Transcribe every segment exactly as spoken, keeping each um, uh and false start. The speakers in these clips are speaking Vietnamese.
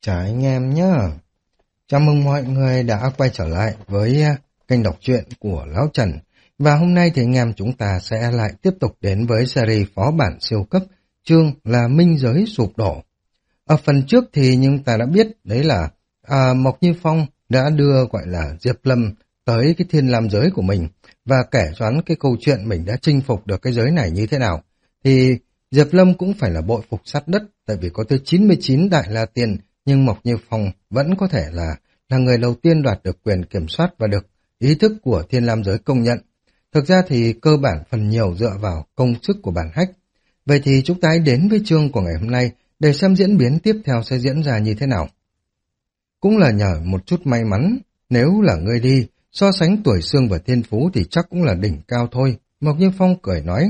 Chào anh em nhé. Chào mừng mọi người đã quay trở lại với uh, kênh đọc truyện của Lão Trần. Và hôm nay thì anh em chúng ta sẽ lại tiếp tục đến với series phó bản siêu cấp, chương là Minh Giới Sụp Đổ. Ở phần trước thì nhưng ta đã biết đấy là à, Mộc Như Phong đã đưa gọi là Diệp Lâm tới cái thiên lam giới của mình và kể cho hắn cái câu chuyện mình đã chinh phục được cái giới này như thế nào. Thì Diệp Lâm cũng phải là bội phục sát đất, tại vì có tới chín mươi chín đại la tiên, nhưng Mộc Như Phong vẫn có thể là là người đầu tiên đoạt được quyền kiểm soát và được ý thức của thiên lam giới công nhận. Thực ra thì cơ bản phần nhiều dựa vào công sức của bản hách. Vậy thì chúng ta hãy đến với chương của ngày hôm nay để xem diễn biến tiếp theo sẽ diễn ra như thế nào. Cũng là nhờ một chút may mắn, nếu là ngươi đi, so sánh tuổi xương và thiên phú thì chắc cũng là đỉnh cao thôi, Mộc Như Phong cười nói.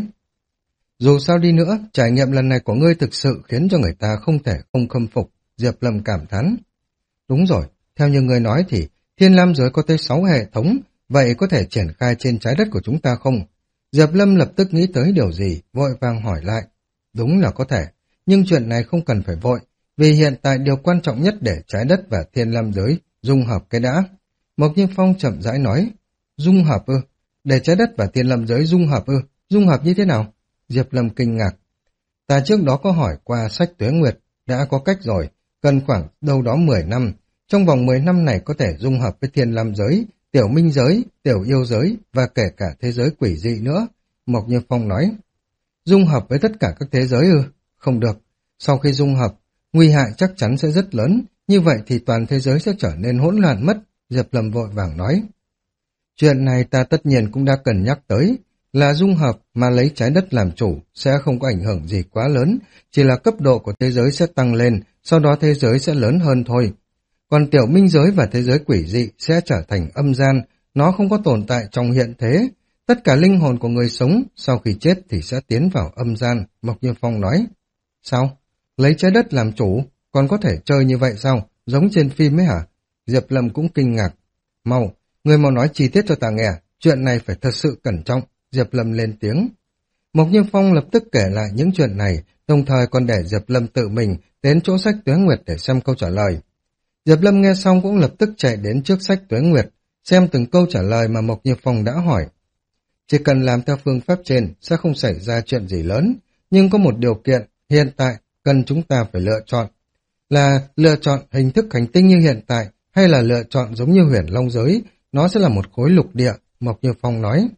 Dù sao đi nữa, trải nghiệm lần này của ngươi thực sự khiến cho người ta không thể không khâm phục, Diệp Lâm cảm thán. Đúng rồi, theo như ngươi nói thì thiên lam giới có tới sáu hệ thống, vậy có thể triển khai trên trái đất của chúng ta không? Diệp Lâm lập tức nghĩ tới điều gì, vội vàng hỏi lại. Đúng là có thể, nhưng chuyện này không cần phải vội, vì hiện tại điều quan trọng nhất để trái đất và thiên lam giới dung hợp cái đã. Mộc Như Phong chậm rãi nói, dung hợp ư? Để trái đất và thiên lam giới dung hợp ư? Dung hợp như thế nào? Diệp Lâm kinh ngạc. Ta trước đó có hỏi qua sách Tuế Nguyệt, đã có cách rồi, cần khoảng đâu đó mười năm. Trong vòng mười năm này có thể dung hợp với thiên lam giới, tiểu minh giới, tiểu yêu giới và kể cả thế giới quỷ dị nữa. Mộc Như Phong nói, dung hợp với tất cả các thế giới ư? Không được. Sau khi dung hợp, nguy hại chắc chắn sẽ rất lớn, như vậy thì toàn thế giới sẽ trở nên hỗn loạn mất. Diệp Lâm vội vàng nói. Chuyện này ta tất nhiên cũng đã cần nhắc tới, là dung hợp mà lấy trái đất làm chủ sẽ không có ảnh hưởng gì quá lớn, chỉ là cấp độ của thế giới sẽ tăng lên, sau đó thế giới sẽ lớn hơn thôi. Còn tiểu minh giới và thế giới quỷ dị sẽ trở thành âm gian, nó không có tồn tại trong hiện thế. Tất cả linh hồn của người sống sau khi chết thì sẽ tiến vào âm gian, Mộc Như Phong nói. Sao? Lấy trái đất làm chủ, còn có thể chơi như vậy sao? Giống trên phim ấy hả? Diệp Lâm cũng kinh ngạc. Mau, người mau nói chi tiết cho ta nghe, chuyện này phải thật sự cẩn trọng. Diệp Lâm lên tiếng. Mộc Như Phong lập tức kể lại những chuyện này, đồng thời còn để Diệp Lâm tự mình đến chỗ sách Tuế Nguyệt để xem câu trả lời. Diệp Lâm nghe xong cũng lập tức chạy đến trước sách Tuế Nguyệt, xem từng câu trả lời mà Mộc Như Phong đã hỏi. Chỉ cần làm theo phương pháp trên sẽ không xảy ra chuyện gì lớn, nhưng có một điều kiện hiện tại cần chúng ta phải lựa chọn. Là lựa chọn hình thức hành tinh như hiện tại hay là lựa chọn giống như huyền long giới, nó sẽ là một khối lục địa, Mộc Như Phong nói.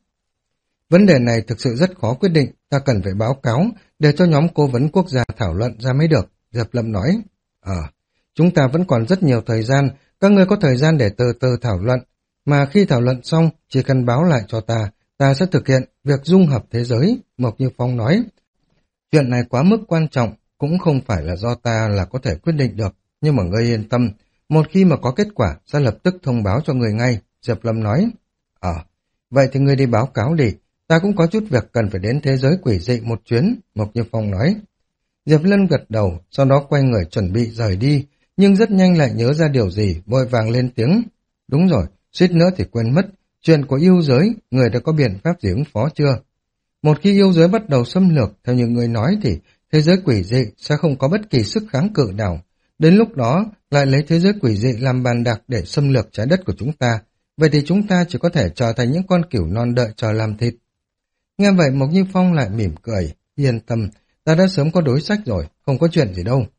Vấn đề này thực sự rất khó quyết định, ta cần phải báo cáo để cho nhóm cố vấn quốc gia thảo luận ra mới được, Diệp Lâm nói. Ờ, chúng ta vẫn còn rất nhiều thời gian, các ngươi có thời gian để từ từ thảo luận, mà khi thảo luận xong chỉ cần báo lại cho ta, ta sẽ thực hiện việc dung hợp thế giới, Mộc Như Phong nói. Chuyện này quá mức quan trọng, cũng không phải là do ta là có thể quyết định được, nhưng mà ngươi yên tâm, một khi mà có kết quả sẽ lập tức thông báo cho người ngay, Diệp Lâm nói. Ờ, vậy thì ngươi đi báo cáo đi. Ta cũng có chút việc cần phải đến thế giới quỷ dị một chuyến, Mộc Như Phong nói. Diệp Lân gật đầu, sau đó quay người chuẩn bị rời đi, nhưng rất nhanh lại nhớ ra điều gì, vội vàng lên tiếng. Đúng rồi, suýt nữa thì quên mất, chuyện của yêu giới, người đã có biện pháp gì ứng phó chưa? Một khi yêu giới bắt đầu xâm lược, theo như người nói thì thế giới quỷ dị sẽ không có bất kỳ sức kháng cự nào. Đến lúc đó, lại lấy thế giới quỷ dị làm bàn đạp để xâm lược trái đất của chúng ta. Vậy thì chúng ta chỉ có thể trở thành những con cừu non đợi chờ làm thịt. Nghe vậy Mộc Như Phong lại mỉm cười, yên tâm, ta đã sớm có đối sách rồi, không có chuyện gì đâu.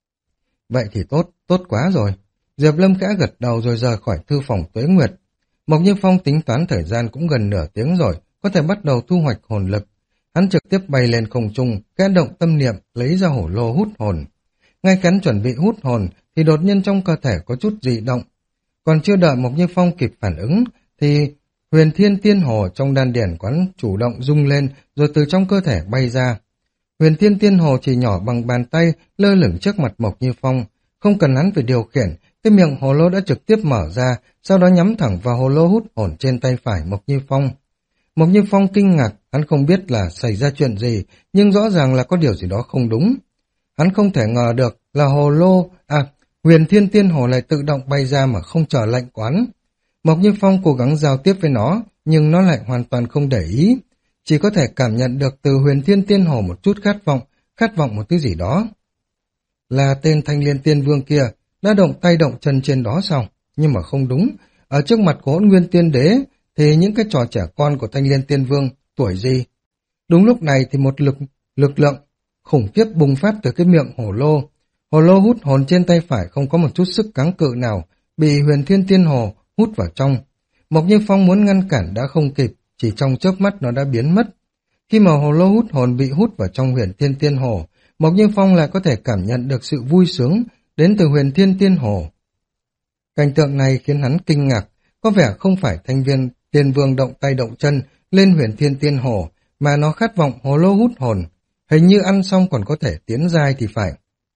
Vậy thì tốt, tốt quá rồi. Diệp Lâm khẽ gật đầu rồi rời khỏi thư phòng Tuế Nguyệt. Mộc Như Phong tính toán thời gian cũng gần nửa tiếng rồi, có thể bắt đầu thu hoạch hồn lực. Hắn trực tiếp bay lên không trung, khẽ động tâm niệm, lấy ra hổ lô hút hồn. Ngay khi hắn chuẩn bị hút hồn, thì đột nhiên trong cơ thể có chút dị động. Còn chưa đợi Mộc Như Phong kịp phản ứng, thì huyền thiên tiên hồ trong đan điển quán chủ động rung lên rồi từ trong cơ thể bay ra. Huyền thiên tiên hồ chỉ nhỏ bằng bàn tay lơ lửng trước mặt Mộc Như Phong. Không cần hắn phải điều khiển, cái miệng hồ lô đã trực tiếp mở ra, sau đó nhắm thẳng vào hồ lô hút hồn trên tay phải Mộc Như Phong. Mộc Như Phong kinh ngạc, hắn không biết là xảy ra chuyện gì, nhưng rõ ràng là có điều gì đó không đúng. Hắn không thể ngờ được là hồ lô, à, huyền thiên tiên hồ lại tự động bay ra mà không chờ lệnh quán. Mộc Như Phong cố gắng giao tiếp với nó, nhưng nó lại hoàn toàn không để ý. Chỉ có thể cảm nhận được từ huyền thiên tiên hồ một chút khát vọng, khát vọng một thứ gì đó. Là tên thanh liên tiên vương kia, đã động tay động chân trên đó sao? Nhưng mà không đúng, ở trước mặt của Hỗn Nguyên Tiên Đế thì những cái trò trẻ con của Thanh Liên Tiên Vương tuổi gì? Đúng lúc này thì một lực lực lượng khủng khiếp bùng phát từ cái miệng hồ lô. Hồ lô hút hồn trên tay phải không có một chút sức kháng cự nào, bị Huyền Thiên Tiên Hồ hút vào trong. Mộc Như Phong muốn ngăn cản đã không kịp, chỉ trong chớp mắt nó đã biến mất. Khi mà hồ lô hút hồn bị hút vào trong Huyền Thiên Tiên Hồ, Mộc Như Phong lại có thể cảm nhận được sự vui sướng đến từ Huyền Thiên Tiên Hồ. Cảnh tượng này khiến hắn kinh ngạc, có vẻ không phải Thanh Viên Tiên Vương động tay động chân lên Huyền Thiên Tiên Hồ, mà nó khát vọng hồ lô hút hồn, hình như ăn xong còn có thể tiến giai thì phải.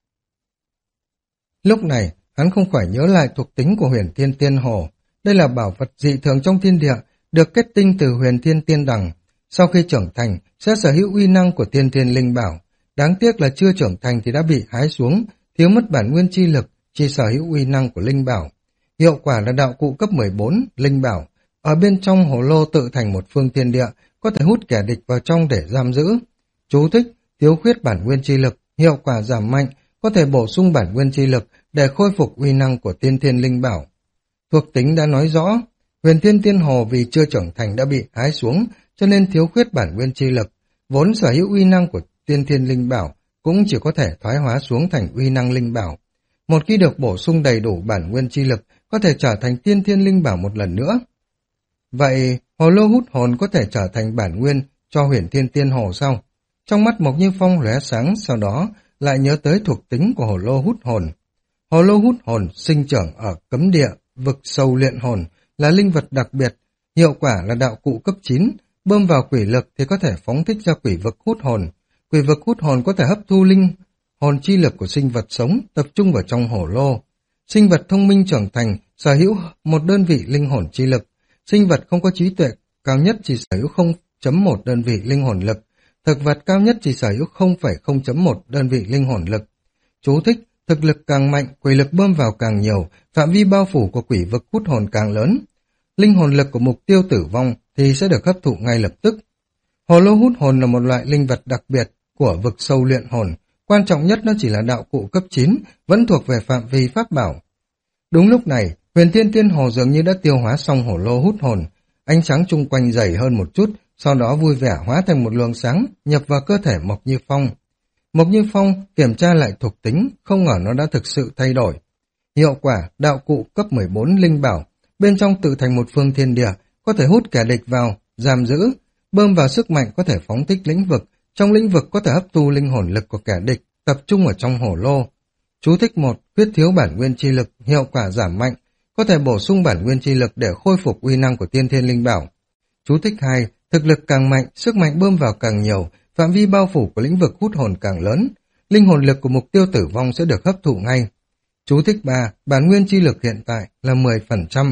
Lúc này, hắn không khỏi nhớ lại thuộc tính của Huyền Thiên Tiên Hồ. Đây là bảo vật dị thường trong thiên địa, được kết tinh từ Huyền Thiên Tiên Đằng. Sau khi trưởng thành, sẽ sở hữu uy năng của Tiên Thiên Linh Bảo. Đáng tiếc là chưa trưởng thành thì đã bị hái xuống, thiếu mất bản nguyên chi lực, chỉ sở hữu uy năng của Linh Bảo. Hiệu quả là đạo cụ cấp mười bốn, Linh Bảo. Ở bên trong hồ lô tự thành một phương thiên địa, có thể hút kẻ địch vào trong để giam giữ. Chú thích, thiếu khuyết bản nguyên chi lực, hiệu quả giảm mạnh, có thể bổ sung bản nguyên chi lực để khôi phục uy năng của Tiên Thiên Linh Bảo. Thuộc tính đã nói rõ, Huyền Thiên Tiên Hồ vì chưa trưởng thành đã bị hái xuống, cho nên thiếu khuyết bản nguyên chi lực, vốn sở hữu uy năng của Tiên Thiên Linh Bảo cũng chỉ có thể thoái hóa xuống thành uy năng Linh Bảo. Một khi được bổ sung đầy đủ bản nguyên chi lực, có thể trở thành Tiên Thiên Linh Bảo một lần nữa. Vậy, hồ lô hút hồn có thể trở thành bản nguyên cho Huyền Thiên Tiên Hồ sao? Trong mắt Mộc Như Phong lóe sáng, sau đó lại nhớ tới thuộc tính của hồ lô hút hồn. Hồ lô hút hồn sinh trưởng ở cấm địa, vực sâu luyện hồn, là linh vật đặc biệt, hiệu quả là đạo cụ cấp chín, bơm vào quỷ lực thì có thể phóng thích ra quỷ vực hút hồn. Quỷ vực hút hồn có thể hấp thu linh hồn chi lực của sinh vật sống, tập trung vào trong hồ lô. Sinh vật thông minh trưởng thành, sở hữu một đơn vị linh hồn chi lực. Sinh vật không có trí tuệ, cao nhất chỉ sở hữu không phẩy một đơn vị linh hồn lực. Thực vật cao nhất chỉ sở hữu không phẩy không một đơn vị linh hồn lực. Chú thích, thực lực càng mạnh, quỷ lực bơm vào càng nhiều, phạm vi bao phủ của quỷ vực hút hồn càng lớn. Linh hồn lực của mục tiêu tử vong thì sẽ được hấp thụ ngay lập tức. Hồ lô hút hồn là một loại linh vật đặc biệt của vực sâu luyện hồn, quan trọng nhất nó chỉ là đạo cụ cấp chín, vẫn thuộc về phạm vi pháp bảo. Đúng lúc này, Huyền Thiên Tiên Hồ dường như đã tiêu hóa xong hồ lô hút hồn, ánh sáng chung quanh dày hơn một chút, sau đó vui vẻ hóa thành một luồng sáng nhập vào cơ thể Mộc Như Phong. Mộc Như Phong kiểm tra lại thuộc tính, không ngờ nó đã thực sự thay đổi. Hiệu quả, đạo cụ cấp mười bốn Linh Bảo, bên trong tự thành một phương thiên địa, có thể hút kẻ địch vào, giam giữ, bơm vào sức mạnh có thể phóng thích lĩnh vực, trong lĩnh vực có thể hấp thu linh hồn lực của kẻ địch, tập trung ở trong hồ lô. Chú thích một, khuyết thiếu bản nguyên chi lực, hiệu quả giảm mạnh, có thể bổ sung bản nguyên chi lực để khôi phục uy năng của Tiên Thiên Linh Bảo. Chú thích hai, thực lực càng mạnh, sức mạnh bơm vào càng nhiều, phạm vi bao phủ của lĩnh vực hút hồn càng lớn, linh hồn lực của mục tiêu tử vong sẽ được hấp thụ ngay. Chú thích ba, bản nguyên chi lực hiện tại là mười phần trăm.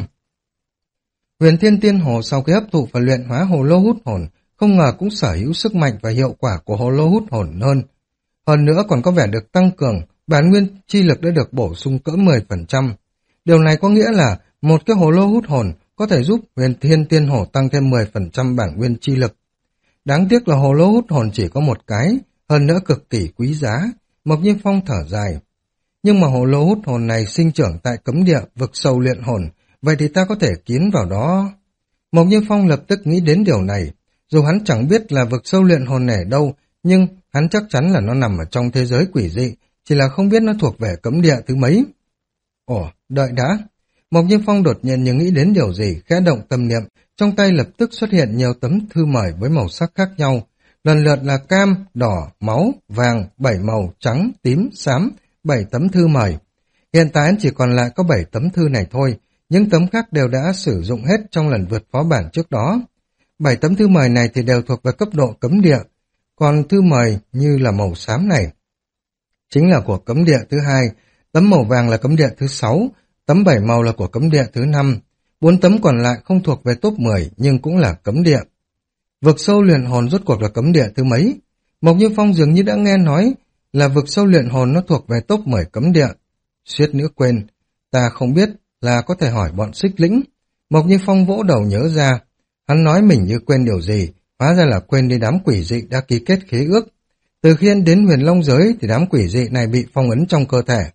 Huyền Thiên Tiên Hồ sau khi hấp thụ và luyện hóa hồ lô hút hồn, không ngờ cũng sở hữu sức mạnh và hiệu quả của hồ lô hút hồn hơn. Hơn nữa còn có vẻ được tăng cường, bản nguyên chi lực đã được bổ sung cỡ mười phần trăm. Điều này có nghĩa là một cái hồ lô hút hồn có thể giúp Huyền Thiên Tiên Hồ tăng thêm mười phần trăm bản nguyên chi lực. Đáng tiếc là hồ lô hút hồn chỉ có một cái, hơn nữa cực kỳ quý giá. Mộc Như Phong thở dài. Nhưng mà hồ lô hút hồn này sinh trưởng tại cấm địa, vực sâu luyện hồn, vậy thì ta có thể tiến vào đó. Mộc Như Phong lập tức nghĩ đến điều này. Dù hắn chẳng biết là vực sâu luyện hồn này ở đâu, nhưng hắn chắc chắn là nó nằm ở trong thế giới quỷ dị, chỉ là không biết nó thuộc về cấm địa thứ mấy. Ồ, đợi đã. Mộc Như Phong đột nhiên như nghĩ đến điều gì, khẽ động tâm niệm, trong tay lập tức xuất hiện nhiều tấm thư mời với màu sắc khác nhau, lần lượt là cam, đỏ, máu, vàng, bảy màu, trắng, tím, xám, bảy tấm thư mời. Hiện tại chỉ còn lại có bảy tấm thư này thôi, những tấm khác đều đã sử dụng hết trong lần vượt phó bản trước đó. Bảy tấm thư mời này thì đều thuộc về cấp độ cấm địa, còn thư mời như là màu xám này chính là của cấm địa thứ hai, tấm màu vàng là cấm địa thứ sáu, tấm bảy màu là của cấm địa thứ năm, bốn tấm còn lại không thuộc về top mười nhưng cũng là cấm địa. Vực sâu luyện hồn rốt cuộc là cấm địa thứ mấy? Mộc Như Phong dường như đã nghe nói là vực sâu luyện hồn nó thuộc về top mười cấm địa. Suýt nữa quên, ta không biết, là có thể hỏi bọn Xích Lĩnh. Mộc Như Phong vỗ đầu nhớ ra, hắn nói mình như quên điều gì, hóa ra là quên đi đám quỷ dị đã ký kết khế ước. Từ khi đến Huyền Long giới thì đám quỷ dị này bị phong ấn trong cơ thể.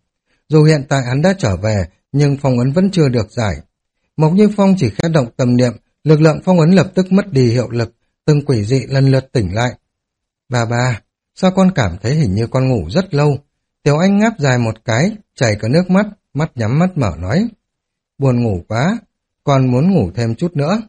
Dù hiện tại hắn đã trở về, nhưng phong ấn vẫn chưa được giải. Mộc Như Phong chỉ khẽ động tâm niệm, lực lượng phong ấn lập tức mất đi hiệu lực, từng quỷ dị lần lượt tỉnh lại. Bà bà, sao con cảm thấy hình như con ngủ rất lâu? Tiểu Anh ngáp dài một cái, chảy cả nước mắt, mắt nhắm mắt mở nói. Buồn ngủ quá, con muốn ngủ thêm chút nữa.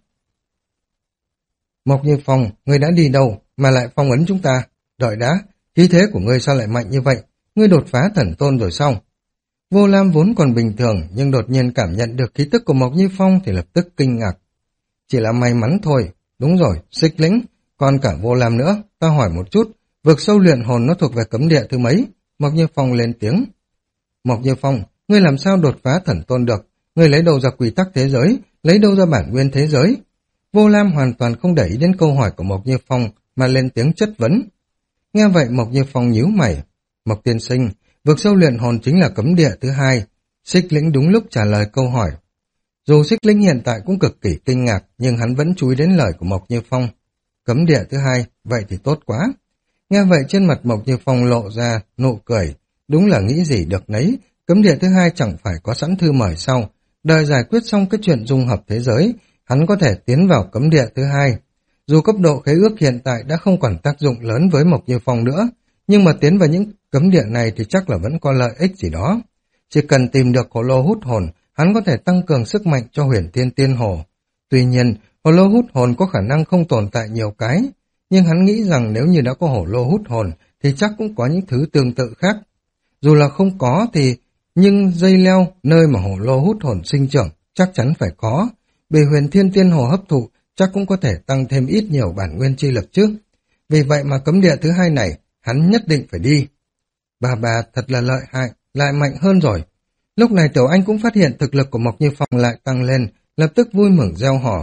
Mộc Như Phong, ngươi đã đi đâu mà lại phong ấn chúng ta? Đợi đã, khí thế của ngươi sao lại mạnh như vậy? Ngươi đột phá thần tôn rồi sao? Vô Lam vốn còn bình thường, nhưng đột nhiên cảm nhận được khí tức của Mộc Như Phong thì lập tức kinh ngạc. Chỉ là may mắn thôi. Đúng rồi, Xích Lĩnh, còn cả Vô Lam nữa, ta hỏi một chút, vực sâu luyện hồn nó thuộc về cấm địa thứ mấy? Mộc Như Phong lên tiếng. Mộc Như Phong, ngươi làm sao đột phá thần tôn được? Ngươi lấy đâu ra quy tắc thế giới, lấy đâu ra bản nguyên thế giới? Vô Lam hoàn toàn không để ý đến câu hỏi của Mộc Như Phong mà lên tiếng chất vấn. Nghe vậy Mộc Như Phong nhíu mày. Mộc tiên sinh, vực sâu luyện hồn chính là cấm địa thứ hai. Xích Lĩnh đúng lúc trả lời câu hỏi. Dù Xích Lĩnh hiện tại cũng cực kỳ kinh ngạc, nhưng hắn vẫn chú ý đến lời của Mộc Như Phong. Cấm địa thứ hai, vậy thì tốt quá. Nghe vậy trên mặt Mộc Như Phong lộ ra nụ cười. Đúng là nghĩ gì được nấy, cấm địa thứ hai chẳng phải có sẵn thư mời sau. Đợi giải quyết xong cái chuyện dung hợp thế giới, hắn có thể tiến vào cấm địa thứ hai. Dù cấp độ khế ước hiện tại đã không còn tác dụng lớn với Mộc Như Phong nữa, nhưng mà tiến vào những cấm địa này thì chắc là vẫn có lợi ích gì đó. Chỉ cần tìm được hồ lô hút hồn, hắn có thể tăng cường sức mạnh cho Huyền Thiên Tiên Hồ. Tuy nhiên, hồ lô hút hồn có khả năng không tồn tại nhiều cái, nhưng hắn nghĩ rằng nếu như đã có hồ lô hút hồn thì chắc cũng có những thứ tương tự khác. Dù là không có thì, nhưng dây leo nơi mà hồ lô hút hồn sinh trưởng chắc chắn phải có. Bị Huyền Thiên Tiên Hồ hấp thụ chắc cũng có thể tăng thêm ít nhiều bản nguyên chi lực chứ. Vì vậy mà cấm địa thứ hai này, hắn nhất định phải đi. Bà bà thật là lợi hại, lại mạnh hơn rồi. Lúc này Tiểu Anh cũng phát hiện thực lực của Mộc Như Phong lại tăng lên, lập tức vui mừng reo hò.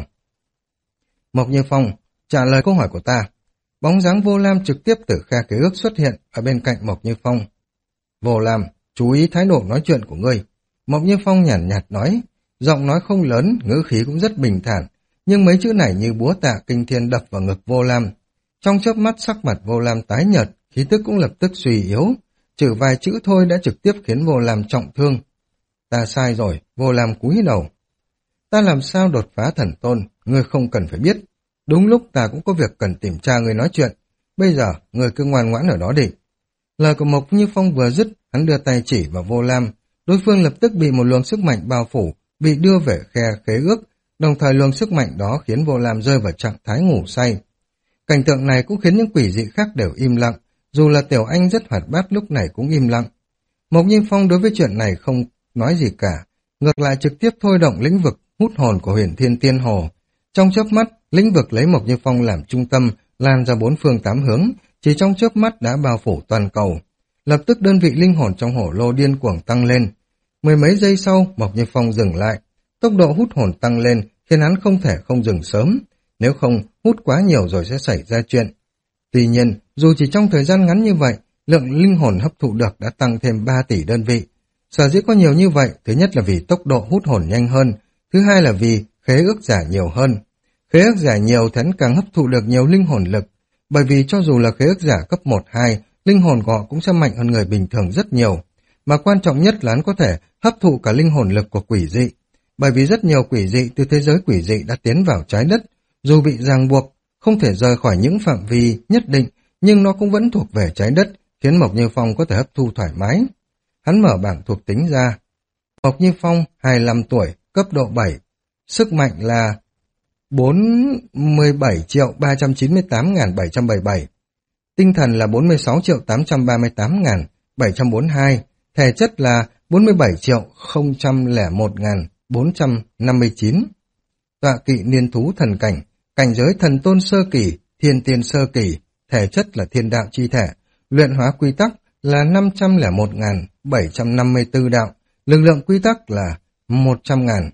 Mộc Như Phong, trả lời câu hỏi của ta. Bóng dáng Vô Lam trực tiếp từ khe ký ức xuất hiện ở bên cạnh Mộc Như Phong. Vô Lam, chú ý thái độ nói chuyện của ngươi. Mộc Như Phong nhàn nhạt, nhạt nói, giọng nói không lớn, ngữ khí cũng rất bình thản, nhưng mấy chữ này như búa tạ kinh thiên đập vào ngực Vô Lam. Trong chớp mắt sắc mặt Vô Lam tái nhợt, khí tức cũng lập tức suy yếu, trừ vài chữ thôi đã trực tiếp khiến Vô Lam trọng thương. Ta sai rồi, Vô Lam cúi đầu. Ta làm sao đột phá thần tôn, ngươi không cần phải biết. Đúng lúc ta cũng có việc cần tìm tra ngươi nói chuyện. Bây giờ, ngươi cứ ngoan ngoãn ở đó đi. Lời của Mộc Như Phong vừa dứt, hắn đưa tay chỉ vào Vô Lam. Đối phương lập tức bị một luồng sức mạnh bao phủ, bị đưa về khe khế ước. Đồng thời luồng sức mạnh đó khiến Vô Lam rơi vào trạng thái ngủ say. Cảnh tượng này cũng khiến những quỷ dị khác đều im lặng. Dù là Tiểu Anh rất hoạt bát lúc này cũng im lặng. Mộc Như Phong đối với chuyện này không nói gì cả. Ngược lại trực tiếp thôi động lĩnh vực hút hồn của Huyền Thiên Tiên Hồ. Trong chớp mắt, lĩnh vực lấy Mộc Như Phong làm trung tâm, lan ra bốn phương tám hướng, chỉ trong chớp mắt đã bao phủ toàn cầu. Lập tức đơn vị linh hồn trong hổ lô điên cuồng tăng lên. Mười mấy giây sau, Mộc Như Phong dừng lại. Tốc độ hút hồn tăng lên, khiến hắn không thể không dừng sớm. Nếu không, hút quá nhiều rồi sẽ xảy ra chuyện. Tuy nhiên, dù chỉ trong thời gian ngắn như vậy, lượng linh hồn hấp thụ được đã tăng thêm ba tỷ đơn vị. Sở dĩ có nhiều như vậy, thứ nhất là vì tốc độ hút hồn nhanh hơn, thứ hai là vì khế ước giả nhiều hơn. Khế ước giả nhiều thì hắn càng hấp thụ được nhiều linh hồn lực, bởi vì cho dù là khế ước giả cấp một, hai, linh hồn của họ cũng sẽ mạnh hơn người bình thường rất nhiều. Mà quan trọng nhất là hắn có thể hấp thụ cả linh hồn lực của quỷ dị, bởi vì rất nhiều quỷ dị từ thế giới quỷ dị đã tiến vào trái đất, dù bị ràng buộc, không thể rời khỏi những phạm vi nhất định, nhưng nó cũng vẫn thuộc về trái đất, khiến Mộc Như Phong có thể hấp thu thoải mái. Hắn mở bảng thuộc tính ra. Mộc Như Phong, hai mươi lăm tuổi, cấp độ bảy. Sức mạnh là bốn mươi bảy triệu ba trăm chín mươi tám nghìn bảy trăm bảy mươi bảy. Tinh thần là bốn mươi sáu triệu tám trăm ba mươi tám nghìn bảy trăm bốn mươi hai. Thể chất là bốn mươi bảy triệu không trăm lẻ một nghìn bốn trăm năm mươi chín. Tọa kỵ niên thú thần cảnh, cảnh giới thần tôn sơ kỳ, thiên tiên sơ kỳ, thể chất là thiên đạo chi thể, luyện hóa quy tắc là năm trăm lẻ một nghìn bảy trăm năm mươi tư đạo, lực lượng quy tắc là một trăm nghìn.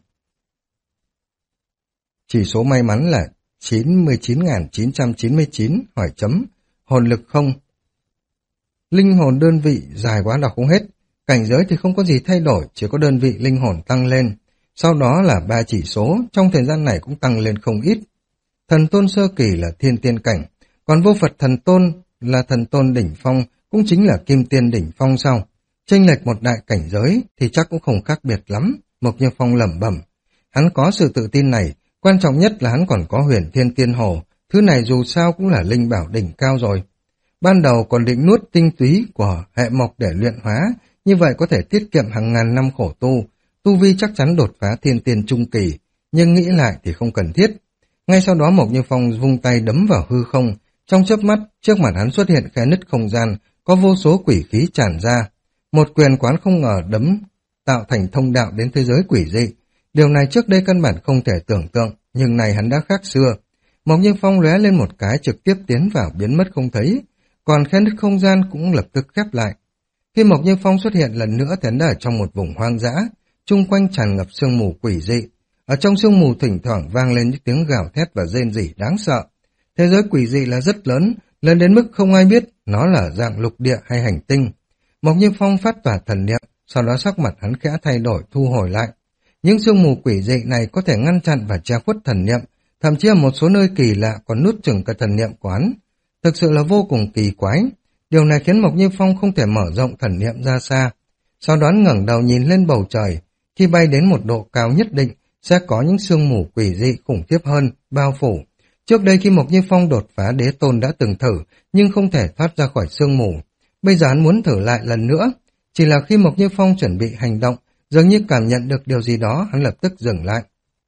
Chỉ số may mắn là chín mươi chín nghìn chín trăm chín mươi chín, hỏi chấm, hồn lực không. Linh hồn đơn vị dài quá đọc không hết, cảnh giới thì không có gì thay đổi, chỉ có đơn vị linh hồn tăng lên. Sau đó là ba chỉ số, trong thời gian này cũng tăng lên không ít. Thần tôn sơ kỳ là thiên tiên cảnh, còn vô Phật thần tôn là thần tôn đỉnh phong, cũng chính là kim tiên đỉnh phong sau. chênh lệch một đại cảnh giới thì chắc cũng không khác biệt lắm, Mộc Như Phong lẩm bẩm. Hắn có sự tự tin này, quan trọng nhất là hắn còn có Huyền Thiên Tiên Hồ, thứ này dù sao cũng là linh bảo đỉnh cao rồi. Ban đầu còn định nuốt tinh túy của hệ mộc để luyện hóa, như vậy có thể tiết kiệm hàng ngàn năm khổ tu, tu vi chắc chắn đột phá thiên tiên trung kỳ, nhưng nghĩ lại thì không cần thiết. Ngay sau đó Mộc Như Phong vung tay đấm vào hư không, trong chớp mắt, trước mặt hắn xuất hiện khe nứt không gian, có vô số quỷ khí tràn ra. Một quyền quán không ngờ đấm tạo thành thông đạo đến thế giới quỷ dị. Điều này trước đây căn bản không thể tưởng tượng, nhưng này hắn đã khác xưa. Mộc Như Phong lóe lên một cái trực tiếp tiến vào biến mất không thấy, còn khe nứt không gian cũng lập tức khép lại. Khi Mộc Như Phong xuất hiện lần nữa thì hắn đã ở trong một vùng hoang dã, chung quanh tràn ngập sương mù quỷ dị. Ở trong sương mù thỉnh thoảng vang lên những tiếng gào thét và rên rỉ đáng sợ. Thế giới quỷ dị là rất lớn, lớn đến mức không ai biết nó là dạng lục địa hay hành tinh. Mộc Như Phong phát tỏa thần niệm, sau đó sắc mặt hắn khẽ thay đổi thu hồi lại. Những sương mù quỷ dị này có thể ngăn chặn và che khuất thần niệm, thậm chí ở một số nơi kỳ lạ còn nuốt chửng cả thần niệm của hắn. Thực sự là vô cùng kỳ quái. Điều này khiến Mộc Như Phong không thể mở rộng thần niệm ra xa. Sau đó ngẩng đầu nhìn lên bầu trời, khi bay đến một độ cao nhất định sẽ có những sương mù quỷ dị khủng khiếp hơn bao phủ. Trước đây khi Mộc Như Phong đột phá đế tôn đã từng thử, nhưng không thể thoát ra khỏi sương mù. Bây giờ hắn muốn thử lại lần nữa. Chỉ là khi Mộc Như Phong chuẩn bị hành động, dường như cảm nhận được điều gì đó, hắn lập tức dừng lại.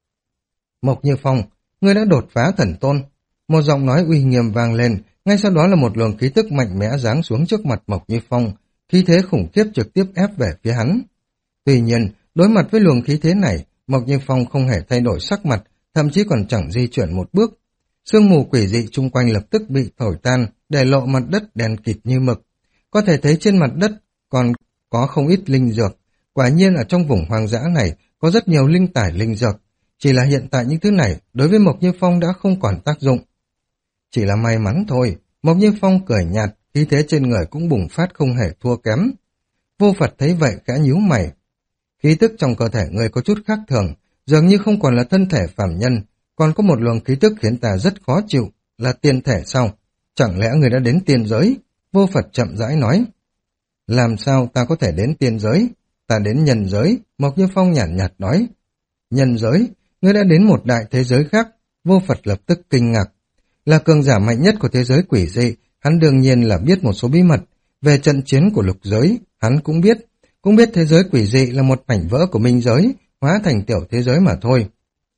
Mộc Như Phong, ngươi đã đột phá thần tôn. Một giọng nói uy nghiêm vang lên, ngay sau đó là một luồng khí tức mạnh mẽ giáng xuống trước mặt Mộc Như Phong, khí thế khủng khiếp trực tiếp ép về phía hắn. Tuy nhiên, đối mặt với luồng khí thế này, Mộc Như Phong không hề thay đổi sắc mặt, thậm chí còn chẳng di chuyển một bước. Sương mù quỷ dị chung quanh lập tức bị thổi tan, để lộ mặt đất đen kịt như mực. Có thể thấy trên mặt đất còn có không ít linh dược. Quả nhiên ở trong vùng hoang dã này có rất nhiều linh tài linh dược. Chỉ là hiện tại những thứ này đối với Mộc Như Phong đã không còn tác dụng. Chỉ là may mắn thôi, Mộc Như Phong cười nhạt, khí thế trên người cũng bùng phát không hề thua kém. Vô Phật thấy vậy khẽ nhíu mày. Khí tức trong cơ thể người có chút khác thường, dường như không còn là thân thể phàm nhân, còn có một luồng khí tức khiến ta rất khó chịu, là tiên thể sao? Chẳng lẽ người đã đến tiên giới? Vô Phật chậm rãi nói. Làm sao ta có thể đến tiên giới? Ta đến nhân giới, Mộc Như Phong nhàn nhạt, nhạt nói. Nhân giới? Ngươi đã đến một đại thế giới khác. Vô Phật lập tức kinh ngạc. Là cường giả mạnh nhất của thế giới quỷ dị, hắn đương nhiên là biết một số bí mật. Về trận chiến của lục giới, hắn cũng biết. Cũng biết thế giới quỷ dị là một mảnh vỡ của minh giới, hóa thành tiểu thế giới mà thôi.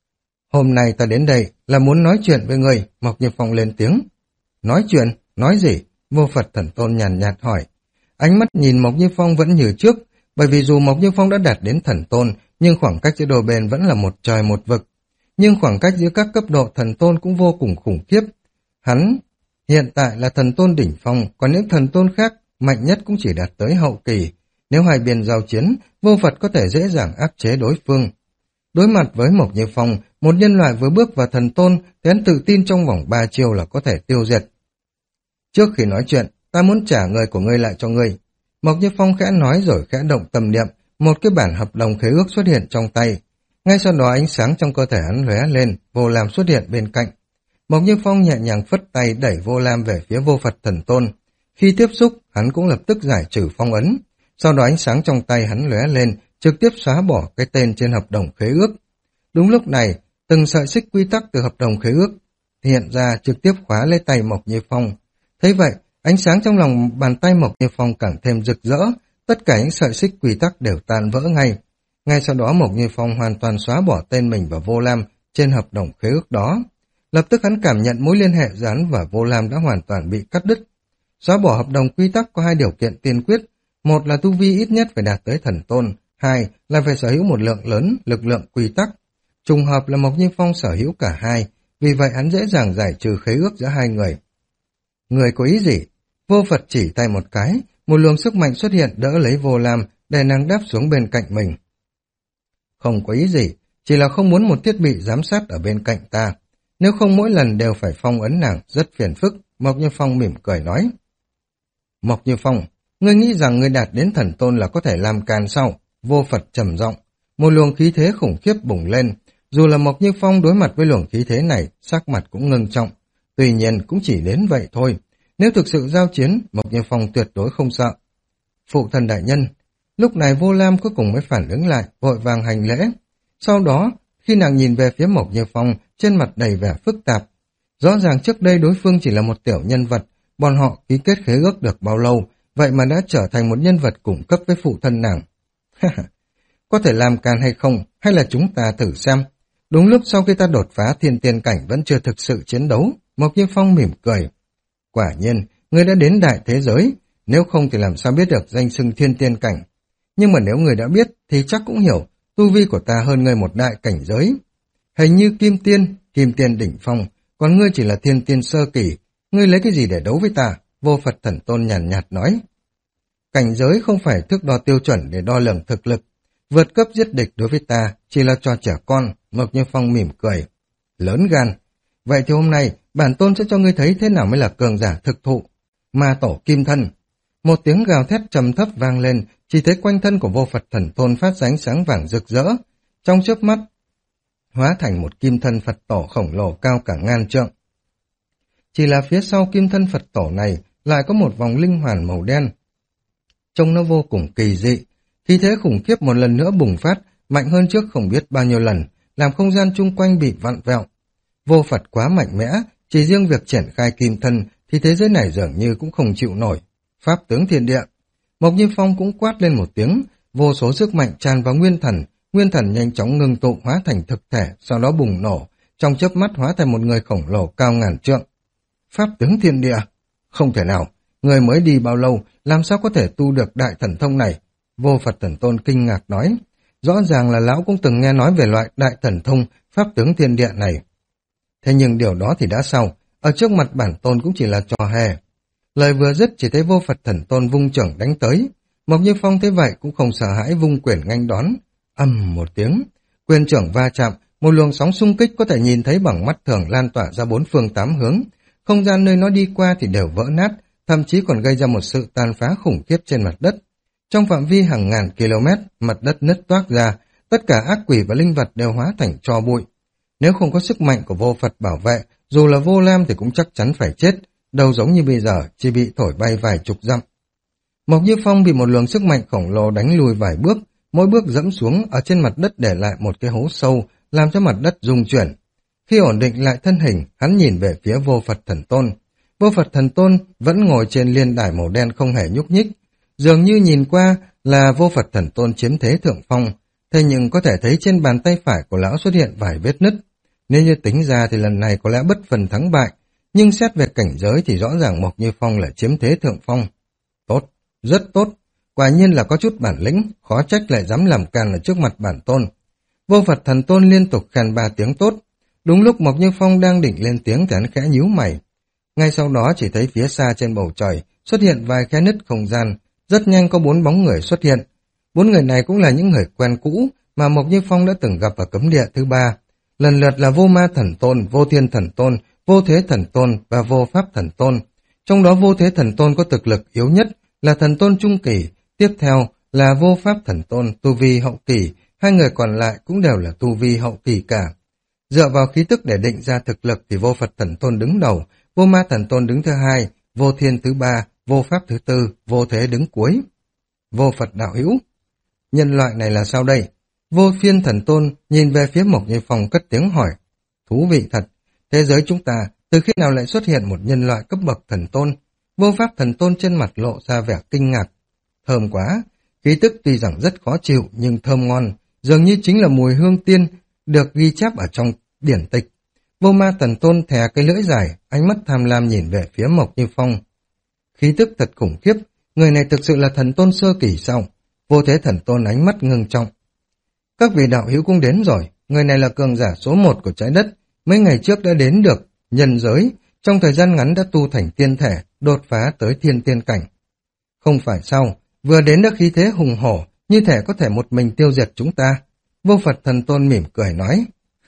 Hôm nay ta đến đây là muốn nói chuyện với người, Mộc Như Phong lên tiếng. Nói chuyện? Nói gì? Vô Phật Thần Tôn nhàn nhạt hỏi. Ánh mắt nhìn Mộc Như Phong vẫn như trước, bởi vì dù Mộc Như Phong đã đạt đến thần tôn, nhưng khoảng cách giữa đôi bên vẫn là một trời một vực. Nhưng khoảng cách giữa các cấp độ thần tôn cũng vô cùng khủng khiếp. Hắn hiện tại là thần tôn đỉnh phong, còn những thần tôn khác mạnh nhất cũng chỉ đạt tới hậu kỳ. Nếu hai bên giao chiến, Vô Phật có thể dễ dàng áp chế đối phương. Đối mặt với Mộc Như Phong, một nhân loại vừa bước vào thần tôn, thì hắn tự tin trong vòng ba chiêu là có thể tiêu diệt. Trước khi nói chuyện, ta muốn trả người của ngươi lại cho ngươi. Mộc Như Phong khẽ nói rồi khẽ động tâm niệm, một cái bản hợp đồng khế ước xuất hiện trong tay. Ngay sau đó ánh sáng trong cơ thể hắn lóe lên, Vô Lam xuất hiện bên cạnh. Mộc Như Phong nhẹ nhàng phất tay đẩy Vô Lam về phía Vô Phật Thần Tôn. Khi tiếp xúc, hắn cũng lập tức giải trừ phong ấn. Sau đó ánh sáng trong tay hắn lóe lên, trực tiếp xóa bỏ cái tên trên hợp đồng khế ước. Đúng lúc này, từng sợi xích quy tắc từ hợp đồng khế ước hiện ra trực tiếp khóa lấy tay Mộc Như Phong. Thấy vậy, ánh sáng trong lòng bàn tay Mộc Như Phong càng thêm rực rỡ, tất cả những sợi xích quy tắc đều tan vỡ ngay. Ngay sau đó Mộc Như Phong hoàn toàn xóa bỏ tên mình và Vô Lam trên hợp đồng khế ước đó. Lập tức hắn cảm nhận mối liên hệ giữa hắn và Vô Lam đã hoàn toàn bị cắt đứt. Xóa bỏ hợp đồng quy tắc có hai điều kiện tiên quyết, một là tu vi ít nhất phải đạt tới thần tôn, hai là phải sở hữu một lượng lớn lực lượng quy tắc. Trùng hợp là Mộc Như Phong sở hữu cả hai, vì vậy hắn dễ dàng giải trừ khế ước giữa hai người. Người có ý gì? Vô Phật chỉ tay một cái, một luồng sức mạnh xuất hiện đỡ lấy Vô Lam để nàng đáp xuống bên cạnh mình. Không có ý gì, chỉ là không muốn một thiết bị giám sát ở bên cạnh ta. Nếu không mỗi lần đều phải phong ấn nàng, rất phiền phức, Mộc Như Phong mỉm cười nói. Mộc Như Phong, ngươi nghĩ rằng ngươi đạt đến thần tôn là có thể làm càn sao? Vô Phật trầm giọng, một luồng khí thế khủng khiếp bùng lên. Dù là Mộc Như Phong đối mặt với luồng khí thế này, sắc mặt cũng ngưng trọng. Tuy nhiên cũng chỉ đến vậy thôi. Nếu thực sự giao chiến, Mộc Như Phong tuyệt đối không sợ. Phụ thần đại nhân, Lúc này Vô Lam cuối cùng mới phản ứng lại, vội vàng hành lễ. Sau đó, khi nàng nhìn về phía Mộc Như Phong, trên mặt đầy vẻ phức tạp. Rõ ràng trước đây đối phương chỉ là một tiểu nhân vật, bọn họ ký kết khế ước được bao lâu, vậy mà đã trở thành một nhân vật cung cấp với phụ thân nàng. Có thể làm can hay không, hay là chúng ta thử xem. Đúng lúc sau khi ta đột phá thiên tiên cảnh vẫn chưa thực sự chiến đấu, Mộc Như Phong mỉm cười. Quả nhiên, ngươi đã đến đại thế giới, nếu không thì làm sao biết được danh xưng thiên tiên cảnh. Nhưng mà nếu ngươi đã biết thì chắc cũng hiểu, tu vi của ta hơn ngươi một đại cảnh giới. Hình như kim tiên, kim tiên đỉnh phong, còn ngươi chỉ là thiên tiên sơ kỳ, ngươi lấy cái gì để đấu với ta? Vô Phật Thần Tôn nhàn nhạt, nhạt nói. Cảnh giới không phải thước đo tiêu chuẩn để đo lường thực lực. Vượt cấp giết địch đối với ta chỉ là trò trẻ con, Mộc Như Phong mỉm cười. Lớn gan. Vậy thì hôm nay, bản tôn sẽ cho ngươi thấy thế nào mới là cường giả thực thụ. Ma tổ kim thân. Một tiếng gào thét trầm thấp vang lên, chỉ thấy quanh thân của Vô Phật Thần Tôn phát ra ánh sáng vàng rực rỡ. Trong chớp mắt, hóa thành một kim thân Phật tổ khổng lồ cao cả ngàn trượng. Chỉ là phía sau kim thân Phật tổ này lại có một vòng linh hoàn màu đen. Trông nó vô cùng kỳ dị. Khí thế khủng khiếp một lần nữa bùng phát, mạnh hơn trước không biết bao nhiêu lần, làm không gian chung quanh bị vặn vẹo. Vô Phật quá mạnh mẽ, chỉ riêng việc triển khai kim thân thì thế giới này dường như cũng không chịu nổi. Pháp tướng thiên địa. Mộc Như Phong cũng quát lên một tiếng, vô số sức mạnh tràn vào nguyên thần, nguyên thần nhanh chóng ngưng tụ hóa thành thực thể, sau đó bùng nổ, trong chớp mắt hóa thành một người khổng lồ cao ngàn trượng. Pháp tướng thiên địa? Không thể nào, người mới đi bao lâu, làm sao có thể tu được đại thần thông này? Vô Phật Thần Tôn kinh ngạc nói, rõ ràng là lão cũng từng nghe nói về loại đại thần thông pháp tướng thiên địa này. Thế nhưng điều đó thì đã sao, ở trước mặt bản tôn cũng chỉ là trò hề. Lời vừa dứt chỉ thấy Vô Phật Thần Tôn vung chưởng đánh tới, Mộc Như Phong thấy vậy cũng không sợ hãi vung quyền nghênh đón. Ầm một tiếng, quyền chưởng va chạm, một luồng sóng xung kích có thể nhìn thấy bằng mắt thường lan tỏa ra bốn phương tám hướng, không gian nơi nó đi qua thì đều vỡ nát, thậm chí còn gây ra một sự tàn phá khủng khiếp trên mặt đất. Trong phạm vi hàng ngàn km, mặt đất nứt toác ra, tất cả ác quỷ và linh vật đều hóa thành tro bụi. Nếu không có sức mạnh của Vô Phật bảo vệ, dù là Vô Lam thì cũng chắc chắn phải chết, đâu giống như bây giờ chỉ bị thổi bay vài chục dặm. Mộc Như Phong bị một luồng sức mạnh khổng lồ đánh lùi vài bước, mỗi bước dẫm xuống ở trên mặt đất để lại một cái hố sâu, làm cho mặt đất rung chuyển. Khi ổn định lại thân hình, hắn nhìn về phía Vô Phật Thần Tôn. Vô Phật Thần Tôn vẫn ngồi trên liên đài màu đen không hề nhúc nhích, dường như nhìn qua là Vô Phật Thần Tôn chiếm thế thượng phong, thế nhưng có thể thấy trên bàn tay phải của lão xuất hiện vài vết nứt. Nếu như tính ra thì lần này có lẽ bất phần thắng bại, nhưng xét về cảnh giới thì rõ ràng Mộc Như Phong là chiếm thế thượng phong. Tốt, rất tốt, quả nhiên là có chút bản lĩnh, khó trách lại dám làm càn ở trước mặt bản tôn. Vô Phật Thần Tôn liên tục khen ba tiếng tốt. Đúng lúc Mộc Như Phong đang định lên tiếng thì hắn khẽ nhíu mày. Ngay sau đó chỉ thấy phía xa trên bầu trời xuất hiện vài khe nứt không gian, rất nhanh có bốn bóng người xuất hiện. Bốn người này cũng là những người quen cũ mà Mộc Như Phong đã từng gặp ở cấm địa thứ ba. Lần lượt là Vô Ma Thần Tôn, Vô Thiên Thần Tôn, Vô Thế Thần Tôn và Vô Pháp Thần Tôn. Trong đó Vô Thế Thần Tôn có thực lực yếu nhất, là Thần Tôn Trung Kỳ, tiếp theo là Vô Pháp Thần Tôn, tu vi hậu kỳ, hai người còn lại cũng đều là tu vi hậu kỳ cả. Dựa vào khí tức để định ra thực lực thì Vô Phật Thần Tôn đứng đầu, Vô Ma Thần Tôn đứng thứ hai, Vô Thiên thứ ba, Vô Pháp thứ tư, Vô Thế đứng cuối. Vô Phật đạo hữu, nhân loại này là sao đây? Vô Phiên Thần Tôn nhìn về phía Mộc Như Phong cất tiếng hỏi. Thú vị thật, thế giới chúng ta từ khi nào lại xuất hiện một nhân loại cấp bậc thần tôn? Vô Pháp Thần Tôn trên mặt lộ ra vẻ kinh ngạc. Thơm quá, khí tức tuy rằng rất khó chịu nhưng thơm ngon, dường như chính là mùi hương tiên được ghi chép ở trong điển tịch. Vô Ma Thần Tôn thè cái lưỡi dài, ánh mắt tham lam nhìn về phía Mộc Như Phong. Khí tức thật khủng khiếp, người này thực sự là thần tôn sơ kỳ sao? Vô Thế Thần Tôn ánh mắt ngưng trọng. Các vị đạo hữu cũng đến rồi, người này là cường giả số một của trái đất, mấy ngày trước đã đến được nhân giới, trong thời gian ngắn đã tu thành tiên thể, đột phá tới thiên tiên cảnh. Không phải sao, vừa đến đã khí thế hùng hổ, như thể có thể một mình tiêu diệt chúng ta. Vô Phật Thần Tôn mỉm cười nói.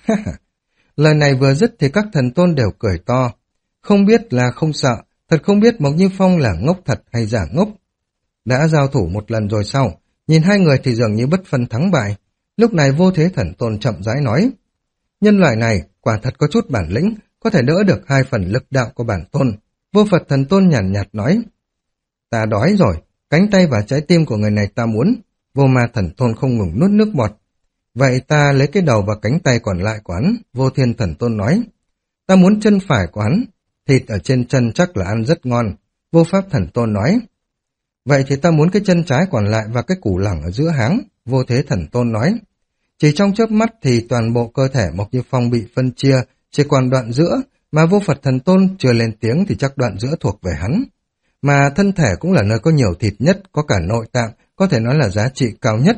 Lời này vừa dứt thì các thần tôn đều cười to. Không biết là không sợ, thật không biết Mộc Như Phong là ngốc thật hay giả ngốc. Đã giao thủ một lần rồi sau, nhìn hai người thì dường như bất phân thắng bại. Lúc này Vô Thế Thần Tôn chậm rãi nói. Nhân loại này quả thật có chút bản lĩnh, có thể đỡ được hai phần lực đạo của bản tôn. Vô Phật Thần Tôn nhàn nhạt nói. Ta đói rồi, cánh tay và trái tim của người này ta muốn. Vô ma thần tôn không ngừng nuốt nước bọt. Vậy ta lấy cái đầu và cánh tay còn lại của hắn, Vô thiên thần tôn nói. Ta muốn chân phải của hắn, thịt ở trên chân chắc là ăn rất ngon, Vô pháp thần tôn nói. Vậy thì ta muốn cái chân trái còn lại và cái củ lẳng ở giữa háng, Vô thế thần tôn nói. Chỉ trong chớp mắt thì toàn bộ cơ thể Mộc Như Phong bị phân chia, chỉ còn đoạn giữa, mà Vô Phật thần tôn chưa lên tiếng thì chắc đoạn giữa thuộc về hắn. Mà thân thể cũng là nơi có nhiều thịt nhất, có cả nội tạng, có thể nói là giá trị cao nhất.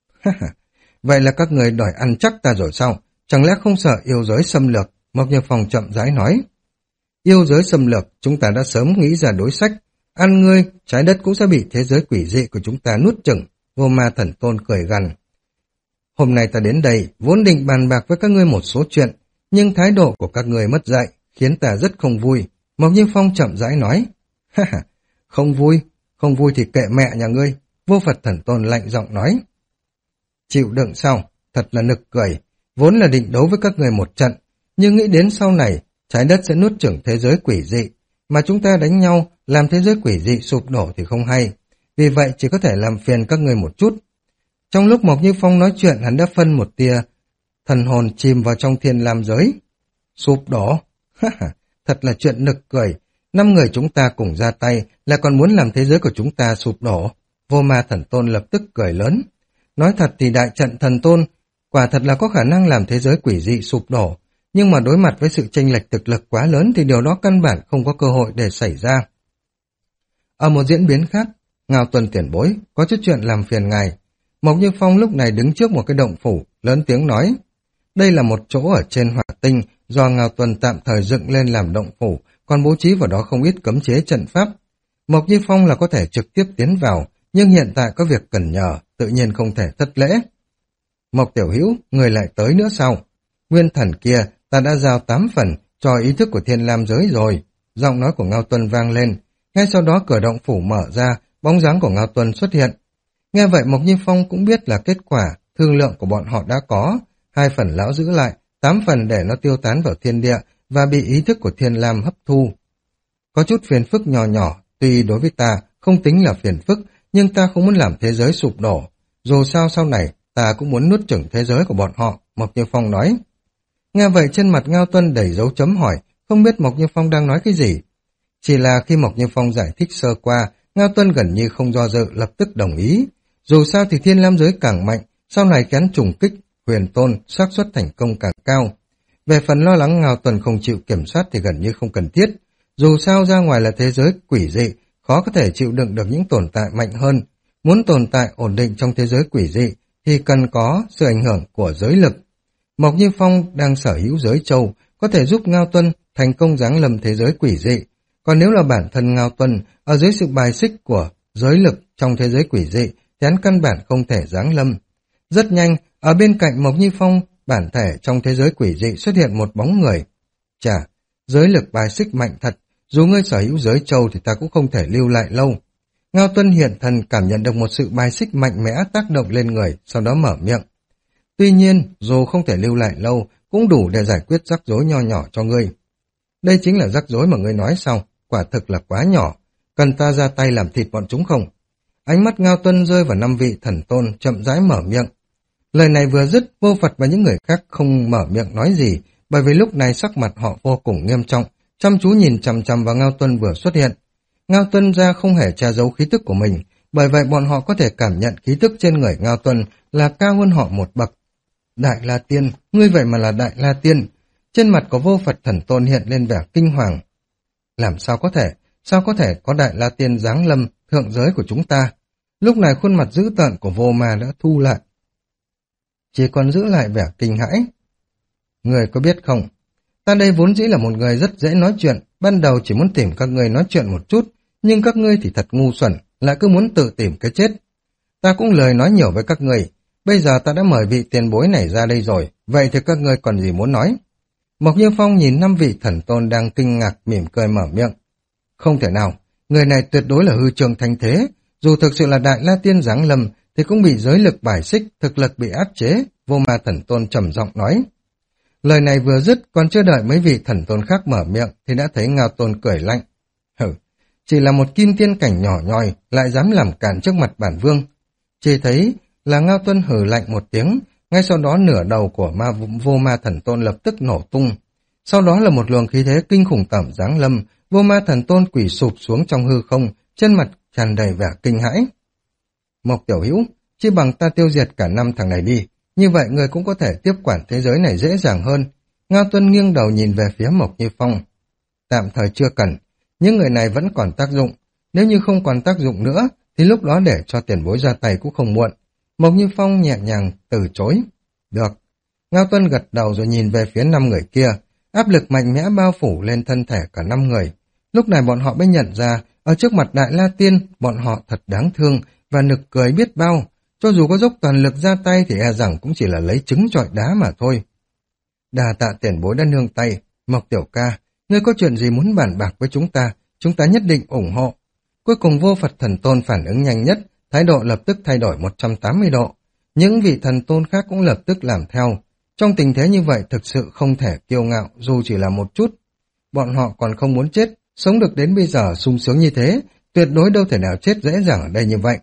Vậy là các người đòi ăn chắc ta rồi sao? Chẳng lẽ không sợ yêu giới xâm lược? Mộc Như Phong chậm rãi nói. Yêu giới xâm lược, chúng ta đã sớm nghĩ ra đối sách. Ăn ngươi, trái đất cũng sẽ bị thế giới quỷ dị của chúng ta nuốt chửng. Vô ma thần tôn cười gằn. Hôm nay ta đến đây, vốn định bàn bạc với các ngươi một số chuyện, nhưng thái độ của các ngươi mất dạy, khiến ta rất không vui. Mộc Như Phong chậm rãi nói. Ha ha, không vui, không vui thì kệ mẹ nhà ngươi. Vô Phật thần tôn lạnh giọng nói. Chịu đựng sao? Thật là nực cười. Vốn là định đấu với các người một trận, nhưng nghĩ đến sau này, trái đất sẽ nuốt chửng thế giới quỷ dị, mà chúng ta đánh nhau, làm thế giới quỷ dị sụp đổ thì không hay. Vì vậy chỉ có thể làm phiền các người một chút. Trong lúc Mộc Như Phong nói chuyện, hắn đã phân một tia thần hồn chìm vào trong thiên lam giới. Sụp đổ? Thật là chuyện nực cười. Năm người chúng ta cùng ra tay là còn muốn làm thế giới của chúng ta sụp đổ. Vô ma thần tôn lập tức cười lớn. Nói thật thì đại trận thần tôn quả thật là có khả năng làm thế giới quỷ dị sụp đổ, nhưng mà đối mặt với sự chênh lệch thực lực quá lớn thì điều đó căn bản không có cơ hội để xảy ra. Ở một diễn biến khác, Ngao Tuần tiền bối, có chút chuyện làm phiền ngài. Mộc Như Phong lúc này đứng trước một cái động phủ, lớn tiếng nói. Đây là một chỗ ở trên hỏa tinh do Ngao Tuần tạm thời dựng lên làm động phủ, còn bố trí vào đó không ít cấm chế trận pháp. Mộc Như Phong là có thể trực tiếp tiến vào, nhưng hiện tại có việc cần nhờ, tự nhiên không thể thất lễ. Mộc tiểu hữu, người lại tới nữa sao? Nguyên thần kia, ta đã giao tám phần cho ý thức của thiên lam giới rồi. Giọng nói của Ngao Tuần vang lên. Ngay sau đó cửa động phủ mở ra, bóng dáng của Ngao Tuần xuất hiện. Nghe vậy Mộc Như Phong cũng biết là kết quả, thương lượng của bọn họ đã có. Hai phần lão giữ lại, tám phần để nó tiêu tán vào thiên địa và bị ý thức của thiên lam hấp thu. Có chút phiền phức nhỏ nhỏ, tuy đối với ta không tính là phiền phức, nhưng ta không muốn làm thế giới sụp đổ. Dù sao sau này, ta cũng muốn nuốt chửng thế giới của bọn họ, Mộc Như Phong nói. Nghe vậy trên mặt Ngao Tuân đầy dấu chấm hỏi, không biết Mộc Như Phong đang nói cái gì. Chỉ là khi Mộc Như Phong giải thích sơ qua, Ngao Tuân gần như không do dự lập tức đồng ý. Dù sao thì thiên lam giới càng mạnh, sau này kén trùng kích, huyền tôn, xác suất thành công càng cao. Về phần lo lắng Ngao Tuân không chịu kiểm soát thì gần như không cần thiết. Dù sao ra ngoài là thế giới quỷ dị, khó có thể chịu đựng được những tồn tại mạnh hơn. Muốn tồn tại ổn định trong thế giới quỷ dị thì cần có sự ảnh hưởng của giới lực. Mộc Như Phong đang sở hữu giới châu, có thể giúp Ngao Tuân thành công giáng lâm thế giới quỷ dị. Còn nếu là bản thân Ngao Tuân ở dưới sự bài xích của giới lực trong thế giới quỷ dị thì hắn căn bản không thể giáng lâm. Rất nhanh, ở bên cạnh Mộc Như Phong, bản thể trong thế giới quỷ dị xuất hiện một bóng người. Chà, giới lực bài xích mạnh thật, dù ngươi sở hữu giới châu thì ta cũng không thể lưu lại lâu. Ngao Tuân hiện thần cảm nhận được một sự bài xích mạnh mẽ tác động lên người, sau đó mở miệng. Tuy nhiên, dù không thể lưu lại lâu, cũng đủ để giải quyết rắc rối nho nhỏ cho ngươi. Đây chính là rắc rối mà ngươi nói sao, quả thực là quá nhỏ, cần ta ra tay làm thịt bọn chúng không? Ánh mắt Ngao Tuân rơi vào năm vị thần tôn, chậm rãi mở miệng. Lời này vừa dứt, Vô Phật và những người khác không mở miệng nói gì, bởi vì lúc này sắc mặt họ vô cùng nghiêm trọng, chăm chú nhìn chằm chằm vào Ngao Tuân vừa xuất hiện. Ngao Tuân ra không hề che giấu khí tức của mình, bởi vậy bọn họ có thể cảm nhận khí tức trên người Ngao Tuân là cao hơn họ một bậc. Đại La Tiên, ngươi vậy mà là Đại La Tiên. Trên mặt của Vô Phật thần tôn hiện lên vẻ kinh hoàng. Làm sao có thể, sao có thể có Đại La Tiên giáng lâm thượng giới của chúng ta? Lúc này khuôn mặt dữ tợn của Vô Ma đã thu lại, chỉ còn giữ lại vẻ kinh hãi. Người có biết không, ta đây vốn dĩ là một người rất dễ nói chuyện, ban đầu chỉ muốn tìm các ngươi nói chuyện một chút, nhưng các ngươi thì thật ngu xuẩn, lại cứ muốn tự tìm cái chết. Ta cũng lời nói nhiều với các ngươi, bây giờ ta đã mời vị tiền bối này ra đây rồi, vậy thì các ngươi còn gì muốn nói? Mộc Như Phong nhìn năm vị thần tôn đang kinh ngạc mỉm cười mở miệng. Không thể nào, người này tuyệt đối là hư trương thanh thế, dù thực sự là Đại La Tiên giáng lâm thì cũng bị giới lực bài xích, thực lực bị áp chế, Vô Ma thần tôn trầm giọng nói. Lời này vừa dứt, còn chưa đợi mấy vị thần tôn khác mở miệng thì đã thấy Ngao Tôn cười lạnh. Hừ, chỉ là một kim tiên cảnh nhỏ nhoi lại dám làm cản trước mặt bản vương. Chỉ thấy là Ngao Tuân hừ lạnh một tiếng, ngay sau đó nửa đầu của ma vô ma thần tôn lập tức nổ tung. Sau đó là một luồng khí thế kinh khủng tẩm giáng lâm, vô ma thần tôn quỳ sụp xuống trong hư không, trên mặt tràn đầy vẻ kinh hãi. Mộc tiểu hữu, chỉ bằng ta tiêu diệt cả năm thằng này đi, như vậy người cũng có thể tiếp quản thế giới này dễ dàng hơn. Ngao Tuân nghiêng đầu nhìn về phía Mộc Như Phong. Tạm thời chưa cần, những người này vẫn còn tác dụng, nếu như không còn tác dụng nữa, thì lúc đó để cho tiền bối ra tay cũng không muộn. Mộc Như Phong nhẹ nhàng từ chối. Được. Ngao Tuân gật đầu rồi nhìn về phía năm người kia, áp lực mạnh mẽ bao phủ lên thân thể cả năm người. Lúc này bọn họ mới nhận ra, ở trước mặt Đại La Tiên, bọn họ thật đáng thương và nực cười biết bao. Cho dù có dốc toàn lực ra tay thì e rằng cũng chỉ là lấy trứng trọi đá mà thôi. Đà tạ tiền bối đã nương tay. Mộc tiểu ca, ngươi có chuyện gì muốn bàn bạc với chúng ta, chúng ta nhất định ủng hộ. Cuối cùng Vô Phật Thần Tôn phản ứng nhanh nhất, thái độ lập tức thay đổi một trăm tám mươi độ. Những vị thần tôn khác cũng lập tức làm theo. Trong tình thế như vậy thực sự không thể kiêu ngạo dù chỉ là một chút. Bọn họ còn không muốn chết, sống được đến bây giờ sung sướng như thế, tuyệt đối đâu thể nào chết dễ dàng ở đây như vậy.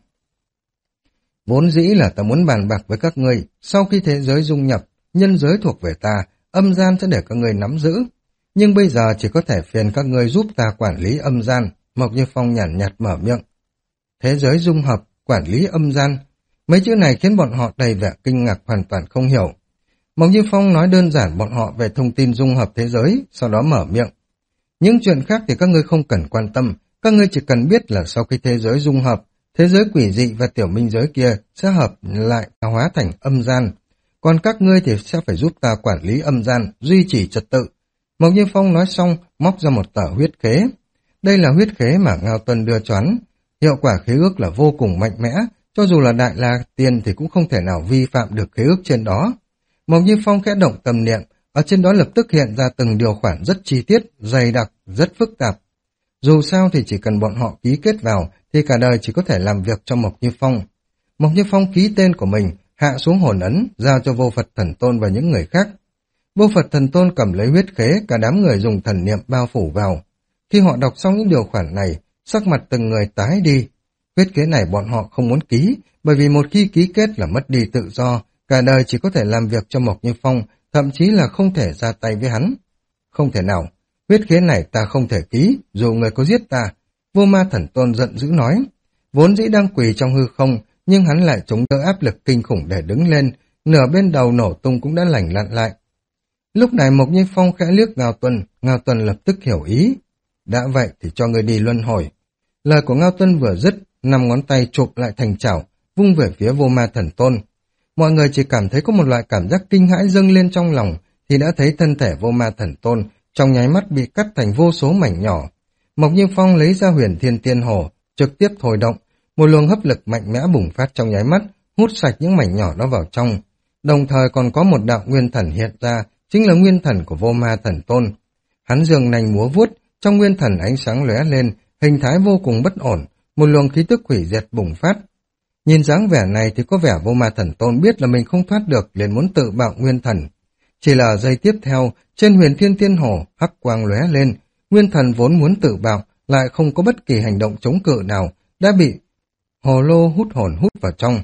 Vốn dĩ là ta muốn bàn bạc với các ngươi, sau khi thế giới dung nhập, nhân giới thuộc về ta, âm gian sẽ để các ngươi nắm giữ. Nhưng bây giờ chỉ có thể phiền các ngươi giúp ta quản lý âm gian. Mộc Như Phong nhàn nhạt mở miệng. Thế giới dung hợp, quản lý âm gian. Mấy chữ này khiến bọn họ đầy vẻ kinh ngạc hoàn toàn không hiểu. Mộc Như Phong nói đơn giản bọn họ về thông tin dung hợp thế giới, sau đó mở miệng. Những chuyện khác thì các ngươi không cần quan tâm, các ngươi chỉ cần biết là sau khi thế giới dung hợp, thế giới quỷ dị và tiểu minh giới kia sẽ hợp lại hóa thành âm gian. Còn các ngươi thì sẽ phải giúp ta quản lý âm gian, duy trì trật tự. Mộc Như Phong nói xong, móc ra một tờ huyết khế. Đây là huyết khế mà Ngao Tuân đưa choán. Hiệu quả khế ước là vô cùng mạnh mẽ, cho dù là Đại La Tiên thì cũng không thể nào vi phạm được khế ước trên đó. Mộc Như Phong khẽ động tâm niệm, ở trên đó lập tức hiện ra từng điều khoản rất chi tiết, dày đặc, rất phức tạp. Dù sao thì chỉ cần bọn họ ký kết vào, thì cả đời chỉ có thể làm việc cho Mộc Như Phong. Mộc Như Phong ký tên của mình, hạ xuống hồn ấn, giao cho Vô Phật Thần Tôn và những người khác. Vô Phật Thần Tôn cầm lấy huyết khế, cả đám người dùng thần niệm bao phủ vào. Khi họ đọc xong những điều khoản này, sắc mặt từng người tái đi. Huyết khế này bọn họ không muốn ký, bởi vì một khi ký kết là mất đi tự do, cả đời chỉ có thể làm việc cho Mộc Như Phong, thậm chí là không thể ra tay với hắn. Không thể nào, huyết khế này ta không thể ký, dù người có giết ta. Vô Ma Thần Tôn giận dữ nói. Vốn dĩ đang quỳ trong hư không, nhưng hắn lại chống đỡ áp lực kinh khủng để đứng lên, nửa bên đầu nổ tung cũng đã lành lặn lại. Lúc này Mộc Như Phong khẽ liếc Ngao Tuân, Ngao Tuân lập tức hiểu ý. Đã vậy thì cho người đi luân hồi. Lời của Ngao Tuân vừa dứt, năm ngón tay chụp lại thành chảo, vung về phía Vô Ma Thần Tôn. Mọi người chỉ cảm thấy có một loại cảm giác kinh hãi dâng lên trong lòng, thì đã thấy thân thể Vô Ma Thần Tôn trong nháy mắt bị cắt thành vô số mảnh nhỏ. Mộc Như Phong lấy ra Huyền Thiên Tiên Hồ, trực tiếp thôi động, một luồng hấp lực mạnh mẽ bùng phát trong nháy mắt, hút sạch những mảnh nhỏ đó vào trong. Đồng thời còn có một đạo nguyên thần hiện ra, chính là nguyên thần của Vô Ma Thần Tôn. Hắn giương nành múa vuốt, trong nguyên thần ánh sáng lóe lên, hình thái vô cùng bất ổn, một luồng khí tức hủy diệt bùng phát. Nhìn dáng vẻ này thì có vẻ Vô Ma Thần Tôn biết là mình không thoát được, liền muốn tự bạo nguyên thần. Chỉ là giây tiếp theo, trên Huyền Thiên Tiên Hồ hắc quang lóe lên, nguyên thần vốn muốn tự bạo lại không có bất kỳ hành động chống cự nào, đã bị hồ lô hút hồn hút vào trong.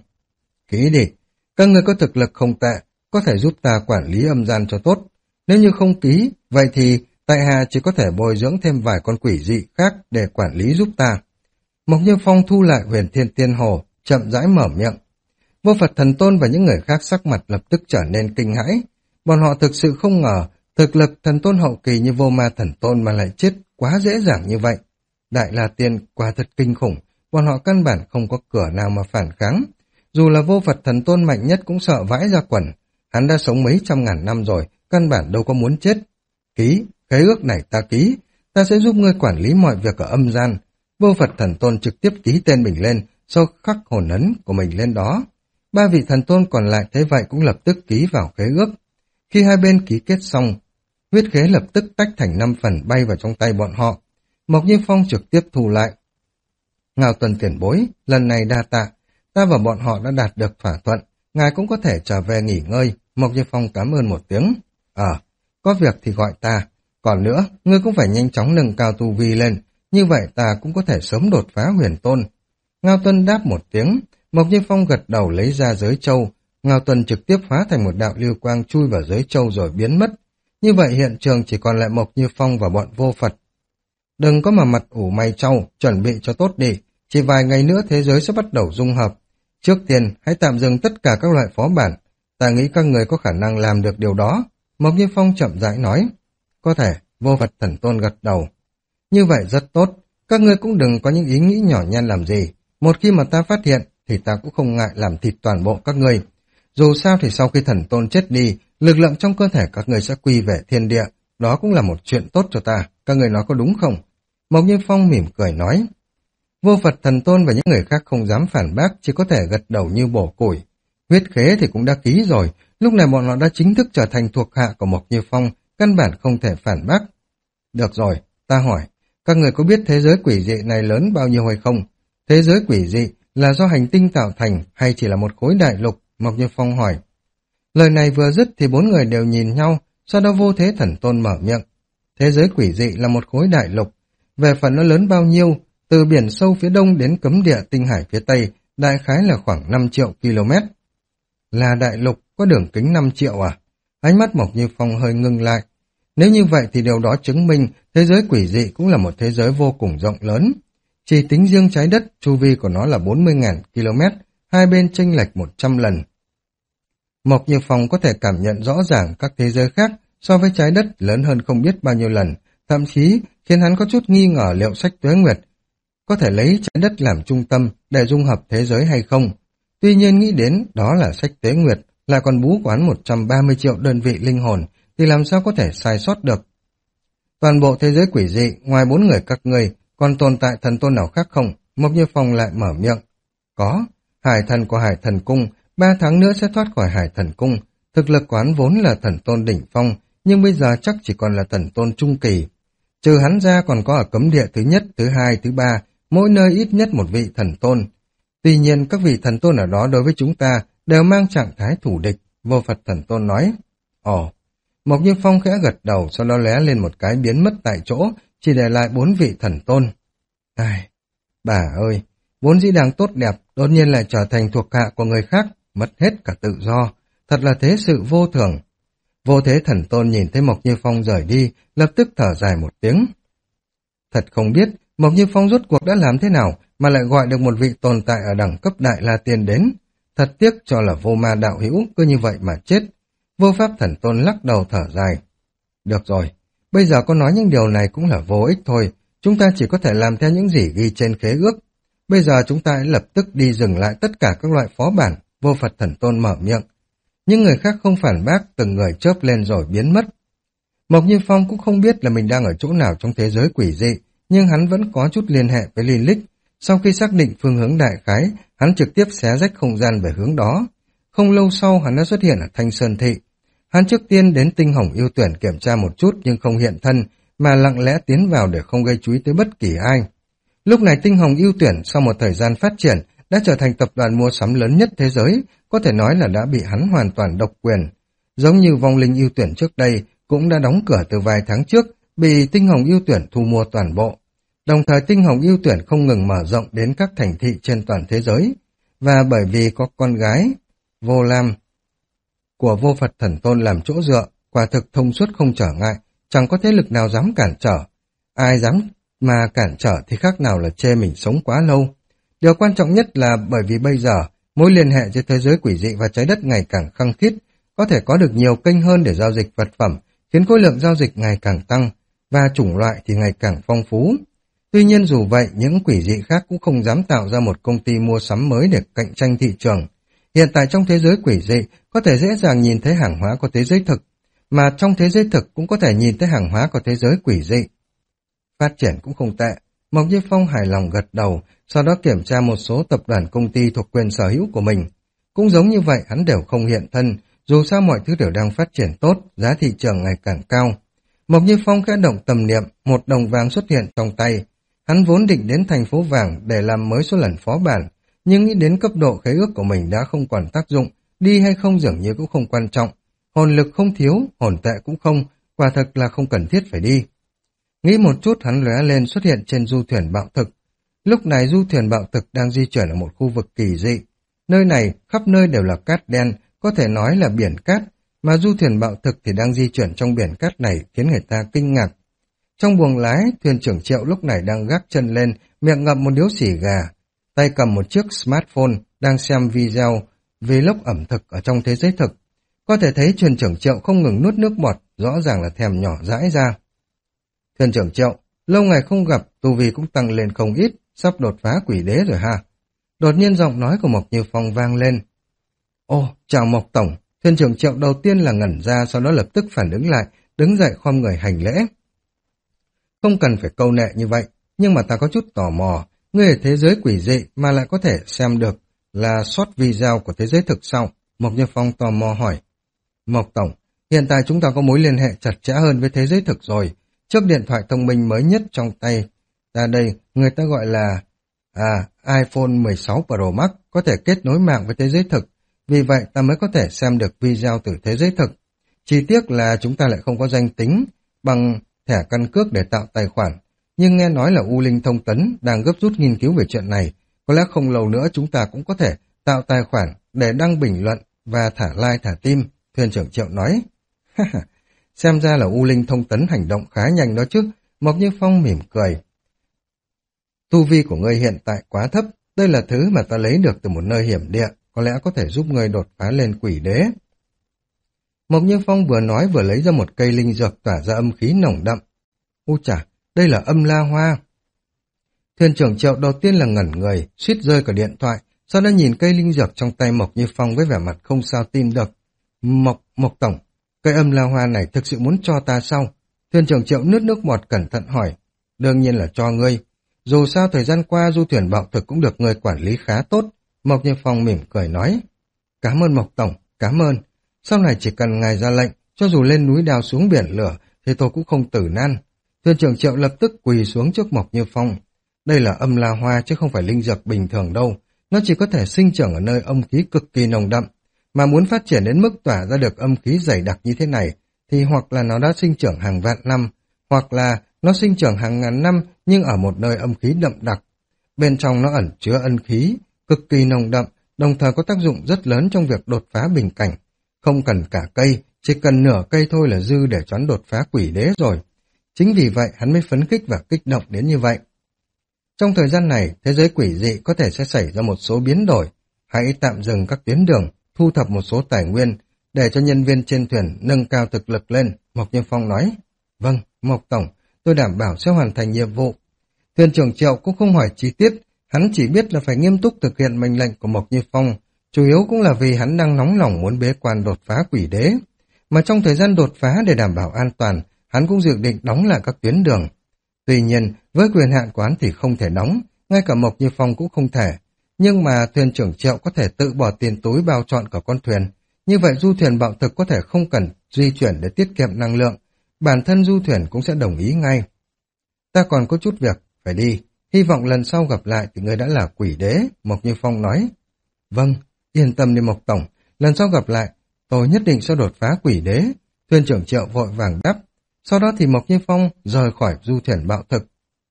Ký đi, các người có thực lực không tệ, có thể giúp ta quản lý âm gian cho tốt. Nếu như không ký, vậy thì tại hạ chỉ có thể bồi dưỡng thêm vài con quỷ dị khác để quản lý giúp ta. Mộc Như Phong thu lại Huyền Thiên Tiên Hồ, chậm rãi mở miệng. Vô Phật Thần Tôn và những người khác sắc mặt lập tức trở nên kinh hãi. Bọn họ thực sự không ngờ, thực lực thần tôn hậu kỳ như Vô Ma Thần Tôn mà lại chết quá dễ dàng như vậy. Đại La Tiên quả thật kinh khủng, bọn họ căn bản không có cửa nào mà phản kháng. Dù là Vô Phật Thần Tôn mạnh nhất cũng sợ vãi ra quần. Hắn đã sống mấy trăm ngàn năm rồi, căn bản đâu có muốn chết. Ký, khế ước này ta ký, ta sẽ giúp ngươi quản lý mọi việc ở âm gian. Vô Phật Thần Tôn trực tiếp ký tên mình lên, sau khắc hồn ấn của mình lên đó. Ba vị thần tôn còn lại thế vậy cũng lập tức ký vào khế ước. Khi hai bên ký kết xong, huyết khế lập tức tách thành năm phần bay vào trong tay bọn họ. Mộc Như Phong trực tiếp thu lại. Ngao Tuân tiền bối, lần này đa tạ, ta và bọn họ đã đạt được thỏa thuận, ngài cũng có thể trở về nghỉ ngơi. Mộc Như Phong cảm ơn một tiếng. Ờ, có việc thì gọi ta. Còn nữa, ngươi cũng phải nhanh chóng nâng cao tu vi lên, như vậy ta cũng có thể sớm đột phá huyền tôn. Ngao Tuân đáp một tiếng, Mộc Như Phong gật đầu lấy ra giới châu, Ngao Tuần trực tiếp hóa thành một đạo lưu quang chui vào giới châu rồi biến mất. Như vậy hiện trường chỉ còn lại Mộc Như Phong và bọn vô Phật. Đừng có mà mặt ủ mày trau, chuẩn bị cho tốt đi, chỉ vài ngày nữa thế giới sẽ bắt đầu dung hợp. Trước tiên, hãy tạm dừng tất cả các loại phó bản, ta nghĩ các người có khả năng làm được điều đó. Mộc Như Phong chậm rãi nói. Có thể, vô Phật Thần Tôn gật đầu. Như vậy rất tốt, các ngươi cũng đừng có những ý nghĩ nhỏ nhen làm gì. Một khi mà ta phát hiện, thì ta cũng không ngại làm thịt toàn bộ các ngươi. Dù sao thì sau khi Thần Tôn chết đi, lực lượng trong cơ thể các ngươi sẽ quy về thiên địa, đó cũng là một chuyện tốt cho ta, các ngươi nói có đúng không? Mộc Như Phong mỉm cười nói. Vô Phật Thần Tôn và những người khác không dám phản bác, chỉ có thể gật đầu như bổ củi. Huyết khế thì cũng đã ký rồi, lúc này bọn họ đã chính thức trở thành thuộc hạ của Mộc Như Phong, căn bản không thể phản bác. Được rồi, ta hỏi, các người có biết thế giới quỷ dị này lớn bao nhiêu hay không? Thế giới quỷ dị là do hành tinh tạo thành hay chỉ là một khối đại lục? Mộc Như Phong hỏi. Lời này vừa dứt thì bốn người đều nhìn nhau, sau đó Vô Thế Thần Tôn mở miệng. Thế giới quỷ dị là một khối đại lục. Về phần nó lớn bao nhiêu, từ biển sâu phía đông đến cấm địa tinh hải phía tây, đại khái là khoảng năm triệu ki lô mét. Là đại lục có đường kính năm triệu à? Ánh mắt Mộc Như Phong hơi ngưng lại. Nếu như vậy thì điều đó chứng minh thế giới quỷ dị cũng là một thế giới vô cùng rộng lớn. Chỉ tính riêng trái đất, chu vi của nó là bốn mươi nghìn ki lô mét, hai bên chênh lệch một trăm lần. Mộc Như Phong có thể cảm nhận rõ ràng các thế giới khác so với trái đất lớn hơn không biết bao nhiêu lần, thậm chí khiến hắn có chút nghi ngờ liệu sách Tuế Nguyệt có thể lấy trái đất làm trung tâm để dung hợp thế giới hay không. Tuy nhiên nghĩ đến đó là sách Tuế Nguyệt, lại còn bú quán một trăm ba mươi triệu đơn vị linh hồn, thì làm sao có thể sai sót được. Toàn bộ thế giới quỷ dị, ngoài bốn người các ngươi, còn tồn tại thần tôn nào khác không? Mộc Như Phong lại mở miệng. Có, hải thần của hải thần cung, ba tháng nữa sẽ thoát khỏi hải thần cung. Thực lực quán vốn là thần tôn đỉnh phong, nhưng bây giờ chắc chỉ còn là thần tôn trung kỳ. Trừ hắn ra còn có ở cấm địa thứ nhất, thứ hai, thứ ba, mỗi nơi ít nhất một vị thần tôn. Tuy nhiên các vị thần tôn ở đó đối với chúng ta đều mang trạng thái thủ địch, Vô Phật Thần Tôn nói. Ồ, Mộc Như Phong khẽ gật đầu, sau đó lóe lên một cái biến mất tại chỗ, chỉ để lại bốn vị thần tôn. Ai, bà ơi, vốn dĩ đang tốt đẹp, đột nhiên lại trở thành thuộc hạ của người khác, mất hết cả tự do, thật là thế sự vô thường. Vô Thế Thần Tôn nhìn thấy Mộc Như Phong rời đi, lập tức thở dài một tiếng. Thật không biết, Mộc Như Phong rốt cuộc đã làm thế nào mà lại gọi được một vị tồn tại ở đẳng cấp Đại La Tiên đến. Thật tiếc cho là vô ma đạo hữu, cứ như vậy mà chết. Vô Pháp Thần Tôn lắc đầu thở dài. Được rồi, bây giờ có nói những điều này cũng là vô ích thôi, chúng ta chỉ có thể làm theo những gì ghi trên khế ước. Bây giờ chúng ta hãy lập tức đi dừng lại tất cả các loại phó bản, Vô Phật Thần Tôn mở miệng. Những người khác không phản bác, từng người chớp lên rồi biến mất. Mộc Như Phong cũng không biết là mình đang ở chỗ nào trong thế giới quỷ dị, nhưng hắn vẫn có chút liên hệ với Lilith. Sau khi xác định phương hướng đại khái, hắn trực tiếp xé rách không gian về hướng đó. Không lâu sau hắn đã xuất hiện ở Thanh Sơn Thị. Hắn trước tiên đến Tinh Hồng Yêu Tuyển kiểm tra một chút nhưng không hiện thân, mà lặng lẽ tiến vào để không gây chú ý tới bất kỳ ai. Lúc này Tinh Hồng Yêu Tuyển sau một thời gian phát triển đã trở thành tập đoàn mua sắm lớn nhất thế giới, có thể nói là đã bị hắn hoàn toàn độc quyền. Giống như Vong Linh Yêu Tuyển trước đây cũng đã đóng cửa từ vài tháng trước, bị Tinh Hồng Yêu Tuyển thu mua toàn bộ. Đồng thời Tinh Hồng Yêu Tuyển không ngừng mở rộng đến các thành thị trên toàn thế giới. Và bởi vì có con gái Vô Lam của Vô Phật Thần Tôn làm chỗ dựa, quả thực thông suốt không trở ngại, chẳng có thế lực nào dám cản trở. Ai dám mà cản trở thì khác nào là chê mình sống quá lâu. Điều quan trọng nhất là bởi vì bây giờ mối liên hệ giữa thế giới quỷ dị và trái đất ngày càng khăng khít, có thể có được nhiều kênh hơn để giao dịch vật phẩm, khiến khối lượng giao dịch ngày càng tăng, và chủng loại thì ngày càng phong phú. Tuy nhiên dù vậy, những quỷ dị khác cũng không dám tạo ra một công ty mua sắm mới để cạnh tranh thị trường. Hiện tại trong thế giới quỷ dị, có thể dễ dàng nhìn thấy hàng hóa của thế giới thực, mà trong thế giới thực cũng có thể nhìn thấy hàng hóa của thế giới quỷ dị. Phát triển cũng không tệ. Mộc Như Phong hài lòng gật đầu, sau đó kiểm tra một số tập đoàn công ty thuộc quyền sở hữu của mình. Cũng giống như vậy, hắn đều không hiện thân, dù sao mọi thứ đều đang phát triển tốt, giá thị trường ngày càng cao. Mộc Như Phong khẽ động tâm niệm, một đồng vàng xuất hiện trong tay. Hắn vốn định đến thành phố vàng để làm mới số lần phó bản, nhưng nghĩ đến cấp độ khế ước của mình đã không còn tác dụng, đi hay không dường như cũng không quan trọng. Hồn lực không thiếu, hồn tệ cũng không, quả thật là không cần thiết phải đi. Nghĩ một chút hắn lóe lên xuất hiện trên du thuyền bạo thực. Lúc này du thuyền bạo thực đang di chuyển ở một khu vực kỳ dị, Nơi này khắp nơi đều là cát đen, có thể nói là biển cát, mà du thuyền bạo thực thì đang di chuyển trong biển cát này khiến người ta kinh ngạc. Trong buồng lái, thuyền trưởng Triệu lúc này đang gác chân lên, miệng ngậm một điếu xì gà, tay cầm một chiếc smartphone, đang xem video vlog ẩm thực ở trong thế giới thực. Có thể thấy thuyền trưởng Triệu không ngừng nuốt nước bọt, rõ ràng là thèm nhỏ dãi ra. Thuyền trưởng Triệu, lâu ngày không gặp, tu vi cũng tăng lên không ít, sắp đột phá quỷ đế rồi ha. Đột nhiên giọng nói của Mộc Như Phong vang lên. Ồ, chào Mộc Tổng. Thuyền trưởng Triệu đầu tiên là ngẩn ra, sau đó lập tức phản ứng lại, đứng dậy khom người hành lễ. Không cần phải câu nệ như vậy, nhưng mà ta có chút tò mò, ngươi ở thế giới quỷ dị mà lại có thể xem được là short video của thế giới thực sau. Mộc Như Phong tò mò hỏi. Mộc Tổng, hiện tại chúng ta có mối liên hệ chặt chẽ hơn với thế giới thực rồi. Chiếc điện thoại thông minh mới nhất trong tay ta đây, người ta gọi là à, iPhone mười sáu Pro Max, có thể kết nối mạng với thế giới thực. Vì vậy ta mới có thể xem được video từ thế giới thực. Chỉ tiếc là chúng ta lại không có danh tính bằng thẻ căn cước để tạo tài khoản. Nhưng nghe nói là U Linh Thông Tấn đang gấp rút nghiên cứu về chuyện này. Có lẽ không lâu nữa chúng ta cũng có thể tạo tài khoản để đăng bình luận và thả like thả tim. Thuyền trưởng Triệu nói. Xem ra là U Linh Thông Tấn hành động khá nhanh đó chứ. Mộc Như Phong mỉm cười. Tu vi của ngươi hiện tại quá thấp. Đây là thứ mà ta lấy được từ một nơi hiểm địa. Có lẽ có thể giúp ngươi đột phá lên quỷ đế. Mộc Như Phong vừa nói vừa lấy ra một cây linh dược tỏa ra âm khí nồng đậm. U chà, đây là âm la hoa. Thuyền trưởng Triệu đầu tiên là ngẩn người, suýt rơi cả điện thoại, sau đó nhìn cây linh dược trong tay Mộc Như Phong với vẻ mặt không sao tin được. Mộc, Mộc Tổng, cây âm la hoa này thực sự muốn cho ta sao? Thuyền trưởng Triệu nuốt nước bọt cẩn thận hỏi. Đương nhiên là cho ngươi. Dù sao thời gian qua du thuyền bạo thực cũng được ngươi quản lý khá tốt. Mộc Như Phong mỉm cười nói. Cảm ơn Mộc Tổng, cảm ơn. Sau này chỉ cần ngài ra lệnh, cho dù lên núi đào xuống biển lửa, thì tôi cũng không tử nan. Thuyền trưởng Triệu lập tức quỳ xuống trước Mộc Như Phong. Đây là âm la hoa chứ không phải linh dược bình thường đâu. Nó chỉ có thể sinh trưởng ở nơi âm khí cực kỳ nồng đậm. Mà muốn phát triển đến mức tỏa ra được âm khí dày đặc như thế này, thì hoặc là nó đã sinh trưởng hàng vạn năm, hoặc là nó sinh trưởng hàng ngàn năm nhưng ở một nơi âm khí đậm đặc. Bên trong nó ẩn chứa ân khí, cực kỳ nồng đậm, đồng thời có tác dụng rất lớn trong việc đột phá bình cảnh. Không cần cả cây, chỉ cần nửa cây thôi là dư để choán đột phá quỷ đế rồi. Chính vì vậy hắn mới phấn khích và kích động đến như vậy. Trong thời gian này, thế giới quỷ dị có thể sẽ xảy ra một số biến đổi. Hãy tạm dừng các tuyến đường, thu thập một số tài nguyên, để cho nhân viên trên thuyền nâng cao thực lực lên, Mộc Như Phong nói. Vâng, Mộc Tổng, tôi đảm bảo sẽ hoàn thành nhiệm vụ. Thuyền trưởng Triệu cũng không hỏi chi tiết, hắn chỉ biết là phải nghiêm túc thực hiện mệnh lệnh của Mộc Như Phong, chủ yếu cũng là vì hắn đang nóng lòng muốn bế quan đột phá quỷ đế. Mà trong thời gian đột phá để đảm bảo an toàn, hắn cũng dự định đóng lại các tuyến đường. Tuy nhiên, với quyền hạn của hắn thì không thể đóng, ngay cả Mộc Như Phong cũng không thể. Nhưng mà thuyền trưởng Triệu có thể tự bỏ tiền túi bao trọn cả con thuyền. Như vậy du thuyền bạo thực có thể không cần di chuyển để tiết kiệm năng lượng. Bản thân du thuyền cũng sẽ đồng ý ngay. Ta còn có chút việc, phải đi. Hy vọng lần sau gặp lại thì ngươi đã là quỷ đế, Mộc Như Phong nói. Vâng, yên tâm đi Mộc Tổng, lần sau gặp lại, tôi nhất định sẽ đột phá quỷ đế. Thuyền trưởng Triệu vội vàng đáp. Sau đó thì Mộc Như Phong rời khỏi du thuyền bạo thực.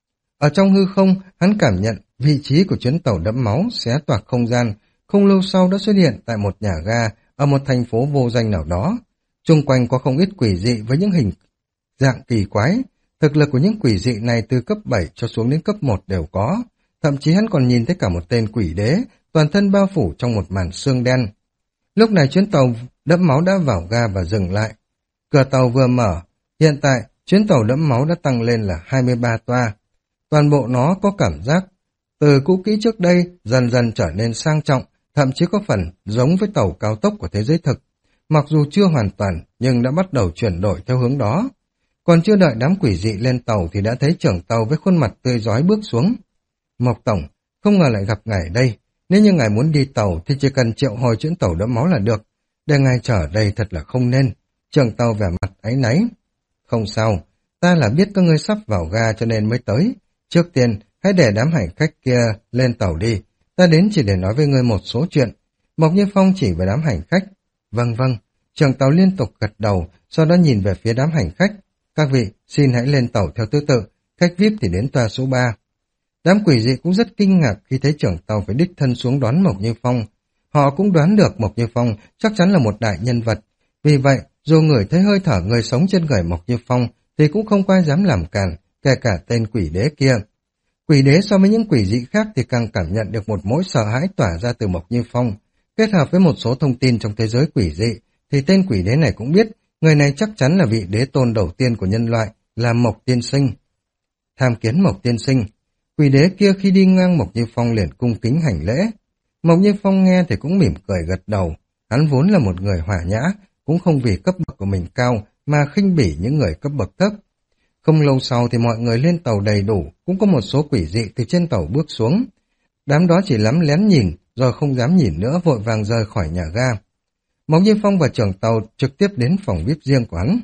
Ở trong hư không, hắn cảm nhận vị trí của chuyến tàu đẫm máu xé toạc không gian, không lâu sau đã xuất hiện tại một nhà ga ở một thành phố vô danh nào đó. Chung quanh có không ít quỷ dị với những hình dạng kỳ quái. Thực lực của những quỷ dị này từ cấp bảy cho xuống đến cấp một đều có. Thậm chí hắn còn nhìn thấy cả một tên quỷ đế, toàn thân bao phủ trong một màn xương đen. Lúc này chuyến tàu đẫm máu đã vào ga và dừng lại. Cửa tàu vừa mở, hiện tại chuyến tàu đẫm máu đã tăng lên là hai mươi ba toa. Toàn bộ nó có cảm giác từ cũ kỹ trước đây dần dần trở nên sang trọng, thậm chí có phần giống với tàu cao tốc của thế giới thực. Mặc dù chưa hoàn toàn, nhưng đã bắt đầu chuyển đổi theo hướng đó. Còn chưa đợi đám quỷ dị lên tàu thì đã thấy trưởng tàu với khuôn mặt tươi rói bước xuống. Mộc Tổng, không ngờ lại gặp ngài ở đây. Nếu như ngài muốn đi tàu thì chỉ cần triệu hồi chuyến tàu đẫm máu là được. Để ngài chờ đây thật là không nên. Trưởng tàu vẻ mặt áy náy. Không sao, ta là biết các ngươi sắp vào ga cho nên mới tới. Trước tiên, hãy để đám hành khách kia lên tàu đi. Ta đến chỉ để nói với ngươi một số chuyện. Mộc Như Phong chỉ về đám hành khách. Vâng vâng, trưởng tàu liên tục gật đầu, sau đó nhìn về phía đám hành khách. Các vị, xin hãy lên tàu theo thứ tự, khách vi ai pi thì đến toa số ba. Đám quỷ dị cũng rất kinh ngạc khi thấy trưởng tàu phải đích thân xuống đón Mộc Như Phong. Họ cũng đoán được Mộc Như Phong chắc chắn là một đại nhân vật. Vì vậy, dù người thấy hơi thở người sống trên người Mộc Như Phong thì cũng không có ai dám làm cản, kể cả tên quỷ đế kia. Quỷ đế so với những quỷ dị khác thì càng cảm nhận được một mối sợ hãi tỏa ra từ Mộc Như Phong. Kết hợp với một số thông tin trong thế giới quỷ dị, thì tên quỷ đế này cũng biết người này chắc chắn là vị đế tôn đầu tiên của nhân loại, là Mộc Tiên Sinh. Tham kiến Mộc Tiên Sinh, quỷ đế kia khi đi ngang Mộc Như Phong liền cung kính hành lễ. Mộc Như Phong nghe thì cũng mỉm cười gật đầu, hắn vốn là một người hỏa nhã, cũng không vì cấp bậc của mình cao mà khinh bỉ những người cấp bậc thấp. Không lâu sau thì mọi người lên tàu đầy đủ, cũng có một số quỷ dị từ trên tàu bước xuống. Đám đó chỉ lắm lén nhìn, rồi không dám nhìn nữa vội vàng rời khỏi nhà ga. Mộc Như Phong và trưởng tàu trực tiếp đến phòng vi ai pi riêng của hắn.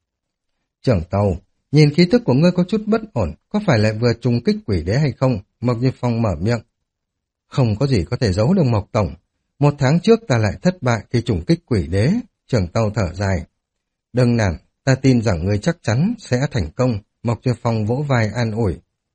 Trưởng tàu, nhìn khí tức của ngươi có chút bất ổn, có phải lại vừa trùng kích quỷ đế hay không? Mộc Như Phong mở miệng. Không có gì có thể giấu được Mộc Tổng. Một tháng trước ta lại thất bại khi trùng kích quỷ đế, trưởng tàu thở dài. Đừng nản, ta tin rằng ngươi chắc chắn sẽ thành công, Mộc Như Phong vỗ vai an ủi.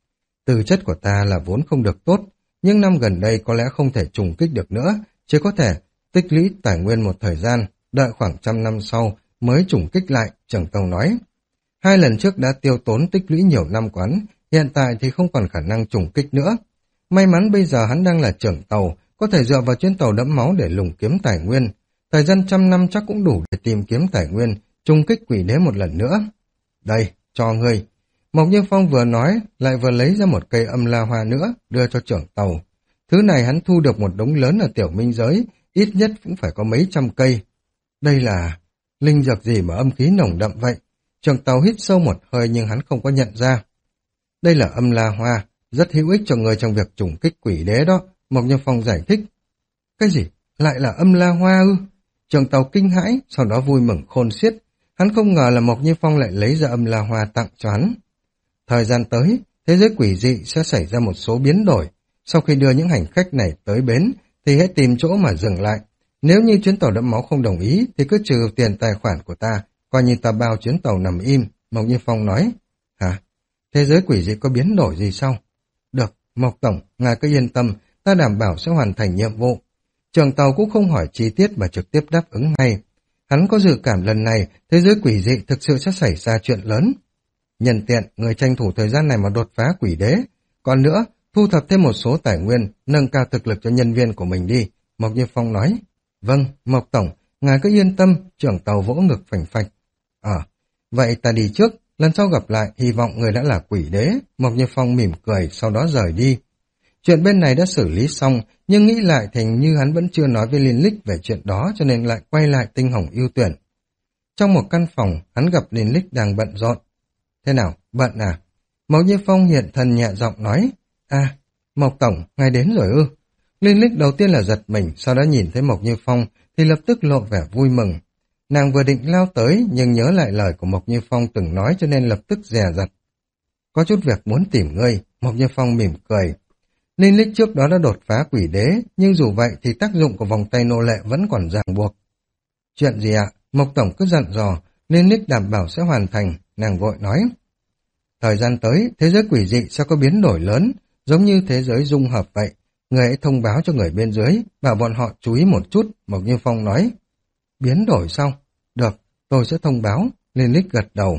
Tư chất của ta là vốn không được tốt, nhưng năm gần đây có lẽ không thể trùng kích được nữa, chỉ có thể tích lũy tài nguyên một thời gian, đợi khoảng trăm năm sau mới trùng kích lại, trưởng tàu nói. Hai lần trước đã tiêu tốn tích lũy nhiều năm quán, hiện tại thì không còn khả năng trùng kích nữa. May mắn bây giờ hắn đang là trưởng tàu, có thể dựa vào chuyến tàu đẫm máu để lùng kiếm tài nguyên. Thời gian trăm năm chắc cũng đủ để tìm kiếm tài nguyên, trùng kích quỷ đế một lần nữa. Đây, cho ngươi. Mộc Như Phong vừa nói, lại vừa lấy ra một cây âm la hoa nữa, đưa cho trưởng tàu. Thứ này hắn thu được một đống lớn ở tiểu minh giới, ít nhất cũng phải có mấy trăm cây. Đây là linh dược gì mà âm khí nồng đậm vậy? Trưởng tàu hít sâu một hơi nhưng hắn không có nhận ra. Đây là âm la hoa, rất hữu ích cho người trong việc trùng kích quỷ đế đó, Mộc Như Phong giải thích. Cái gì? Lại là âm la hoa ư? Trưởng tàu kinh hãi, sau đó vui mừng khôn xiết. Hắn không ngờ là Mộc Như Phong lại lấy ra âm la hoa tặng cho hắn. Thời gian tới, thế giới quỷ dị sẽ xảy ra một số biến đổi. Sau khi đưa những hành khách này tới bến, thì hãy tìm chỗ mà dừng lại. Nếu như chuyến tàu đẫm máu không đồng ý, thì cứ trừ tiền tài khoản của ta, coi như ta bao chuyến tàu nằm im, Mộc Như Phong nói. Hả? Thế giới quỷ dị có biến đổi gì sao? Được, Mộc Tổng, ngài cứ yên tâm, ta đảm bảo sẽ hoàn thành nhiệm vụ. Trưởng tàu cũng không hỏi chi tiết mà trực tiếp đáp ứng ngay. Hắn có dự cảm lần này, thế giới quỷ dị thực sự sẽ xảy ra chuyện lớn. Nhân tiện, người tranh thủ thời gian này mà đột phá quỷ đế. Còn nữa, thu thập thêm một số tài nguyên, nâng cao thực lực cho nhân viên của mình đi, Mộc Như Phong nói. Vâng, Mộc Tổng, ngài cứ yên tâm, trưởng tàu vỗ ngực phành phạch. Ờ, vậy ta đi trước, lần sau gặp lại, hy vọng người đã là quỷ đế, Mộc Như Phong mỉm cười, sau đó rời đi. Chuyện bên này đã xử lý xong, nhưng nghĩ lại thì như hắn vẫn chưa nói với Liên Lích về chuyện đó cho nên lại quay lại tinh hồng ưu tuyển. Trong một căn phòng, hắn gặp Liên Lích đang bận rộn. Thế nào, bận à? Mộc Như Phong hiện thân nhẹ giọng nói. À, Mộc Tổng, ngài đến rồi ư? Liên Lích đầu tiên là giật mình, sau đó nhìn thấy Mộc Như Phong thì lập tức lộ vẻ vui mừng. Nàng vừa định lao tới nhưng nhớ lại lời của Mộc Như Phong từng nói cho nên lập tức dè dặt. Có chút việc muốn tìm ngươi, Mộc Như Phong mỉm cười. Liên Lích trước đó đã đột phá quỷ đế, nhưng dù vậy thì tác dụng của vòng tay nô lệ vẫn còn ràng buộc. Chuyện gì ạ? Mộc Tổng cứ dặn dò, Liên Lích đảm bảo sẽ hoàn thành, nàng vội nói. Thời gian tới, thế giới quỷ dị sẽ có biến đổi lớn, giống như thế giới dung hợp vậy. Người hãy thông báo cho người bên dưới, bảo bọn họ chú ý một chút, Mộc Như Phong nói. Biến đổi sao? Được, tôi sẽ thông báo, Liên Lích gật đầu.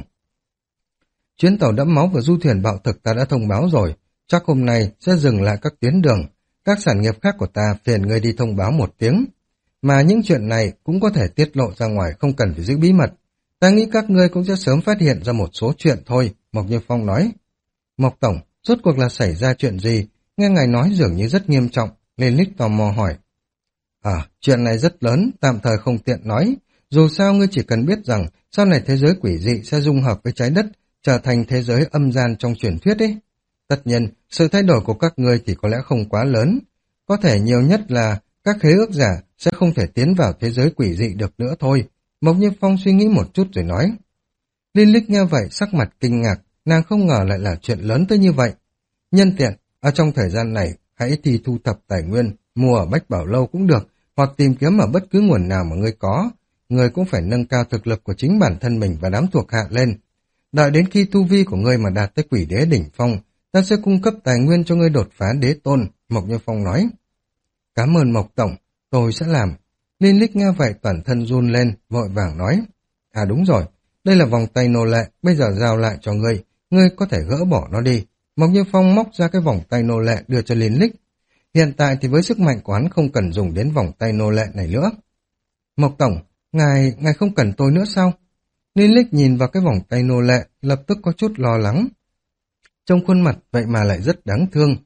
Chuyến tàu đẫm máu và du thuyền bạo thực ta đã thông báo rồi, chắc hôm nay sẽ dừng lại các tuyến đường. Các sản nghiệp khác của ta phiền người đi thông báo một tiếng. Mà những chuyện này cũng có thể tiết lộ ra ngoài, không cần phải giữ bí mật. Ta nghĩ các ngươi cũng sẽ sớm phát hiện ra một số chuyện thôi, Mộc Như Phong nói. Mộc Tổng, rốt cuộc là xảy ra chuyện gì? Nghe ngài nói dường như rất nghiêm trọng, Liên Lích tò mò hỏi. À, chuyện này rất lớn, tạm thời không tiện nói. Dù sao ngươi chỉ cần biết rằng sau này thế giới quỷ dị sẽ dung hợp với trái đất, trở thành thế giới âm gian trong truyền thuyết ấy. Tất nhiên, sự thay đổi của các ngươi thì có lẽ không quá lớn. Có thể nhiều nhất là các khế ước giả sẽ không thể tiến vào thế giới quỷ dị được nữa thôi. Mộc Như Phong suy nghĩ một chút rồi nói. Liên Lích nghe vậy sắc mặt kinh ngạc, nàng không ngờ lại là chuyện lớn tới như vậy. Nhân tiện, ở trong thời gian này, hãy đi thu thập tài nguyên, mua ở Bách Bảo Lâu cũng được, hoặc tìm kiếm ở bất cứ nguồn nào mà ngươi có. Ngươi cũng phải nâng cao thực lực của chính bản thân mình và đám thuộc hạ lên. Đợi đến khi tu vi của ngươi mà đạt tới quỷ đế đỉnh phong, ta sẽ cung cấp tài nguyên cho ngươi đột phá đế tôn, Mộc Như Phong nói. Cảm ơn Mộc Tổng, tôi sẽ làm. Linh Lích nghe vậy toàn thân run lên, vội vàng nói. À đúng rồi, đây là vòng tay nô lệ, bây giờ giao lại cho ngươi, ngươi có thể gỡ bỏ nó đi. Mộc Như Phong móc ra cái vòng tay nô lệ đưa cho Linh Lích. Hiện tại thì với sức mạnh của hắn không cần dùng đến vòng tay nô lệ này nữa. Mộc Tổng, ngài, ngài không cần tôi nữa sao? Linh Lích nhìn vào cái vòng tay nô lệ, lập tức có chút lo lắng. Trong khuôn mặt vậy mà lại rất đáng thương.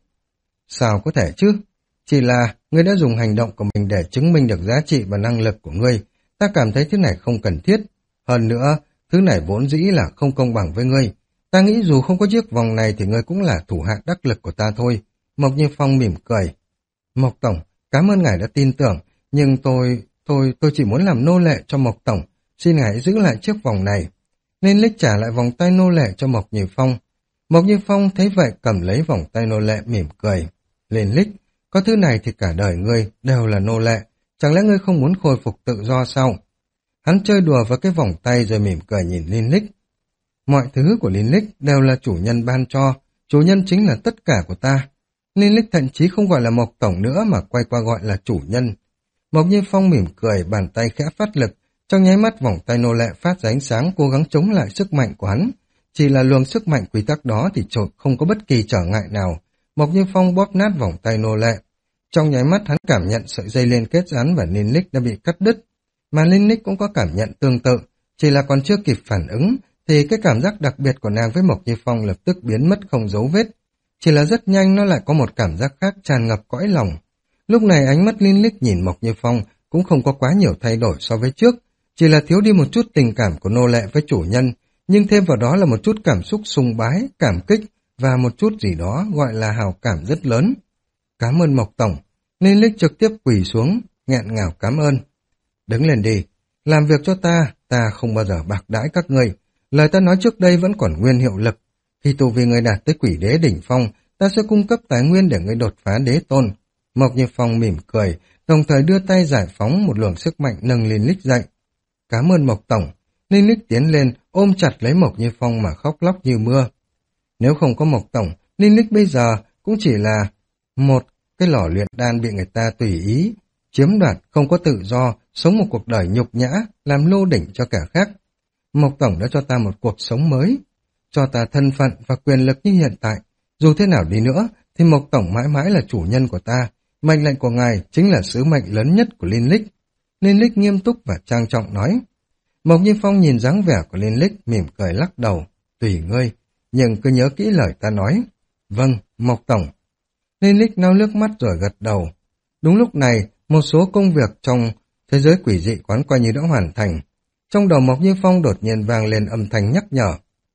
Sao có thể chứ? Chỉ là ngươi đã dùng hành động của mình để chứng minh được giá trị và năng lực của ngươi. Ta cảm thấy thứ này không cần thiết. Hơn nữa, thứ này vốn dĩ là không công bằng với ngươi. Ta nghĩ dù không có chiếc vòng này thì ngươi cũng là thủ hạ đắc lực của ta thôi. Mộc Như Phong mỉm cười. Mộc Tổng, cảm ơn ngài đã tin tưởng, nhưng tôi, tôi, tôi chỉ muốn làm nô lệ cho Mộc Tổng. Xin ngài giữ lại chiếc vòng này. Nên Lích trả lại vòng tay nô lệ cho Mộc Như Phong. Mộc Như Phong thấy vậy cầm lấy vòng tay nô lệ mỉm cười. Lên Lích, có thứ này thì cả đời ngươi đều là nô lệ. Chẳng lẽ ngươi không muốn khôi phục tự do sao? Hắn chơi đùa với cái vòng tay rồi mỉm cười nhìn Linh Lích. Mọi thứ của Linh Lích đều là chủ nhân ban cho, chủ nhân chính là tất cả của ta. Linh Lích thậm chí không gọi là Mộc Tổng nữa mà quay qua gọi là chủ nhân. Mộc Như Phong mỉm cười, bàn tay khẽ phát lực, trong nháy mắt vòng tay nô lệ phát ra ánh sáng cố gắng chống lại sức mạnh của hắn. Chỉ là luồng sức mạnh quy tắc đó thì không có bất kỳ trở ngại nào. Mộc Như Phong bóp nát vòng tay nô lệ. Trong nháy mắt hắn cảm nhận sợi dây liên kết rắn và Linh Lích đã bị cắt đứt. Mà Linh Lích cũng có cảm nhận tương tự, chỉ là còn chưa kịp phản ứng, thì cái cảm giác đặc biệt của nàng với Mộc Như Phong lập tức biến mất không dấu vết. Chỉ là rất nhanh nó lại có một cảm giác khác tràn ngập cõi lòng. Lúc này ánh mắt Linh Lích nhìn Mộc Như Phong cũng không có quá nhiều thay đổi so với trước, chỉ là thiếu đi một chút tình cảm của nô lệ với chủ nhân, nhưng thêm vào đó là một chút cảm xúc sùng bái, cảm kích và một chút gì đó gọi là hào cảm rất lớn. Cảm ơn Mộc Tổng. Linh Lích trực tiếp quỳ xuống, nghẹn ngào cảm ơn. Đứng lên đi, làm việc cho ta, ta không bao giờ bạc đãi các ngươi. Lời ta nói trước đây vẫn còn nguyên hiệu lực. Khi tu vi ngươi đạt tới quỷ đế đỉnh phong, ta sẽ cung cấp tài nguyên để ngươi đột phá đế tôn. Mộc Như Phong mỉm cười, đồng thời đưa tay giải phóng một luồng sức mạnh nâng Linh Lích dậy. Cảm ơn Mộc Tổng. Linh Lích tiến lên, ôm chặt lấy Mộc Như Phong mà khóc lóc như mưa. Nếu không có Mộc Tổng, Linh Lích bây giờ cũng chỉ là một cái lò luyện đan bị người ta tùy ý, chiếm đoạt, không có tự do, sống một cuộc đời nhục nhã, làm lô đỉnh cho kẻ khác. Mộc Tổng đã cho ta một cuộc sống mới, cho ta thân phận và quyền lực như hiện tại. Dù thế nào đi nữa, thì Mộc Tổng mãi mãi là chủ nhân của ta. Mệnh lệnh của ngài chính là sứ mệnh lớn nhất của Linh Lích. Linh Lích nghiêm túc và trang trọng nói. Mộc Như Phong nhìn dáng vẻ của Linh Lích, mỉm cười lắc đầu. Tùy ngươi, nhưng cứ nhớ kỹ lời ta nói. Vâng, Mộc Tổng. Linh Lích nao nước mắt rồi gật đầu. Đúng lúc này, một số công việc trong thế giới quỷ dị quán coi như đã hoàn thành. Trong đầu Mộc Như Phong đột nhiên vang lên âm thanh nhắc nhở.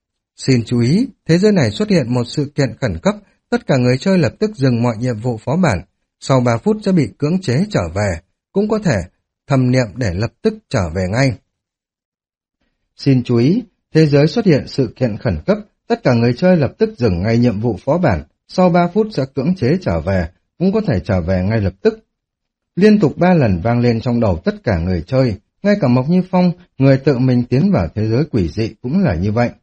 Xin chú ý, thế giới này xuất hiện một sự kiện khẩn cấp, tất cả người chơi lập tức dừng mọi nhiệm vụ phó bản, sau ba phút sẽ bị cưỡng chế trở về, cũng có thể thầm niệm để lập tức trở về ngay. Xin chú ý, thế giới xuất hiện sự kiện khẩn cấp, tất cả người chơi lập tức dừng ngay nhiệm vụ phó bản, sau ba phút sẽ cưỡng chế trở về, cũng có thể trở về ngay lập tức. Liên tục ba lần vang lên trong đầu tất cả người chơi, ngay cả Mộc Như Phong, người tự mình tiến vào thế giới quỷ dị cũng là như vậy.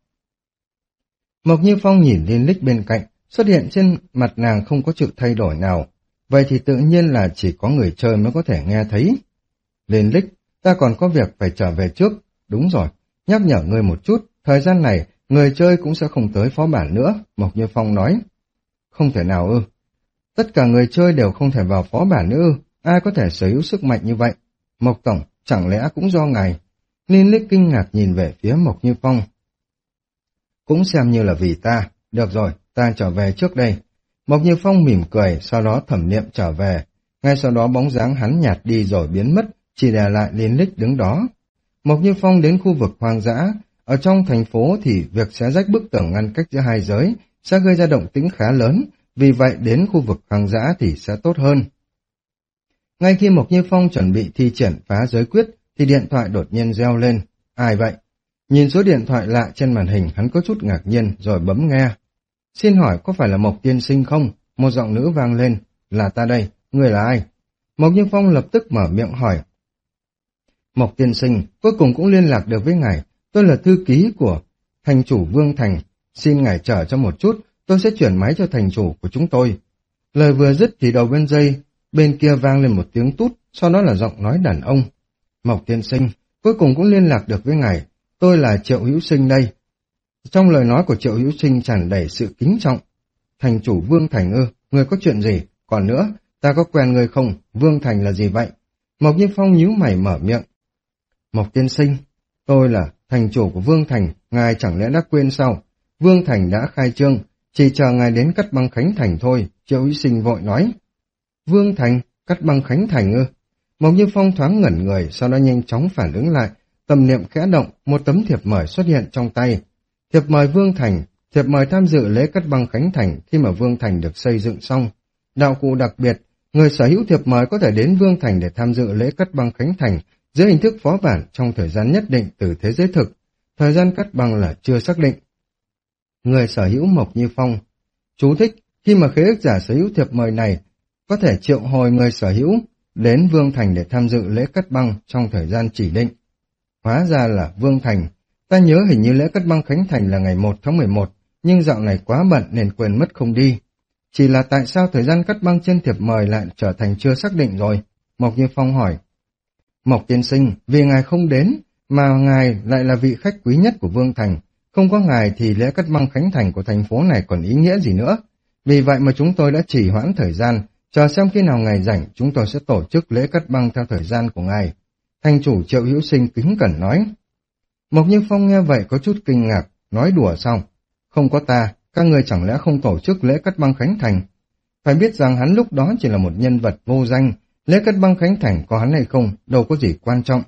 Mộc Như Phong nhìn Linh Lích bên cạnh, xuất hiện trên mặt nàng không có sự thay đổi nào, vậy thì tự nhiên là chỉ có người chơi mới có thể nghe thấy. Linh Lích, ta còn có việc phải trở về trước, đúng rồi, nhắc nhở ngươi một chút, thời gian này người chơi cũng sẽ không tới phó bản nữa, Mộc Như Phong nói. Không thể nào ư, tất cả người chơi đều không thể vào phó bản nữa ư, ai có thể sở hữu sức mạnh như vậy? Mộc Tổng, chẳng lẽ cũng do ngài? Linh Lích kinh ngạc nhìn về phía Mộc Như Phong. Cũng xem như là vì ta, được rồi, ta trở về trước đây. Mộc Như Phong mỉm cười, sau đó thẩm niệm trở về. Ngay sau đó bóng dáng hắn nhạt đi rồi biến mất, chỉ để lại Linh Lích đứng đó. Mộc Như Phong đến khu vực hoang dã, ở trong thành phố thì việc xé rách bức tường ngăn cách giữa hai giới sẽ gây ra động tĩnh khá lớn, vì vậy đến khu vực hoang dã thì sẽ tốt hơn. Ngay khi Mộc Như Phong chuẩn bị thi triển phá giới quyết, thì điện thoại đột nhiên reo lên. Ai vậy? Nhìn số điện thoại lạ trên màn hình, hắn có chút ngạc nhiên rồi bấm nghe. Xin hỏi có phải là Mộc tiên sinh không? Một giọng nữ vang lên. Là ta đây, người là ai? Mộc Như Phong lập tức mở miệng hỏi. Mộc tiên sinh, cuối cùng cũng liên lạc được với ngài. Tôi là thư ký của thành chủ Vương Thành. Xin ngài chờ cho một chút, tôi sẽ chuyển máy cho thành chủ của chúng tôi. Lời vừa dứt thì đầu bên dây Bên kia vang lên một tiếng tút, sau đó là giọng nói đàn ông. Mộc tiên sinh, cuối cùng cũng liên lạc được với ngài. Tôi là Triệu Hữu Sinh đây. Trong lời nói của Triệu Hữu Sinh tràn đầy sự kính trọng. Thành chủ Vương Thành ư, người có chuyện gì? Còn nữa, ta có quen người không? Vương Thành là gì vậy? Mộc Như Phong nhíu mày mở miệng. Mộc tiên sinh, tôi là thành chủ của Vương Thành, ngài chẳng lẽ đã quên sao? Vương Thành đã khai trương, chỉ chờ ngài đến Cắt Băng Khánh Thành thôi, Triệu Hữu Sinh vội nói. Vương Thành, Cắt Băng Khánh Thành ư? Mộc Như Phong thoáng ngẩn người, sau đó nhanh chóng phản ứng lại, tâm niệm khẽ động, một tấm thiệp mời xuất hiện trong tay. Thiệp mời Vương Thành, thiệp mời tham dự lễ Cắt Băng Khánh Thành khi mà Vương Thành được xây dựng xong. Đạo cụ đặc biệt, người sở hữu thiệp mời có thể đến Vương Thành để tham dự lễ Cắt Băng Khánh Thành dưới hình thức phó bản trong thời gian nhất định từ thế giới thực. Thời gian cắt băng là chưa xác định. Người sở hữu Mộc Như Phong. Chú thích, khi mà khế ước giả sở hữu thiệp mời này, có thể triệu hồi người sở hữu đến Vương Thành để tham dự lễ cắt băng trong thời gian chỉ định. Hóa ra là Vương Thành. Ta nhớ hình như lễ cắt băng Khánh Thành là ngày một tháng mười một, nhưng dạo này quá bận nên quên mất không đi. Chỉ là tại sao thời gian cắt băng trên thiệp mời lại trở thành chưa xác định rồi? Mộc Như Phong hỏi. Mộc tiên sinh, vì ngài không đến, mà ngài lại là vị khách quý nhất của Vương Thành. Không có ngài thì lễ cắt băng Khánh Thành của thành phố này còn ý nghĩa gì nữa. Vì vậy mà chúng tôi đã trì hoãn thời gian, chờ xem khi nào ngài rảnh chúng tôi sẽ tổ chức lễ cắt băng theo thời gian của ngài. Thành chủ Triệu Hữu Sinh kính cẩn nói. Mộc Như Phong nghe vậy có chút kinh ngạc, nói đùa xong. Không có ta, các người chẳng lẽ không tổ chức lễ cắt băng Khánh Thành? Phải biết rằng hắn lúc đó chỉ là một nhân vật vô danh, lễ cắt băng Khánh Thành có hắn hay không, đâu có gì quan trọng.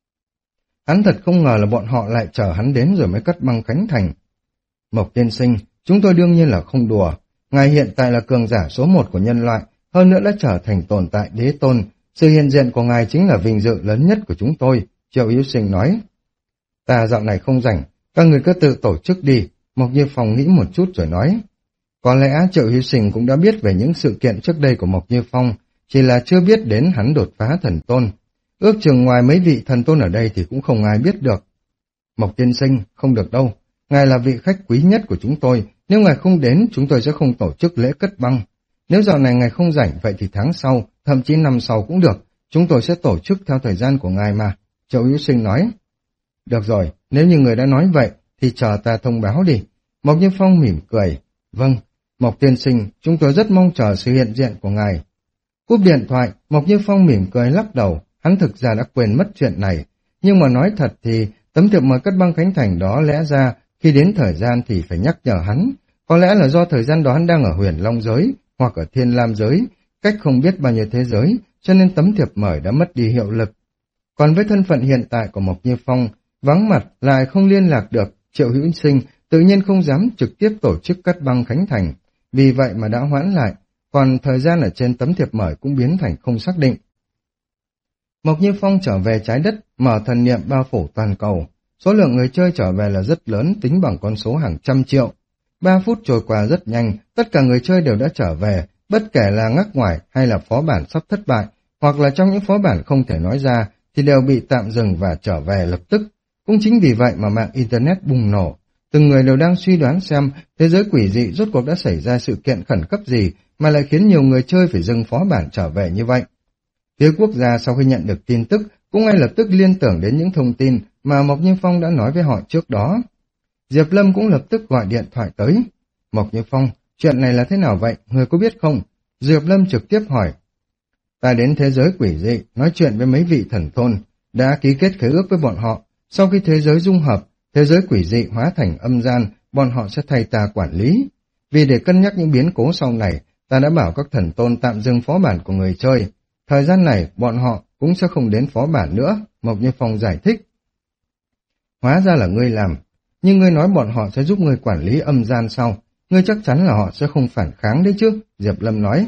Hắn thật không ngờ là bọn họ lại chờ hắn đến rồi mới cắt băng Khánh Thành. Mộc tiên sinh, chúng tôi đương nhiên là không đùa. Ngài hiện tại là cường giả số một của nhân loại, hơn nữa đã trở thành tồn tại đế tôn. Sự hiện diện của ngài chính là vinh dự lớn nhất của chúng tôi, Triệu Hữu Sinh nói. Ta dạo này không rảnh, các người cứ tự tổ chức đi, Mộc Như Phong nghĩ một chút rồi nói. Có lẽ Triệu Hữu Sinh cũng đã biết về những sự kiện trước đây của Mộc Như Phong, chỉ là chưa biết đến hắn đột phá thần tôn. Ước chừng ngoài mấy vị thần tôn ở đây thì cũng không ai biết được. Mộc tiên sinh, không được đâu. Ngài là vị khách quý nhất của chúng tôi. Nếu ngài không đến, chúng tôi sẽ không tổ chức lễ cất băng. Nếu dạo này ngài không rảnh, vậy thì tháng sau, thậm chí năm sau cũng được. Chúng tôi sẽ tổ chức theo thời gian của ngài mà. Triệu Hữu Sinh nói. Được rồi, nếu như người đã nói vậy, thì chờ ta thông báo đi. Mộc Như Phong mỉm cười. Vâng, Mộc tiên sinh, chúng tôi rất mong chờ sự hiện diện của ngài. Cúp điện thoại, Mộc Như Phong mỉm cười lắc đầu. Hắn thực ra đã quên mất chuyện này. Nhưng mà nói thật thì tấm thiệp mời cắt băng Khánh Thành đó lẽ ra khi đến thời gian thì phải nhắc nhở hắn. Có lẽ là do thời gian đó hắn đang ở Huyền Long giới hoặc ở Thiên Lam giới, cách không biết bao nhiêu thế giới, cho nên tấm thiệp mời đã mất đi hiệu lực. Còn với thân phận hiện tại của Mộc Như Phong, vắng mặt lại không liên lạc được, Triệu Hữu Sinh tự nhiên không dám trực tiếp tổ chức cắt băng Khánh Thành, vì vậy mà đã hoãn lại, còn thời gian ở trên tấm thiệp mời cũng biến thành không xác định. Mộc Như Phong trở về trái đất, mở thần niệm bao phủ toàn cầu. Số lượng người chơi trở về là rất lớn, tính bằng con số hàng trăm triệu. Ba phút trôi qua rất nhanh, tất cả người chơi đều đã trở về, bất kể là ngắc ngoài hay là phó bản sắp thất bại, hoặc là trong những phó bản không thể nói ra, thì đều bị tạm dừng và trở về lập tức. Cũng chính vì vậy mà mạng Internet bùng nổ. Từng người đều đang suy đoán xem thế giới quỷ dị rốt cuộc đã xảy ra sự kiện khẩn cấp gì mà lại khiến nhiều người chơi phải dừng phó bản trở về như vậy. Phía quốc gia sau khi nhận được tin tức cũng ngay lập tức liên tưởng đến những thông tin mà Mộc Như Phong đã nói với họ trước đó. Diệp Lâm cũng lập tức gọi điện thoại tới. Mộc Như Phong, chuyện này là thế nào vậy, người có biết không? Diệp Lâm trực tiếp hỏi. Ta đến thế giới quỷ dị, nói chuyện với mấy vị thần thôn, đã ký kết khế ước với bọn họ. Sau khi thế giới dung hợp, thế giới quỷ dị hóa thành âm gian, bọn họ sẽ thay ta quản lý. Vì để cân nhắc những biến cố sau này, ta đã bảo các thần tôn tạm dừng phó bản của người chơi. Thời gian này, bọn họ cũng sẽ không đến phó bản nữa, Mộc Như Phong giải thích. Hóa ra là ngươi làm, nhưng ngươi nói bọn họ sẽ giúp ngươi quản lý âm gian sau. Ngươi chắc chắn là họ sẽ không phản kháng đấy chứ, Diệp Lâm nói.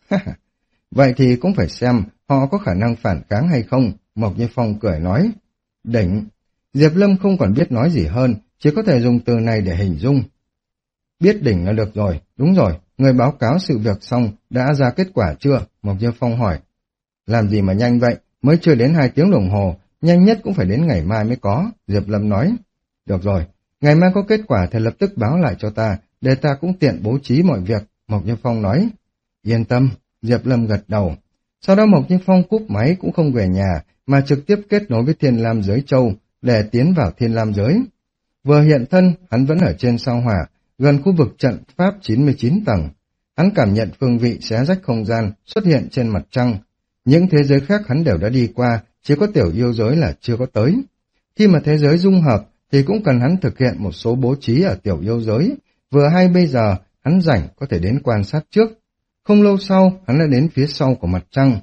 Vậy thì cũng phải xem họ có khả năng phản kháng hay không, Mộc Như Phong cười nói. Đỉnh. Diệp Lâm không còn biết nói gì hơn, chỉ có thể dùng từ này để hình dung. Biết đỉnh là được rồi, đúng rồi, người báo cáo sự việc xong đã ra kết quả chưa? Mộc Như Phong hỏi. Làm gì mà nhanh vậy, mới chưa đến hai tiếng đồng hồ, nhanh nhất cũng phải đến ngày mai mới có, Diệp Lâm nói. Được rồi, ngày mai có kết quả thì lập tức báo lại cho ta, để ta cũng tiện bố trí mọi việc, Mộc Như Phong nói. Yên tâm, Diệp Lâm gật đầu. Sau đó Mộc Như Phong cúp máy cũng không về nhà, mà trực tiếp kết nối với Thiên Lam Giới Châu để tiến vào Thiên Lam Giới. Vừa hiện thân, hắn vẫn ở trên sao hỏa, gần khu vực trận pháp chín mươi chín tầng. Hắn cảm nhận phương vị xé rách không gian xuất hiện trên mặt trăng. Những thế giới khác hắn đều đã đi qua, chỉ có tiểu yêu giới là chưa có tới. Khi mà thế giới dung hợp thì cũng cần hắn thực hiện một số bố trí ở tiểu yêu giới. Vừa hay bây giờ hắn rảnh có thể đến quan sát trước. Không lâu sau hắn đã đến phía sau của mặt trăng.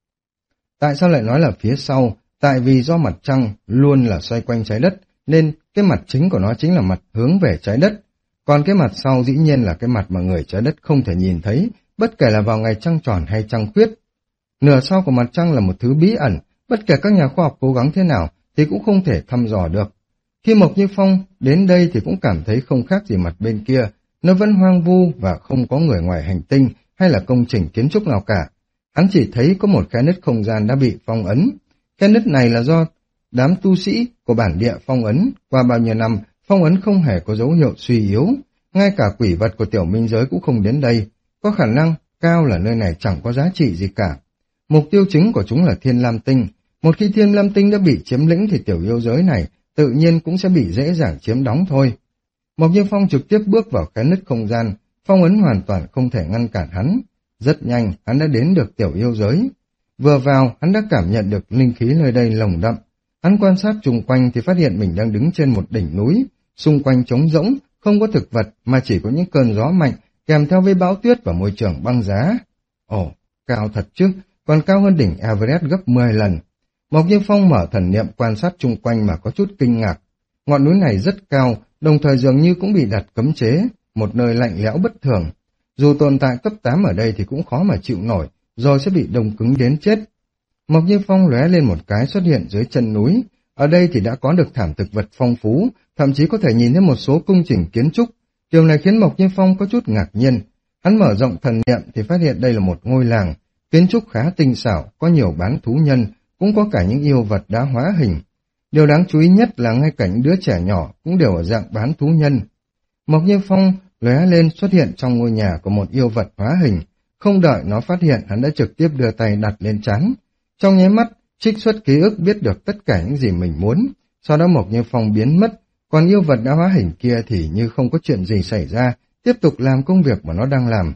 Tại sao lại nói là phía sau? Tại vì do mặt trăng luôn là xoay quanh trái đất, nên cái mặt chính của nó chính là mặt hướng về trái đất. Còn cái mặt sau dĩ nhiên là cái mặt mà người trái đất không thể nhìn thấy, bất kể là vào ngày trăng tròn hay trăng khuyết. Nửa sau của mặt trăng là một thứ bí ẩn, bất kể các nhà khoa học cố gắng thế nào thì cũng không thể thăm dò được. Khi Mộc Như Phong đến đây thì cũng cảm thấy không khác gì mặt bên kia, nó vẫn hoang vu và không có người ngoài hành tinh hay là công trình kiến trúc nào cả. Hắn chỉ thấy có một khe nứt không gian đã bị phong ấn. Khe nứt này là do đám tu sĩ của bản địa phong ấn, qua bao nhiêu năm phong ấn không hề có dấu hiệu suy yếu, ngay cả quỷ vật của tiểu minh giới cũng không đến đây, có khả năng cao là nơi này chẳng có giá trị gì cả. Mục tiêu chính của chúng là Thiên Lam Tinh, một khi Thiên Lam Tinh đã bị chiếm lĩnh thì tiểu yêu giới này tự nhiên cũng sẽ bị dễ dàng chiếm đóng thôi. Mộc Như Phong trực tiếp bước vào cái nứt không gian, phong ấn hoàn toàn không thể ngăn cản hắn. Rất nhanh, hắn đã đến được tiểu yêu giới. Vừa vào, hắn đã cảm nhận được linh khí nơi đây nồng đậm. Hắn quan sát chung quanh thì phát hiện mình đang đứng trên một đỉnh núi, xung quanh trống rỗng, không có thực vật mà chỉ có những cơn gió mạnh, kèm theo với bão tuyết và môi trường băng giá. Ồ, cao thật chứ, còn cao hơn đỉnh Everest gấp mười lần. Mộc Như Phong mở thần niệm quan sát chung quanh mà có chút kinh ngạc. Ngọn núi này rất cao, đồng thời dường như cũng bị đặt cấm chế, một nơi lạnh lẽo bất thường. Dù tồn tại cấp tám ở đây thì cũng khó mà chịu nổi, rồi sẽ bị đông cứng đến chết. Mộc Như Phong lóe lên một cái xuất hiện dưới chân núi. Ở đây thì đã có được thảm thực vật phong phú, thậm chí có thể nhìn thấy một số công trình kiến trúc. Điều này khiến Mộc Như Phong có chút ngạc nhiên. Hắn mở rộng thần niệm thì phát hiện đây là một ngôi làng, kiến trúc khá tinh xảo, có nhiều bán thú nhân, cũng có cả những yêu vật đã hóa hình. Điều đáng chú ý nhất là ngay cả những đứa trẻ nhỏ cũng đều ở dạng bán thú nhân. Mộc Như Phong lóe lên xuất hiện trong ngôi nhà của một yêu vật hóa hình. Không đợi nó phát hiện, hắn đã trực tiếp đưa tay đặt lên trán. Trong nháy mắt, trích xuất ký ức biết được tất cả những gì mình muốn. Sau đó Mộc Như Phong biến mất, còn yêu vật đã hóa hình kia thì như không có chuyện gì xảy ra, tiếp tục làm công việc mà nó đang làm.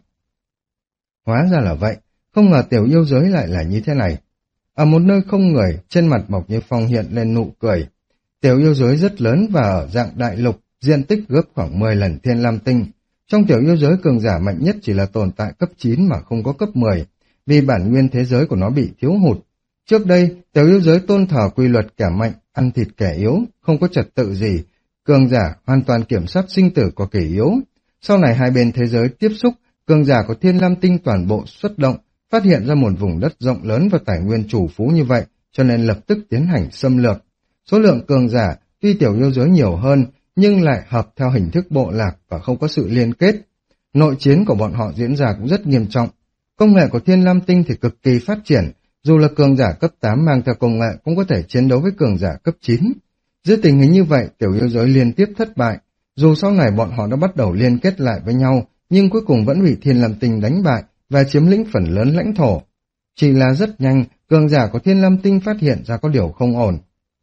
Hóa ra là vậy, không ngờ tiểu yêu giới lại là như thế này. Ở một nơi không người, trên mặt Mộc Như Phong hiện lên nụ cười. Tiểu yêu giới rất lớn và ở dạng đại lục, diện tích gấp khoảng mười lần Thiên Lam Tinh. Trong tiểu yêu giới cường giả mạnh nhất chỉ là tồn tại cấp chín mà không có cấp mười, vì bản nguyên thế giới của nó bị thiếu hụt. Trước đây, tiểu yêu giới tôn thờ quy luật kẻ mạnh, ăn thịt kẻ yếu, không có trật tự gì. Cường giả hoàn toàn kiểm soát sinh tử của kẻ yếu. Sau này hai bên thế giới tiếp xúc, cường giả của Thiên Lam Tinh toàn bộ xuất động, phát hiện ra một vùng đất rộng lớn và tài nguyên chủ phú như vậy, cho nên lập tức tiến hành xâm lược. Số lượng cường giả tuy tiểu yêu giới nhiều hơn, nhưng lại hợp theo hình thức bộ lạc và không có sự liên kết. Nội chiến của bọn họ diễn ra cũng rất nghiêm trọng. Công nghệ của Thiên Lam Tinh thì cực kỳ phát triển, dù là cường giả cấp tám mang theo công nghệ cũng có thể chiến đấu với cường giả cấp chín. Dưới tình hình như vậy, tiểu yêu giới liên tiếp thất bại. Dù sau này bọn họ đã bắt đầu liên kết lại với nhau, nhưng cuối cùng vẫn bị Thiên Lam Tinh đánh bại và chiếm lĩnh phần lớn lãnh thổ. Chỉ là rất nhanh, cường giả của Thiên Lam Tinh phát hiện ra có điều không ổn.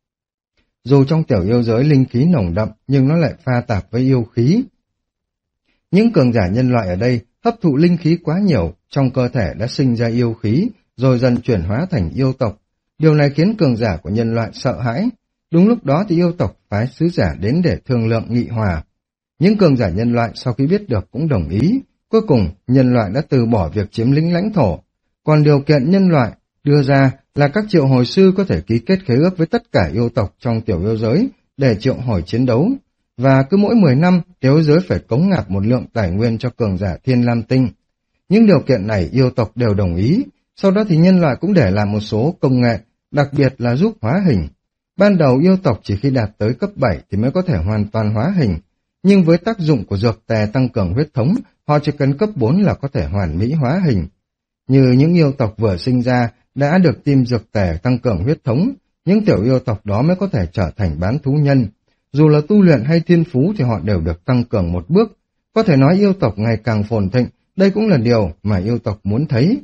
Dù trong tiểu yêu giới linh khí nồng đậm, nhưng nó lại pha tạp với yêu khí. Những cường giả nhân loại ở đây hấp thụ linh khí quá nhiều, trong cơ thể đã sinh ra yêu khí, rồi dần chuyển hóa thành yêu tộc. Điều này khiến cường giả của nhân loại sợ hãi. Đúng lúc đó thì yêu tộc phái sứ giả đến để thương lượng nghị hòa. Những cường giả nhân loại sau khi biết được cũng đồng ý. Cuối cùng, nhân loại đã từ bỏ việc chiếm lĩnh lãnh thổ. Còn điều kiện nhân loại đưa ra là các triệu hồi sư có thể ký kết khế ước với tất cả yêu tộc trong tiểu yêu giới để triệu hồi chiến đấu. Và cứ mỗi mười năm, tiểu yêu giới phải cống nạp một lượng tài nguyên cho cường giả Thiên Lam Tinh. Những điều kiện này yêu tộc đều đồng ý. Sau đó thì nhân loại cũng để làm một số công nghệ, đặc biệt là giúp hóa hình. Ban đầu yêu tộc chỉ khi đạt tới cấp bảy thì mới có thể hoàn toàn hóa hình. Nhưng với tác dụng của dược tề tăng cường huyết thống, họ chỉ cần cấp bốn là có thể hoàn mỹ hóa hình. Như những yêu tộc vừa sinh ra đã được tiêm dược tề tăng cường huyết thống, những tiểu yêu tộc đó mới có thể trở thành bán thú nhân. Dù là tu luyện hay thiên phú thì họ đều được tăng cường một bước. Có thể nói yêu tộc ngày càng phồn thịnh, đây cũng là điều mà yêu tộc muốn thấy.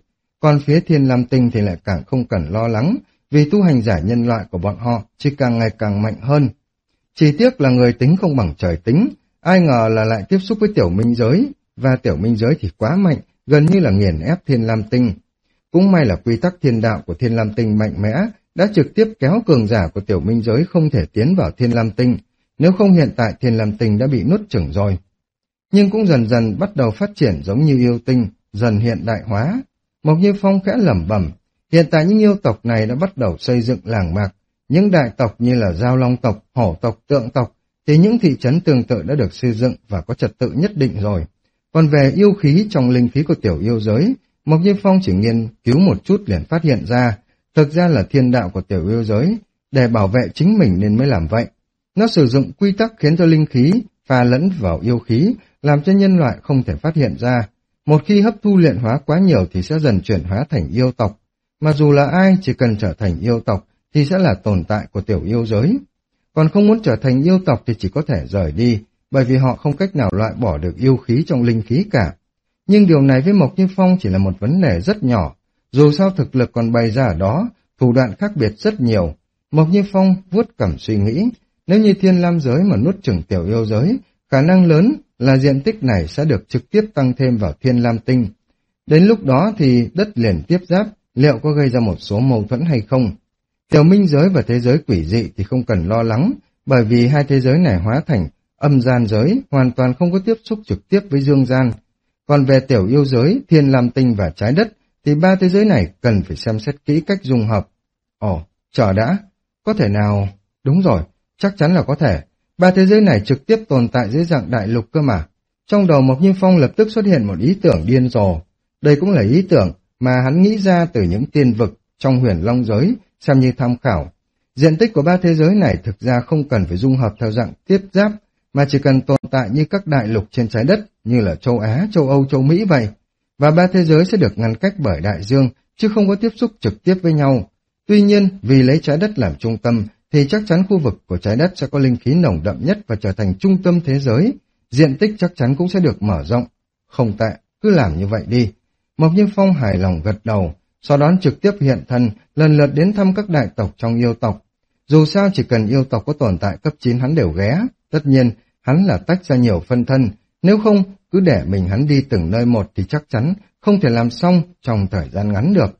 Còn phía Thiên Lam Tinh thì lại càng không cần lo lắng, vì tu hành giả nhân loại của bọn họ chỉ càng ngày càng mạnh hơn. Chỉ tiếc là người tính không bằng trời tính, ai ngờ là lại tiếp xúc với tiểu minh giới, và tiểu minh giới thì quá mạnh, gần như là nghiền ép Thiên Lam Tinh. Cũng may là quy tắc thiên đạo của Thiên Lam Tinh mạnh mẽ, đã trực tiếp kéo cường giả của tiểu minh giới không thể tiến vào Thiên Lam Tinh, nếu không hiện tại Thiên Lam Tinh đã bị nuốt chửng rồi. Nhưng cũng dần dần bắt đầu phát triển giống như yêu tinh, dần hiện đại hóa. Mộc Như Phong khẽ lẩm bẩm, hiện tại những yêu tộc này đã bắt đầu xây dựng làng mạc, những đại tộc như là Giao Long tộc, Hổ tộc, Tượng tộc, thì những thị trấn tương tự đã được xây dựng và có trật tự nhất định rồi. Còn về yêu khí trong linh khí của tiểu yêu giới, Mộc Như Phong chỉ nghiên cứu một chút liền phát hiện ra, thực ra là thiên đạo của tiểu yêu giới, để bảo vệ chính mình nên mới làm vậy. Nó sử dụng quy tắc khiến cho linh khí pha lẫn vào yêu khí, làm cho nhân loại không thể phát hiện ra. Một khi hấp thu luyện hóa quá nhiều thì sẽ dần chuyển hóa thành yêu tộc. Mà dù là ai chỉ cần trở thành yêu tộc thì sẽ là tồn tại của tiểu yêu giới. Còn không muốn trở thành yêu tộc thì chỉ có thể rời đi, bởi vì họ không cách nào loại bỏ được yêu khí trong linh khí cả. Nhưng điều này với Mộc Như Phong chỉ là một vấn đề rất nhỏ, dù sao thực lực còn bày ra ở đó, thủ đoạn khác biệt rất nhiều. Mộc Như Phong vuốt cằm suy nghĩ, nếu như Thiên Lam giới mà nuốt chửng tiểu yêu giới, khả năng lớn là diện tích này sẽ được trực tiếp tăng thêm vào Thiên Lam Tinh. Đến lúc đó thì đất liền tiếp giáp, liệu có gây ra một số mâu thuẫn hay không? Tiểu minh giới và thế giới quỷ dị thì không cần lo lắng, bởi vì hai thế giới này hóa thành âm gian giới, hoàn toàn không có tiếp xúc trực tiếp với dương gian. Còn về tiểu yêu giới, Thiên Lam Tinh và trái đất, thì ba thế giới này cần phải xem xét kỹ cách dung hợp. Ồ, chờ đã, có thể nào... Đúng rồi, chắc chắn là có thể. Ba thế giới này trực tiếp tồn tại dưới dạng đại lục cơ mà. Trong đầu Mộc Như Phong lập tức xuất hiện một ý tưởng điên rồ. Đây cũng là ý tưởng mà hắn nghĩ ra từ những tiên vực trong huyền long giới, xem như tham khảo. Diện tích của ba thế giới này thực ra không cần phải dung hợp theo dạng tiếp giáp, mà chỉ cần tồn tại như các đại lục trên trái đất, như là châu Á, châu Âu, châu Mỹ vậy. Và ba thế giới sẽ được ngăn cách bởi đại dương, chứ không có tiếp xúc trực tiếp với nhau. Tuy nhiên, vì lấy trái đất làm trung tâm, thì chắc chắn khu vực của trái đất sẽ có linh khí nồng đậm nhất và trở thành trung tâm thế giới. Diện tích chắc chắn cũng sẽ được mở rộng. Không tệ, cứ làm như vậy đi. Mộc Như Phong hài lòng gật đầu, sau đó trực tiếp hiện thân, lần lượt đến thăm các đại tộc trong yêu tộc. Dù sao chỉ cần yêu tộc có tồn tại cấp chín hắn đều ghé, tất nhiên hắn là tách ra nhiều phân thân, nếu không cứ để mình hắn đi từng nơi một thì chắc chắn không thể làm xong trong thời gian ngắn được.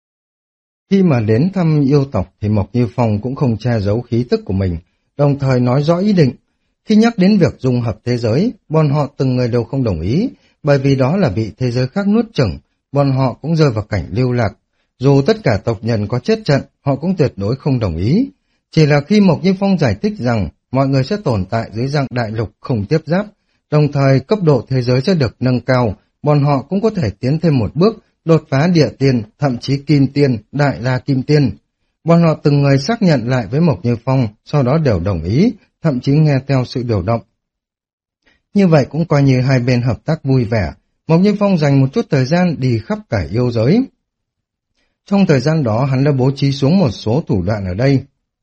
Khi mà đến thăm yêu tộc thì Mộc Như Phong cũng không che giấu khí tức của mình, đồng thời nói rõ ý định. Khi nhắc đến việc dung hợp thế giới, bọn họ từng người đều không đồng ý, bởi vì đó là bị thế giới khác nuốt chửng, bọn họ cũng rơi vào cảnh lưu lạc. Dù tất cả tộc nhân có chết trận, họ cũng tuyệt đối không đồng ý. Chỉ là khi Mộc Như Phong giải thích rằng mọi người sẽ tồn tại dưới dạng đại lục không tiếp giáp, đồng thời cấp độ thế giới sẽ được nâng cao, bọn họ cũng có thể tiến thêm một bước, đột phá địa tiên, thậm chí kim tiên, đại la kim tiên. Bọn họ từng người xác nhận lại với Mộc Như Phong, sau đó đều đồng ý, thậm chí nghe theo sự điều động. Như vậy cũng coi như hai bên hợp tác vui vẻ. Mộc Như Phong dành một chút thời gian đi khắp cả yêu giới. Trong thời gian đó hắn đã bố trí xuống một số thủ đoạn ở đây.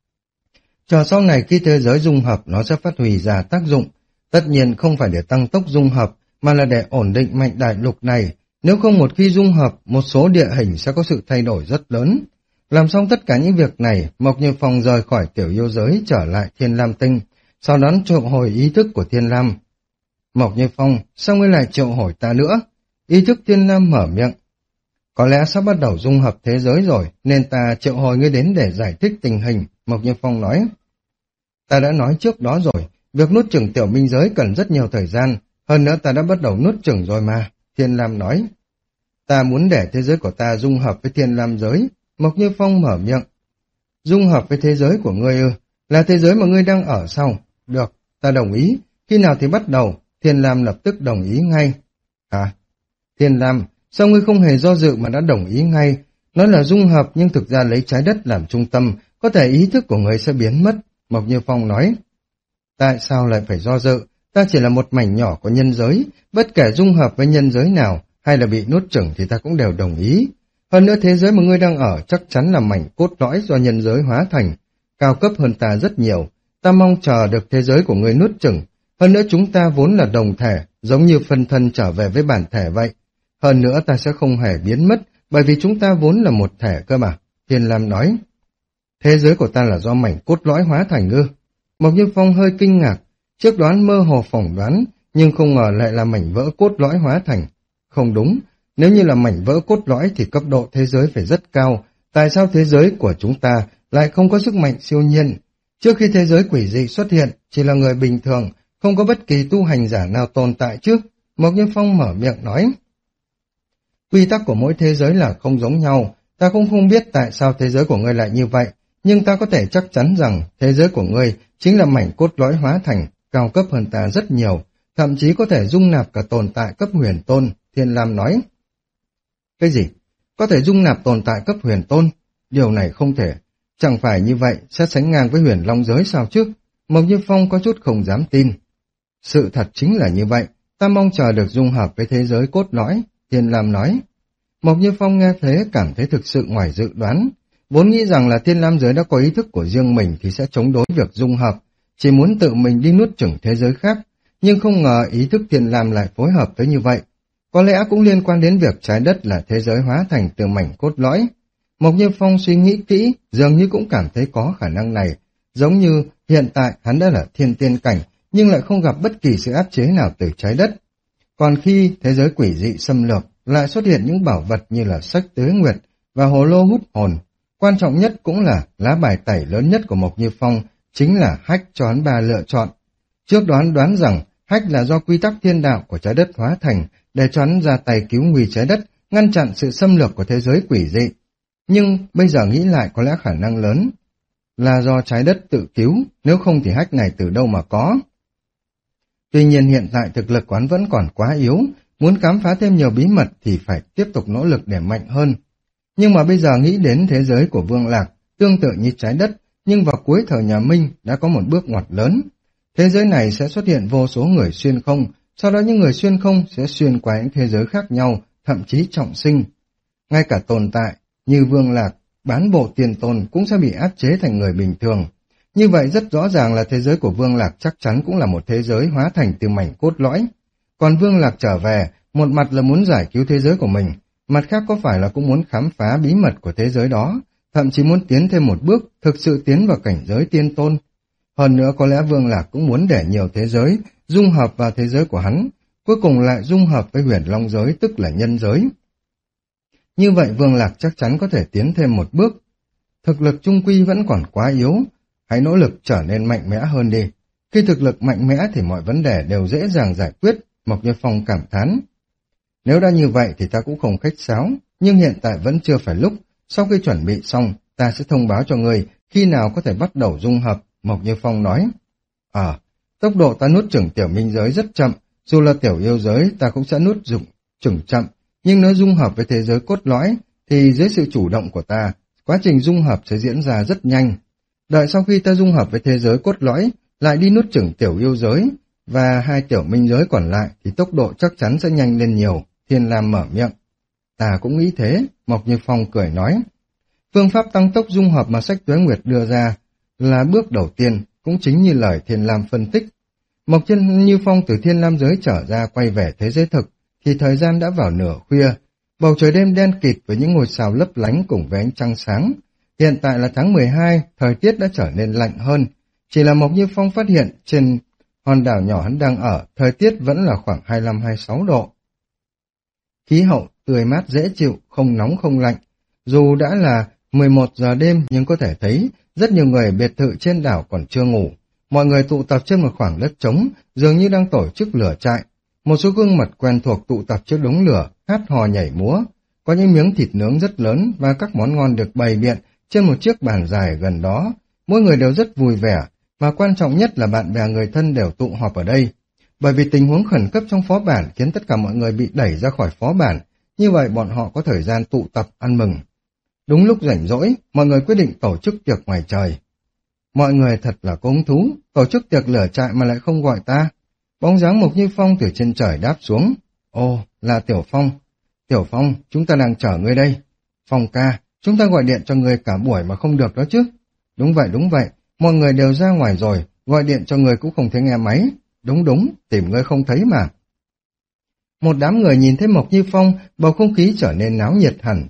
Chờ sau này khi thế giới dung hợp nó sẽ phát huy ra tác dụng. Tất nhiên không phải để tăng tốc dung hợp, mà là để ổn định mạnh đại lục này. Nếu không một khi dung hợp, một số địa hình sẽ có sự thay đổi rất lớn. Làm xong tất cả những việc này, Mộc Như Phong rời khỏi tiểu yêu giới trở lại Thiên Lam Tinh, sau đó triệu hồi ý thức của Thiên Lam. Mộc Như Phong, sao ngươi lại triệu hồi ta nữa? Ý thức Thiên Lam mở miệng. Có lẽ sắp bắt đầu dung hợp thế giới rồi, nên ta triệu hồi ngươi đến để giải thích tình hình, Mộc Như Phong nói. Ta đã nói trước đó rồi, việc nuốt chửng tiểu minh giới cần rất nhiều thời gian, hơn nữa ta đã bắt đầu nuốt chửng rồi mà, Thiên Lam nói. Ta muốn để thế giới của ta dung hợp với Thiên Lam giới, Mộc Như Phong mở miệng. Dung hợp với thế giới của ngươi ư, là thế giới mà ngươi đang ở sao? Được, ta đồng ý, khi nào thì bắt đầu? Thiên Lam lập tức đồng ý ngay. À, Thiên Lam, sao ngươi không hề do dự mà đã đồng ý ngay? Nói là dung hợp nhưng thực ra lấy trái đất làm trung tâm, có thể ý thức của ngươi sẽ biến mất, Mộc Như Phong nói. Tại sao lại phải do dự? Ta chỉ là một mảnh nhỏ của nhân giới, bất kể dung hợp với nhân giới nào hay là bị nuốt chửng thì ta cũng đều đồng ý. Hơn nữa thế giới mà ngươi đang ở chắc chắn là mảnh cốt lõi do nhân giới hóa thành, cao cấp hơn ta rất nhiều. Ta mong chờ được thế giới của ngươi nuốt chửng. Hơn nữa chúng ta vốn là đồng thể, giống như phân thân trở về với bản thể vậy. Hơn nữa ta sẽ không hề biến mất, bởi vì chúng ta vốn là một thể cơ mà, Thiên Lam nói. Thế giới của ta là do mảnh cốt lõi hóa thành ư? Mộc Như Phong hơi kinh ngạc, trước đoán mơ hồ phỏng đoán, nhưng không ngờ lại là mảnh vỡ cốt lõi hóa thành. Không đúng, nếu như là mảnh vỡ cốt lõi thì cấp độ thế giới phải rất cao, tại sao thế giới của chúng ta lại không có sức mạnh siêu nhiên? Trước khi thế giới quỷ dị xuất hiện, chỉ là người bình thường, không có bất kỳ tu hành giả nào tồn tại chứ? Mộc Như Phong mở miệng nói. Quy tắc của mỗi thế giới là không giống nhau, ta cũng không biết tại sao thế giới của ngươi lại như vậy, nhưng ta có thể chắc chắn rằng thế giới của ngươi chính là mảnh cốt lõi hóa thành, cao cấp hơn ta rất nhiều, thậm chí có thể dung nạp cả tồn tại cấp huyền tôn, Thiên Lam nói. Cái gì? Có thể dung nạp tồn tại cấp huyền tôn? Điều này không thể. Chẳng phải như vậy sẽ sánh ngang với huyền long giới sao chứ? Mộc Như Phong có chút không dám tin. Sự thật chính là như vậy, ta mong chờ được dung hợp với thế giới cốt lõi, Thiên Lam nói. Mộc Như Phong nghe thế cảm thấy thực sự ngoài dự đoán. Vốn nghĩ rằng là Thiên Lam giới đã có ý thức của riêng mình thì sẽ chống đối việc dung hợp, chỉ muốn tự mình đi nuốt chửng thế giới khác, nhưng không ngờ ý thức Thiên Lam lại phối hợp tới như vậy. Có lẽ cũng liên quan đến việc trái đất là thế giới hóa thành từ mảnh cốt lõi. Mộc Như Phong suy nghĩ kỹ, dường như cũng cảm thấy có khả năng này, giống như hiện tại hắn đã là thiên tiên cảnh, nhưng lại không gặp bất kỳ sự áp chế nào từ trái đất. Còn khi thế giới quỷ dị xâm lược, lại xuất hiện những bảo vật như là sách tuế nguyệt và hồ lô hút hồn. Quan trọng nhất cũng là lá bài tẩy lớn nhất của Mộc Như Phong, chính là hách cho hắn ba lựa chọn. Trước đoán đoán rằng hách là do quy tắc thiên đạo của trái đất hóa thành, để cho hắn ra tay cứu nguy trái đất, ngăn chặn sự xâm lược của thế giới quỷ dị. Nhưng bây giờ nghĩ lại có lẽ khả năng lớn là do trái đất tự cứu, nếu không thì hách này từ đâu mà có. Tuy nhiên hiện tại thực lực quán vẫn còn quá yếu, muốn khám phá thêm nhiều bí mật thì phải tiếp tục nỗ lực để mạnh hơn. Nhưng mà bây giờ nghĩ đến thế giới của Vương Lạc, tương tự như trái đất, nhưng vào cuối thời nhà Minh đã có một bước ngoặt lớn. Thế giới này sẽ xuất hiện vô số người xuyên không, sau đó những người xuyên không sẽ xuyên qua những thế giới khác nhau, thậm chí trọng sinh. Ngay cả tồn tại như Vương Lạc, bán bộ tiền tôn cũng sẽ bị áp chế thành người bình thường. Như vậy rất rõ ràng là thế giới của Vương Lạc chắc chắn cũng là một thế giới hóa thành từ mảnh cốt lõi. Còn Vương Lạc trở về, một mặt là muốn giải cứu thế giới của mình, mặt khác có phải là cũng muốn khám phá bí mật của thế giới đó, thậm chí muốn tiến thêm một bước, thực sự tiến vào cảnh giới tiên tôn. Hơn nữa có lẽ Vương Lạc cũng muốn để nhiều thế giới dung hợp vào thế giới của hắn, cuối cùng lại dung hợp với huyền long giới, tức là nhân giới. Như vậy Vương Lạc chắc chắn có thể tiến thêm một bước. Thực lực trung quy vẫn còn quá yếu, hãy nỗ lực trở nên mạnh mẽ hơn đi. Khi thực lực mạnh mẽ thì mọi vấn đề đều dễ dàng giải quyết, Mộc Như Phong cảm thán. Nếu đã như vậy thì ta cũng không khách sáo, nhưng hiện tại vẫn chưa phải lúc. Sau khi chuẩn bị xong, ta sẽ thông báo cho người khi nào có thể bắt đầu dung hợp, Mộc Như Phong nói. À, tốc độ ta nuốt chửng tiểu minh giới rất chậm, dù là tiểu yêu giới ta cũng sẽ nuốt dụng chửng chậm, nhưng nếu dung hợp với thế giới cốt lõi thì dưới sự chủ động của ta, quá trình dung hợp sẽ diễn ra rất nhanh. Đợi sau khi ta dung hợp với thế giới cốt lõi, lại đi nuốt chửng tiểu yêu giới và hai tiểu minh giới còn lại thì tốc độ chắc chắn sẽ nhanh lên nhiều, Thiên Lam mở miệng. Ta cũng nghĩ thế, Mộc Như Phong cười nói. Phương pháp tăng tốc dung hợp mà sách Tuế Nguyệt đưa ra là bước đầu tiên, cũng chính như lời Thiên Lam phân tích. Mộc Như Phong từ Thiên Lam giới trở ra quay về thế giới thực, thì thời gian đã vào nửa khuya. Bầu trời đêm đen kịt với những ngôi sao lấp lánh cùng với ánh trăng sáng. Hiện tại là tháng mười hai, thời tiết đã trở nên lạnh hơn. Chỉ là Mộc Như Phong phát hiện trên hòn đảo nhỏ hắn đang ở, thời tiết vẫn là khoảng hai mươi lăm hai mươi sáu độ. Khí hậu tươi mát dễ chịu, không nóng không lạnh. Dù đã là mười một giờ đêm nhưng có thể thấy rất nhiều người biệt thự trên đảo còn chưa ngủ. Mọi người tụ tập trên một khoảng đất trống, dường như đang tổ chức lửa trại. Một số gương mặt quen thuộc tụ tập trước đống lửa, hát hò nhảy múa. Có những miếng thịt nướng rất lớn và các món ngon được bày biện trên một chiếc bàn dài gần đó. Mỗi người đều rất vui vẻ, mà quan trọng nhất là bạn bè người thân đều tụ họp ở đây. Bởi vì tình huống khẩn cấp trong phó bản khiến tất cả mọi người bị đẩy ra khỏi phó bản, như vậy bọn họ có thời gian tụ tập ăn mừng. Đúng lúc rảnh rỗi, mọi người quyết định tổ chức tiệc ngoài trời. Mọi người thật là có hứng thú, tổ chức tiệc lửa trại mà lại không gọi ta. Bóng dáng Mộc Như Phong từ trên trời đáp xuống. Ồ, là Tiểu Phong. Tiểu Phong, chúng ta đang chờ ngươi đây. Phong ca, chúng ta gọi điện cho ngươi cả buổi mà không được đó chứ. Đúng vậy, đúng vậy, mọi người đều ra ngoài rồi, gọi điện cho ngươi cũng không thấy nghe máy. Đúng đúng, tìm ngươi không thấy mà. Một đám người nhìn thấy Mộc Như Phong, bầu không khí trở nên náo nhiệt hẳn.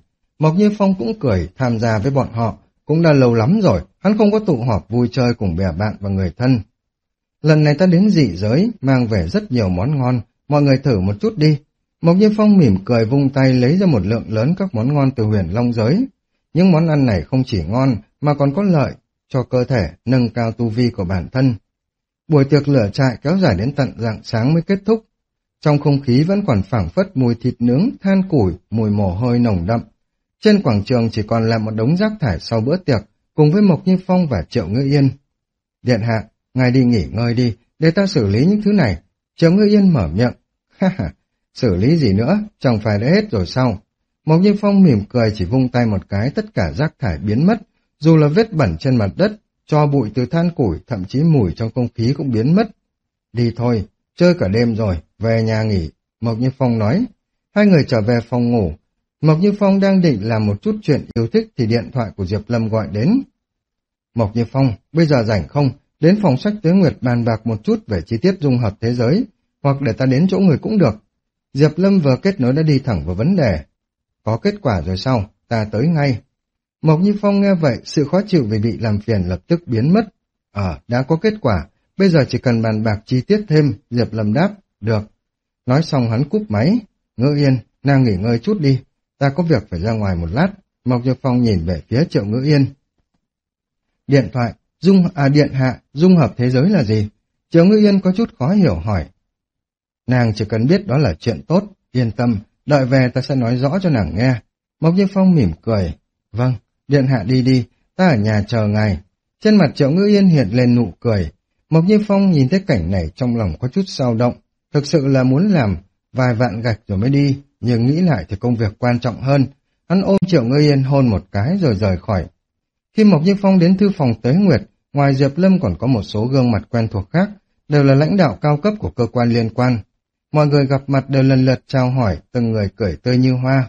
Mộc Như Phong cũng cười tham gia với bọn họ, cũng đã lâu lắm rồi, hắn không có tụ họp vui chơi cùng bè bạn và người thân. Lần này ta đến dị giới, mang về rất nhiều món ngon, mọi người thử một chút đi. Mộc Như Phong mỉm cười vung tay lấy ra một lượng lớn các món ngon từ Huyền Long giới. Những món ăn này không chỉ ngon mà còn có lợi cho cơ thể, nâng cao tu vi của bản thân. Buổi tiệc lửa trại kéo dài đến tận rạng sáng mới kết thúc. Trong không khí vẫn còn phảng phất mùi thịt nướng, than củi, mùi mồ hôi nồng đậm. Trên quảng trường chỉ còn là một đống rác thải sau bữa tiệc, cùng với Mộc Như Phong và Triệu Ngữ Yên. Điện hạ, ngài đi nghỉ ngơi đi, để ta xử lý những thứ này. Triệu Ngữ Yên mở miệng. Ha ha, xử lý gì nữa, chẳng phải đã hết rồi sao? Mộc Như Phong mỉm cười chỉ vung tay một cái, tất cả rác thải biến mất, dù là vết bẩn trên mặt đất, tro bụi từ than củi, thậm chí mùi trong không khí cũng biến mất. Đi thôi, chơi cả đêm rồi, về nhà nghỉ, Mộc Như Phong nói. Hai người trở về phòng ngủ. Mộc Như Phong đang định làm một chút chuyện yêu thích thì điện thoại của Diệp Lâm gọi đến. Mộc Như Phong, bây giờ rảnh không? Đến phòng sách Tuế Nguyệt bàn bạc một chút về chi tiết dung hợp thế giới, hoặc để ta đến chỗ người cũng được. Diệp Lâm vừa kết nối đã đi thẳng vào vấn đề. Có kết quả rồi sao? Ta tới ngay. Mộc Như Phong nghe vậy, sự khó chịu vì bị làm phiền lập tức biến mất. Ờ, đã có kết quả, bây giờ chỉ cần bàn bạc chi tiết thêm, Diệp Lâm đáp, được. Nói xong hắn cúp máy. Ngữ Yên, nàng nghỉ ngơi chút đi, ta có việc phải ra ngoài một lát. Mộc Như Phong nhìn về phía Triệu Ngữ Yên. Điện thoại, dung à điện hạ, dung hợp thế giới là gì? Triệu Ngữ Yên có chút khó hiểu hỏi. Nàng chỉ cần biết đó là chuyện tốt, yên tâm, đợi về ta sẽ nói rõ cho nàng nghe. Mộc Như Phong mỉm cười. Vâng, điện hạ đi đi, ta ở nhà chờ ngài. Trên mặt Triệu Ngữ Yên hiện lên nụ cười. Mộc Như Phong nhìn thấy cảnh này trong lòng có chút dao động, thực sự là muốn làm vài vạn gạch rồi mới đi, nhưng nghĩ lại thì công việc quan trọng hơn. Hắn ôm Triệu Ngữ Yên hôn một cái rồi rời khỏi. Khi Mộc Như Phong đến thư phòng Tuế Nguyệt, ngoài Diệp Lâm còn có một số gương mặt quen thuộc khác, đều là lãnh đạo cao cấp của cơ quan liên quan. Mọi người gặp mặt đều lần lượt chào hỏi, từng người cười tươi như hoa.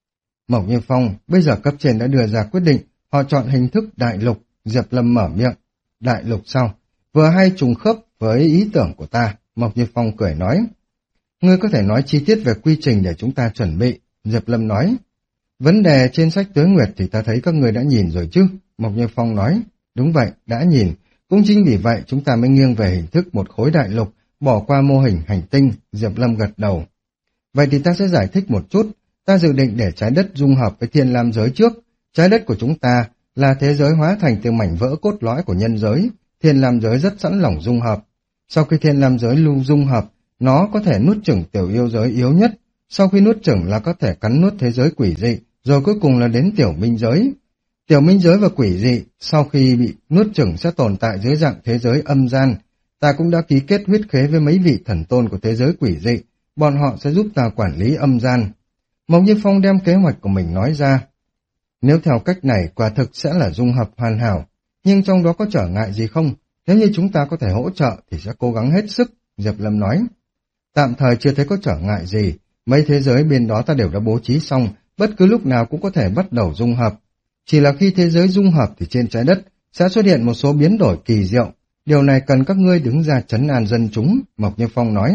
Mộc Như Phong, bây giờ cấp trên đã đưa ra quyết định, họ chọn hình thức đại lục. Diệp Lâm mở miệng. Đại lục sao? Vừa hay trùng khớp với ý tưởng của ta, Mộc Như Phong cười nói. Ngươi có thể nói chi tiết về quy trình để chúng ta chuẩn bị, Diệp Lâm nói. Vấn đề trên sách Tuế Nguyệt thì ta thấy các ngươi đã nhìn rồi chứ, Mộc Như Phong nói. Đúng vậy, đã nhìn. Cũng chính vì vậy chúng ta mới nghiêng về hình thức một khối đại lục, bỏ qua mô hình hành tinh, Diệp Lâm gật đầu. Vậy thì ta sẽ giải thích một chút. Ta dự định để trái đất dung hợp với thiên lam giới trước. Trái đất của chúng ta là thế giới hóa thành từ mảnh vỡ cốt lõi của nhân giới. Thiên lam giới rất sẵn lòng dung hợp. Sau khi thiên lam giới lưu dung hợp, nó có thể nuốt chửng tiểu yêu giới yếu nhất. Sau khi nuốt chửng là có thể cắn nuốt thế giới quỷ dị, rồi cuối cùng là đến tiểu minh giới. Tiểu minh giới và quỷ dị, sau khi bị nuốt chửng sẽ tồn tại dưới dạng thế giới âm gian. Ta cũng đã ký kết huyết khế với mấy vị thần tôn của thế giới quỷ dị, bọn họ sẽ giúp ta quản lý âm gian. Mộc Như Phong đem kế hoạch của mình nói ra. Nếu theo cách này quả thực sẽ là dung hợp hoàn hảo, nhưng trong đó có trở ngại gì không? Nếu như chúng ta có thể hỗ trợ thì sẽ cố gắng hết sức, Diệp Lâm nói. Tạm thời chưa thấy có trở ngại gì, mấy thế giới bên đó ta đều đã bố trí xong, bất cứ lúc nào cũng có thể bắt đầu dung hợp. Chỉ là khi thế giới dung hợp thì trên trái đất sẽ xuất hiện một số biến đổi kỳ diệu, điều này cần các ngươi đứng ra trấn an dân chúng, Mộc Như Phong nói.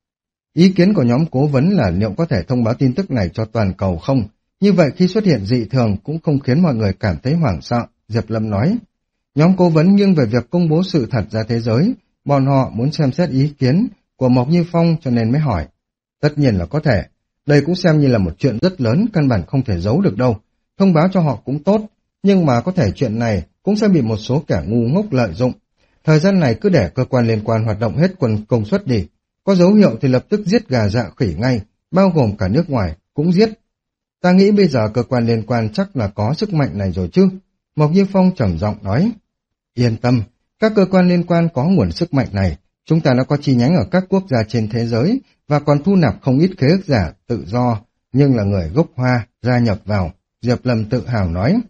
Ý kiến của nhóm cố vấn là liệu có thể thông báo tin tức này cho toàn cầu không? Như vậy khi xuất hiện dị thường cũng không khiến mọi người cảm thấy hoảng sợ, Diệp Lâm nói. Nhóm cố vấn nghiêng về việc công bố sự thật ra thế giới, bọn họ muốn xem xét ý kiến của Mộc Như Phong cho nên mới hỏi. Tất nhiên là có thể, đây cũng xem như là một chuyện rất lớn, căn bản không thể giấu được đâu. Thông báo cho họ cũng tốt, nhưng mà có thể chuyện này cũng sẽ bị một số kẻ ngu ngốc lợi dụng. Thời gian này cứ để cơ quan liên quan hoạt động hết quần công suất đi. Có dấu hiệu thì lập tức giết gà dạ khỉ ngay, bao gồm cả nước ngoài, cũng giết. Ta nghĩ bây giờ cơ quan liên quan chắc là có sức mạnh này rồi chứ. Mộc Như Phong trầm giọng nói. Yên tâm, các cơ quan liên quan có nguồn sức mạnh này. Chúng ta đã có chi nhánh ở các quốc gia trên thế giới và còn thu nạp không ít khế ước giả tự do, nhưng là người gốc Hoa gia nhập vào, Diệp Lâm tự hào nói.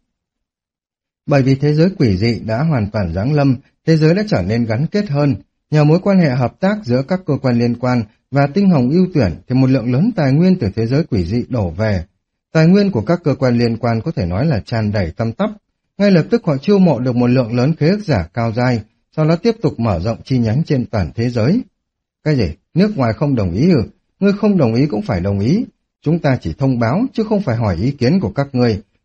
Bởi vì thế giới quỷ dị đã hoàn toàn giáng lâm, thế giới đã trở nên gắn kết hơn. Nhờ mối quan hệ hợp tác giữa các cơ quan liên quan và tinh hồng ưu tuyển thì một lượng lớn tài nguyên từ thế giới quỷ dị đổ về. Tài nguyên của các cơ quan liên quan có thể nói là tràn đầy tăm tắp. Ngay lập tức họ chiêu mộ được một lượng lớn khế ước giả cao dai, sau đó tiếp tục mở rộng chi nhánh trên toàn thế giới. Cái gì? Nước ngoài không đồng ý ư? Ngươi không đồng ý cũng phải đồng ý. Chúng ta chỉ thông báo chứ không phải hỏi ý kiến của các ngươi.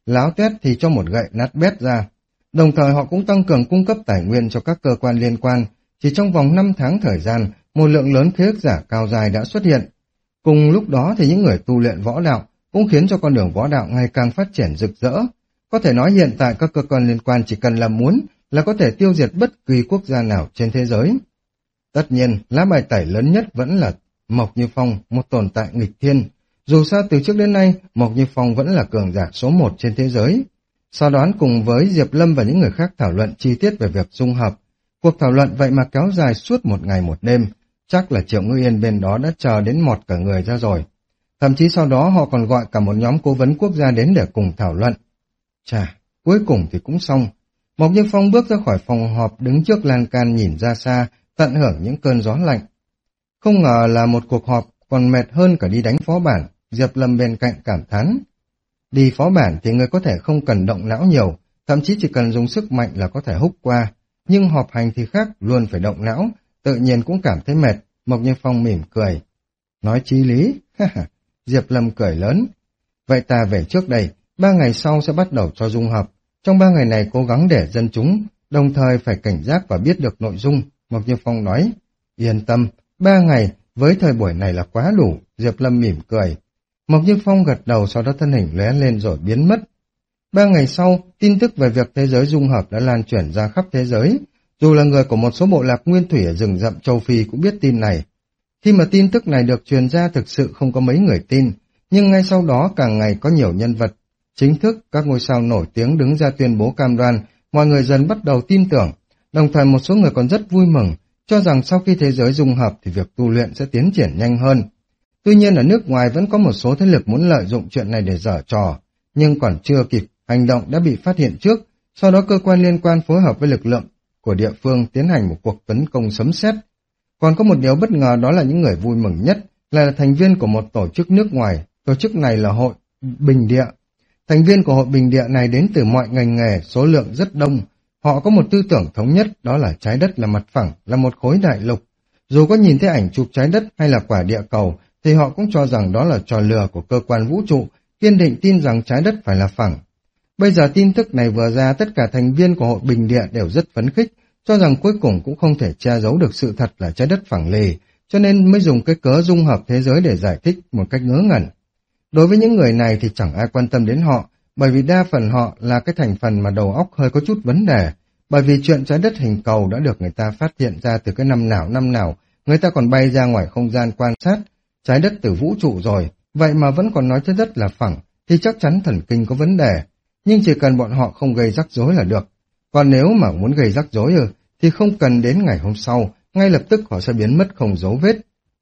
láo tét thì cho một gậy nát bét ra. Đồng thời họ cũng tăng cường cung cấp tài nguyên cho các cơ quan liên quan. Chỉ trong vòng năm tháng thời gian, một lượng lớn khế ước giả cao dài đã xuất hiện. Cùng lúc đó thì những người tu luyện võ đạo cũng khiến cho con đường võ đạo ngày càng phát triển rực rỡ. Có thể nói hiện tại các cơ quan liên quan chỉ cần là muốn là có thể tiêu diệt bất kỳ quốc gia nào trên thế giới. Tất nhiên, lá bài tẩy lớn nhất vẫn là Mộc Như Phong, một tồn tại nghịch thiên. Dù sao từ trước đến nay, Mộc Như Phong vẫn là cường giả số một trên thế giới. Sau đoán cùng với Diệp Lâm và những người khác thảo luận chi tiết về việc dung hợp. Cuộc thảo luận vậy mà kéo dài suốt một ngày một đêm. Chắc là Triệu Ngư Yên bên đó đã chờ đến mọt cả người ra rồi. Thậm chí sau đó họ còn gọi cả một nhóm cố vấn quốc gia đến để cùng thảo luận. Chà, cuối cùng thì cũng xong. Mộc Như Phong bước ra khỏi phòng họp đứng trước lan can nhìn ra xa, tận hưởng những cơn gió lạnh. Không ngờ là một cuộc họp còn mệt hơn cả đi đánh phó bản, Diệp Lâm bên cạnh cảm thán. Đi phó bản thì người có thể không cần động não nhiều, thậm chí chỉ cần dùng sức mạnh là có thể húc qua. Nhưng họp hành thì khác, luôn phải động não, tự nhiên cũng cảm thấy mệt. Mộc Như Phong mỉm cười. Nói chí lý, Diệp Lâm cười lớn. Vậy ta về trước đây, ba ngày sau sẽ bắt đầu cho dung hợp. Trong ba ngày này cố gắng để dân chúng, đồng thời phải cảnh giác và biết được nội dung. Mộc Như Phong nói, yên tâm, ba ngày, với thời buổi này là quá đủ. Diệp Lâm mỉm cười. Mộc Như Phong gật đầu, sau đó thân hình lóe lên rồi biến mất. Ba ngày sau, tin tức về việc thế giới dung hợp đã lan truyền ra khắp thế giới. Dù là người của một số bộ lạc nguyên thủy ở rừng rậm châu Phi cũng biết tin này. Khi mà tin tức này được truyền ra thực sự không có mấy người tin, nhưng ngay sau đó càng ngày có nhiều nhân vật. Chính thức, các ngôi sao nổi tiếng đứng ra tuyên bố cam đoan, mọi người dần bắt đầu tin tưởng. Đồng thời một số người còn rất vui mừng, cho rằng sau khi thế giới dung hợp thì việc tu luyện sẽ tiến triển nhanh hơn. Tuy nhiên ở nước ngoài vẫn có một số thế lực muốn lợi dụng chuyện này để giở trò, nhưng còn chưa kịp, hành động đã bị phát hiện trước, sau đó cơ quan liên quan phối hợp với lực lượng của địa phương tiến hành một cuộc tấn công sấm sét. Còn có một điều bất ngờ, đó là những người vui mừng nhất là thành viên của một tổ chức nước ngoài, tổ chức này là Hội Bình Địa. Thành viên của Hội Bình Địa này đến từ mọi ngành nghề, số lượng rất đông. Họ có một tư tưởng thống nhất, đó là trái đất là mặt phẳng, là một khối đại lục. Dù có nhìn thấy ảnh chụp trái đất hay là quả địa cầu, thì họ cũng cho rằng đó là trò lừa của cơ quan vũ trụ, kiên định tin rằng trái đất phải là phẳng. Bây giờ tin tức này vừa ra, tất cả thành viên của Hội Bình Địa đều rất phấn khích, cho rằng cuối cùng cũng không thể che giấu được sự thật là trái đất phẳng lì, cho nên mới dùng cái cớ dung hợp thế giới để giải thích một cách ngớ ngẩn. Đối với những người này thì chẳng ai quan tâm đến họ, bởi vì đa phần họ là cái thành phần mà đầu óc hơi có chút vấn đề, bởi vì chuyện trái đất hình cầu đã được người ta phát hiện ra từ cái năm nào năm nào, người ta còn bay ra ngoài không gian quan sát trái đất từ vũ trụ rồi, vậy mà vẫn còn nói trái đất là phẳng, thì chắc chắn thần kinh có vấn đề. Nhưng chỉ cần bọn họ không gây rắc rối là được. Còn nếu mà muốn gây rắc rối ừ, thì không cần đến ngày hôm sau, ngay lập tức họ sẽ biến mất không dấu vết.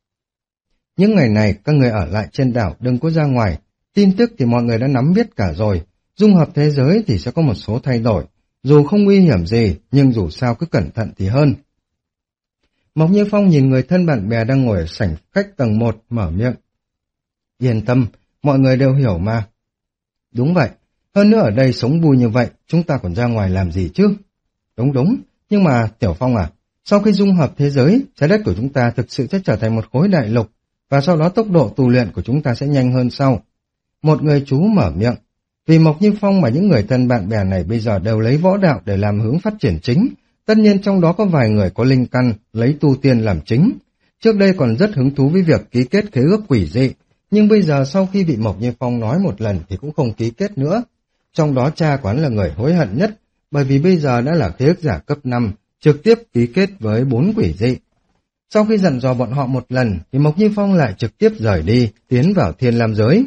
Những ngày này, các người ở lại trên đảo đừng có ra ngoài. Tin tức thì mọi người đã nắm biết cả rồi. Dung hợp thế giới thì sẽ có một số thay đổi. Dù không nguy hiểm gì, nhưng dù sao cứ cẩn thận thì hơn. Mộc Như Phong nhìn người thân bạn bè đang ngồi ở sảnh khách tầng một, mở miệng. Yên tâm, mọi người đều hiểu mà. Đúng vậy, hơn nữa ở đây sống vui như vậy, chúng ta còn ra ngoài làm gì chứ? Đúng đúng, nhưng mà Tiểu Phong à, sau khi dung hợp thế giới, trái đất của chúng ta thực sự sẽ trở thành một khối đại lục, và sau đó tốc độ tu luyện của chúng ta sẽ nhanh hơn sau. Một người chú mở miệng, vì Mộc Như Phong mà những người thân bạn bè này bây giờ đều lấy võ đạo để làm hướng phát triển chính, tất nhiên trong đó có vài người có linh căn, lấy tu tiên làm chính. Trước đây còn rất hứng thú với việc ký kết khế ước quỷ dị, nhưng bây giờ sau khi bị Mộc Như Phong nói một lần thì cũng không ký kết nữa. Trong đó cha quán là người hối hận nhất, bởi vì bây giờ đã là khế ước giả cấp năm, trực tiếp ký kết với bốn quỷ dị. Sau khi dặn dò bọn họ một lần, thì Mộc Như Phong lại trực tiếp rời đi, tiến vào Thiên Lam giới.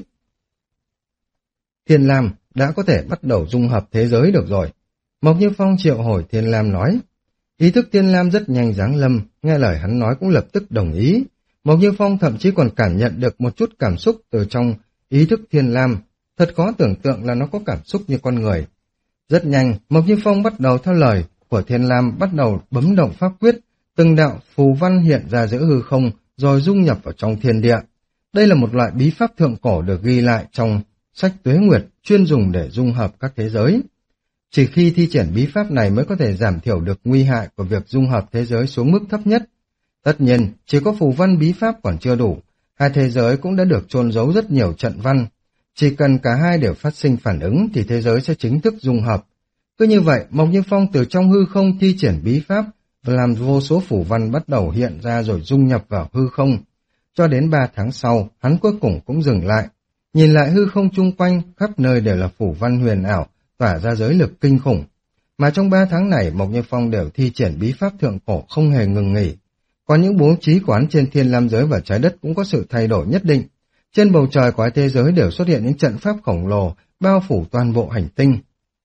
Thiên Lam đã có thể bắt đầu dung hợp thế giới được rồi. Mộc Như Phong triệu hồi Thiên Lam nói. Ý thức Thiên Lam rất nhanh giáng lâm, nghe lời hắn nói cũng lập tức đồng ý. Mộc Như Phong thậm chí còn cảm nhận được một chút cảm xúc từ trong ý thức Thiên Lam. Thật khó tưởng tượng là nó có cảm xúc như con người. Rất nhanh, Mộc Như Phong bắt đầu theo lời của Thiên Lam bắt đầu bấm động pháp quyết, từng đạo phù văn hiện ra giữa hư không rồi dung nhập vào trong thiên địa. Đây là một loại bí pháp thượng cổ được ghi lại trong sách Tuế Nguyệt, chuyên dùng để dung hợp các thế giới. Chỉ khi thi triển bí pháp này mới có thể giảm thiểu được nguy hại của việc dung hợp thế giới xuống mức thấp nhất. Tất nhiên, chỉ có phù văn bí pháp còn chưa đủ, hai thế giới cũng đã được chôn giấu rất nhiều trận văn. Chỉ cần cả hai đều phát sinh phản ứng thì thế giới sẽ chính thức dung hợp. Cứ như vậy, Mộc Như Phong từ trong hư không thi triển bí pháp và làm vô số phủ văn bắt đầu hiện ra rồi dung nhập vào hư không. Cho đến ba tháng sau, hắn cuối cùng cũng dừng lại. Nhìn lại hư không chung quanh, khắp nơi đều là phủ văn huyền ảo, tỏa ra giới lực kinh khủng. Mà trong ba tháng này, Mộc Như Phong đều thi triển bí pháp thượng cổ không hề ngừng nghỉ. Còn những bố trí của hắn trên thiên lam giới và trái đất cũng có sự thay đổi nhất định. Trên bầu trời của hai thế giới đều xuất hiện những trận pháp khổng lồ, bao phủ toàn bộ hành tinh.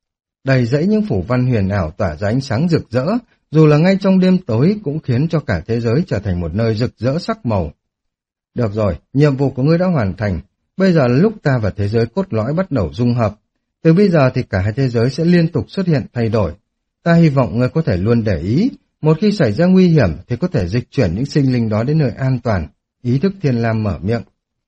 Đầy dẫy những phủ văn huyền ảo tỏa ra ánh sáng rực rỡ, dù là ngay trong đêm tối cũng khiến cho cả thế giới trở thành một nơi rực rỡ sắc màu. Được rồi, nhiệm vụ của ngươi đã hoàn thành. Bây giờ là lúc ta và thế giới cốt lõi bắt đầu dung hợp. Từ bây giờ thì cả hai thế giới sẽ liên tục xuất hiện thay đổi. Ta hy vọng ngươi có thể luôn để ý, một khi xảy ra nguy hiểm thì có thể dịch chuyển những sinh linh đó đến nơi an toàn. Ý thức Thiên Lam mở miệng.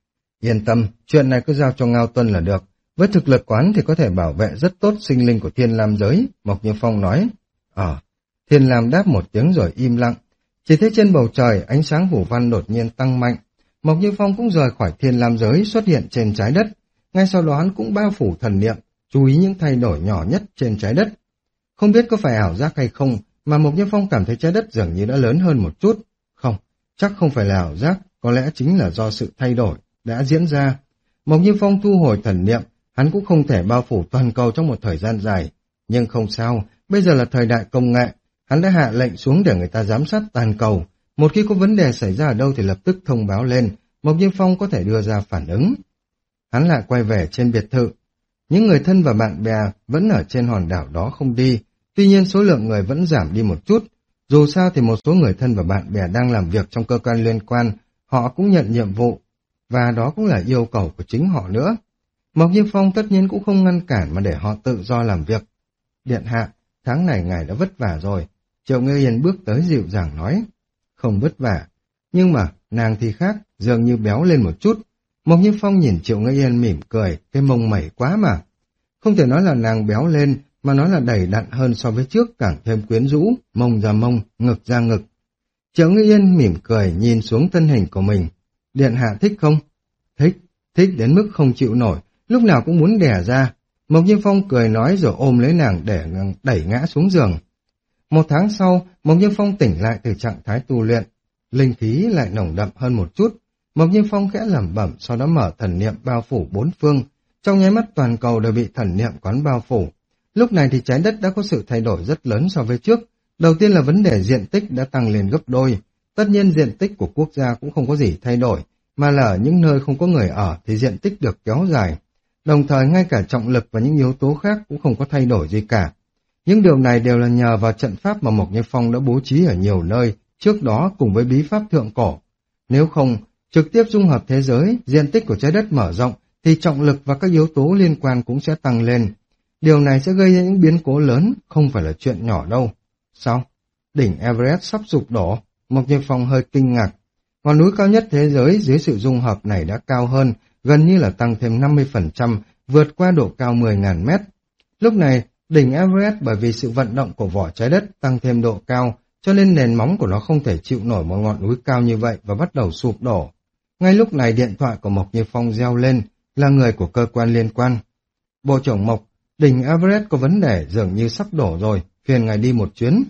Yên tâm, chuyện này cứ giao cho Ngao Tuân là được. Với thực lực quán thì có thể bảo vệ rất tốt sinh linh của Thiên Lam giới, Mộc Như Phong nói. Ờ, Thiên Lam đáp một tiếng rồi im lặng. Chỉ thấy trên bầu trời ánh sáng phủ văn đột nhiên tăng mạnh. Mộc Như Phong cũng rời khỏi Thiên Lam giới xuất hiện trên trái đất. Ngay sau đó hắn cũng bao phủ thần niệm, chú ý những thay đổi nhỏ nhất trên trái đất. Không biết có phải ảo giác hay không, mà Mộc Như Phong cảm thấy trái đất dường như đã lớn hơn một chút. Không, chắc không phải là ảo giác, có lẽ chính là do sự thay đổi đã diễn ra. Mộc Như Phong thu hồi thần niệm, hắn cũng không thể bao phủ toàn cầu trong một thời gian dài. Nhưng không sao, bây giờ là thời đại công nghệ, hắn đã hạ lệnh xuống để người ta giám sát toàn cầu. Một khi có vấn đề xảy ra ở đâu thì lập tức thông báo lên, Mộc Như Phong có thể đưa ra phản ứng. Hắn lại quay về trên biệt thự. Những người thân và bạn bè vẫn ở trên hòn đảo đó không đi, tuy nhiên số lượng người vẫn giảm đi một chút. Dù sao thì một số người thân và bạn bè đang làm việc trong cơ quan liên quan, họ cũng nhận nhiệm vụ, và đó cũng là yêu cầu của chính họ nữa. Mộc Như Phong tất nhiên cũng không ngăn cản mà để họ tự do làm việc. Điện hạ, tháng này ngài đã vất vả rồi. Triệu Ngư Yên bước tới dịu dàng nói. Không vất vả, nhưng mà nàng thì khác, dường như béo lên một chút. Mộc Như Phong nhìn Triệu Ngư Yên mỉm cười, cái mông mẩy quá mà. Không thể nói là nàng béo lên, mà nói là đầy đặn hơn so với trước, càng thêm quyến rũ, mông ra mông, ngực ra ngực. Triệu Ngư Yên mỉm cười nhìn xuống thân hình của mình. Điện hạ thích không? Thích, thích đến mức không chịu nổi, lúc nào cũng muốn đẻ ra. Mộc Như Phong cười nói rồi ôm lấy nàng để đẩy ngã xuống giường. Một tháng sau, Mộc Như Phong tỉnh lại từ trạng thái tu luyện. Linh khí lại nồng đậm hơn một chút. Mộc Như Phong khẽ lẩm bẩm, sau đó mở thần niệm bao phủ bốn phương. Trong nháy mắt toàn cầu đều bị thần niệm quán bao phủ. Lúc này thì trái đất đã có sự thay đổi rất lớn so với trước. Đầu tiên là vấn đề diện tích đã tăng lên gấp đôi. Tất nhiên diện tích của quốc gia cũng không có gì thay đổi, mà là ở những nơi không có người ở thì diện tích được kéo dài. Đồng thời ngay cả trọng lực và những yếu tố khác cũng không có thay đổi gì cả. Những điều này đều là nhờ vào trận pháp mà Mộc Như Phong đã bố trí ở nhiều nơi trước đó cùng với bí pháp thượng cổ. Nếu không, trực tiếp dung hợp thế giới, diện tích của trái đất mở rộng thì trọng lực và các yếu tố liên quan cũng sẽ tăng lên. Điều này sẽ gây ra những biến cố lớn, không phải là chuyện nhỏ đâu. Sao? Đỉnh Everest sắp sụp đổ? Mộc Như Phong hơi kinh ngạc. Ngọn núi cao nhất thế giới dưới sự dung hợp này đã cao hơn, gần như là tăng thêm năm mươi phần trăm, vượt qua độ cao mười nghìn mét. Lúc này, đỉnh Everest bởi vì sự vận động của vỏ trái đất tăng thêm độ cao, cho nên nền móng của nó không thể chịu nổi một ngọn núi cao như vậy và bắt đầu sụp đổ. Ngay lúc này điện thoại của Mộc Như Phong reo lên, là người của cơ quan liên quan. Bộ trưởng Mộc, đỉnh Everest có vấn đề, dường như sắp đổ rồi, phiền ngài đi một chuyến.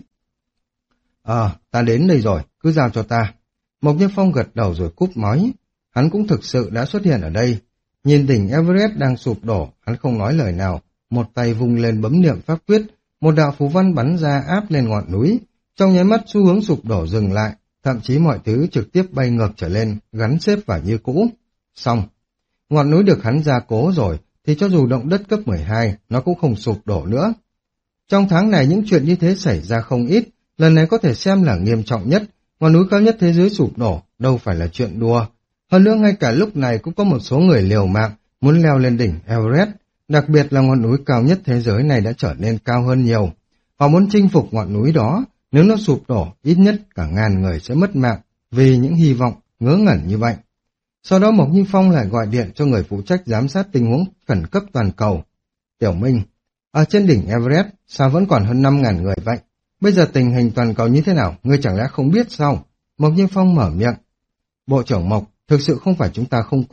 Ờ, à, ta đến đây rồi, cứ giao cho ta. Mộc Như Phong gật đầu rồi cúp máy. Hắn cũng thực sự đã xuất hiện ở đây. Nhìn đỉnh Everest đang sụp đổ, hắn không nói lời nào, một tay vung lên bấm niệm pháp quyết, một đạo phù văn bắn ra áp lên ngọn núi. Trong nháy mắt xu hướng sụp đổ dừng lại, thậm chí mọi thứ trực tiếp bay ngược trở lên, gắn xếp vào như cũ. Xong, ngọn núi được hắn gia cố rồi, thì cho dù động đất cấp mười hai, nó cũng không sụp đổ nữa. Trong tháng này những chuyện như thế xảy ra không ít, lần này có thể xem là nghiêm trọng nhất, ngọn núi cao nhất thế giới sụp đổ, đâu phải là chuyện đùa. Hơn nữa ngay cả lúc này cũng có một số người liều mạng muốn leo lên đỉnh Everest, đặc biệt là ngọn núi cao nhất thế giới này đã trở nên cao hơn nhiều. Họ muốn chinh phục ngọn núi đó, nếu nó sụp đổ, ít nhất cả ngàn người sẽ mất mạng vì những hy vọng ngớ ngẩn như vậy. Sau đó Mộc Như Phong lại gọi điện cho người phụ trách giám sát tình huống khẩn cấp toàn cầu. Tiểu Minh, ở trên đỉnh Everest sao vẫn còn hơn năm ngàn người vậy? Bây giờ tình hình toàn cầu như thế nào, ngươi chẳng lẽ không biết sao? Mộc Như Phong mở miệng. Bộ trưởng Mộc, thực sự không phải chúng ta không quản,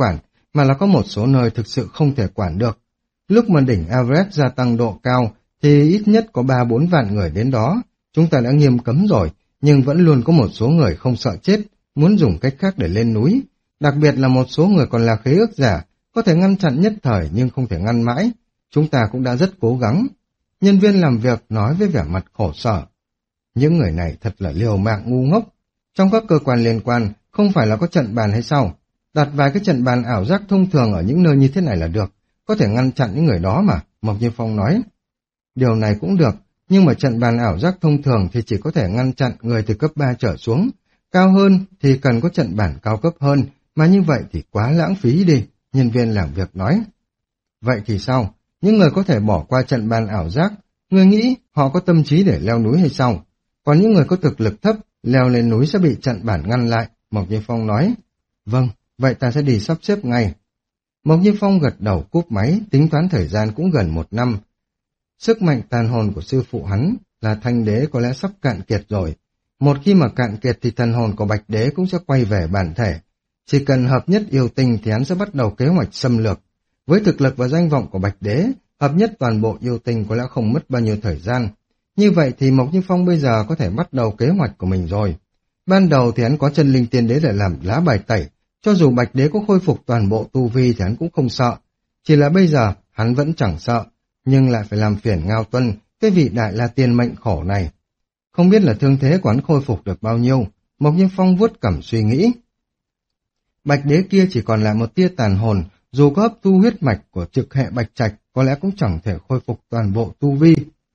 mà là có một số nơi thực sự không thể quản được. Lúc mà đỉnh Everest gia tăng độ cao thì ít nhất có ba bốn vạn người đến đó. Chúng ta đã nghiêm cấm rồi, nhưng vẫn luôn có một số người không sợ chết, muốn dùng cách khác để lên núi. Đặc biệt là một số người còn là khế ước giả, có thể ngăn chặn nhất thời nhưng không thể ngăn mãi. Chúng ta cũng đã rất cố gắng. Nhân viên làm việc nói với vẻ mặt khổ sở. Những người này thật là liều mạng ngu ngốc. Trong các cơ quan liên quan, không phải là có trận bàn hay sao? Đặt vài cái trận bàn ảo giác thông thường ở những nơi như thế này là được. Có thể ngăn chặn những người đó mà, Mộc Như Phong nói. Điều này cũng được, nhưng mà trận bàn ảo giác thông thường thì chỉ có thể ngăn chặn người từ cấp ba trở xuống. Cao hơn thì cần có trận bàn cao cấp hơn, mà như vậy thì quá lãng phí đi, nhân viên làm việc nói. Vậy thì sao? Những người có thể bỏ qua trận bàn ảo giác, người nghĩ họ có tâm trí để leo núi hay sao? Còn những người có thực lực thấp, leo lên núi sẽ bị trận bàn ngăn lại, Mộc Như Phong nói. Vâng, vậy ta sẽ đi sắp xếp ngay. Mộc Như Phong gật đầu cúp máy, tính toán thời gian cũng gần một năm. Sức mạnh tàn hồn của sư phụ hắn là Thanh Đế có lẽ sắp cạn kiệt rồi. Một khi mà cạn kiệt thì thần hồn của Bạch Đế cũng sẽ quay về bản thể. Chỉ cần hợp nhất yêu tinh thì hắn sẽ bắt đầu kế hoạch xâm lược. Với thực lực và danh vọng của Bạch Đế, hợp nhất toàn bộ yêu tinh có lẽ không mất bao nhiêu thời gian. Như vậy thì Mộc Như Phong bây giờ có thể bắt đầu kế hoạch của mình rồi. Ban đầu thì hắn có chân linh tiên đế để làm lá bài tẩy, cho dù Bạch Đế có khôi phục toàn bộ tu vi thì hắn cũng không sợ. Chỉ là bây giờ hắn vẫn chẳng sợ, nhưng lại phải làm phiền Ngao Tuân, cái vị đại la tiên mệnh khổ này. Không biết là thương thế của hắn khôi phục được bao nhiêu, Mộc Như Phong vuốt cằm suy nghĩ. Bạch Đế kia chỉ còn lại một tia tàn hồn, dù có hấp thu huyết mạch của trực hệ Bạch Trạch, có lẽ cũng chẳng thể khôi phục toàn bộ tu vi.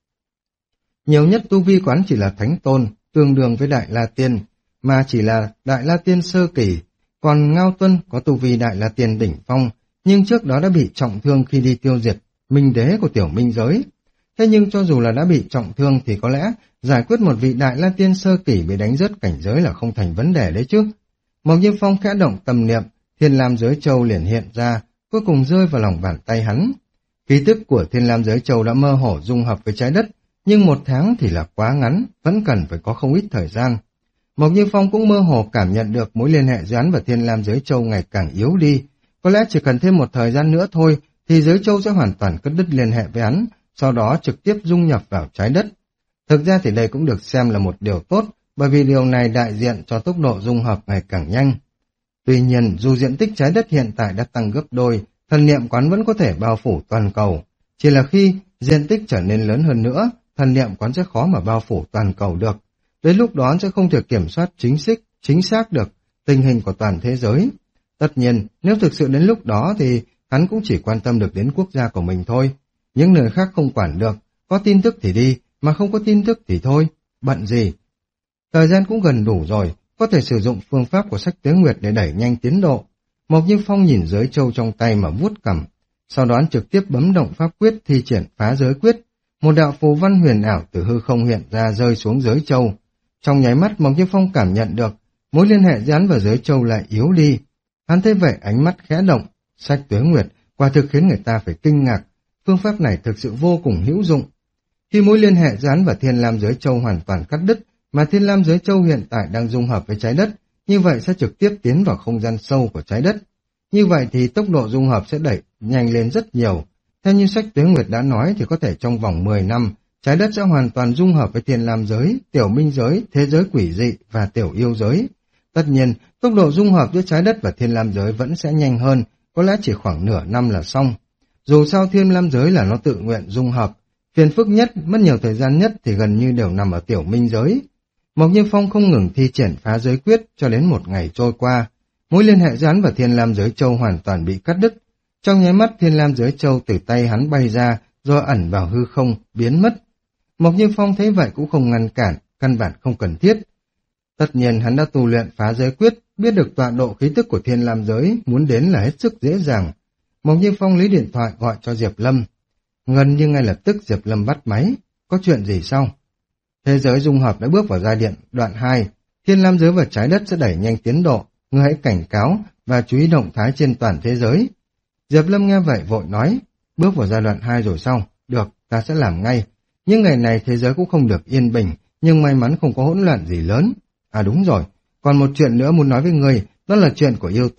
Nhiều nhất tu vi của hắn chỉ là thánh tôn, tương đương với đại la tiên, mà chỉ là đại la tiên sơ kỳ. Còn Ngao Tuân có tu vi đại la tiên đỉnh phong, nhưng trước đó đã bị trọng thương khi đi tiêu diệt minh đế của tiểu minh giới. Thế nhưng cho dù là đã bị trọng thương thì có lẽ giải quyết một vị đại la tiên sơ kỳ bị đánh rớt cảnh giới là không thành vấn đề đấy chứ. Mộc Như Phong khẽ động tâm niệm, Thiên Lam Giới Châu liền hiện ra, cuối cùng rơi vào lòng bàn tay hắn. Khí tức của Thiên Lam Giới Châu đã mơ hồ dung hợp với trái đất, nhưng một tháng thì là quá ngắn, vẫn cần phải có không ít thời gian. Mộc Như Phong cũng mơ hồ cảm nhận được mối liên hệ giữa hắn và Thiên Lam Giới Châu ngày càng yếu đi. Có lẽ chỉ cần thêm một thời gian nữa thôi, thì Giới Châu sẽ hoàn toàn cắt đứt liên hệ với hắn, sau đó trực tiếp dung nhập vào trái đất. Thực ra thì đây cũng được xem là một điều tốt, bởi vì điều này đại diện cho tốc độ dung hợp ngày càng nhanh. Tuy nhiên, dù diện tích trái đất hiện tại đã tăng gấp đôi, thần niệm quán vẫn có thể bao phủ toàn cầu. Chỉ là khi diện tích trở nên lớn hơn nữa, thần niệm quán sẽ khó mà bao phủ toàn cầu được. Đến lúc đó sẽ không thể kiểm soát chính xác, chính xác được tình hình của toàn thế giới. Tất nhiên, nếu thực sự đến lúc đó thì hắn cũng chỉ quan tâm được đến quốc gia của mình thôi. Những nơi khác không quản được, có tin tức thì đi, mà không có tin tức thì thôi, bận gì. Thời gian cũng gần đủ rồi, có thể sử dụng phương pháp của sách Tuế Nguyệt để đẩy nhanh tiến độ. Mộc Như Phong nhìn giới châu trong tay mà vuốt cằm, sau đó trực tiếp bấm động pháp quyết thi triển phá giới quyết. Một đạo phù văn huyền ảo từ hư không hiện ra rơi xuống giới châu. Trong nháy mắt Mộc Như Phong cảm nhận được mối liên hệ giữa hắn và giới châu lại yếu đi. Hắn thấy vậy ánh mắt khẽ động, sách Tuế Nguyệt quả thực khiến người ta phải kinh ngạc. Phương pháp này thực sự vô cùng hữu dụng. Khi mối liên hệ giữa hắn và Thiên Lam Giới Châu hoàn toàn cắt đứt, mà Thiên Lam Giới Châu hiện tại đang dung hợp với trái đất, như vậy sẽ trực tiếp tiến vào không gian sâu của trái đất. Như vậy thì tốc độ dung hợp sẽ đẩy nhanh lên rất nhiều. Theo như sách Tuế Nguyệt đã nói thì có thể trong vòng mười năm, trái đất sẽ hoàn toàn dung hợp với Thiên Lam Giới, Tiểu Minh Giới, Thế Giới Quỷ Dị và Tiểu Yêu Giới. Tất nhiên, tốc độ dung hợp giữa trái đất và Thiên Lam Giới vẫn sẽ nhanh hơn, có lẽ chỉ khoảng nửa năm là xong. Dù sao Thiên Lam Giới là nó tự nguyện dung hợp, phiền phức nhất, mất nhiều thời gian nhất thì gần như đều nằm ở Tiểu Minh Giới. Mộc Như Phong không ngừng thi triển phá giới quyết cho đến một ngày trôi qua. Mối liên hệ giữa hắn và Thiên Lam Giới Châu hoàn toàn bị cắt đứt. Trong nháy mắt Thiên Lam Giới Châu từ tay hắn bay ra, rồi ẩn vào hư không, biến mất. Mộc Như Phong thấy vậy cũng không ngăn cản, căn bản không cần thiết. Tất nhiên hắn đã tu luyện phá giới quyết, biết được tọa độ khí tức của Thiên Lam Giới, muốn đến là hết sức dễ dàng. Mộc Như Phong lấy điện thoại gọi cho Diệp Lâm. Gần như ngay lập tức Diệp Lâm bắt máy. Có chuyện gì sao? Thế giới dung hợp đã bước vào giai đoạn đoạn hai. Thiên Lam Giới và trái đất sẽ đẩy nhanh tiến độ. Ngươi hãy cảnh cáo và chú ý động thái trên toàn thế giới. Diệp Lâm nghe vậy vội nói. Bước vào giai đoạn hai rồi sao? Được, ta sẽ làm ngay. Nhưng ngày này thế giới cũng không được yên bình, nhưng may mắn không có hỗn loạn gì lớn. À đúng rồi, còn một chuyện nữa muốn nói với ngươi, đó là chuyện của yêu tinh.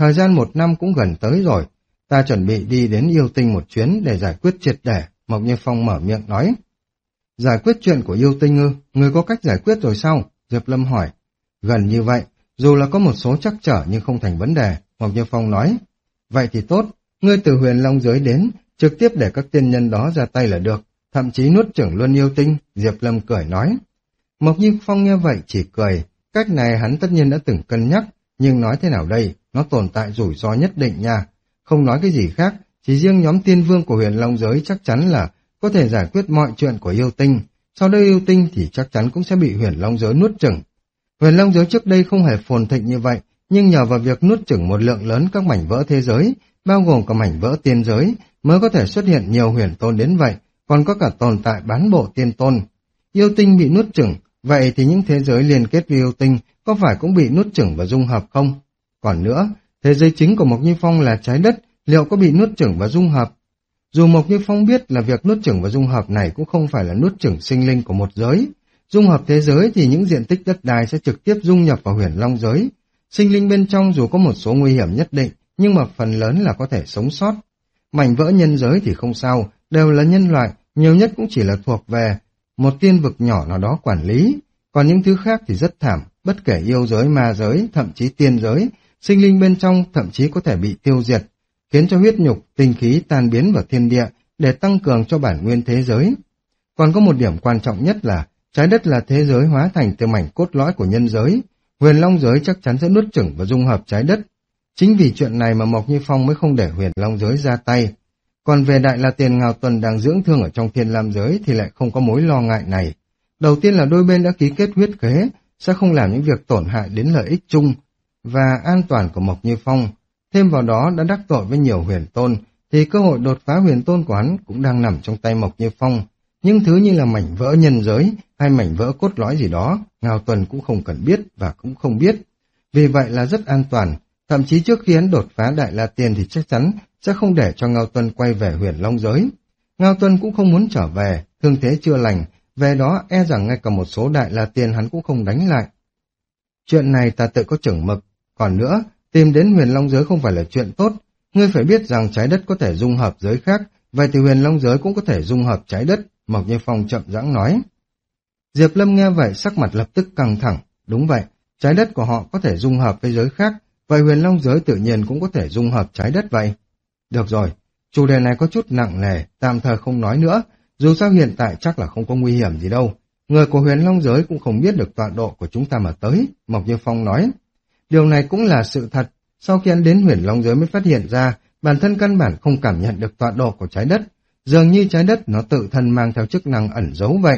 thời gian một năm cũng gần tới rồi. Ta chuẩn bị đi đến yêu tinh một chuyến để giải quyết triệt để, Mộc Như Phong mở miệng nói. Giải quyết chuyện của yêu tinh ư? Người có cách giải quyết rồi sao? Diệp Lâm hỏi. Gần như vậy, dù là có một số trắc trở nhưng không thành vấn đề, Mộc Như Phong nói. Vậy thì tốt, ngươi từ Huyền Long giới đến, trực tiếp để các tiên nhân đó ra tay là được, thậm chí nuốt chửng luôn yêu tinh, Diệp Lâm cười nói. Mộc Như Phong nghe vậy chỉ cười, cách này hắn tất nhiên đã từng cân nhắc, nhưng nói thế nào đây, nó tồn tại rủi ro nhất định nha. Không nói cái gì khác, chỉ riêng nhóm tiên vương của Huyền Long giới chắc chắn là có thể giải quyết mọi chuyện của yêu tinh, sau đây yêu tinh thì chắc chắn cũng sẽ bị Huyền Long giới nuốt chửng. Huyền Long giới trước đây không hề phồn thịnh như vậy, nhưng nhờ vào việc nuốt chửng một lượng lớn các mảnh vỡ thế giới, bao gồm cả mảnh vỡ tiên giới, mới có thể xuất hiện nhiều huyền tôn đến vậy, còn có cả tồn tại bán bộ tiên tôn. Yêu tinh bị nuốt chửng, vậy thì những thế giới liên kết với yêu tinh có phải cũng bị nuốt chửng và dung hợp không? Còn nữa, thế giới chính của Mộc Như Phong là trái đất, liệu có bị nuốt chửng và dung hợp? Dù Mộc Như Phong biết là việc nuốt chửng và dung hợp này cũng không phải là nuốt chửng sinh linh của một giới. Dung hợp thế giới thì những diện tích đất đai sẽ trực tiếp dung nhập vào Huyền Long giới. Sinh linh bên trong dù có một số nguy hiểm nhất định, nhưng mà phần lớn là có thể sống sót. Mảnh vỡ nhân giới thì không sao, đều là nhân loại, nhiều nhất cũng chỉ là thuộc về một tiên vực nhỏ nào đó quản lý. Còn những thứ khác thì rất thảm, bất kể yêu giới, ma giới, thậm chí tiên giới, sinh linh bên trong thậm chí có thể bị tiêu diệt, khiến cho huyết nhục, tinh khí tan biến vào thiên địa để tăng cường cho bản nguyên thế giới. Còn có một điểm quan trọng nhất là trái đất là thế giới hóa thành từ mảnh cốt lõi của nhân giới, Huyền Long giới chắc chắn sẽ nuốt chửng và dung hợp trái đất. Chính vì chuyện này mà Mộc Như Phong mới không để Huyền Long giới ra tay. Còn về Đại La Tiền Ngao Tuần đang dưỡng thương ở trong Thiên Lam giới thì lại không có mối lo ngại này. Đầu tiên là đôi bên đã ký kết huyết khế, sẽ không làm những việc tổn hại đến lợi ích chung và an toàn của Mộc Như Phong. Thêm vào đó đã đắc tội với nhiều huyền tôn, thì cơ hội đột phá huyền tôn của hắn cũng đang nằm trong tay Mộc Như Phong. Những thứ như là mảnh vỡ nhân giới hay mảnh vỡ cốt lõi gì đó, Ngao Tuần cũng không cần biết và cũng không biết. Vì vậy là rất an toàn, thậm chí trước khi hắn đột phá Đại La Tiên thì chắc chắn sẽ không để cho Ngao Tuần quay về Huyền Long giới. Ngao Tuần cũng không muốn trở về, thương thế chưa lành, về đó e rằng ngay cả một số Đại La Tiên hắn cũng không đánh lại. Chuyện này ta tự có chừng mực, còn nữa, tìm đến Huyền Long giới không phải là chuyện tốt, ngươi phải biết rằng trái đất có thể dung hợp giới khác, vậy thì Huyền Long giới cũng có thể dung hợp trái đất, Mộc Như Phong chậm rãi nói. Diệp Lâm nghe vậy sắc mặt lập tức căng thẳng, đúng vậy, trái đất của họ có thể dung hợp với giới khác, vậy Huyền Long giới tự nhiên cũng có thể dung hợp trái đất vậy. Được rồi, chủ đề này có chút nặng nề, tạm thời không nói nữa, dù sao hiện tại chắc là không có nguy hiểm gì đâu. Người của Huyền Long giới cũng không biết được tọa độ của chúng ta mà tới, Mộc Như Phong nói. Điều này cũng là sự thật, sau khi anh đến Huyền Long giới mới phát hiện ra, bản thân căn bản không cảm nhận được tọa độ của trái đất, dường như trái đất nó tự thân mang theo chức năng ẩn giấu vậy.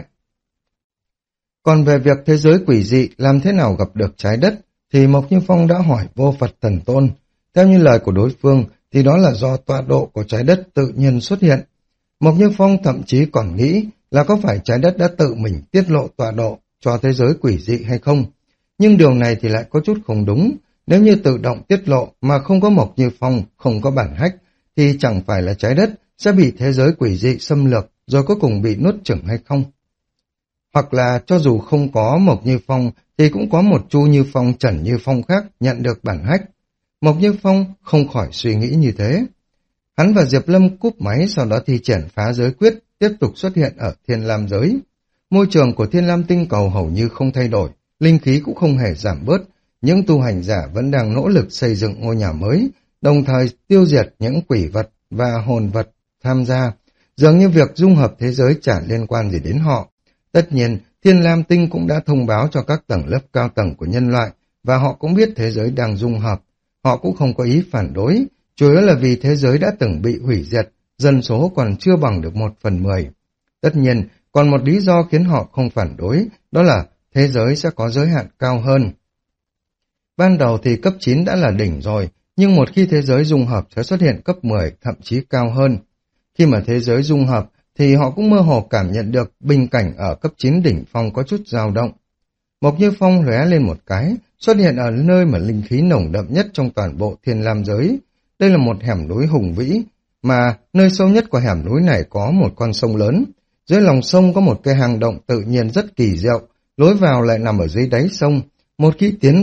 Còn về việc thế giới quỷ dị làm thế nào gặp được trái đất, thì Mộc Như Phong đã hỏi Vô Phật Thần Tôn. Theo như lời của đối phương, thì đó là do tọa độ của trái đất tự nhiên xuất hiện. Mộc Như Phong thậm chí còn nghĩ là có phải trái đất đã tự mình tiết lộ tọa độ cho thế giới quỷ dị hay không. Nhưng điều này thì lại có chút không đúng. Nếu như tự động tiết lộ mà không có Mộc Như Phong, không có bản hách, thì chẳng phải là trái đất sẽ bị thế giới quỷ dị xâm lược rồi cuối cùng bị nuốt chửng hay không? Hoặc là cho dù không có Mộc Như Phong thì cũng có một Chu Như Phong, Trần Như Phong khác nhận được bản hách. Mộc Như Phong không khỏi suy nghĩ như thế. Hắn và Diệp Lâm cúp máy, sau đó thi triển phá giới quyết tiếp tục xuất hiện ở Thiên Lam giới. Môi trường của Thiên Lam tinh cầu hầu như không thay đổi, linh khí cũng không hề giảm bớt. Những tu hành giả vẫn đang nỗ lực xây dựng ngôi nhà mới, đồng thời tiêu diệt những quỷ vật và hồn vật tham gia. Dường như việc dung hợp thế giới chả liên quan gì đến họ. Tất nhiên, Thiên Lam tinh cũng đã thông báo cho các tầng lớp cao tầng của nhân loại, và họ cũng biết thế giới đang dung hợp. Họ cũng không có ý phản đối, chủ yếu là vì thế giới đã từng bị hủy diệt, dân số còn chưa bằng được một phần mười. Tất nhiên, còn một lý do khiến họ không phản đối, đó là thế giới sẽ có giới hạn cao hơn. Ban đầu thì cấp chín đã là đỉnh rồi, nhưng một khi thế giới dung hợp sẽ xuất hiện cấp mười, thậm chí cao hơn. Khi mà thế giới dung hợp, thì họ cũng mơ hồ cảm nhận được bình cảnh ở cấp chín đỉnh phong có chút dao động. Mộc Như Phong lóe lên một cái, xuất hiện ở nơi mà linh khí nồng đậm nhất trong toàn bộ Thiên Lam giới. Đây là một hẻm núi hùng vĩ, mà nơi sâu nhất của hẻm núi này có một con sông lớn. Dưới lòng sông có một cái hang động tự nhiên rất kỳ diệu, lối vào lại nằm ở dưới đáy sông. Một khi tiến vào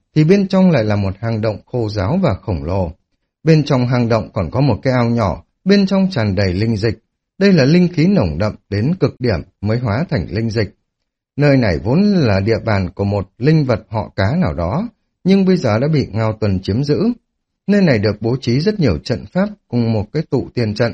thì bên trong lại là một hang động khô ráo và khổng lồ. Bên trong hang động còn có một cái ao nhỏ, bên trong tràn đầy linh dịch. Đây là linh khí nồng đậm đến cực điểm mới hóa thành linh dịch. Nơi này vốn là địa bàn của một linh vật họ Cá nào đó, nhưng bây giờ đã bị Ngao Tuần chiếm giữ. Nơi này được bố trí rất nhiều trận pháp cùng một cái tụ tiên trận.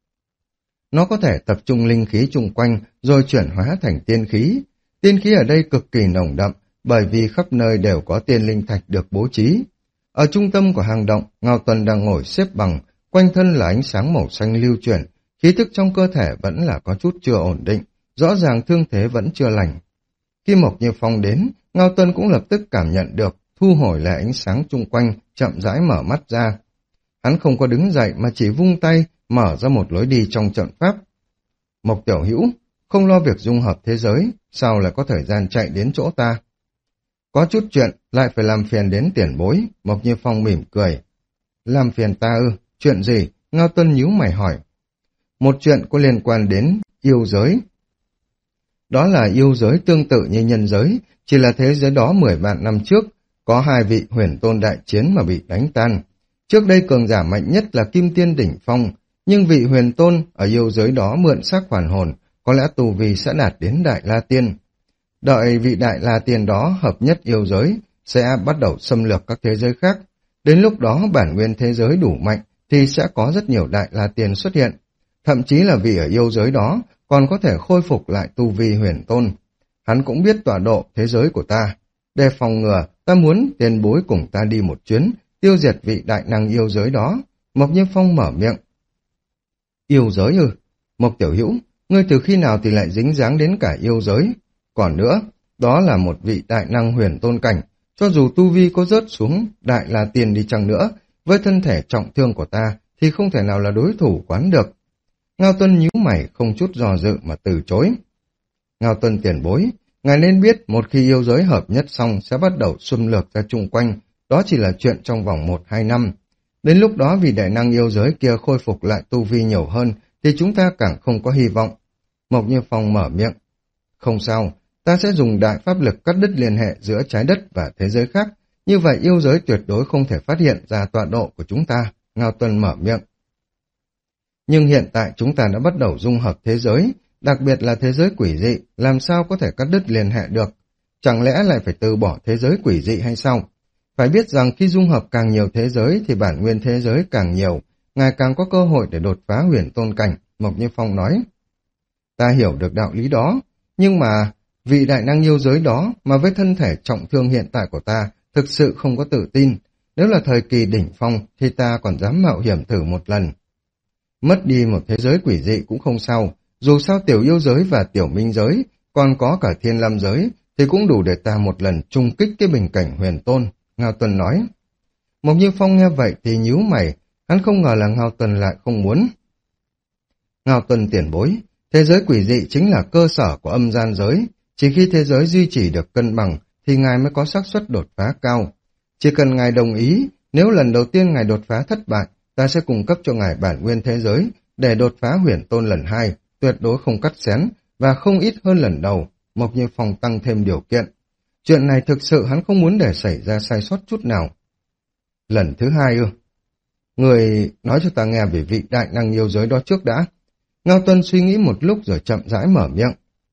Nó có thể tập trung linh khí chung quanh rồi chuyển hóa thành tiên khí. Tiên khí ở đây cực kỳ nồng đậm bởi vì khắp nơi đều có tiên linh thạch được bố trí. Ở trung tâm của hang động, Ngao Tuần đang ngồi xếp bằng, quanh thân là ánh sáng màu xanh lưu chuyển, khí tức trong cơ thể vẫn là có chút chưa ổn định, rõ ràng thương thế vẫn chưa lành. Khi Mộc Như Phong đến, Ngao Tuần cũng lập tức cảm nhận được, thu hồi lại ánh sáng chung quanh, chậm rãi mở mắt ra. Hắn không có đứng dậy mà chỉ vung tay, mở ra một lối đi trong trận pháp. Mộc tiểu hữu, không lo việc dung hợp thế giới, sao lại có thời gian chạy đến chỗ ta? Có chút chuyện, lại phải làm phiền đến tiền bối, Mộc Như Phong mỉm cười. Làm phiền ta ư, chuyện gì? Ngao Tuần nhíu mày hỏi. Một chuyện có liên quan đến yêu giới. Đó là yêu giới tương tự như nhân giới, chỉ là thế giới đó mười vạn năm trước, có hai vị huyền tôn đại chiến mà bị đánh tan. Trước đây cường giả mạnh nhất là Kim Tiên Đỉnh Phong, nhưng vị huyền tôn ở yêu giới đó mượn xác hoàn hồn, có lẽ tu vi sẽ đạt đến Đại La Tiên. Đợi vị Đại La Tiên đó hợp nhất yêu giới, sẽ bắt đầu xâm lược các thế giới khác. Đến lúc đó bản nguyên thế giới đủ mạnh, thì sẽ có rất nhiều Đại La Tiên xuất hiện. Thậm chí là vị ở yêu giới đó còn có thể khôi phục lại tu vi huyền tôn. Hắn cũng biết tọa độ thế giới của ta. Để phòng ngừa, ta muốn tiền bối cùng ta đi một chuyến, tiêu diệt vị đại năng yêu giới đó. Mộc Như Phong mở miệng. Yêu giới ư? Mộc tiểu hữu, ngươi từ khi nào thì lại dính dáng đến cả yêu giới? Còn nữa, đó là một vị đại năng huyền tôn cảnh. Cho dù tu vi có rớt xuống Đại La Tiên đi chăng nữa, với thân thể trọng thương của ta thì không thể nào là đối thủ quán được. Ngao Tuần nhíu mày không chút dò dự mà từ chối. Ngao Tuần tiền bối, ngài nên biết một khi yêu giới hợp nhất xong sẽ bắt đầu xâm lược ra chung quanh, đó chỉ là chuyện trong vòng một hai năm. Đến lúc đó vì đại năng yêu giới kia khôi phục lại tu vi nhiều hơn thì chúng ta càng không có hy vọng. Mộc Như Phong mở miệng. Không sao, ta sẽ dùng đại pháp lực cắt đứt liên hệ giữa trái đất và thế giới khác, như vậy yêu giới tuyệt đối không thể phát hiện ra tọa độ của chúng ta. Ngao Tuần mở miệng. Nhưng hiện tại chúng ta đã bắt đầu dung hợp thế giới, đặc biệt là thế giới quỷ dị, làm sao có thể cắt đứt liên hệ được? Chẳng lẽ lại phải từ bỏ thế giới quỷ dị hay sao? Phải biết rằng khi dung hợp càng nhiều thế giới thì bản nguyên thế giới càng nhiều, ngài càng có cơ hội để đột phá huyền tôn cảnh, Mộc Như Phong nói. Ta hiểu được đạo lý đó, nhưng mà vị đại năng yêu giới đó mà với thân thể trọng thương hiện tại của ta thực sự không có tự tin. Nếu là thời kỳ đỉnh phong thì ta còn dám mạo hiểm thử một lần. Mất đi một thế giới quỷ dị cũng không sao, dù sao tiểu yêu giới và tiểu minh giới, còn có cả thiên lâm giới, thì cũng đủ để ta một lần chung kích cái bình cảnh huyền tôn, Ngao Tuần nói. Mộc Như Phong nghe vậy thì nhíu mày, hắn không ngờ là Ngao Tuần lại không muốn. Ngao Tuần tiền bối, thế giới quỷ dị chính là cơ sở của âm gian giới, chỉ khi thế giới duy trì được cân bằng thì ngài mới có xác suất đột phá cao. Chỉ cần ngài đồng ý, nếu lần đầu tiên ngài đột phá thất bại, ta sẽ cung cấp cho ngài bản nguyên thế giới để đột phá huyền tôn lần hai, tuyệt đối không cắt xén và không ít hơn lần đầu. Mộc Như Phong tăng thêm điều kiện. Chuyện này thực sự hắn không muốn để xảy ra sai sót chút nào. Lần thứ hai ư? Người nói cho ta nghe về vị đại năng yêu giới đó trước đã. Ngao Tuần suy nghĩ một lúc rồi chậm rãi mở miệng.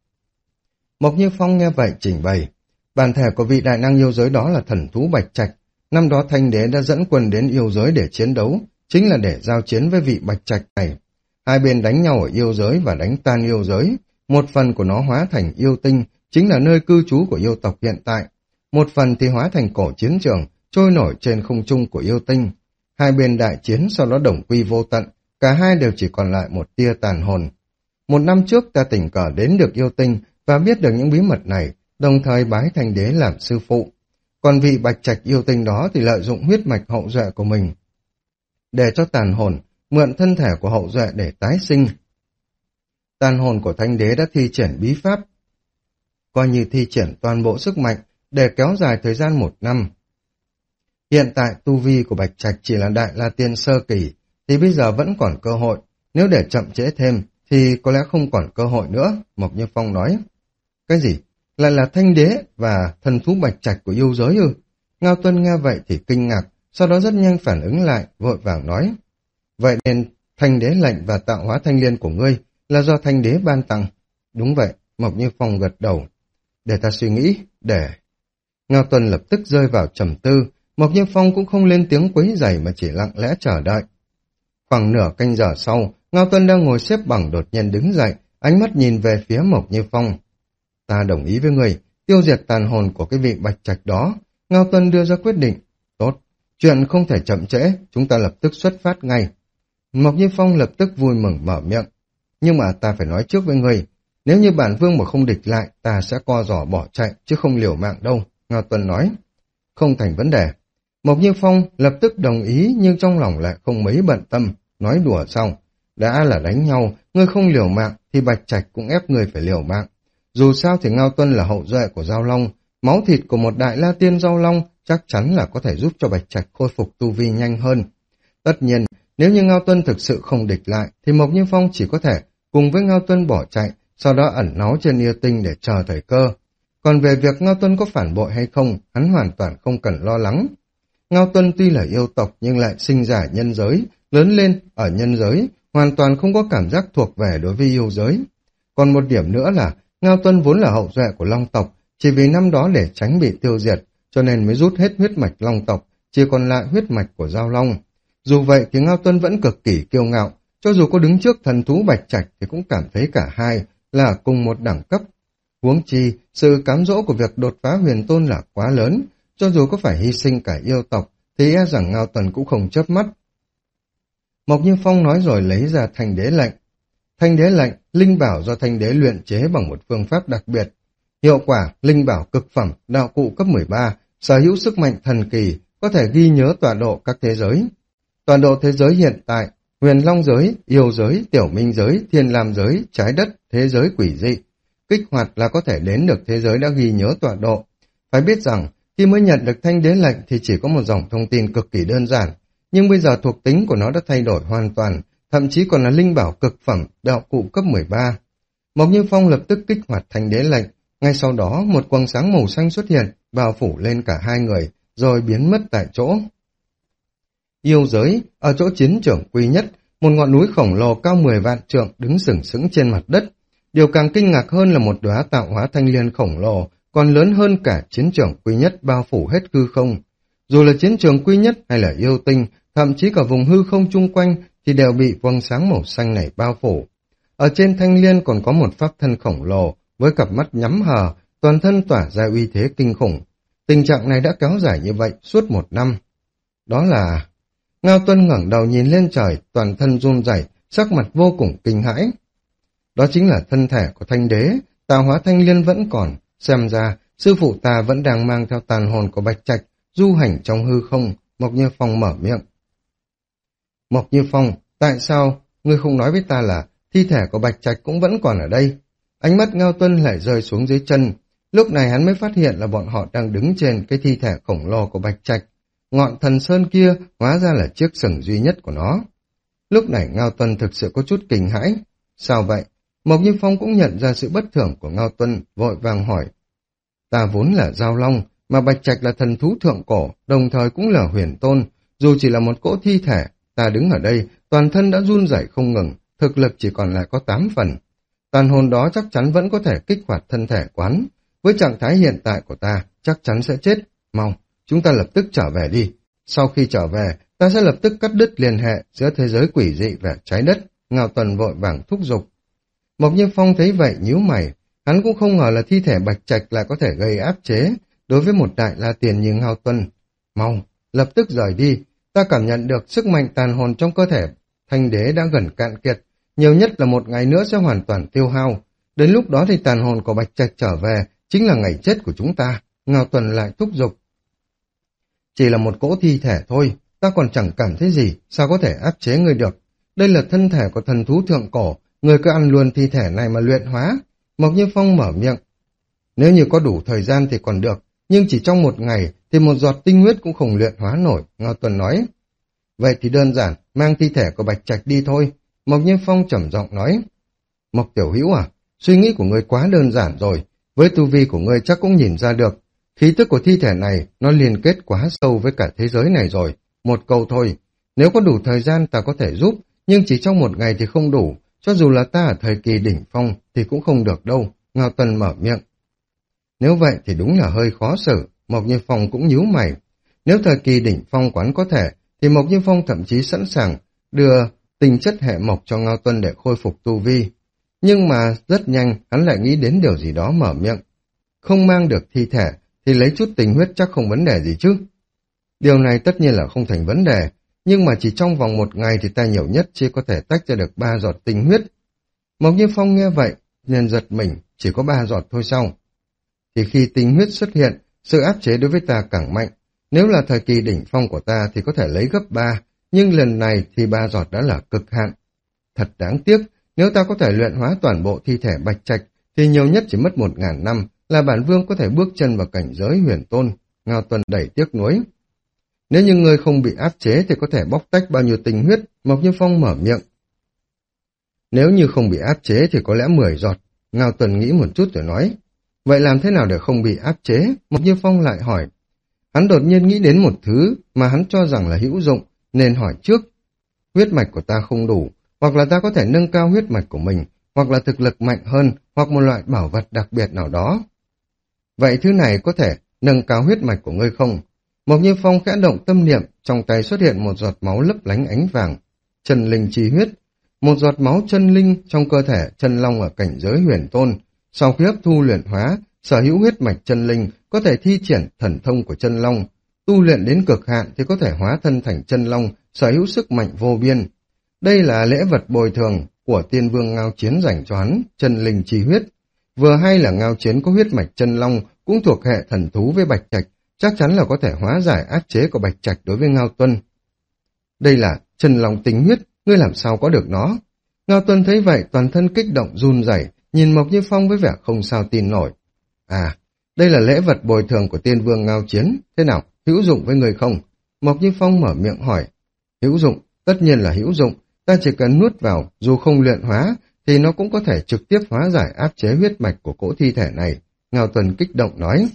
Mộc Như Phong nghe vậy trình bày. Bản thể của vị đại năng yêu giới đó là thần thú Bạch Trạch. Năm đó Thanh Đế đã dẫn quân đến yêu giới để chiến đấu, chính là để giao chiến với vị Bạch Trạch này. Hai bên đánh nhau ở yêu giới và đánh tan yêu giới. Một phần của nó hóa thành yêu tinh, chính là nơi cư trú của yêu tộc hiện tại. Một phần thì hóa thành cổ chiến trường, trôi nổi trên không trung của yêu tinh. Hai bên đại chiến sau đó đồng quy vô tận, cả hai đều chỉ còn lại một tia tàn hồn. Một năm trước ta tình cờ đến được yêu tinh và biết được những bí mật này, đồng thời bái Thanh Đế làm sư phụ. Còn vị Bạch Trạch yêu tinh đó thì lợi dụng huyết mạch hậu duệ của mình, để cho tàn hồn mượn thân thể của hậu duệ để tái sinh. Tàn hồn của Thanh Đế đã thi triển bí pháp, coi như thi triển toàn bộ sức mạnh để kéo dài thời gian một năm. Hiện tại tu vi của Bạch Trạch chỉ là Đại La Tiên sơ kỳ, thì bây giờ vẫn còn cơ hội. Nếu để chậm trễ thêm thì có lẽ không còn cơ hội nữa, Mộc Như Phong nói. Cái gì? Lại là Thanh Đế và thần thú Bạch Trạch của yêu giới ư? Ngao Tuân nghe vậy thì kinh ngạc, sau đó rất nhanh phản ứng lại, vội vàng nói. Vậy nên thanh đế lệnh và tạo hóa thanh liên của ngươi là do thanh đế ban tặng. Đúng vậy, Mộc Như Phong gật đầu. Để ta suy nghĩ, để... Ngao Tuân lập tức rơi vào trầm tư, Mộc Như Phong cũng không lên tiếng quấy rầy mà chỉ lặng lẽ chờ đợi. Khoảng nửa canh giờ sau, Ngao Tuân đang ngồi xếp bằng đột nhiên đứng dậy, ánh mắt nhìn về phía Mộc Như Phong. Ta đồng ý với người, tiêu diệt tàn hồn của cái vị bạch trạch đó. Ngao Tuân đưa ra quyết định. Tốt, chuyện không thể chậm trễ, chúng ta lập tức xuất phát ngay. Mộc Như Phong lập tức vui mừng mở miệng. Nhưng mà ta phải nói trước với người, nếu như bản vương mà không địch lại, ta sẽ co giò bỏ chạy, chứ không liều mạng đâu. Ngao Tuân nói. Không thành vấn đề. Mộc Như Phong lập tức đồng ý, nhưng trong lòng lại không mấy bận tâm, nói đùa xong. Đã là đánh nhau, ngươi không liều mạng, thì bạch trạch cũng ép ngươi phải liều mạng. Dù sao thì Ngao Tuân là hậu duệ của Giao Long, máu thịt của một đại la tiên Giao Long chắc chắn là có thể giúp cho bạch trạch khôi phục tu vi nhanh hơn. Tất nhiên, nếu như Ngao Tuân thực sự không địch lại, thì Mộc Như Phong chỉ có thể cùng với Ngao Tuân bỏ chạy, sau đó ẩn náu trên yêu tinh để chờ thời cơ. Còn về việc Ngao Tuân có phản bội hay không, hắn hoàn toàn không cần lo lắng. Ngao Tuân tuy là yêu tộc nhưng lại sinh ra nhân giới, lớn lên ở nhân giới, hoàn toàn không có cảm giác thuộc về đối với yêu giới. Còn một điểm nữa là, Ngao Tuân vốn là hậu duệ của Long tộc, chỉ vì năm đó để tránh bị tiêu diệt, cho nên mới rút hết huyết mạch Long tộc, chỉ còn lại huyết mạch của Giao Long. Dù vậy thì Ngao Tuân vẫn cực kỳ kiêu ngạo, cho dù có đứng trước thần thú bạch trạch thì cũng cảm thấy cả hai là cùng một đẳng cấp. Huống chi, sự cám dỗ của việc đột phá huyền tôn là quá lớn, cho dù có phải hy sinh cả yêu tộc, thì e rằng Ngao Tuân cũng không chớp mắt. Mộc Như Phong nói rồi lấy ra thanh đế lệnh. Thanh đế lệnh, linh bảo do thanh đế luyện chế bằng một phương pháp đặc biệt. Hiệu quả, linh bảo cực phẩm, đạo cụ cấp mười ba, sở hữu sức mạnh thần kỳ, có thể ghi nhớ tọa độ các thế giới. Tọa độ thế giới hiện tại, huyền long giới, yêu giới, tiểu minh giới, thiên lam giới, trái đất, thế giới quỷ dị. Kích hoạt là có thể đến được thế giới đã ghi nhớ tọa độ. Phải biết rằng, khi mới nhận được thanh đế lệnh thì chỉ có một dòng thông tin cực kỳ đơn giản, nhưng bây giờ thuộc tính của nó đã thay đổi hoàn toàn, thậm chí còn là linh bảo cực phẩm, đạo cụ cấp mười ba. Mộc Như Phong lập tức kích hoạt thanh đế lệnh, ngay sau đó một quầng sáng màu xanh xuất hiện, bao phủ lên cả hai người, rồi biến mất tại chỗ. Yêu giới, ở chỗ chiến trường Quy Nhất, một ngọn núi khổng lồ cao mười vạn trượng đứng sừng sững trên mặt đất. Điều càng kinh ngạc hơn là một đóa tạo hóa thanh liên khổng lồ, còn lớn hơn cả chiến trường Quy Nhất bao phủ hết hư không. Dù là chiến trường Quy Nhất hay là yêu tinh, thậm chí cả vùng hư không chung quanh thì đều bị vầng sáng màu xanh này bao phủ. Ở trên thanh liên còn có một pháp thân khổng lồ, với cặp mắt nhắm hờ, toàn thân tỏa ra uy thế kinh khủng. Tình trạng này đã kéo dài như vậy suốt một năm. Đó là... Ngao Tuân ngẩng đầu nhìn lên trời, toàn thân run rẩy, sắc mặt vô cùng kinh hãi. Đó chính là thân thể của thanh đế, tạo hóa thanh liên vẫn còn, xem ra sư phụ ta vẫn đang mang theo tàn hồn của bạch trạch, du hành trong hư không. Mộc Như Phong mở miệng. Mộc Như Phong, tại sao ngươi không nói với ta là thi thể của bạch trạch cũng vẫn còn ở đây? Ánh mắt Ngao Tuân lại rơi xuống dưới chân, lúc này hắn mới phát hiện là bọn họ đang đứng trên cái thi thể khổng lồ của bạch trạch. Ngọn thần sơn kia hóa ra là chiếc sừng duy nhất của nó. Lúc này Ngao Tuân thực sự có chút kinh hãi. Sao vậy? Mộc Như Phong cũng nhận ra sự bất thường của Ngao Tuân, vội vàng hỏi. Ta vốn là Giao Long, mà bạch trạch là thần thú thượng cổ, đồng thời cũng là huyền tôn. Dù chỉ là một cỗ thi thể, ta đứng ở đây, toàn thân đã run rẩy không ngừng, thực lực chỉ còn lại có tám phần. Tàn hồn đó chắc chắn vẫn có thể kích hoạt thân thể quán. Với trạng thái hiện tại của ta, chắc chắn sẽ chết. Mau, chúng ta lập tức trở về đi. Sau khi trở về, ta sẽ lập tức cắt đứt liên hệ giữa thế giới quỷ dị và trái đất. Ngao Tuân vội vàng thúc giục. Mộc Như Phong thấy vậy nhíu mày, hắn cũng không ngờ là thi thể bạch trạch lại có thể gây áp chế đối với một đại la tiền như Ngao Tuân. Mau, lập tức rời đi, ta cảm nhận được sức mạnh tàn hồn trong cơ thể thanh đế đã gần cạn kiệt, nhiều nhất là một ngày nữa sẽ hoàn toàn tiêu hao. Đến lúc đó thì tàn hồn của bạch trạch trở về, chính là ngày chết của chúng ta. Ngao Tuân lại thúc giục. Chỉ là một cỗ thi thể thôi, ta còn chẳng cảm thấy gì, sao có thể áp chế ngươi được? Đây là thân thể của thần thú thượng cổ, ngươi cứ ăn luôn thi thể này mà luyện hóa. Mộc Như Phong mở miệng. Nếu như có đủ thời gian thì còn được, nhưng chỉ trong một ngày thì một giọt tinh huyết cũng không luyện hóa nổi, Ngao Tuân nói. Vậy thì đơn giản, mang thi thể của bạch trạch đi thôi, Mộc Như Phong trầm giọng nói. Mộc tiểu hữu à, suy nghĩ của ngươi quá đơn giản rồi, với tu vi của ngươi chắc cũng nhìn ra được. Khí tức của thi thể này nó liên kết quá sâu với cả thế giới này rồi. Một câu thôi, nếu có đủ thời gian ta có thể giúp, nhưng chỉ trong một ngày thì không đủ, cho dù là ta ở thời kỳ đỉnh phong thì cũng không được đâu, Ngao Tuân mở miệng. Nếu vậy thì đúng là hơi khó xử, Mộc Như Phong cũng nhíu mày. Nếu thời kỳ đỉnh phong quán có thể, thì Mộc Như Phong thậm chí sẵn sàng đưa tinh chất hệ mộc cho Ngao Tuân để khôi phục tu vi. Nhưng mà rất nhanh hắn lại nghĩ đến điều gì đó mở miệng. Không mang được thi thể thì lấy chút tình huyết chắc không vấn đề gì chứ. Điều này tất nhiên là không thành vấn đề, nhưng mà chỉ trong vòng một ngày thì ta nhiều nhất chỉ có thể tách ra được ba giọt tinh huyết. Mộc Như Phong nghe vậy, liền giật mình, chỉ có ba giọt thôi sao? Thì khi tinh huyết xuất hiện, sự áp chế đối với ta càng mạnh. Nếu là thời kỳ đỉnh phong của ta thì có thể lấy gấp ba, nhưng lần này thì ba giọt đã là cực hạn. Thật đáng tiếc, nếu ta có thể luyện hóa toàn bộ thi thể Bạch Trạch, thì nhiều nhất chỉ mất một ngàn năm là bản vương có thể bước chân vào cảnh giới huyền tôn. Ngao Tuân đầy tiếc nuối. Nếu như ngươi không bị áp chế thì có thể bóc tách bao nhiêu tinh huyết, Mộc Như Phong mở miệng. Nếu như không bị áp chế thì có lẽ mười giọt, Ngao Tuân nghĩ một chút rồi nói. Vậy làm thế nào để không bị áp chế? Mộc Như Phong lại hỏi. Hắn đột nhiên nghĩ đến một thứ mà hắn cho rằng là hữu dụng, nên hỏi trước. Huyết mạch của ta không đủ, hoặc là ta có thể nâng cao huyết mạch của mình, hoặc là thực lực mạnh hơn, hoặc một loại bảo vật đặc biệt nào đó. Vậy thứ này có thể nâng cao huyết mạch của ngươi không? Mộc Như Phong khẽ động tâm niệm, trong tay xuất hiện một giọt máu lấp lánh ánh vàng. Chân linh chi huyết. Một giọt máu chân linh trong cơ thể chân long ở cảnh giới huyền tôn. Sau khi hấp thu luyện hóa, sở hữu huyết mạch chân linh có thể thi triển thần thông của chân long. Tu luyện đến cực hạn thì có thể hóa thân thành chân long, sở hữu sức mạnh vô biên. Đây là lễ vật bồi thường của tiên vương Ngao Chiến dành cho hắn, chân linh chi huyết. Vừa hay là Ngao Chiến có huyết mạch chân long, cũng thuộc hệ thần thú với Bạch Trạch, chắc chắn là có thể hóa giải áp chế của Bạch Trạch đối với Ngao Tuân. Đây là chân long tinh huyết, ngươi làm sao có được nó? Ngao Tuân thấy vậy toàn thân kích động run rẩy, nhìn Mộc Như Phong với vẻ không sao tin nổi. À, đây là lễ vật bồi thường của tiên vương Ngao Chiến, thế nào, hữu dụng với người không? Mộc Như Phong mở miệng hỏi. Hữu dụng, tất nhiên là hữu dụng, ta chỉ cần nuốt vào, dù không luyện hóa, thì nó cũng có thể trực tiếp hóa giải áp chế huyết mạch của cỗ thi thể này. Ngao Tuân kích động nói.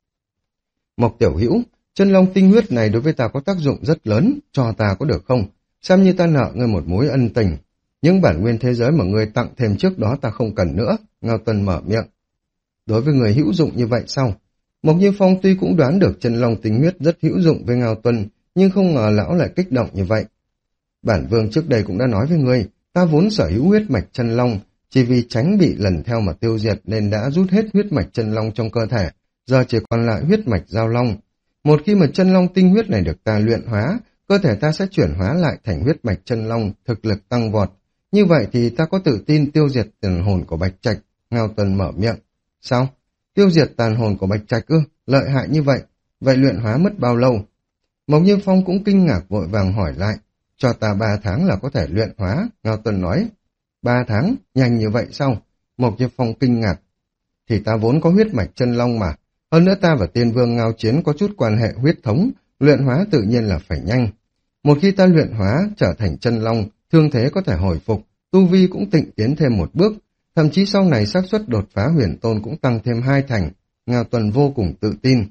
Mộc tiểu hữu, chân long tinh huyết này đối với ta có tác dụng rất lớn, cho ta có được không? Xem như ta nợ ngươi một mối ân tình. Những bản nguyên thế giới mà ngươi tặng thêm trước đó ta không cần nữa. Ngao Tuân mở miệng. Đối với người hữu dụng như vậy sao? Mộc Như Phong tuy cũng đoán được chân long tinh huyết rất hữu dụng với Ngao Tuân, nhưng không ngờ lão lại kích động như vậy. Bản vương trước đây cũng đã nói với ngươi, ta vốn sở hữu huyết mạch chân long, chỉ vì tránh bị lần theo mà tiêu diệt nên đã rút hết huyết mạch chân long trong cơ thể, giờ chỉ còn lại huyết mạch giao long. Một khi mà chân long tinh huyết này được ta luyện hóa, cơ thể ta sẽ chuyển hóa lại thành huyết mạch chân long, thực lực tăng vọt. Như vậy thì ta có tự tin tiêu diệt tàn hồn của Bạch Trạch. Ngao Tuân mở miệng. Sao? Tiêu diệt tàn hồn của Bạch Trạch ư? Lợi hại như vậy? Vậy luyện hóa mất bao lâu? Mộc Như Phong cũng kinh ngạc vội vàng hỏi lại. Cho ta ba tháng là có thể luyện hóa, Ngao Tuân nói. Ba tháng? Nhanh như vậy sao? Mộc Như Phong kinh ngạc. Thì ta vốn có huyết mạch chân long mà. Hơn nữa ta và tiên vương Ngao Chiến có chút quan hệ huyết thống, luyện hóa tự nhiên là phải nhanh. Một khi ta luyện hóa trở thành chân long, thương thế có thể hồi phục, tu vi cũng tịnh tiến thêm một bước, thậm chí sau này xác suất đột phá huyền tôn cũng tăng thêm hai thành. Ngao Tuân vô cùng tự tin.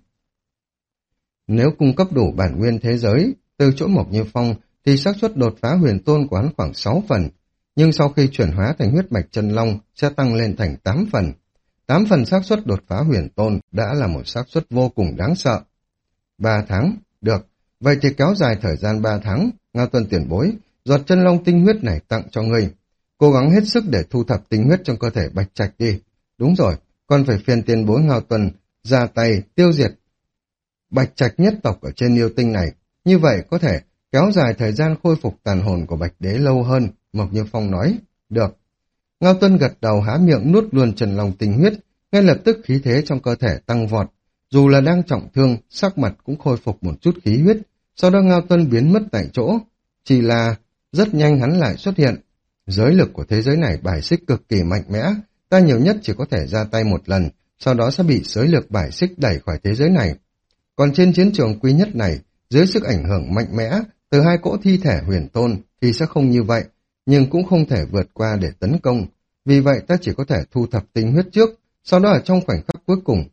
Nếu cung cấp đủ bản nguyên thế giới, từ chỗ Mộc Như Phong, thì xác suất đột phá huyền tôn của hắn khoảng sáu phần, nhưng sau khi chuyển hóa thành huyết mạch chân long sẽ tăng lên thành tám phần. tám phần xác suất đột phá huyền tôn đã là một xác suất vô cùng đáng sợ. ba tháng, được, vậy thì kéo dài thời gian ba tháng, Ngao Tuân tiền bối, giọt chân long tinh huyết này tặng cho ngươi. Cố gắng hết sức để thu thập tinh huyết trong cơ thể Bạch Trạch đi. Đúng rồi, còn phải phiền tiền bối Ngao Tuân ra tay tiêu diệt Bạch Trạch nhất tộc ở trên yêu tinh này. Như vậy có thể kéo dài thời gian khôi phục tàn hồn của Bạch Đế lâu hơn, Mộc Như Phong nói. Được. Ngao Tuân gật đầu há miệng nuốt luôn chân long tinh huyết, ngay lập tức khí thế trong cơ thể tăng vọt. Dù là đang trọng thương, sắc mặt cũng khôi phục một chút khí huyết. Sau đó Ngao Tuân biến mất tại chỗ. Chỉ là rất nhanh hắn lại xuất hiện. Giới lực của thế giới này bài xích cực kỳ mạnh mẽ, ta nhiều nhất chỉ có thể ra tay một lần, sau đó sẽ bị giới lực bài xích đẩy khỏi thế giới này. Còn trên chiến trường quý nhất này, dưới sức ảnh hưởng mạnh mẽ từ hai cỗ thi thể huyền tôn thì sẽ không như vậy, nhưng cũng không thể vượt qua để tấn công. Vì vậy ta chỉ có thể thu thập tinh huyết trước, sau đó ở trong khoảnh khắc cuối cùng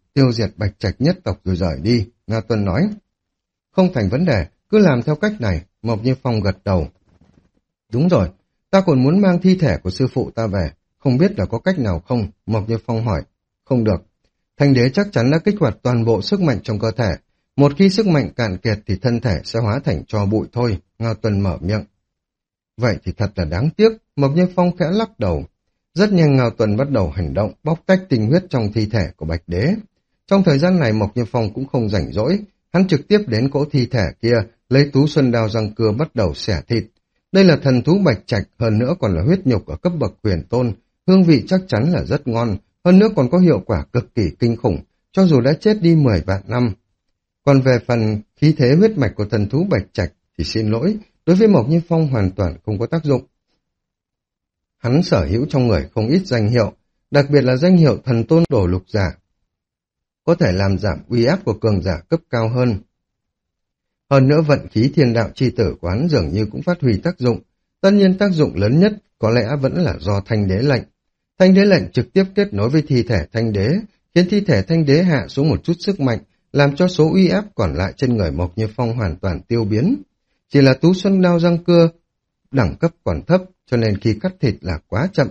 tiêu diệt Bạch Trạch nhất tộc rồi rời đi, Ngao Tuân nói. Không thành vấn đề, cứ làm theo cách này, Mộc Như Phong gật đầu. Đúng rồi, ta còn muốn mang thi thể của sư phụ ta về, không biết là có cách nào không, Mộc Như Phong hỏi. Không được, Thanh đế chắc chắn đã kích hoạt toàn bộ sức mạnh trong cơ thể, một khi sức mạnh cạn kiệt thì thân thể sẽ hóa thành tro bụi thôi, Ngao Tuân mở miệng. Vậy thì thật là đáng tiếc, Mộc Như Phong khẽ lắc đầu. Rất nhanh Ngao Tuân bắt đầu hành động, bóc tách tinh huyết trong thi thể của Bạch Đế. Trong thời gian này Mộc Như Phong cũng không rảnh rỗi, hắn trực tiếp đến cỗ thi thể kia, lấy tú xuân đao răng cưa bắt đầu xẻ thịt. Đây là thần thú Bạch Trạch, hơn nữa còn là huyết nhục ở cấp bậc huyền tôn, hương vị chắc chắn là rất ngon, hơn nữa còn có hiệu quả cực kỳ kinh khủng, cho dù đã chết đi mười vạn năm. Còn về phần khí thế huyết mạch của thần thú Bạch Trạch thì xin lỗi, đối với Mộc Như Phong hoàn toàn không có tác dụng. Hắn sở hữu trong người không ít danh hiệu, đặc biệt là danh hiệu thần tôn đổ lục giả, có thể làm giảm uy áp của cường giả cấp cao hơn. Hơn nữa vận khí thiên đạo chi tử của hắn dường như cũng phát huy tác dụng, tất nhiên tác dụng lớn nhất có lẽ vẫn là do Thanh đế lệnh. Thanh đế lệnh trực tiếp kết nối với thi thể Thanh đế, khiến thi thể Thanh đế hạ xuống một chút sức mạnh, làm cho số uy áp còn lại trên người Mộc Như Phong hoàn toàn tiêu biến. Chỉ là tú xuân đao răng cưa, đẳng cấp còn thấp, cho nên khi cắt thịt là quá chậm.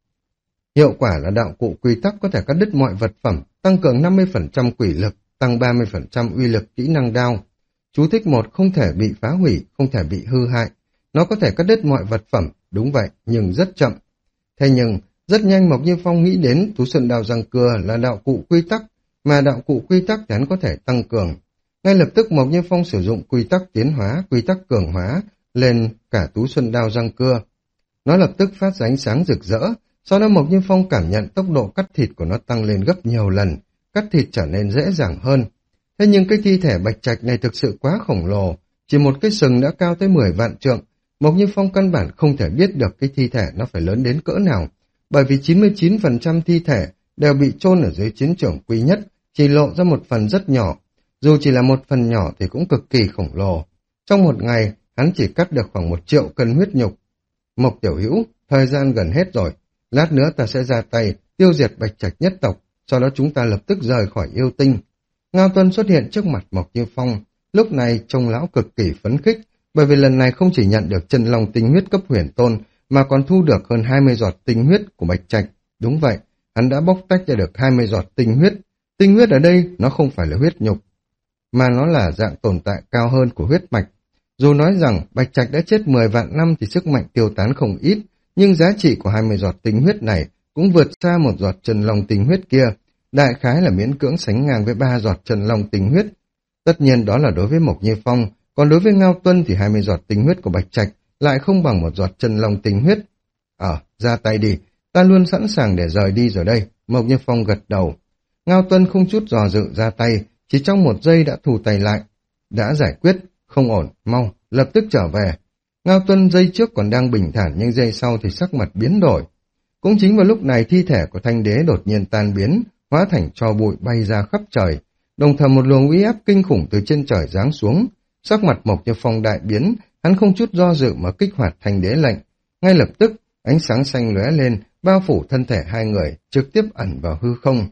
Hiệu quả là đạo cụ quy tắc có thể cắt đứt mọi vật phẩm, tăng cường năm mươi phần trăm quỷ lực, tăng ba mươi phần trăm uy lực kỹ năng đao. Chú thích một, không thể bị phá hủy, không thể bị hư hại. Nó có thể cắt đứt mọi vật phẩm, đúng vậy, nhưng rất chậm. Thế nhưng, rất nhanh Mộc Như Phong nghĩ đến tú xuân đao răng cưa là đạo cụ quy tắc, mà đạo cụ quy tắc thì hắn có thể tăng cường. Ngay lập tức Mộc Như Phong sử dụng quy tắc tiến hóa, quy tắc cường hóa lên cả tú xuân đao răng cưa. Nó lập tức phát ra ánh sáng rực rỡ, sau đó Mộc Như Phong cảm nhận tốc độ cắt thịt của nó tăng lên gấp nhiều lần, cắt thịt trở nên dễ dàng hơn. Thế nhưng cái thi thể Bạch Trạch này thực sự quá khổng lồ, chỉ một cái sừng đã cao tới mười vạn trượng. Mộc Như Phong căn bản không thể biết được cái thi thể nó phải lớn đến cỡ nào, bởi vì chín mươi chín phần trăm thi thể đều bị chôn ở dưới chiến trường quý nhất, chỉ lộ ra một phần rất nhỏ. Dù chỉ là một phần nhỏ thì cũng cực kỳ khổng lồ. Trong một ngày, hắn chỉ cắt được khoảng một triệu cân huyết nhục. Mộc tiểu hữu, thời gian gần hết rồi. Lát nữa ta sẽ ra tay, tiêu diệt Bạch Trạch nhất tộc, sau đó chúng ta lập tức rời khỏi yêu tinh. Ngao Tuân xuất hiện trước mặt Mộc Như Phong, lúc này trông lão cực kỳ phấn khích, bởi vì lần này không chỉ nhận được chân long tinh huyết cấp huyền tôn, mà còn thu được hơn hai mươi giọt tinh huyết của Bạch Trạch. Đúng vậy, hắn đã bóc tách ra được hai mươi giọt tinh huyết. Tinh huyết ở đây nó không phải là huyết nhục, mà nó là dạng tồn tại cao hơn của huyết mạch. Dù nói rằng Bạch Trạch đã chết mười vạn năm thì sức mạnh tiêu tán không ít, nhưng giá trị của hai mươi giọt tinh huyết này cũng vượt xa một giọt chân long tinh huyết kia, đại khái là miễn cưỡng sánh ngang với ba giọt chân long tinh huyết. Tất nhiên đó là đối với Mộc Như Phong, còn đối với Ngao Tuân thì hai mươi giọt tinh huyết của Bạch Trạch lại không bằng một giọt chân long tinh huyết. Ờ, ra tay đi, ta luôn sẵn sàng để rời đi rồi đây, Mộc Như Phong gật đầu. Ngao Tuân không chút dò dự ra tay, chỉ trong một giây đã thu tay lại. Đã giải quyết, không ổn, mau, lập tức trở về. Ngao Tuân giây trước còn đang bình thản nhưng giây sau thì sắc mặt biến đổi. Cũng chính vào lúc này thi thể của Thanh đế đột nhiên tan biến, hóa thành tro bụi bay ra khắp trời. Đồng thời một luồng uy áp kinh khủng từ trên trời giáng xuống. Sắc mặt Mộc Như Phong đại biến, hắn không chút do dự mà kích hoạt Thanh đế lệnh. Ngay lập tức, ánh sáng xanh lóe lên, bao phủ thân thể hai người, trực tiếp ẩn vào hư không.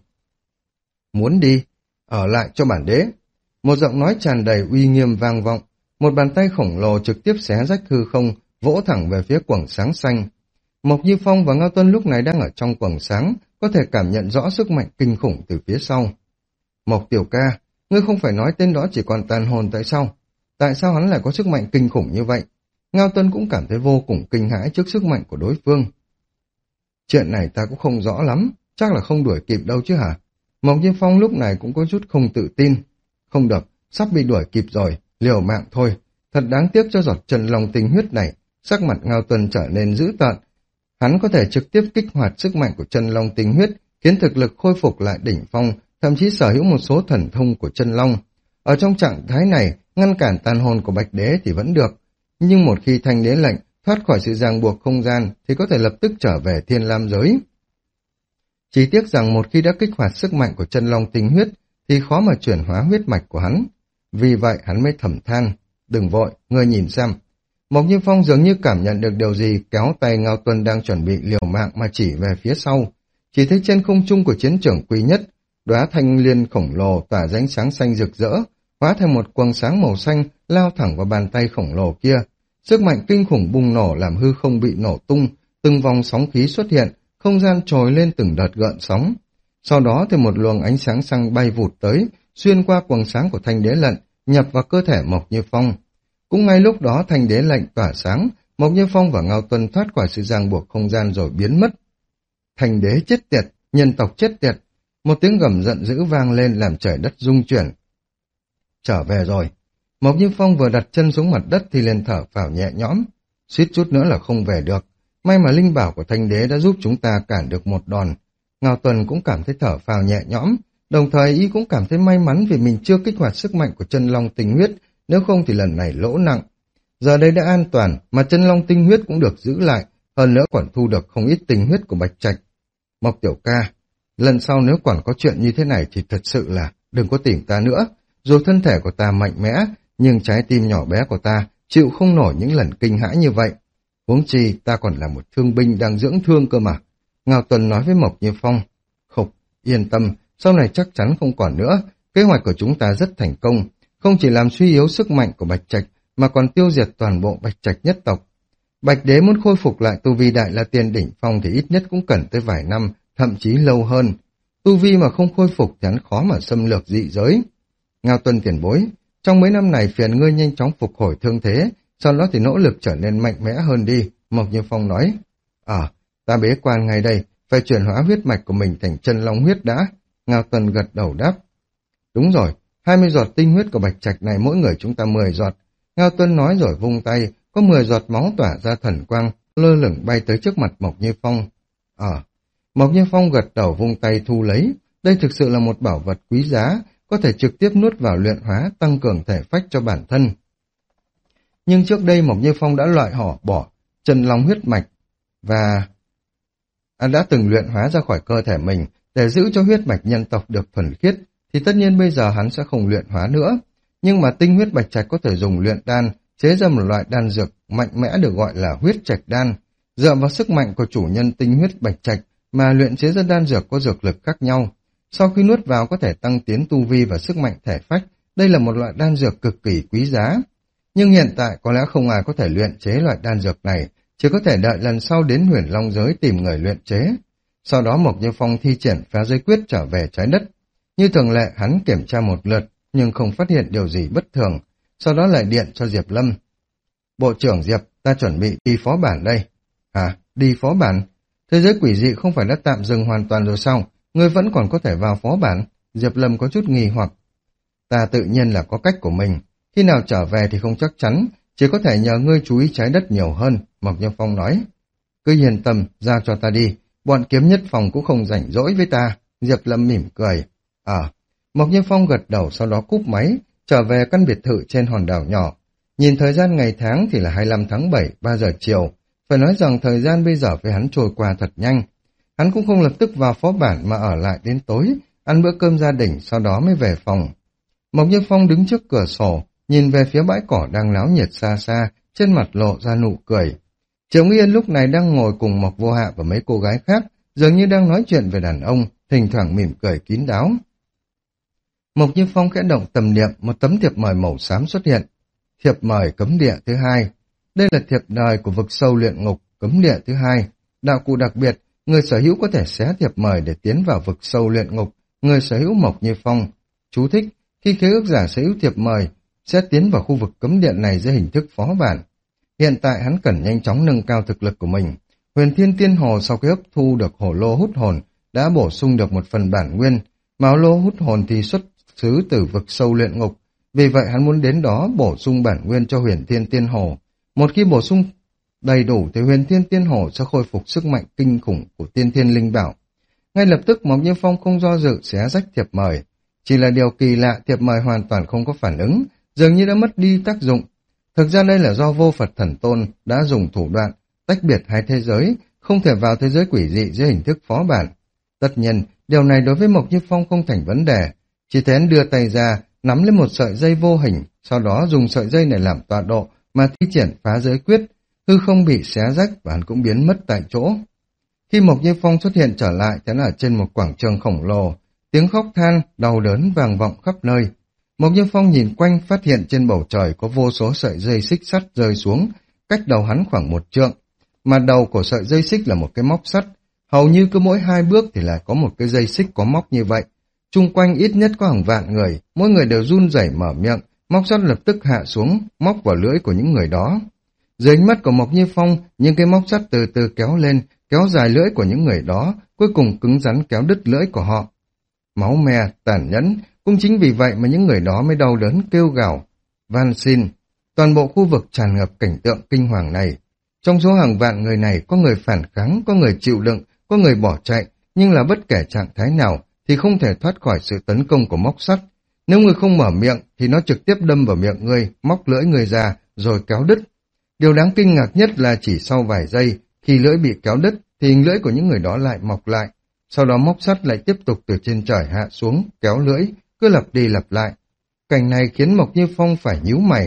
Muốn đi, ở lại cho bản đế. Một giọng nói tràn đầy uy nghiêm vang vọng, một bàn tay khổng lồ trực tiếp xé rách hư không, vỗ thẳng về phía quầng sáng xanh. Mộc Như Phong và Ngao Tuân lúc này đang ở trong quầng sáng, có thể cảm nhận rõ sức mạnh kinh khủng từ phía sau. Mộc tiểu ca, ngươi không phải nói tên đó chỉ còn tàn hồn tại sao? Tại sao hắn lại có sức mạnh kinh khủng như vậy? Ngao Tuân cũng cảm thấy vô cùng kinh hãi trước sức mạnh của đối phương. Chuyện này ta cũng không rõ lắm, chắc là không đuổi kịp đâu chứ hả? Mộc Như Phong lúc này cũng có chút không tự tin. Không được, sắp bị đuổi kịp rồi, liều mạng thôi. Thật đáng tiếc cho giọt chân long tinh huyết này. Sắc mặt Ngao Tuân trở nên dữ tợn. Hắn có thể trực tiếp kích hoạt sức mạnh của chân long tinh huyết, khiến thực lực khôi phục lại đỉnh phong, thậm chí sở hữu một số thần thông của chân long. Ở trong trạng thái này, ngăn cản tàn hồn của Bạch Đế thì vẫn được. Nhưng một khi Thanh đế lệnh thoát khỏi sự ràng buộc không gian thì có thể lập tức trở về Thiên Lam giới. Chỉ tiếc rằng một khi đã kích hoạt sức mạnh của chân long tinh huyết thì khó mà chuyển hóa huyết mạch của hắn. Vì vậy hắn mới thầm than, đừng vội, ngươi nhìn xem. Mộc Như Phong dường như cảm nhận được điều gì, kéo tay Ngao Tuân đang chuẩn bị liều mạng mà chỉ về phía sau. Chỉ thấy trên không trung của chiến trường quý nhất, đóa thanh liên khổng lồ tỏa ra ánh sáng xanh rực rỡ, hóa thành một quầng sáng màu xanh lao thẳng vào bàn tay khổng lồ kia. Sức mạnh kinh khủng bùng nổ làm hư không bị nổ tung, từng vòng sóng khí xuất hiện, không gian trồi lên từng đợt gợn sóng. Sau đó thì một luồng ánh sáng xanh bay vụt tới, xuyên qua quầng sáng của thanh đế lệnh, nhập vào cơ thể Mộc Như Phong. Cũng ngay lúc đó thanh đế lệnh tỏa sáng, Mộc Như Phong và Ngao Tuân thoát khỏi sự ràng buộc không gian rồi biến mất. Thanh đế chết tiệt, nhân tộc chết tiệt, một tiếng gầm giận dữ vang lên làm trời đất rung chuyển. Trở về rồi. Mộc Như Phong vừa đặt chân xuống mặt đất thì liền thở phào nhẹ nhõm, suýt chút nữa là không về được. May mà linh bảo của thanh đế đã giúp chúng ta cản được một đòn. Ngao Tuần cũng cảm thấy thở phào nhẹ nhõm, đồng thời y cũng cảm thấy may mắn vì mình chưa kích hoạt sức mạnh của chân long tinh huyết, nếu không thì lần này lỗ nặng. Giờ đây đã an toàn, mà chân long tinh huyết cũng được giữ lại, hơn nữa còn thu được không ít tinh huyết của Bạch Trạch. Mộc tiểu ca, lần sau nếu còn có chuyện như thế này thì thật sự là đừng có tìm ta nữa. Dù thân thể của ta mạnh mẽ, nhưng trái tim nhỏ bé của ta chịu không nổi những lần kinh hãi như vậy. Huống chi ta còn là một thương binh đang dưỡng thương cơ mà. Ngao Tuần nói với Mộc Như Phong. Khục, yên tâm, sau này chắc chắn không còn nữa. Kế hoạch của chúng ta rất thành công, không chỉ làm suy yếu sức mạnh của Bạch Trạch, mà còn tiêu diệt toàn bộ Bạch Trạch nhất tộc. Bạch Đế muốn khôi phục lại tu vi Đại La Tiên đỉnh phong thì ít nhất cũng cần tới vài năm, thậm chí lâu hơn. Tu vi mà không khôi phục thì hắn khó mà xâm lược dị giới. Ngao Tuân tiền bối, trong mấy năm này phiền ngươi nhanh chóng phục hồi thương thế, sau đó thì nỗ lực trở nên mạnh mẽ hơn đi, Mộc Như Phong nói. À, ta bế quan ngay đây, phải chuyển hóa huyết mạch của mình thành chân long huyết đã. Ngao Tuân gật đầu đáp. Đúng rồi, hai mươi giọt tinh huyết của Bạch Trạch này mỗi người chúng ta mười giọt. Ngao Tuân nói rồi vung tay, có mười giọt máu tỏa ra thần quang, lơ lửng bay tới trước mặt Mộc Như Phong. À, Mộc Như Phong gật đầu vung tay thu lấy, đây thực sự là một bảo vật quý giá, có thể trực tiếp nuốt vào luyện hóa, tăng cường thể phách cho bản thân. Nhưng trước đây Mộc Như Phong đã loại họ bỏ chân long huyết mạch và anh đã từng luyện hóa ra khỏi cơ thể mình để giữ cho huyết mạch nhân tộc được thuần khiết, thì tất nhiên bây giờ hắn sẽ không luyện hóa nữa. Nhưng mà tinh huyết Bạch Trạch có thể dùng luyện đan, chế ra một loại đan dược mạnh mẽ được gọi là huyết trạch đan. Dựa vào sức mạnh của chủ nhân tinh huyết Bạch Trạch mà luyện chế ra đan dược có dược lực khác nhau. Sau khi nuốt vào có thể tăng tiến tu vi và sức mạnh thể phách, đây là một loại đan dược cực kỳ quý giá. Nhưng hiện tại có lẽ không ai có thể luyện chế loại đan dược này, chỉ có thể đợi lần sau đến Huyền Long giới tìm người luyện chế. Sau đó Mộc Như Phong thi triển phá giới quyết trở về trái đất. Như thường lệ hắn kiểm tra một lượt, nhưng không phát hiện điều gì bất thường, sau đó lại điện cho Diệp Lâm. Bộ trưởng Diệp, ta chuẩn bị đi phó bản đây. À, đi phó bản? Thế giới quỷ dị không phải đã tạm dừng hoàn toàn rồi sao? Ngươi vẫn còn có thể vào phó bản? Diệp Lâm có chút nghi hoặc. Ta tự nhiên là có cách của mình, khi nào trở về thì không chắc chắn, chỉ có thể nhờ ngươi chú ý trái đất nhiều hơn, Mộc Như Phong nói. Cứ yên tâm, giao cho ta đi, bọn kiếm nhất phòng cũng không rảnh rỗi với ta, Diệp Lâm mỉm cười. À, Mộc Như Phong gật đầu sau đó cúp máy, trở về căn biệt thự trên hòn đảo nhỏ. Nhìn thời gian ngày tháng thì là hai mươi lăm tháng bảy, ba giờ chiều, phải nói rằng thời gian bây giờ với hắn trôi qua thật nhanh. Hắn cũng không lập tức vào phó bản mà ở lại đến tối, ăn bữa cơm gia đình sau đó mới về phòng. Mộc Như Phong đứng trước cửa sổ, nhìn về phía bãi cỏ đang náo nhiệt xa xa, trên mặt lộ ra nụ cười. Triệu Yên lúc này đang ngồi cùng Mộc Vô Hạ và mấy cô gái khác, dường như đang nói chuyện về đàn ông, thỉnh thoảng mỉm cười kín đáo. Mộc Như Phong khẽ động tầm niệm, một tấm thiệp mời màu xám xuất hiện. Thiệp mời cấm địa thứ hai. Đây là thiệp mời của vực sâu luyện ngục, cấm địa thứ hai. Đạo cụ đặc biệt, người sở hữu có thể xé thiệp mời để tiến vào vực sâu luyện ngục, người sở hữu Mộc Như Phong. Chú thích, khi khế ước giả sở hữu thiệp mời, sẽ tiến vào khu vực cấm địa này dưới hình thức phó bản. Hiện tại hắn cần nhanh chóng nâng cao thực lực của mình. Huyền Thiên Tiên Hồ sau khi hấp thu được hồ lô hút hồn, đã bổ sung được một phần bản nguyên, mà hồ lô hút hồn thì xuất xứ từ vực sâu luyện ngục. Vì vậy hắn muốn đến đó bổ sung bản nguyên cho Huyền Thiên Tiên Hồ. Một khi bổ sung đầy đủ thì Huyền Thiên Tiên Hồ sẽ khôi phục sức mạnh kinh khủng của Tiên Thiên Linh Bảo. Ngay lập tức Mộc Như Phong không do dự xé rách thiệp mời. Chỉ là điều kỳ lạ, thiệp mời hoàn toàn không có phản ứng, dường như đã mất đi tác dụng. Thực ra đây là do Vô Phật Thần Tôn đã dùng thủ đoạn tách biệt hai thế giới, không thể vào thế giới quỷ dị dưới hình thức phó bản. Tất nhiên, điều này đối với Mộc Như Phong không thành vấn đề. Chỉ thế hắn đưa tay ra, nắm lấy một sợi dây vô hình, sau đó dùng sợi dây này làm tọa độ mà thi triển phá giới quyết, hư không bị xé rách và hắn cũng biến mất tại chỗ. Khi Mộc Như Phong xuất hiện trở lại, thì là trên một quảng trường khổng lồ, Tiếng khóc than, đau đớn vang vọng khắp nơi. Mộc Như Phong nhìn quanh phát hiện trên bầu trời có vô số sợi dây xích sắt rơi xuống, cách đầu hắn khoảng một trượng. Mà đầu của sợi dây xích là một cái móc sắt, hầu như cứ mỗi hai bước thì lại có một cái dây xích có móc như vậy. Chung quanh ít nhất có hàng vạn người, mỗi người đều run rẩy mở miệng, móc sắt lập tức hạ xuống, móc vào lưỡi của những người đó. Dưới ánh mắt của Mộc Như Phong, những cái móc sắt từ từ kéo lên, kéo dài lưỡi của những người đó, cuối cùng cứng rắn kéo đứt lưỡi của họ. Máu me, tàn nhẫn, cũng chính vì vậy mà những người đó mới đau đớn kêu gào, van xin. Toàn bộ khu vực tràn ngập cảnh tượng kinh hoàng này. Trong số hàng vạn người này có người phản kháng, có người chịu đựng, có người bỏ chạy, nhưng là bất kể trạng thái nào thì không thể thoát khỏi sự tấn công của móc sắt. Nếu người không mở miệng thì nó trực tiếp đâm vào miệng ngươi, móc lưỡi người ra rồi kéo đứt. Điều đáng kinh ngạc nhất là chỉ sau vài giây, khi lưỡi bị kéo đứt thì lưỡi của những người đó lại mọc lại. Sau đó móc sắt lại tiếp tục từ trên trời hạ xuống, kéo lưỡi, cứ lặp đi lặp lại. Cảnh này khiến Mộc Như Phong phải nhíu mày.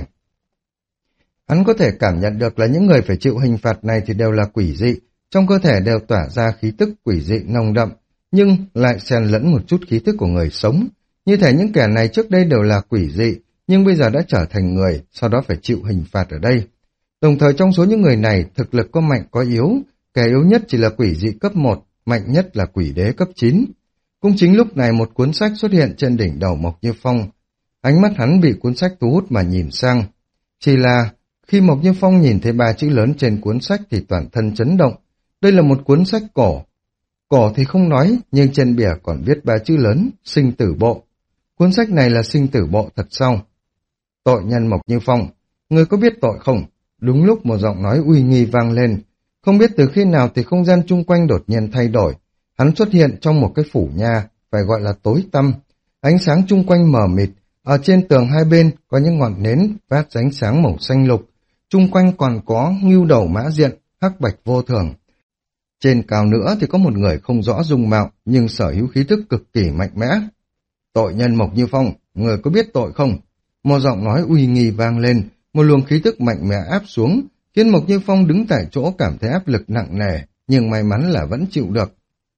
Hắn có thể cảm nhận được là những người phải chịu hình phạt này thì đều là quỷ dị, trong cơ thể đều tỏa ra khí tức quỷ dị nồng đậm, nhưng lại xen lẫn một chút khí tức của người sống. Như thể những kẻ này trước đây đều là quỷ dị, nhưng bây giờ đã trở thành người, sau đó phải chịu hình phạt ở đây. Đồng thời trong số những người này, thực lực có mạnh có yếu, kẻ yếu nhất chỉ là quỷ dị cấp một, mạnh nhất là quỷ đế cấp chín. Cũng chính lúc này một cuốn sách xuất hiện trên đỉnh đầu Mộc Như Phong. Ánh mắt hắn bị cuốn sách thu hút mà nhìn sang. Chỉ là khi Mộc Như Phong nhìn thấy ba chữ lớn trên cuốn sách thì toàn thân chấn động. Đây là một cuốn sách cổ. Cổ thì không nói, nhưng trên bìa còn viết ba chữ lớn, sinh tử bộ. Cuốn sách này là sinh tử bộ thật sao? Tội nhân Mộc Như Phong, người có biết tội không? Đúng lúc một giọng nói uy nghi vang lên. Không biết từ khi nào thì không gian chung quanh đột nhiên thay đổi. Hắn xuất hiện trong một cái phủ nhà, phải gọi là tối tăm. Ánh sáng chung quanh mờ mịt, ở trên tường hai bên có những ngọn nến phát ánh sáng màu xanh lục. Chung quanh còn có ngưu đầu mã diện, hắc bạch vô thường. Trên cao nữa thì có một người không rõ dung mạo, nhưng sở hữu khí thức cực kỳ mạnh mẽ. Tội nhân Mộc Như Phong, người có biết tội không? Một giọng nói uy nghi vang lên, một luồng khí thức mạnh mẽ áp xuống, khiến Mộc Như Phong đứng tại chỗ cảm thấy áp lực nặng nề, nhưng may mắn là vẫn chịu được.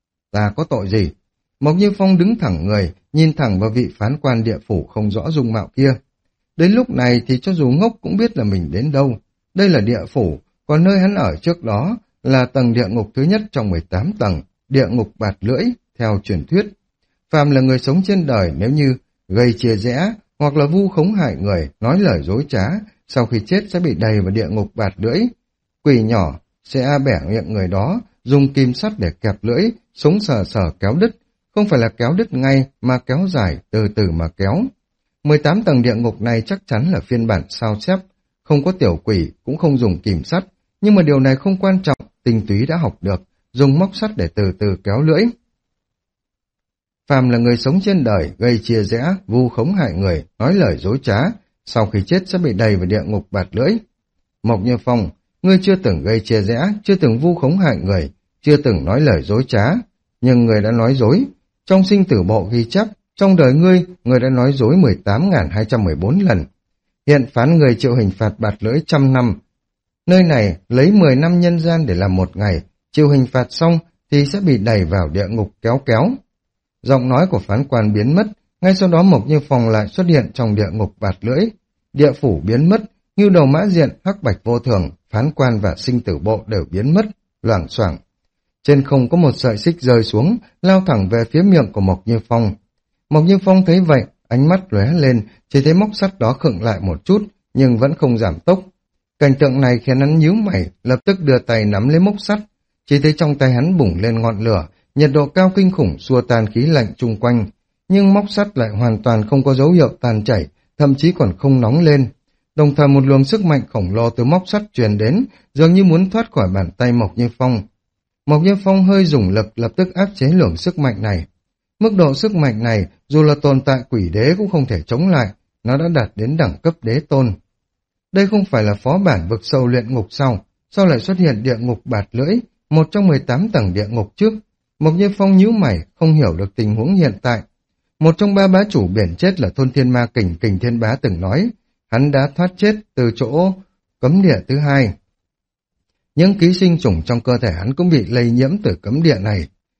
Ta có tội gì? Mộc Như Phong đứng thẳng người, nhìn thẳng vào vị phán quan địa phủ không rõ dung mạo kia. Đến lúc này thì cho dù ngốc cũng biết là mình đến đâu. Đây là địa phủ, còn nơi hắn ở trước đó là tầng địa ngục thứ nhất trong mười tám tầng, địa ngục bạt lưỡi, theo truyền thuyết. Phàm là người sống trên đời nếu như gây chia rẽ hoặc là vu khống hại người, nói lời dối trá, sau khi chết sẽ bị đầy vào địa ngục bạt lưỡi. Quỷ nhỏ sẽ bẻ miệng người đó, dùng kim sắt để kẹp lưỡi, sống sờ sờ kéo đứt, không phải là kéo đứt ngay mà kéo dài, từ từ mà kéo. mười tám tầng địa ngục này chắc chắn là phiên bản sao chép, không có tiểu quỷ, cũng không dùng kìm sắt, nhưng mà điều này không quan trọng, tinh túy đã học được, dùng móc sắt để từ từ kéo lưỡi. Phàm là người sống trên đời, gây chia rẽ, vu khống hại người, nói lời dối trá, sau khi chết sẽ bị đầy vào địa ngục bạt lưỡi. Mộc Như Phong, ngươi chưa từng gây chia rẽ, chưa từng vu khống hại người, chưa từng nói lời dối trá, nhưng người đã nói dối. Trong sinh tử bộ ghi chép, trong đời ngươi, người đã nói dối mười tám nghìn hai trăm mười bốn lần. Hiện phán người chịu hình phạt bạt lưỡi trăm năm. Nơi này lấy mười năm nhân gian để làm một ngày, chịu hình phạt xong thì sẽ bị đẩy vào địa ngục kéo kéo. Giọng nói của phán quan biến mất, ngay sau đó Mộc Như Phong lại xuất hiện trong địa ngục bạt lưỡi. Địa phủ biến mất, ngưu đầu mã diện, hắc bạch vô thường, phán quan và sinh tử bộ đều biến mất, loảng xoảng. Trên không có một sợi xích rơi xuống, lao thẳng về phía miệng của Mộc Như Phong. Mộc Như Phong thấy vậy, ánh mắt lóe lên, chỉ thấy móc sắt đó khựng lại một chút, nhưng vẫn không giảm tốc. Cảnh tượng này khiến hắn nhíu mày, lập tức đưa tay nắm lấy móc sắt, chỉ thấy trong tay hắn bùng lên ngọn lửa, nhiệt độ cao kinh khủng xua tan khí lạnh chung quanh, nhưng móc sắt lại hoàn toàn không có dấu hiệu tan chảy, thậm chí còn không nóng lên. Đồng thời một luồng sức mạnh khổng lồ từ móc sắt truyền đến, dường như muốn thoát khỏi bàn tay Mộc Như Phong. Mộc Như Phong hơi dùng lực lập tức áp chế luồng sức mạnh này. Mức độ sức mạnh này, dù là tồn tại quỷ đế cũng không thể chống lại, nó đã đạt đến đẳng cấp đế tôn. Đây không phải là phó bản vực sâu luyện ngục sao? Sao lại xuất hiện địa ngục bạt lưỡi, một trong mười tám tầng địa ngục trước? Mộc Như Phong nhíu mày, không hiểu được tình huống hiện tại. Một trong ba bá chủ biển chết là thôn thiên ma kình kình thiên bá từng nói, hắn đã thoát chết từ chỗ cấm địa thứ hai. Những ký sinh trùng trong cơ thể hắn cũng bị lây nhiễm từ cấm địa này.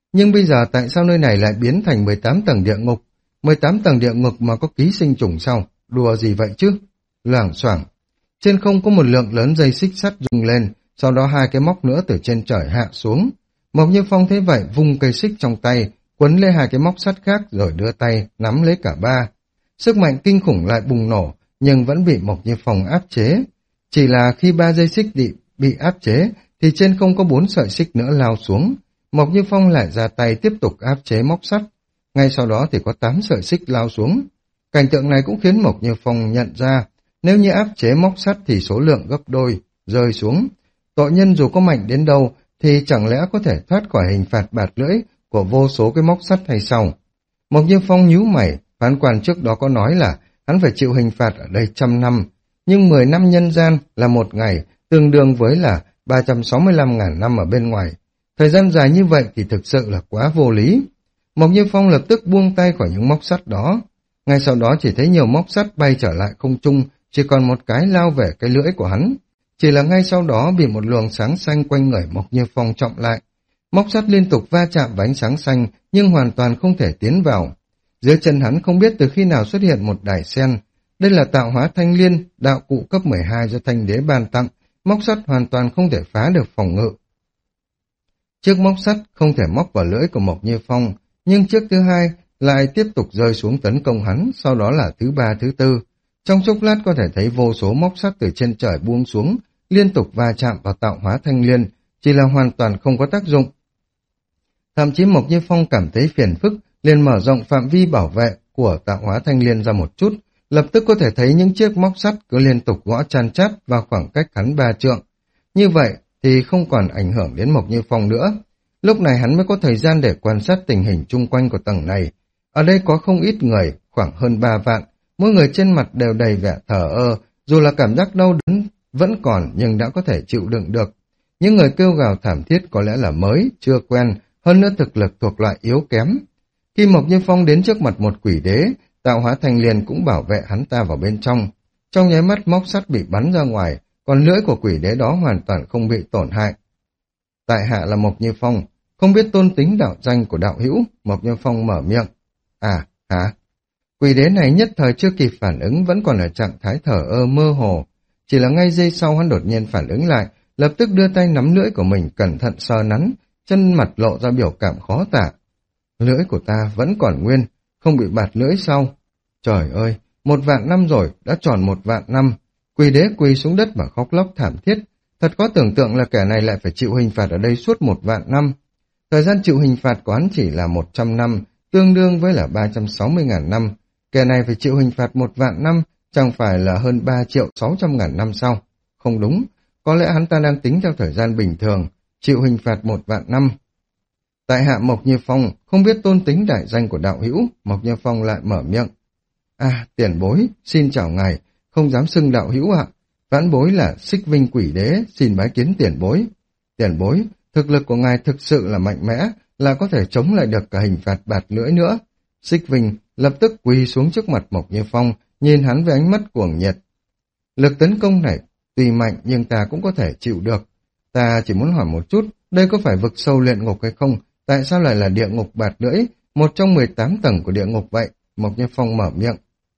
Nhưng bây giờ tại sao nơi này lại biến thành mười tám tầng địa ngục? mười tám tầng địa ngục mà có ký sinh trùng sao? Đùa gì vậy chứ? Loảng xoảng. Trên không có một lượng lớn dây xích sắt rung lên, sau đó hai cái móc nữa từ trên trời hạ xuống. Mộc Như Phong thấy vậy vung cây xích trong tay, quấn lấy hai cái móc sắt khác rồi đưa tay nắm lấy cả ba. Sức mạnh kinh khủng lại bùng nổ, nhưng vẫn bị Mộc Như Phong áp chế. Chỉ là khi ba dây xích bị, bị áp chế, thì trên không có bốn sợi xích nữa lao xuống. Mộc Như Phong lại ra tay tiếp tục áp chế móc sắt. Ngay sau đó thì có tám sợi xích lao xuống. Cảnh tượng này cũng khiến Mộc Như Phong nhận ra, nếu như áp chế móc sắt thì số lượng gấp đôi, rơi xuống. Tội nhân dù có mạnh đến đâu, thì chẳng lẽ có thể thoát khỏi hình phạt bạt lưỡi của vô số cái móc sắt hay sao? Mộc Như Phong nhíu mày, phán quan trước đó có nói là hắn phải chịu hình phạt ở đây trăm năm, nhưng mười năm nhân gian là một ngày, tương đương với là ba trăm sáu mươi lăm ngàn năm ở bên ngoài. Thời gian dài như vậy thì thực sự là quá vô lý. Mộc Như Phong lập tức buông tay khỏi những móc sắt đó. Ngay sau đó chỉ thấy nhiều móc sắt bay trở lại không trung, chỉ còn một cái lao về cái lưỡi của hắn. Chỉ là ngay sau đó bị một luồng sáng xanh quanh người Mộc Như Phong trọng lại. Móc sắt liên tục va chạm với ánh sáng xanh, nhưng hoàn toàn không thể tiến vào. Dưới chân hắn không biết từ khi nào xuất hiện một đài sen. Đây là tạo hóa thanh liên, đạo cụ cấp mười hai do thanh đế ban tặng, móc sắt hoàn toàn không thể phá được phòng ngự. Chiếc móc sắt không thể móc vào lưỡi của Mộc Như Phong, nhưng chiếc thứ hai lại tiếp tục rơi xuống tấn công hắn, sau đó là thứ ba, thứ tư. Trong chốc lát có thể thấy vô số móc sắt từ trên trời buông xuống, liên tục va chạm vào tạo hóa thanh liên, chỉ là hoàn toàn không có tác dụng. Thậm chí Mộc Như Phong cảm thấy phiền phức, liền mở rộng phạm vi bảo vệ của tạo hóa thanh liên ra một chút, lập tức có thể thấy những chiếc móc sắt cứ liên tục gõ chan chát vào khoảng cách hắn ba trượng. Như vậy thì không còn ảnh hưởng đến Mộc Như Phong nữa. Lúc này hắn mới có thời gian để quan sát tình hình chung quanh của tầng này. Ở đây có không ít người, khoảng hơn ba vạn, mỗi người trên mặt đều đầy vẻ thờ ơ, dù là cảm giác đau đớn vẫn còn nhưng đã có thể chịu đựng được. Những người kêu gào thảm thiết có lẽ là mới, chưa quen, hơn nữa thực lực thuộc loại yếu kém. Khi Mộc Như Phong đến trước mặt một quỷ đế, tạo hóa thanh liên cũng bảo vệ hắn ta vào bên trong. Trong nháy mắt móc sắt bị bắn ra ngoài, còn lưỡi của quỷ đế đó hoàn toàn không bị tổn hại. Tại hạ là Mộc Như Phong, không biết tôn tính đạo danh của đạo hữu. Mộc Như Phong mở miệng. À, hả? Quỷ đế này nhất thời chưa kịp phản ứng, vẫn còn ở trạng thái thở ơ mơ hồ. Chỉ là ngay giây sau hắn đột nhiên phản ứng lại, lập tức đưa tay nắm lưỡi của mình cẩn thận sờ nắn, chân mặt lộ ra biểu cảm khó tả. Lưỡi của ta vẫn còn nguyên, không bị bạt lưỡi sau. Trời ơi, một vạn năm rồi, đã tròn một vạn năm. Quỷ đế quỳ xuống đất mà khóc lóc thảm thiết. Thật có tưởng tượng là kẻ này lại phải chịu hình phạt ở đây suốt một vạn năm. Thời gian chịu hình phạt của hắn chỉ là một trăm năm, tương đương với là ba trăm sáu mươi ngàn năm. Kẻ này phải chịu hình phạt một vạn năm, chẳng phải là hơn ba triệu sáu trăm ngàn năm sau. Không đúng, có lẽ hắn ta đang tính theo thời gian bình thường, chịu hình phạt một vạn năm. Tại hạ Mộc Như Phong, không biết tôn tính đại danh của đạo hữu. Mộc Như Phong lại mở miệng. À, tiền bối, xin chào ngài, không dám xưng đạo hữu ạ. Vãn bối là Xích Vinh Quỷ Đế, xin bái kiến tiền bối. Tiền bối, thực lực của ngài thực sự là mạnh mẽ, là có thể chống lại được cả hình phạt bạt lưỡi nữa. Xích Vinh lập tức quỳ xuống trước mặt Mộc Như Phong, nhìn hắn với ánh mắt cuồng nhiệt. Lực tấn công này tuy mạnh nhưng ta cũng có thể chịu được. Ta chỉ muốn hỏi một chút, đây có phải vực sâu luyện ngục hay không? Tại sao lại là địa ngục bạt lưỡi, một trong mười tám tầng của địa ngục vậy? Mộc Như Phong mở miệng.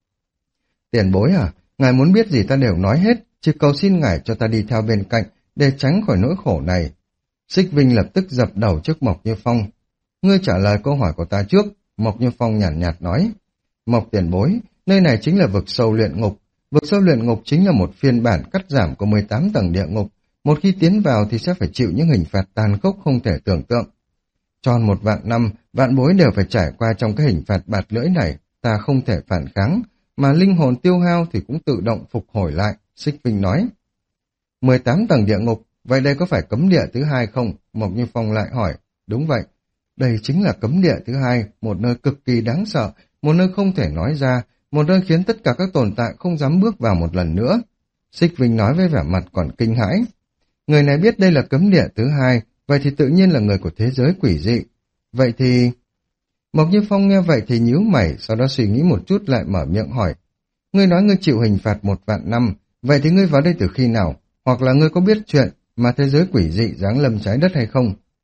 Tiền bối à, ngài muốn biết gì ta đều nói hết, chỉ cầu xin ngài cho ta đi theo bên cạnh, để tránh khỏi nỗi khổ này. Xích Vinh lập tức dập đầu trước Mộc Như Phong. Ngươi trả lời câu hỏi của ta trước. Mộc Như Phong nhàn nhạt, nhạt nói. Mộc tiền bối, nơi này chính là vực sâu luyện ngục. Vực sâu luyện ngục chính là một phiên bản cắt giảm của mười tám tầng địa ngục. Một khi tiến vào thì sẽ phải chịu những hình phạt tàn khốc không thể tưởng tượng. Tròn một vạn năm, vạn bối đều phải trải qua trong cái hình phạt bạt lưỡi này. Ta không thể phản kháng, mà linh hồn tiêu hao thì cũng tự động phục hồi lại. Xích Vinh nói. mười tám tầng địa ngục, vậy đây có phải cấm địa thứ hai không? Mộc Như Phong lại hỏi. Đúng vậy. Đây chính là cấm địa thứ hai, một nơi cực kỳ đáng sợ, một nơi không thể nói ra, một nơi khiến tất cả các tồn tại không dám bước vào một lần nữa. Xích Vinh nói với vẻ mặt còn kinh hãi. Người này biết đây là cấm địa thứ hai, vậy thì tự nhiên là người của thế giới quỷ dị. Vậy thì... Mộc Như Phong nghe vậy thì nhíu mày, sau đó suy nghĩ một chút lại mở miệng hỏi. Ngươi nói ngươi chịu hình phạt một vạn năm, vậy thì ngươi vào đây từ khi nào? Hoặc là ngươi có biết chuyện mà thế giới quỷ dị giáng lâm trái đất hay không?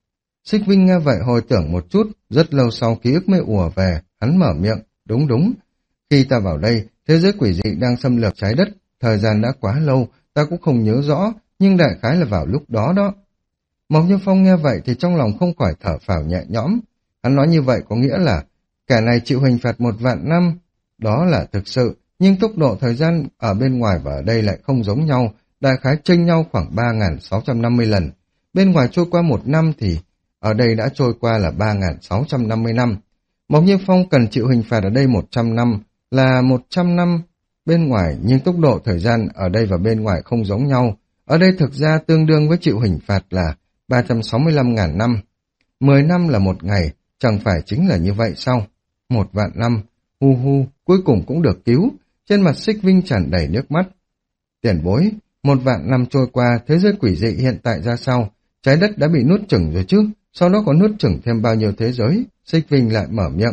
Xích Vinh nghe vậy hồi tưởng một chút, rất lâu sau ký ức mới ùa về, hắn mở miệng, đúng đúng. Khi ta vào đây, thế giới quỷ dị đang xâm lược trái đất, thời gian đã quá lâu, ta cũng không nhớ rõ, nhưng đại khái là vào lúc đó đó. Mộc Như Phong nghe vậy thì trong lòng không khỏi thở phào nhẹ nhõm. Hắn nói như vậy có nghĩa là kẻ này chịu hình phạt một vạn năm, đó là thực sự, nhưng tốc độ thời gian ở bên ngoài và ở đây lại không giống nhau, đại khái chênh nhau khoảng ba nghìn sáu trăm năm mươi lần. Bên ngoài trôi qua một năm thì ở đây đã trôi qua là ba nghìn sáu trăm năm mươi năm. Mộc Như Phong cần chịu hình phạt ở đây một trăm năm, là một trăm năm bên ngoài, nhưng tốc độ thời gian ở đây và bên ngoài không giống nhau. Ở đây thực ra tương đương với chịu hình phạt là ba trăm sáu mươi lăm nghìn năm. mười năm là một ngày, chẳng phải chính là như vậy sao? Một vạn năm, hu hu, cuối cùng cũng được cứu. Trên mặt Xích Vinh tràn đầy nước mắt. Tiền bối, một vạn năm trôi qua, thế giới quỷ dị hiện tại ra sao? Trái đất đã bị nuốt chửng rồi chứ, sau đó có nuốt chửng thêm bao nhiêu thế giới? Xích Vinh lại mở miệng.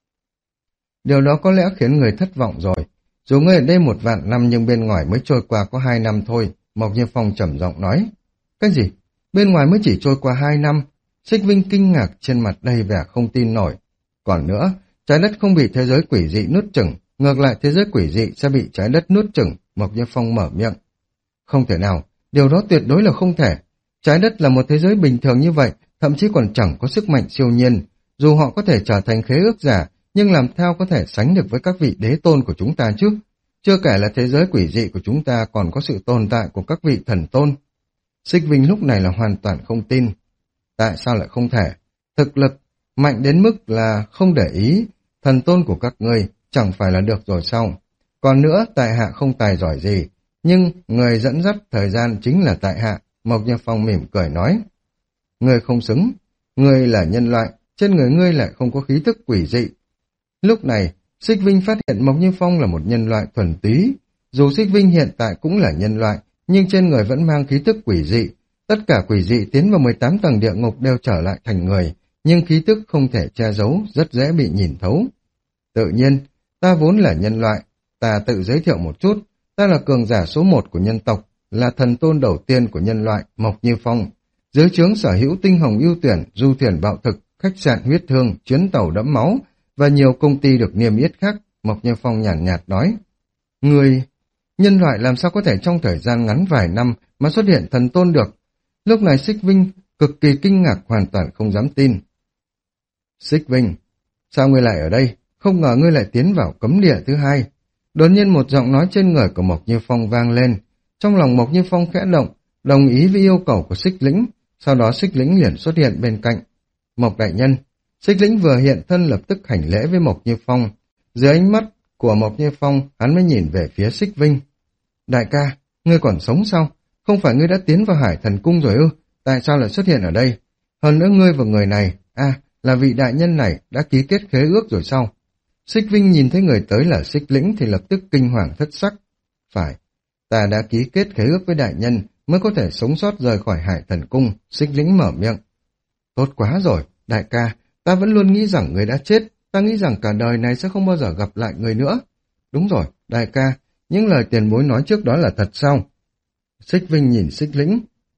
Điều đó có lẽ khiến người thất vọng rồi. Dù ngươi ở đây một vạn năm nhưng bên ngoài mới trôi qua có hai năm thôi, Mộc Như Phong trầm giọng nói. Cái gì? Bên ngoài mới chỉ trôi qua hai năm? Xích Vinh kinh ngạc, trên mặt đầy vẻ không tin nổi. Còn nữa, trái đất không bị thế giới quỷ dị nuốt chửng, ngược lại thế giới quỷ dị sẽ bị trái đất nuốt chửng, Mộc Như Phong mở miệng. Không thể nào, điều đó tuyệt đối là không thể. Trái đất là một thế giới bình thường như vậy, thậm chí còn chẳng có sức mạnh siêu nhiên. Dù họ có thể trở thành khế ước giả, nhưng làm sao có thể sánh được với các vị đế tôn của chúng ta chứ? Chưa kể là thế giới quỷ dị của chúng ta còn có sự tồn tại của các vị thần tôn. Xích Vinh lúc này là hoàn toàn không tin. Tại sao lại không thể? Thực lực mạnh đến mức là không để ý, thần tôn của các ngươi chẳng phải là được rồi sao? Còn nữa, tại hạ không tài giỏi gì, nhưng người dẫn dắt thời gian chính là tại hạ, Mộc Như Phong mỉm cười nói. Ngươi không xứng, ngươi là nhân loại, trên người ngươi lại không có khí thức quỷ dị. Lúc này, Xích Vinh phát hiện Mộc Như Phong là một nhân loại thuần túy. Dù Xích Vinh hiện tại cũng là nhân loại, nhưng trên người vẫn mang khí thức quỷ dị. Tất cả quỷ dị tiến vào mười tám tầng địa ngục đều trở lại thành người, nhưng khí tức không thể che giấu, rất dễ bị nhìn thấu. Tự nhiên, ta vốn là nhân loại, ta tự giới thiệu một chút, ta là cường giả số một của nhân tộc, là thần tôn đầu tiên của nhân loại, Mộc Như Phong. Dưới trướng sở hữu tinh hồng ưu tuyển, du thuyền bạo thực, khách sạn huyết thương, chuyến tàu đẫm máu, và nhiều công ty được niêm yết khác, Mộc Như Phong nhàn nhạt, nhạt nói. Người, nhân loại làm sao có thể trong thời gian ngắn vài năm mà xuất hiện thần tôn được? Lúc này Xích Vinh cực kỳ kinh ngạc, hoàn toàn không dám tin. Xích Vinh, sao ngươi lại ở đây? Không ngờ ngươi lại tiến vào cấm địa thứ hai. Đột nhiên một giọng nói trên người của Mộc Như Phong vang lên. Trong lòng Mộc Như Phong khẽ động, đồng ý với yêu cầu của Xích Lĩnh. Sau đó Xích Lĩnh liền xuất hiện bên cạnh. Mộc đại nhân. Xích Lĩnh vừa hiện thân lập tức hành lễ với Mộc Như Phong. Dưới ánh mắt của Mộc Như Phong, hắn mới nhìn về phía Xích Vinh. Đại ca, ngươi còn sống sao? Không phải ngươi đã tiến vào Hải Thần Cung rồi ư? Tại sao lại xuất hiện ở đây? Hơn nữa ngươi và người này, à, là vị đại nhân này đã ký kết khế ước rồi sao? Xích Vinh nhìn thấy người tới là Xích Lĩnh thì lập tức kinh hoàng thất sắc. Phải, ta đã ký kết khế ước với đại nhân mới có thể sống sót rời khỏi Hải Thần Cung, Xích Lĩnh mở miệng. Tốt quá rồi, đại ca, ta vẫn luôn nghĩ rằng người đã chết, ta nghĩ rằng cả đời này sẽ không bao giờ gặp lại người nữa. Đúng rồi, đại ca, những lời tiền bối nói trước đó là thật sao? Xích Vinh nhìn Xích Lĩnh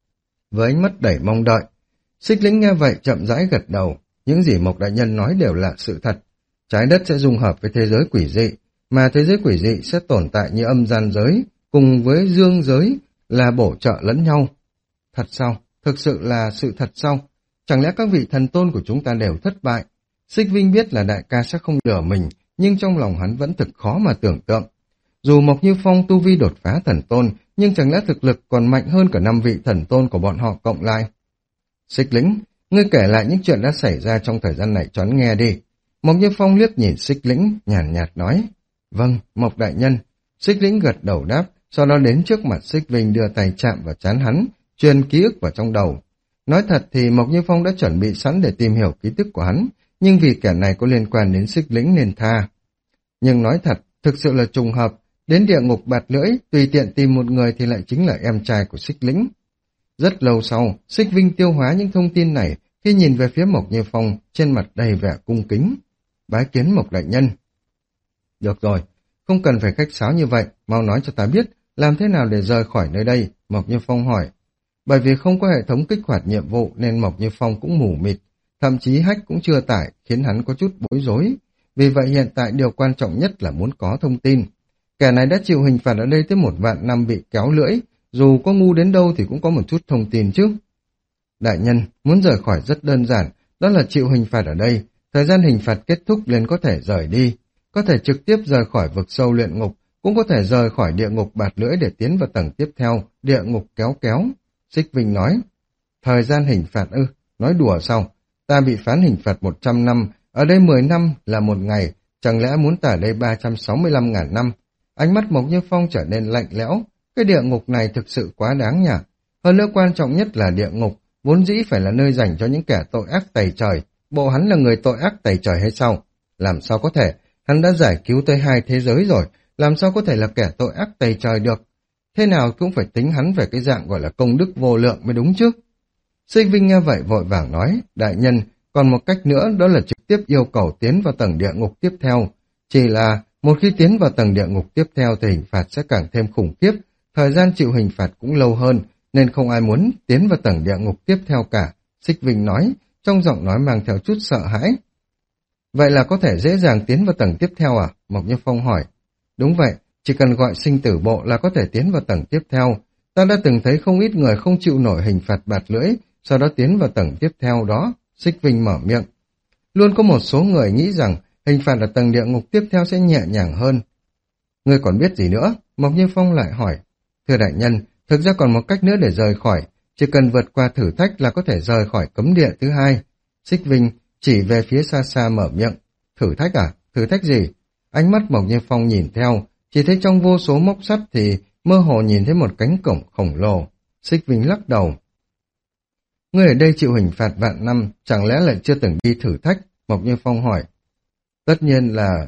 với ánh mắt đầy mong đợi. Xích Lĩnh nghe vậy chậm rãi gật đầu, những gì Mộc đại nhân nói đều là sự thật. Trái đất sẽ dung hợp với thế giới quỷ dị, mà thế giới quỷ dị sẽ tồn tại như âm gian giới, cùng với dương giới là bổ trợ lẫn nhau. Thật sao? Thực sự là sự thật sao? Chẳng lẽ các vị thần tôn của chúng ta đều thất bại? Xích Vinh biết là đại ca sẽ không lừa mình, nhưng trong lòng hắn vẫn thực khó mà tưởng tượng. Dù Mộc Như Phong tu vi đột phá thần tôn, nhưng chẳng lẽ thực lực còn mạnh hơn cả năm vị thần tôn của bọn họ cộng lại? Xích Lĩnh, ngươi kể lại những chuyện đã xảy ra trong thời gian này cho hắn nghe đi. Mộc Như Phong liếc nhìn Xích Lĩnh, nhàn nhạt, nhạt nói. Vâng, Mộc đại nhân. Xích Lĩnh gật đầu đáp, sau đó đến trước mặt Xích Vinh đưa tay chạm vào trán hắn, truyền ký ức vào trong đầu. Nói thật thì Mộc Như Phong đã chuẩn bị sẵn để tìm hiểu ký ức của hắn, nhưng vì kẻ này có liên quan đến Xích Lĩnh nên tha. Nhưng nói thật, thực sự là trùng hợp, đến địa ngục bạt lưỡi, tùy tiện tìm một người thì lại chính là em trai của Xích Lĩnh. Rất lâu sau, Xích Vinh tiêu hóa những thông tin này, khi nhìn về phía Mộc Như Phong, trên mặt đầy vẻ cung kính. Bái kiến Mộc đại nhân. Được rồi, không cần phải khách sáo như vậy, mau nói cho ta biết, làm thế nào để rời khỏi nơi đây, Mộc Như Phong hỏi. Bởi vì không có hệ thống kích hoạt nhiệm vụ nên Mộc Như Phong cũng mù mịt, thậm chí hack cũng chưa tải, khiến hắn có chút bối rối. Vì vậy hiện tại điều quan trọng nhất là muốn có thông tin. Kẻ này đã chịu hình phạt ở đây tới một vạn năm bị kéo lưỡi, dù có ngu đến đâu thì cũng có một chút thông tin chứ. Đại nhân, muốn rời khỏi rất đơn giản, đó là chịu hình phạt ở đây, thời gian hình phạt kết thúc liền có thể rời đi, có thể trực tiếp rời khỏi vực sâu luyện ngục, cũng có thể rời khỏi địa ngục bạt lưỡi để tiến vào tầng tiếp theo, địa ngục kéo kéo. Xích Vinh nói, thời gian hình phạt ư, nói đùa sao, ta bị phán hình phạt một trăm năm, ở đây mười năm là một ngày, chẳng lẽ muốn ta ở đây ba trăm sáu mươi lăm ngàn năm? Ánh mắt Mộc Như Phong trở nên lạnh lẽo, cái địa ngục này thực sự quá đáng nhỉ. Hơn nữa quan trọng nhất là địa ngục, vốn dĩ phải là nơi dành cho những kẻ tội ác tày trời, bộ hắn là người tội ác tày trời hay sao? Làm sao có thể, hắn đã giải cứu tới hai thế giới rồi, làm sao có thể là kẻ tội ác tày trời được? Thế nào cũng phải tính hắn về cái dạng gọi là công đức vô lượng mới đúng chứ. Xích Vinh nghe vậy vội vàng nói, đại nhân, còn một cách nữa đó là trực tiếp yêu cầu tiến vào tầng địa ngục tiếp theo. Chỉ là một khi tiến vào tầng địa ngục tiếp theo thì hình phạt sẽ càng thêm khủng khiếp, thời gian chịu hình phạt cũng lâu hơn, nên không ai muốn tiến vào tầng địa ngục tiếp theo cả. Xích Vinh nói, trong giọng nói mang theo chút sợ hãi. Vậy là có thể dễ dàng tiến vào tầng tiếp theo à? Mộc Như Phong hỏi. Đúng vậy, chỉ cần gọi sinh tử bộ là có thể tiến vào tầng tiếp theo. Ta đã từng thấy không ít người không chịu nổi hình phạt bạt lưỡi, sau đó tiến vào tầng tiếp theo đó. Xích Vinh mở miệng. Luôn có một số người nghĩ rằng hình phạt ở tầng địa ngục tiếp theo sẽ nhẹ nhàng hơn. Ngươi còn biết gì nữa? Mộc Như Phong lại hỏi. Thưa đại nhân, thực ra còn một cách nữa để rời khỏi, chỉ cần vượt qua thử thách là có thể rời khỏi cấm địa thứ hai. Xích Vinh chỉ về phía xa xa mở miệng. Thử thách à? Thử thách gì? Ánh mắt Mộc Như Phong nhìn theo, chỉ thấy trong vô số móc sắt thì mơ hồ nhìn thấy một cánh cổng khổng lồ. Xích Vinh lắc đầu. Ngươi ở đây chịu hình phạt vạn năm, chẳng lẽ lại chưa từng đi thử thách? Mộc Như Phong hỏi. Tất nhiên là...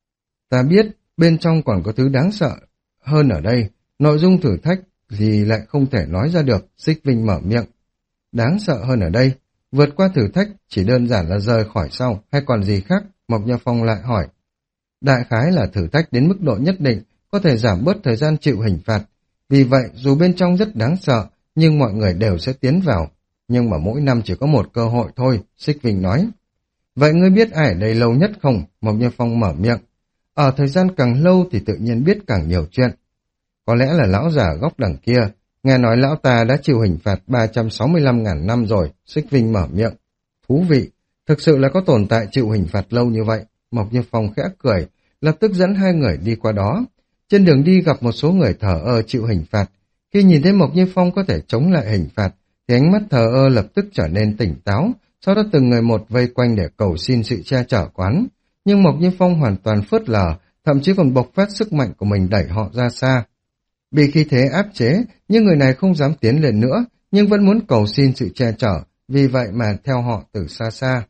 Ta biết, bên trong còn có thứ đáng sợ hơn ở đây. Nội dung thử thách gì lại không thể nói ra được. Xích Vinh mở miệng. Đáng sợ hơn ở đây? Vượt qua thử thách chỉ đơn giản là rời khỏi sau, hay còn gì khác? Mộc Như Phong lại hỏi. Đại khái là thử thách đến mức độ nhất định, có thể giảm bớt thời gian chịu hình phạt. Vì vậy, dù bên trong rất đáng sợ, nhưng mọi người đều sẽ tiến vào. Nhưng mà mỗi năm chỉ có một cơ hội thôi, Xích Vinh nói. Vậy ngươi biết ai ở đây lâu nhất không? Mộc Như Phong mở miệng. Ở thời gian càng lâu thì tự nhiên biết càng nhiều chuyện. Có lẽ là lão già góc đằng kia, nghe nói lão ta đã chịu hình phạt ba trăm sáu mươi lăm ngàn năm rồi, Xích Vinh mở miệng. Thú vị, thực sự là có tồn tại chịu hình phạt lâu như vậy. Mộc Như Phong khẽ cười, lập tức dẫn hai người đi qua đó. Trên đường đi gặp một số người thờ ơ chịu hình phạt. Khi nhìn thấy Mộc Như Phong có thể chống lại hình phạt, thì ánh mắt thờ ơ lập tức trở nên tỉnh táo, sau đó từng người một vây quanh để cầu xin sự che chở quán. Nhưng Mộc Như Phong hoàn toàn phớt lờ, thậm chí còn bộc phát sức mạnh của mình đẩy họ ra xa. Bị khí thế áp chế, nhưng người này không dám tiến lên nữa, nhưng vẫn muốn cầu xin sự che chở, vì vậy mà theo họ từ xa xa.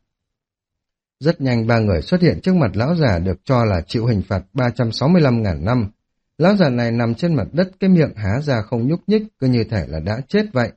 Rất nhanh ba người xuất hiện trước mặt lão già được cho là chịu hình phạt ba trăm sáu mươi lăm ngàn năm. Lão già này nằm trên mặt đất, cái miệng há ra không nhúc nhích, cứ như thể là đã chết vậy.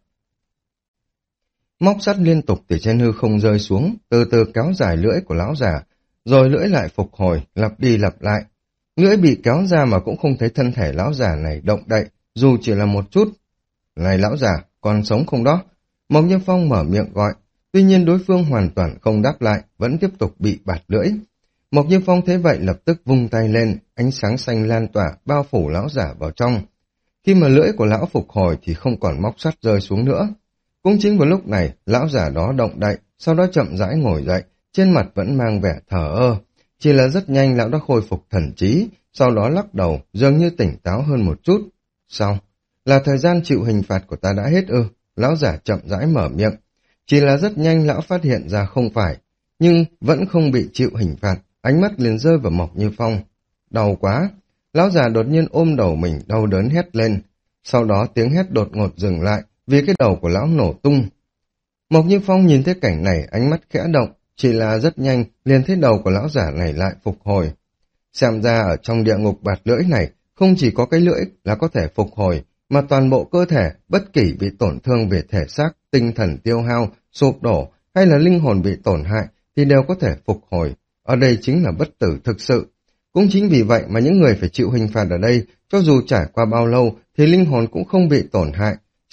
Móc sắt liên tục từ trên hư không rơi xuống, từ từ kéo dài lưỡi của lão già, rồi lưỡi lại phục hồi, lặp đi lặp lại. Lưỡi bị kéo ra mà cũng không thấy thân thể lão già này động đậy, dù chỉ là một chút. Này lão già, còn sống không đó? Mộc Như Phong mở miệng gọi, tuy nhiên đối phương hoàn toàn không đáp lại, vẫn tiếp tục bị bạt lưỡi. Mộc Như Phong thấy vậy lập tức vung tay lên, ánh sáng xanh lan tỏa, bao phủ lão già vào trong. Khi mà lưỡi của lão phục hồi thì không còn móc sắt rơi xuống nữa. Cũng chính vào lúc này, lão già đó động đậy, sau đó chậm rãi ngồi dậy, trên mặt vẫn mang vẻ thờ ơ. Chỉ là rất nhanh lão đã khôi phục thần trí, sau đó lắc đầu, dường như tỉnh táo hơn một chút. Sao? Là thời gian chịu hình phạt của ta đã hết ư? Lão già chậm rãi mở miệng. Chỉ là rất nhanh lão phát hiện ra không phải, nhưng vẫn không bị chịu hình phạt, ánh mắt liền rơi vào Mộc Như Phong. Đau quá! Lão già đột nhiên ôm đầu mình đau đớn hét lên. Sau đó tiếng hét đột ngột dừng lại, vì cái đầu của lão nổ tung. Mộc Như Phong nhìn thấy cảnh này, ánh mắt khẽ động, chỉ là rất nhanh liền thấy đầu của lão giả này lại phục hồi. Xem ra ở trong địa ngục bạt lưỡi này, không chỉ có cái lưỡi là có thể phục hồi, mà toàn bộ cơ thể, bất kỳ bị tổn thương về thể xác, tinh thần tiêu hao, sụp đổ, hay là linh hồn bị tổn hại, thì đều có thể phục hồi. Ở đây chính là bất tử thực sự. Cũng chính vì vậy mà những người phải chịu hình phạt ở đây, cho dù trải qua bao lâu, thì linh hồn cũng không bị tổn hại,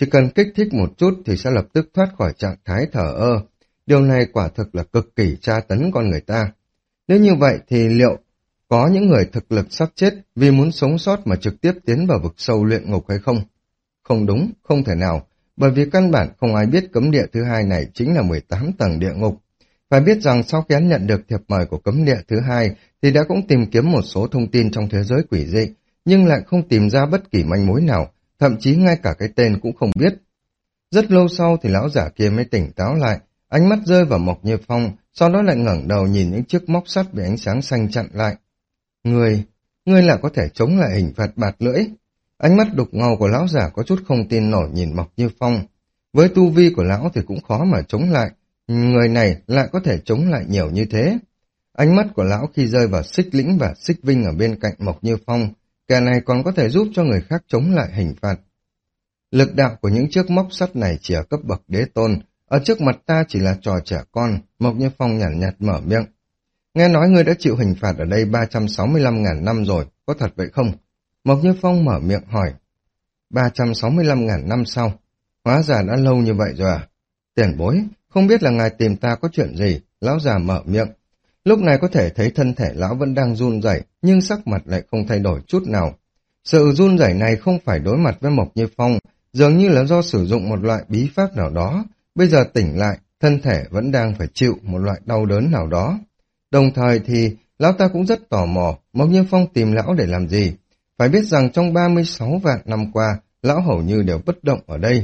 chỉ cần kích thích một chút thì sẽ lập tức thoát khỏi trạng thái thờ ơ. Điều này quả thực là cực kỳ tra tấn con người ta. Nếu như vậy thì liệu có những người thực lực sắp chết vì muốn sống sót mà trực tiếp tiến vào vực sâu luyện ngục hay không? Không đúng, không thể nào, bởi vì căn bản không ai biết cấm địa thứ hai này chính là mười tám tầng địa ngục. Phải biết rằng sau khi hắn nhận được thiệp mời của cấm địa thứ hai thì đã cũng tìm kiếm một số thông tin trong thế giới quỷ dị, nhưng lại không tìm ra bất kỳ manh mối nào, thậm chí ngay cả cái tên cũng không biết. Rất lâu sau thì lão giả kia mới tỉnh táo lại, ánh mắt rơi vào Mộc Như Phong, sau đó lại ngẩng đầu nhìn những chiếc móc sắt bị ánh sáng xanh chặn lại. Ngươi, ngươi là có thể chống lại hình phạt bạt lưỡi. Ánh mắt đục ngầu của lão giả có chút không tin nổi nhìn Mộc Như Phong. Với tu vi của lão thì cũng khó mà chống lại, người này lại có thể chống lại nhiều như thế. Ánh mắt của lão khi rơi vào Xích Lĩnh và Xích Vinh ở bên cạnh Mộc Như Phong, kẻ này còn có thể giúp cho người khác chống lại hình phạt. Lực đạo của những chiếc móc sắt này chỉ ở cấp bậc đế tôn, ở trước mặt ta chỉ là trò trẻ con. Mộc Như Phong nhàn nhạt, nhạt mở miệng. Nghe nói ngươi đã chịu hình phạt ở đây ba trăm sáu mươi lăm ngàn năm rồi, có thật vậy không? Mộc Như Phong mở miệng hỏi. ba trăm sáu mươi lăm ngàn năm sau, hóa ra đã lâu như vậy rồi à? Tiền bối, không biết là ngài tìm ta có chuyện gì? Lão già mở miệng. Lúc này có thể thấy thân thể lão vẫn đang run rẩy, nhưng sắc mặt lại không thay đổi chút nào. Sự run rẩy này không phải đối mặt với Mộc Như Phong, dường như là do sử dụng một loại bí pháp nào đó. Bây giờ tỉnh lại, thân thể vẫn đang phải chịu một loại đau đớn nào đó. Đồng thời thì lão ta cũng rất tò mò, Mộc Như Phong tìm lão để làm gì? Phải biết rằng trong ba mươi sáu vạn năm qua, lão hầu như đều bất động ở đây.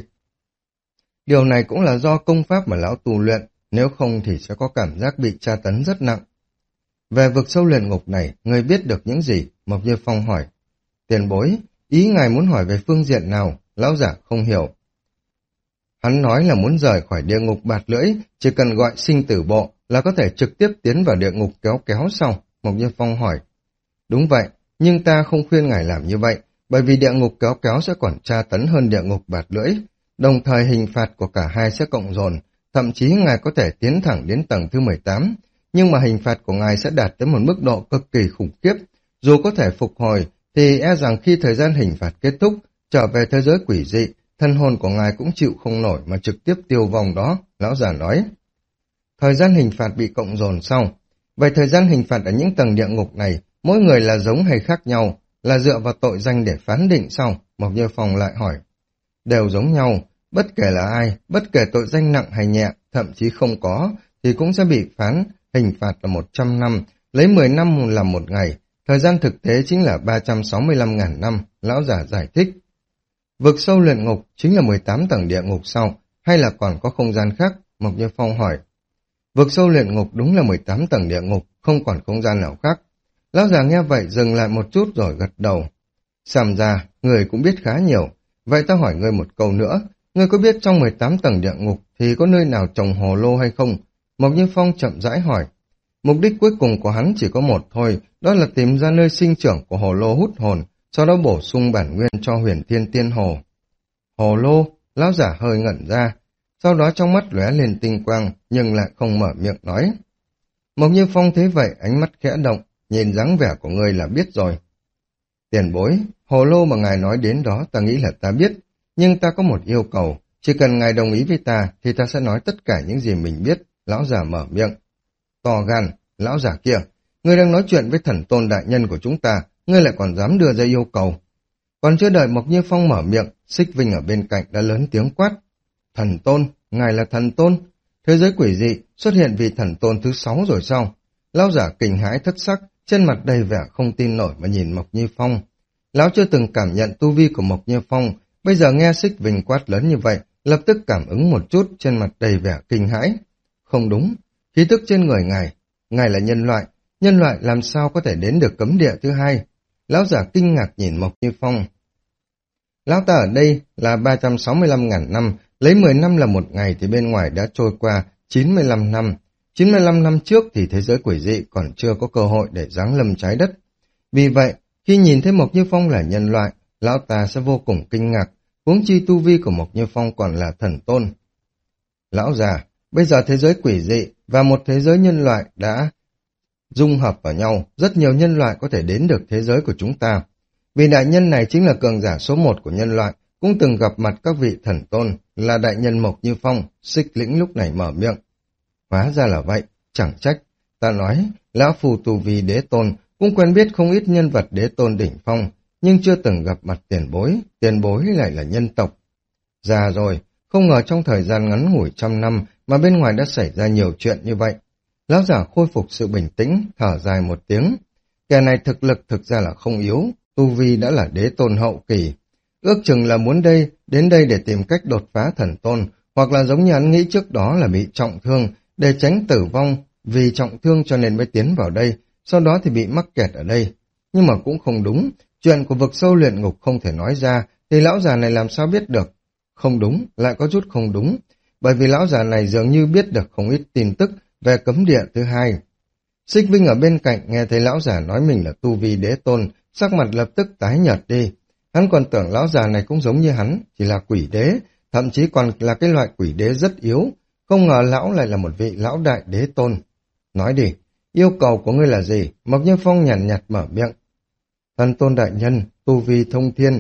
Điều này cũng là do công pháp mà lão tu luyện, nếu không thì sẽ có cảm giác bị tra tấn rất nặng. Về vực sâu luyện ngục này, người biết được những gì? Mộc Như Phong hỏi. Tiền bối, ý ngài muốn hỏi về phương diện nào? Lão giả không hiểu. Hắn nói là muốn rời khỏi địa ngục bạt lưỡi, chỉ cần gọi sinh tử bộ là có thể trực tiếp tiến vào địa ngục kéo kéo sau. Mộc Như Phong hỏi. Đúng vậy, nhưng ta không khuyên ngài làm như vậy, bởi vì địa ngục kéo kéo sẽ còn tra tấn hơn địa ngục bạt lưỡi. Đồng thời hình phạt của cả hai sẽ cộng dồn, thậm chí ngài có thể tiến thẳng đến tầng thứ mười tám, nhưng mà hình phạt của ngài sẽ đạt tới một mức độ cực kỳ khủng khiếp. Dù có thể phục hồi, thì e rằng khi thời gian hình phạt kết thúc, trở về thế giới quỷ dị, thân hồn của ngài cũng chịu không nổi mà trực tiếp tiêu vong đó, lão già nói. Thời gian hình phạt bị cộng dồn sau. Vậy thời gian hình phạt ở những tầng địa ngục này, mỗi người là giống hay khác nhau, là dựa vào tội danh để phán định sau? Mộc Như Phong lại hỏi. Đều giống nhau, bất kể là ai, bất kể tội danh nặng hay nhẹ, thậm chí không có, thì cũng sẽ bị phán hình phạt là một trăm năm, lấy mười năm làm một ngày. Thời gian thực tế chính là ba trăm sáu mươi lăm ngàn năm, lão giả giải thích. Vực sâu luyện ngục chính là mười tám tầng địa ngục sau, hay là còn có không gian khác? Mộc Như Phong hỏi. Vực sâu luyện ngục đúng là mười tám tầng địa ngục, không còn không gian nào khác. Lão già nghe vậy dừng lại một chút rồi gật đầu. Xem ra, người cũng biết khá nhiều. Vậy ta hỏi ngươi một câu nữa, ngươi có biết trong mười tám tầng địa ngục thì có nơi nào trồng hồ lô hay không? Mộc Như Phong chậm rãi hỏi. Mục đích cuối cùng của hắn chỉ có một thôi, đó là tìm ra nơi sinh trưởng của hồ lô hút hồn, sau đó bổ sung bản nguyên cho Huyền Thiên Tiên Hồ. Hồ lô, lão giả hơi ngẩn ra, sau đó trong mắt lóe lên tinh quang, nhưng lại không mở miệng nói. Mộc Như Phong thấy vậy, ánh mắt khẽ động, nhìn dáng vẻ của ngươi là biết rồi. Tiền bối, hồ lô mà ngài nói đến đó ta nghĩ là ta biết, nhưng ta có một yêu cầu, chỉ cần ngài đồng ý với ta thì ta sẽ nói tất cả những gì mình biết. Lão giả mở miệng. To gan, lão giả kia, ngươi đang nói chuyện với thần tôn đại nhân của chúng ta, ngươi lại còn dám đưa ra yêu cầu. Còn chưa đợi Mộc Như Phong mở miệng, Xích Vinh ở bên cạnh đã lớn tiếng quát. Thần tôn, ngài là thần tôn? Thế giới quỷ dị xuất hiện vị thần tôn thứ sáu rồi sao? Lão giả kinh hãi thất sắc, trên mặt đầy vẻ không tin nổi mà nhìn Mộc Như Phong. Lão chưa từng cảm nhận tu vi của Mộc Như Phong, bây giờ nghe Xích Vinh quát lớn như vậy, lập tức cảm ứng một chút, trên mặt đầy vẻ kinh hãi. Không đúng, khí tức trên người ngài, ngài là nhân loại, nhân loại làm sao có thể đến được cấm địa thứ hai? Lão giả kinh ngạc nhìn Mộc Như Phong. Lão ta ở đây là ba trăm sáu mươi lăm ngàn năm, lấy mười năm là một ngày thì bên ngoài đã trôi qua chín mươi lăm năm. chín mươi lăm năm trước thì thế giới quỷ dị còn chưa có cơ hội để giáng lâm trái đất. Vì vậy, khi nhìn thấy Mộc Như Phong là nhân loại, lão ta sẽ vô cùng kinh ngạc, huống chi tu vi của Mộc Như Phong còn là thần tôn. Lão già, bây giờ thế giới quỷ dị và một thế giới nhân loại đã dung hợp vào nhau, rất nhiều nhân loại có thể đến được thế giới của chúng ta. Vì đại nhân này chính là cường giả số một của nhân loại, cũng từng gặp mặt các vị thần tôn, là đại nhân Mộc Như Phong. Xích Lĩnh lúc này mở miệng. Hóa ra là vậy, chẳng trách. Ta nói, lão phù tu vi đế tôn, cũng quen biết không ít nhân vật đế tôn đỉnh phong, nhưng chưa từng gặp mặt tiền bối, tiền bối lại là nhân tộc. Già rồi, không ngờ trong thời gian ngắn ngủi trăm năm mà bên ngoài đã xảy ra nhiều chuyện như vậy. Lão giả khôi phục sự bình tĩnh, thở dài một tiếng. Kẻ này thực lực thực ra là không yếu, tu vi đã là đế tôn hậu kỳ. Ước chừng là muốn đây, đến đây để tìm cách đột phá thần tôn, hoặc là giống như hắn nghĩ trước đó là bị trọng thương, để tránh tử vong, vì trọng thương cho nên mới tiến vào đây, sau đó thì bị mắc kẹt ở đây. Nhưng mà cũng không đúng, chuyện của vực sâu luyện ngục không thể nói ra, thì lão già này làm sao biết được? Không đúng, lại có chút không đúng, bởi vì lão già này dường như biết được không ít tin tức về cấm địa thứ hai. Xích Vinh ở bên cạnh nghe thấy lão già nói mình là tu vi đế tôn, sắc mặt lập tức tái nhợt đi. Hắn còn tưởng lão già này cũng giống như hắn, chỉ là quỷ đế, thậm chí còn là cái loại quỷ đế rất yếu, không ngờ lão lại là một vị lão đại đế tôn. Nói đi, yêu cầu của ngươi là gì? Mộc Như Phong nhàn nhạt, nhạt mở miệng. Thần tôn đại nhân, tu vi thông thiên.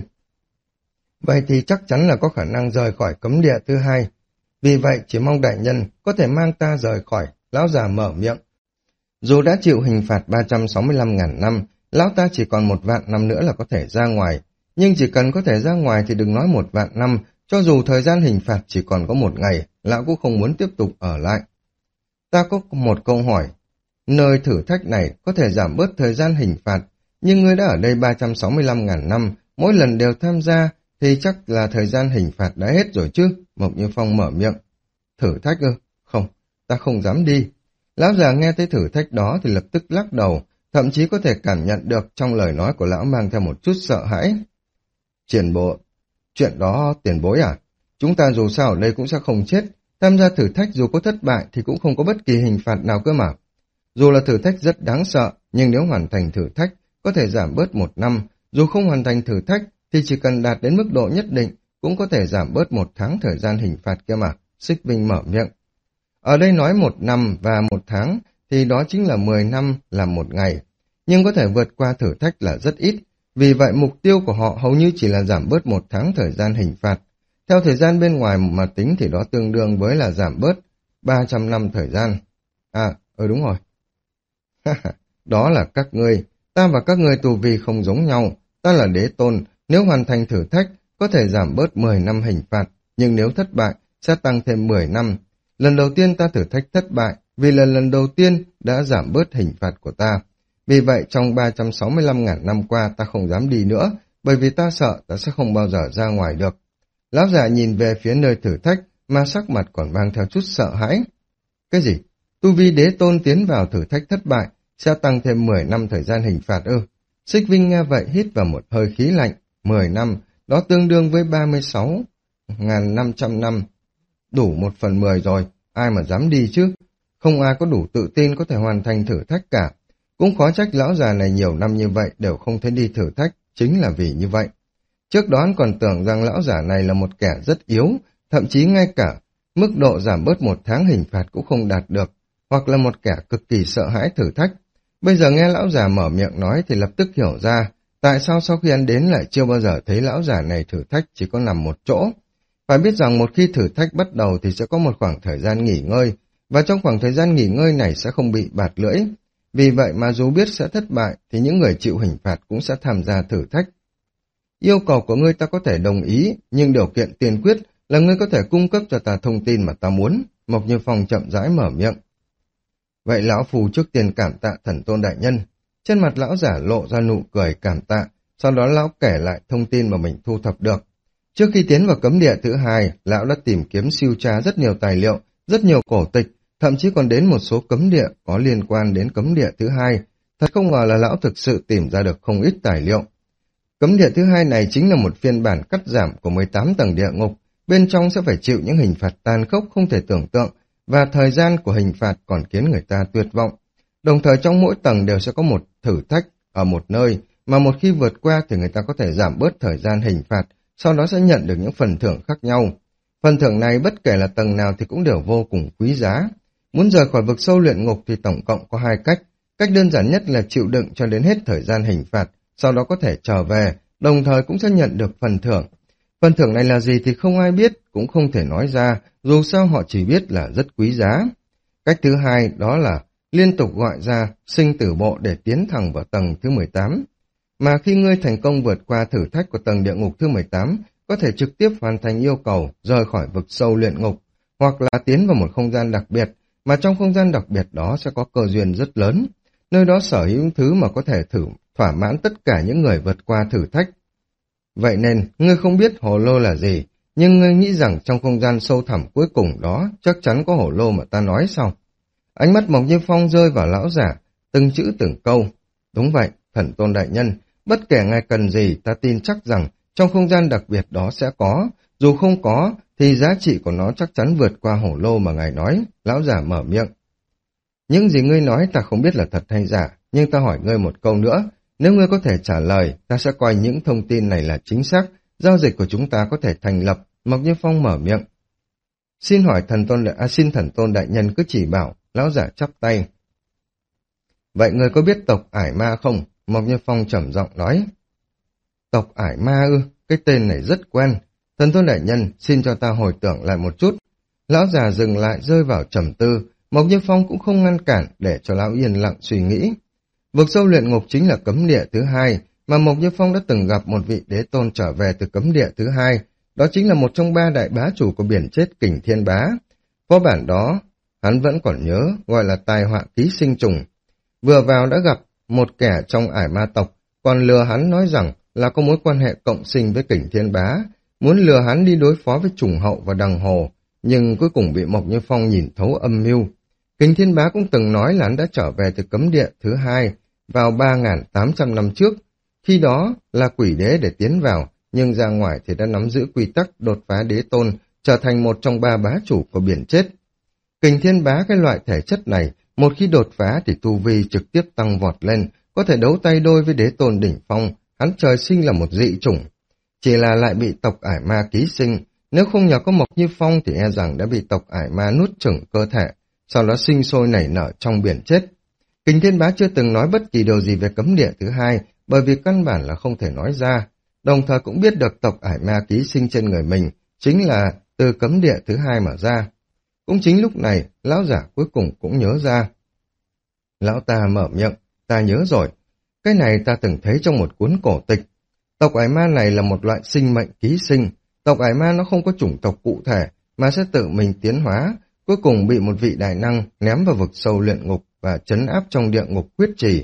Vậy thì chắc chắn là có khả năng rời khỏi cấm địa thứ hai. Vì vậy chỉ mong đại nhân có thể mang ta rời khỏi, lão già mở miệng. Dù đã chịu hình phạt ba trăm sáu mươi lăm ngàn năm, lão ta chỉ còn một vạn năm nữa là có thể ra ngoài. Nhưng chỉ cần có thể ra ngoài thì đừng nói một vạn năm, cho dù thời gian hình phạt chỉ còn có một ngày, lão cũng không muốn tiếp tục ở lại. Ta có một câu hỏi, nơi thử thách này có thể giảm bớt thời gian hình phạt, nhưng ngươi đã ở đây ba trăm sáu mươi lăm ngàn năm, mỗi lần đều tham gia, thì chắc là thời gian hình phạt đã hết rồi chứ? Mộc Như Phong mở miệng. Thử thách ư? Không, ta không dám đi. Lão già nghe thấy thử thách đó thì lập tức lắc đầu, thậm chí có thể cảm nhận được trong lời nói của lão mang theo một chút sợ hãi. Triển bộ, chuyện đó tiền bối à? Chúng ta dù sao ở đây cũng sẽ không chết, tham gia thử thách dù có thất bại thì cũng không có bất kỳ hình phạt nào cơ mà. Dù là thử thách rất đáng sợ, nhưng nếu hoàn thành thử thách có thể giảm bớt một năm, dù không hoàn thành thử thách thì chỉ cần đạt đến mức độ nhất định cũng có thể giảm bớt một tháng thời gian hình phạt kia mà. Xích Vinh mở miệng. Ở đây nói một năm và một tháng thì đó chính là mười năm làm một ngày, nhưng có thể vượt qua thử thách là rất ít, vì vậy mục tiêu của họ hầu như chỉ là giảm bớt một tháng thời gian hình phạt. Theo thời gian bên ngoài mà tính thì đó tương đương với là giảm bớt ba trăm năm thời gian. À, ừ đúng rồi. Đó là các ngươi, ta và các ngươi tu vi không giống nhau, ta là đế tôn, nếu hoàn thành thử thách có thể giảm bớt mười năm hình phạt, nhưng nếu thất bại sẽ tăng thêm mười năm. Lần đầu tiên ta thử thách thất bại, vì là lần đầu tiên đã giảm bớt hình phạt của ta. Vì vậy trong ba trăm sáu mươi lăm ngàn năm qua ta không dám đi nữa, bởi vì ta sợ ta sẽ không bao giờ ra ngoài được. Lão già nhìn về phía nơi thử thách mà sắc mặt còn mang theo chút sợ hãi. Cái gì? Tu vi đế tôn tiến vào thử thách thất bại sẽ tăng thêm mười năm thời gian hình phạt ư? Xích Vinh nghe vậy hít vào một hơi khí lạnh. mười năm, đó tương đương với ba mươi sáu nghìn năm trăm năm. Đủ một phần mười rồi, ai mà dám đi chứ? Không ai có đủ tự tin có thể hoàn thành thử thách cả. Cũng khó trách lão già này nhiều năm như vậy đều không thấy đi thử thách, chính là vì như vậy. Trước đó anh còn tưởng rằng lão già này là một kẻ rất yếu, thậm chí ngay cả mức độ giảm bớt một tháng hình phạt cũng không đạt được, hoặc là một kẻ cực kỳ sợ hãi thử thách. Bây giờ nghe lão già mở miệng nói thì lập tức hiểu ra, tại sao sau khi anh đến lại chưa bao giờ thấy lão già này thử thách chỉ có nằm một chỗ. Phải biết rằng một khi thử thách bắt đầu thì sẽ có một khoảng thời gian nghỉ ngơi, và trong khoảng thời gian nghỉ ngơi này sẽ không bị bạt lưỡi. Vì vậy mà dù biết sẽ thất bại thì những người chịu hình phạt cũng sẽ tham gia thử thách. Yêu cầu của ngươi ta có thể đồng ý, nhưng điều kiện tiên quyết là ngươi có thể cung cấp cho ta thông tin mà ta muốn. Mộc Như Phong chậm rãi mở miệng. Vậy lão phù trước tiên cảm tạ thần tôn đại nhân. Trên mặt lão giả lộ ra nụ cười cảm tạ, sau đó lão kể lại thông tin mà mình thu thập được. Trước khi tiến vào cấm địa thứ hai, lão đã tìm kiếm siêu tra rất nhiều tài liệu, rất nhiều cổ tịch, thậm chí còn đến một số cấm địa có liên quan đến cấm địa thứ hai. Thật không ngờ là lão thực sự tìm ra được không ít tài liệu. Cấm địa thứ hai này chính là một phiên bản cắt giảm của mười tám tầng địa ngục, bên trong sẽ phải chịu những hình phạt tàn khốc không thể tưởng tượng, và thời gian của hình phạt còn khiến người ta tuyệt vọng. Đồng thời trong mỗi tầng đều sẽ có một thử thách ở một nơi, mà một khi vượt qua thì người ta có thể giảm bớt thời gian hình phạt, sau đó sẽ nhận được những phần thưởng khác nhau. Phần thưởng này bất kể là tầng nào thì cũng đều vô cùng quý giá. Muốn rời khỏi vực sâu luyện ngục thì tổng cộng có hai cách. Cách đơn giản nhất là chịu đựng cho đến hết thời gian hình phạt, sau đó có thể trở về, đồng thời cũng sẽ nhận được phần thưởng. Phần thưởng này là gì thì không ai biết, cũng không thể nói ra, dù sao họ chỉ biết là rất quý giá. Cách thứ hai đó là liên tục gọi ra sinh tử bộ để tiến thẳng vào tầng thứ mười tám. Mà khi ngươi thành công vượt qua thử thách của tầng địa ngục thứ mười tám, có thể trực tiếp hoàn thành yêu cầu rời khỏi vực sâu luyện ngục, hoặc là tiến vào một không gian đặc biệt, mà trong không gian đặc biệt đó sẽ có cơ duyên rất lớn. Nơi đó sở hữu những thứ mà có thể thử thỏa mãn tất cả những người vượt qua thử thách. Vậy nên, ngươi không biết hồ lô là gì, nhưng ngươi nghĩ rằng trong không gian sâu thẳm cuối cùng đó chắc chắn có hồ lô mà ta nói sao? Ánh mắt Mộc Như Phong rơi vào lão giả, từng chữ từng câu. Đúng vậy, thần tôn đại nhân, bất kể ngài cần gì ta tin chắc rằng trong không gian đặc biệt đó sẽ có, dù không có thì giá trị của nó chắc chắn vượt qua hổ lô mà ngài nói, lão giả mở miệng. Những gì ngươi nói ta không biết là thật hay giả, nhưng ta hỏi ngươi một câu nữa, nếu ngươi có thể trả lời, ta sẽ coi những thông tin này là chính xác, giao dịch của chúng ta có thể thành lập. Mộc Như Phong mở miệng. Xin hỏi thần tôn đại, à, xin thần tôn đại nhân cứ chỉ bảo, lão giả chắp tay. Vậy ngươi có biết tộc Ải Ma không? Mộc Như Phong trầm giọng nói. Tộc Ải Ma ư, cái tên này rất quen. Thần tôn đại nhân, xin cho ta hồi tưởng lại một chút. Lão già dừng lại rơi vào trầm tư, Mộc Như Phong cũng không ngăn cản để cho lão yên lặng suy nghĩ. Vực sâu luyện ngục chính là cấm địa thứ hai, mà Mộc Như Phong đã từng gặp một vị đế tôn trở về từ cấm địa thứ hai, đó chính là một trong ba đại bá chủ của biển chết Kình Thiên Bá. Phó bản đó, hắn vẫn còn nhớ, gọi là tai họa ký sinh trùng. Vừa vào đã gặp một kẻ trong Ải Ma tộc, còn lừa hắn nói rằng là có mối quan hệ cộng sinh với Kình Thiên Bá, muốn lừa hắn đi đối phó với Trùng Hậu và Đằng Hồ, nhưng cuối cùng bị Mộc Như Phong nhìn thấu âm mưu. Kình Thiên Bá cũng từng nói là hắn đã trở về từ cấm địa thứ hai vào ba nghìn tám trăm năm trước, khi đó là quỷ đế để tiến vào, nhưng ra ngoài thì đã nắm giữ quy tắc đột phá đế tôn, trở thành một trong ba bá chủ của biển chết. Kình Thiên Bá cái loại thể chất này, một khi đột phá thì tu vi trực tiếp tăng vọt lên, có thể đấu tay đôi với đế tôn đỉnh phong, hắn trời sinh là một dị chủng. Chỉ là lại bị tộc Ải Ma ký sinh, nếu không nhờ có Mộc Như Phong thì e rằng đã bị tộc Ải Ma nuốt chửng cơ thể, sau đó sinh sôi nảy nở trong biển chết. Kình Thiên Bá chưa từng nói bất kỳ điều gì về cấm địa thứ hai, bởi vì căn bản là không thể nói ra, đồng thời cũng biết được tộc Ải Ma ký sinh trên người mình, chính là từ cấm địa thứ hai mà ra. Cũng chính lúc này, lão giả cuối cùng cũng nhớ ra. Lão ta mở miệng, ta nhớ rồi, cái này ta từng thấy trong một cuốn cổ tịch. Tộc Ải Ma này là một loại sinh mệnh ký sinh, tộc Ải Ma nó không có chủng tộc cụ thể, mà sẽ tự mình tiến hóa, cuối cùng bị một vị đại năng ném vào vực sâu luyện ngục và trấn áp trong địa ngục huyết trì.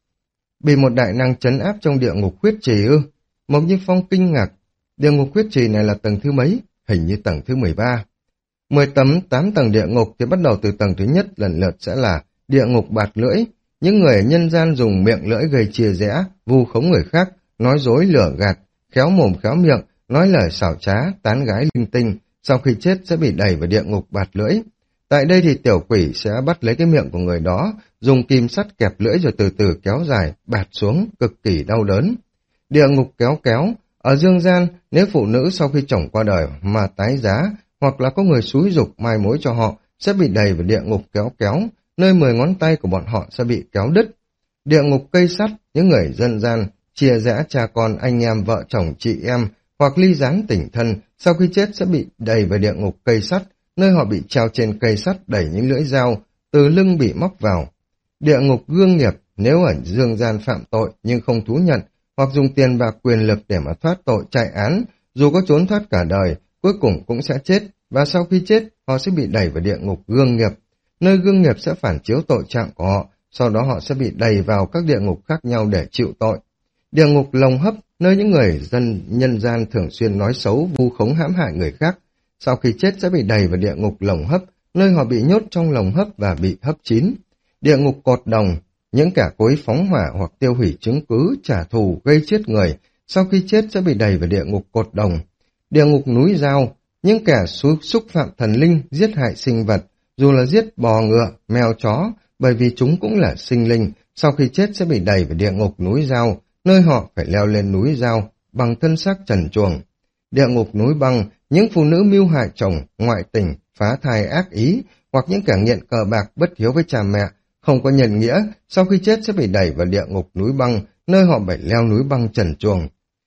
Bị một đại năng trấn áp trong địa ngục huyết trì ư? Mộc Như Phong kinh ngạc, địa ngục huyết trì này là tầng thứ mấy? Hình như tầng thứ mười ba. Mười tấm tám tầng địa ngục thì bắt đầu từ tầng thứ nhất lần lượt sẽ là địa ngục bạt lưỡi, những người ở nhân gian dùng miệng lưỡi gây chia rẽ, vu khống người khác, nói dối lừa gạt, khéo mồm khéo miệng, nói lời xảo trá, tán gái linh tinh, sau khi chết sẽ bị đẩy vào địa ngục bạt lưỡi. Tại đây thì tiểu quỷ sẽ bắt lấy cái miệng của người đó, dùng kim sắt kẹp lưỡi rồi từ từ kéo dài, bạt xuống, cực kỳ đau đớn. Địa ngục kéo kéo, ở dương gian, nếu phụ nữ sau khi chồng qua đời mà tái giá, hoặc là có người xúi giục mai mối cho họ, sẽ bị đẩy vào địa ngục kéo kéo, nơi mười ngón tay của bọn họ sẽ bị kéo đứt. Địa ngục cây sắt, những người dân gian, chia rẽ cha con, anh em, vợ chồng, chị em, hoặc ly gián tình thân, sau khi chết sẽ bị đẩy vào địa ngục cây sắt, nơi họ bị treo trên cây sắt đẩy những lưỡi dao, từ lưng bị móc vào. Địa ngục gương nghiệp, nếu ở dương gian phạm tội nhưng không thú nhận, hoặc dùng tiền bạc quyền lực để mà thoát tội chạy án, dù có trốn thoát cả đời, cuối cùng cũng sẽ chết, và sau khi chết, họ sẽ bị đẩy vào địa ngục gương nghiệp, nơi gương nghiệp sẽ phản chiếu tội trạng của họ, sau đó họ sẽ bị đẩy vào các địa ngục khác nhau để chịu tội. Địa ngục lồng hấp, nơi những người dân nhân gian thường xuyên nói xấu, vu khống hãm hại người khác, sau khi chết sẽ bị đẩy vào địa ngục lồng hấp, nơi họ bị nhốt trong lồng hấp và bị hấp chín. Địa ngục cột đồng, những kẻ cố ý phóng hỏa hoặc tiêu hủy chứng cứ, trả thù, gây chết người, sau khi chết sẽ bị đẩy vào địa ngục cột đồng. Địa ngục núi dao, những kẻ xúc, xúc phạm thần linh, giết hại sinh vật, dù là giết bò ngựa, mèo chó, bởi vì chúng cũng là sinh linh, sau khi chết sẽ bị đẩy vào địa ngục núi dao, nơi họ phải leo lên núi dao, bằng thân xác trần truồng. Địa ngục núi băng, những phụ nữ mưu hại chồng, ngoại tình, phá thai ác ý, hoặc những kẻ nghiện cờ bạc bất hiếu với cha mẹ, không có nhân nghĩa, sau khi chết sẽ bị đẩy vào địa ngục núi băng, nơi họ phải leo núi băng trần truồng.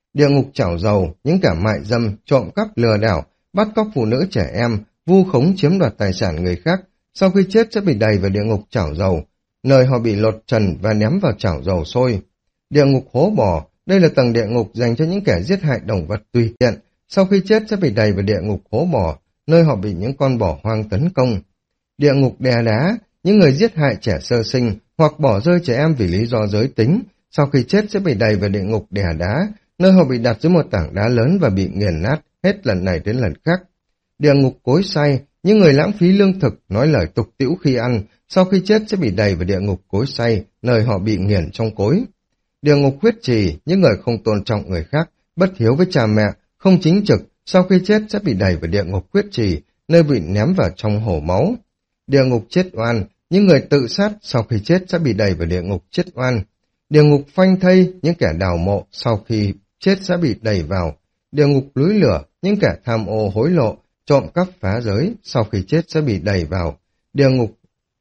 Địa ngục chảo dầu, những kẻ mại dâm, trộm cắp lừa đảo, bắt cóc phụ nữ trẻ em, vu khống chiếm đoạt tài sản người khác, sau khi chết sẽ bị đày vào địa ngục chảo dầu, nơi họ bị lột trần và ném vào chảo dầu sôi. Địa ngục hố bò, đây là tầng địa ngục dành cho những kẻ giết hại động vật tùy tiện, sau khi chết sẽ bị đày vào địa ngục hố bò, nơi họ bị những con bò hoang tấn công. Địa ngục đè đá, những người giết hại trẻ sơ sinh hoặc bỏ rơi trẻ em vì lý do giới tính, sau khi chết sẽ bị đày vào địa ngục đè đá, nơi họ bị đặt dưới một tảng đá lớn và bị nghiền nát hết lần này đến lần khác. Địa ngục cối xay, những người lãng phí lương thực, nói lời tục tĩu khi ăn, sau khi chết sẽ bị đày vào địa ngục cối xay, nơi họ bị nghiền trong cối. Địa ngục huyết trì, những người không tôn trọng người khác, bất hiếu với cha mẹ, không chính trực, sau khi chết sẽ bị đày vào địa ngục huyết trì, nơi bị ném vào trong hồ máu. Địa ngục chết oan, những người tự sát sau khi chết sẽ bị đày vào địa ngục chết oan. Địa ngục phanh thây, những kẻ đào mộ sau khi chết sẽ bị đẩy vào. Địa ngục núi lửa, những kẻ tham ô hối lộ, trộm cắp phá giới, sau khi chết sẽ bị đẩy vào. Địa ngục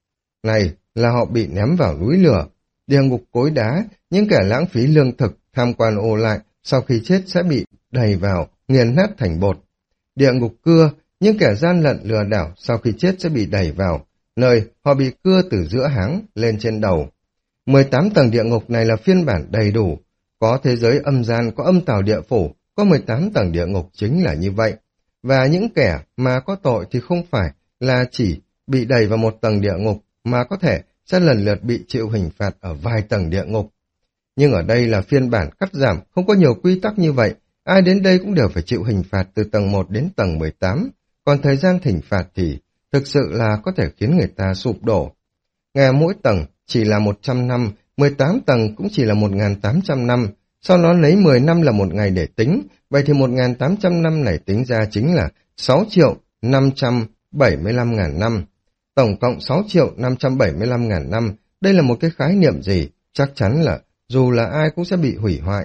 này là họ bị ném vào núi lửa. Địa ngục cối đá, những kẻ lãng phí lương thực, tham quan ô lại, sau khi chết sẽ bị đẩy vào, nghiền nát thành bột. Địa ngục cưa, những kẻ gian lận lừa đảo, sau khi chết sẽ bị đẩy vào, nơi họ bị cưa từ giữa háng lên trên đầu. mười tám tầng địa ngục này là phiên bản đầy đủ. Có thế giới âm gian, có âm tào địa phủ, có mười tám tầng địa ngục chính là như vậy. Và những kẻ mà có tội thì không phải là chỉ bị đẩy vào một tầng địa ngục, mà có thể sẽ lần lượt bị chịu hình phạt ở vài tầng địa ngục. Nhưng ở đây là phiên bản cắt giảm, không có nhiều quy tắc như vậy. Ai đến đây cũng đều phải chịu hình phạt từ tầng một đến tầng mười tám. Còn thời gian thỉnh phạt thì thực sự là có thể khiến người ta sụp đổ. Nghe mỗi tầng chỉ là một trăm năm, mười tám tầng cũng chỉ là một nghìn tám trăm năm, sau đó lấy mười năm là một ngày để tính, vậy thì một nghìn tám trăm năm này tính ra chính là sáu triệu năm trăm bảy mươi lăm ngàn năm. Tổng cộng sáu triệu năm trăm bảy mươi lăm ngàn năm, đây là một cái khái niệm gì? Chắc chắn là dù là ai cũng sẽ bị hủy hoại.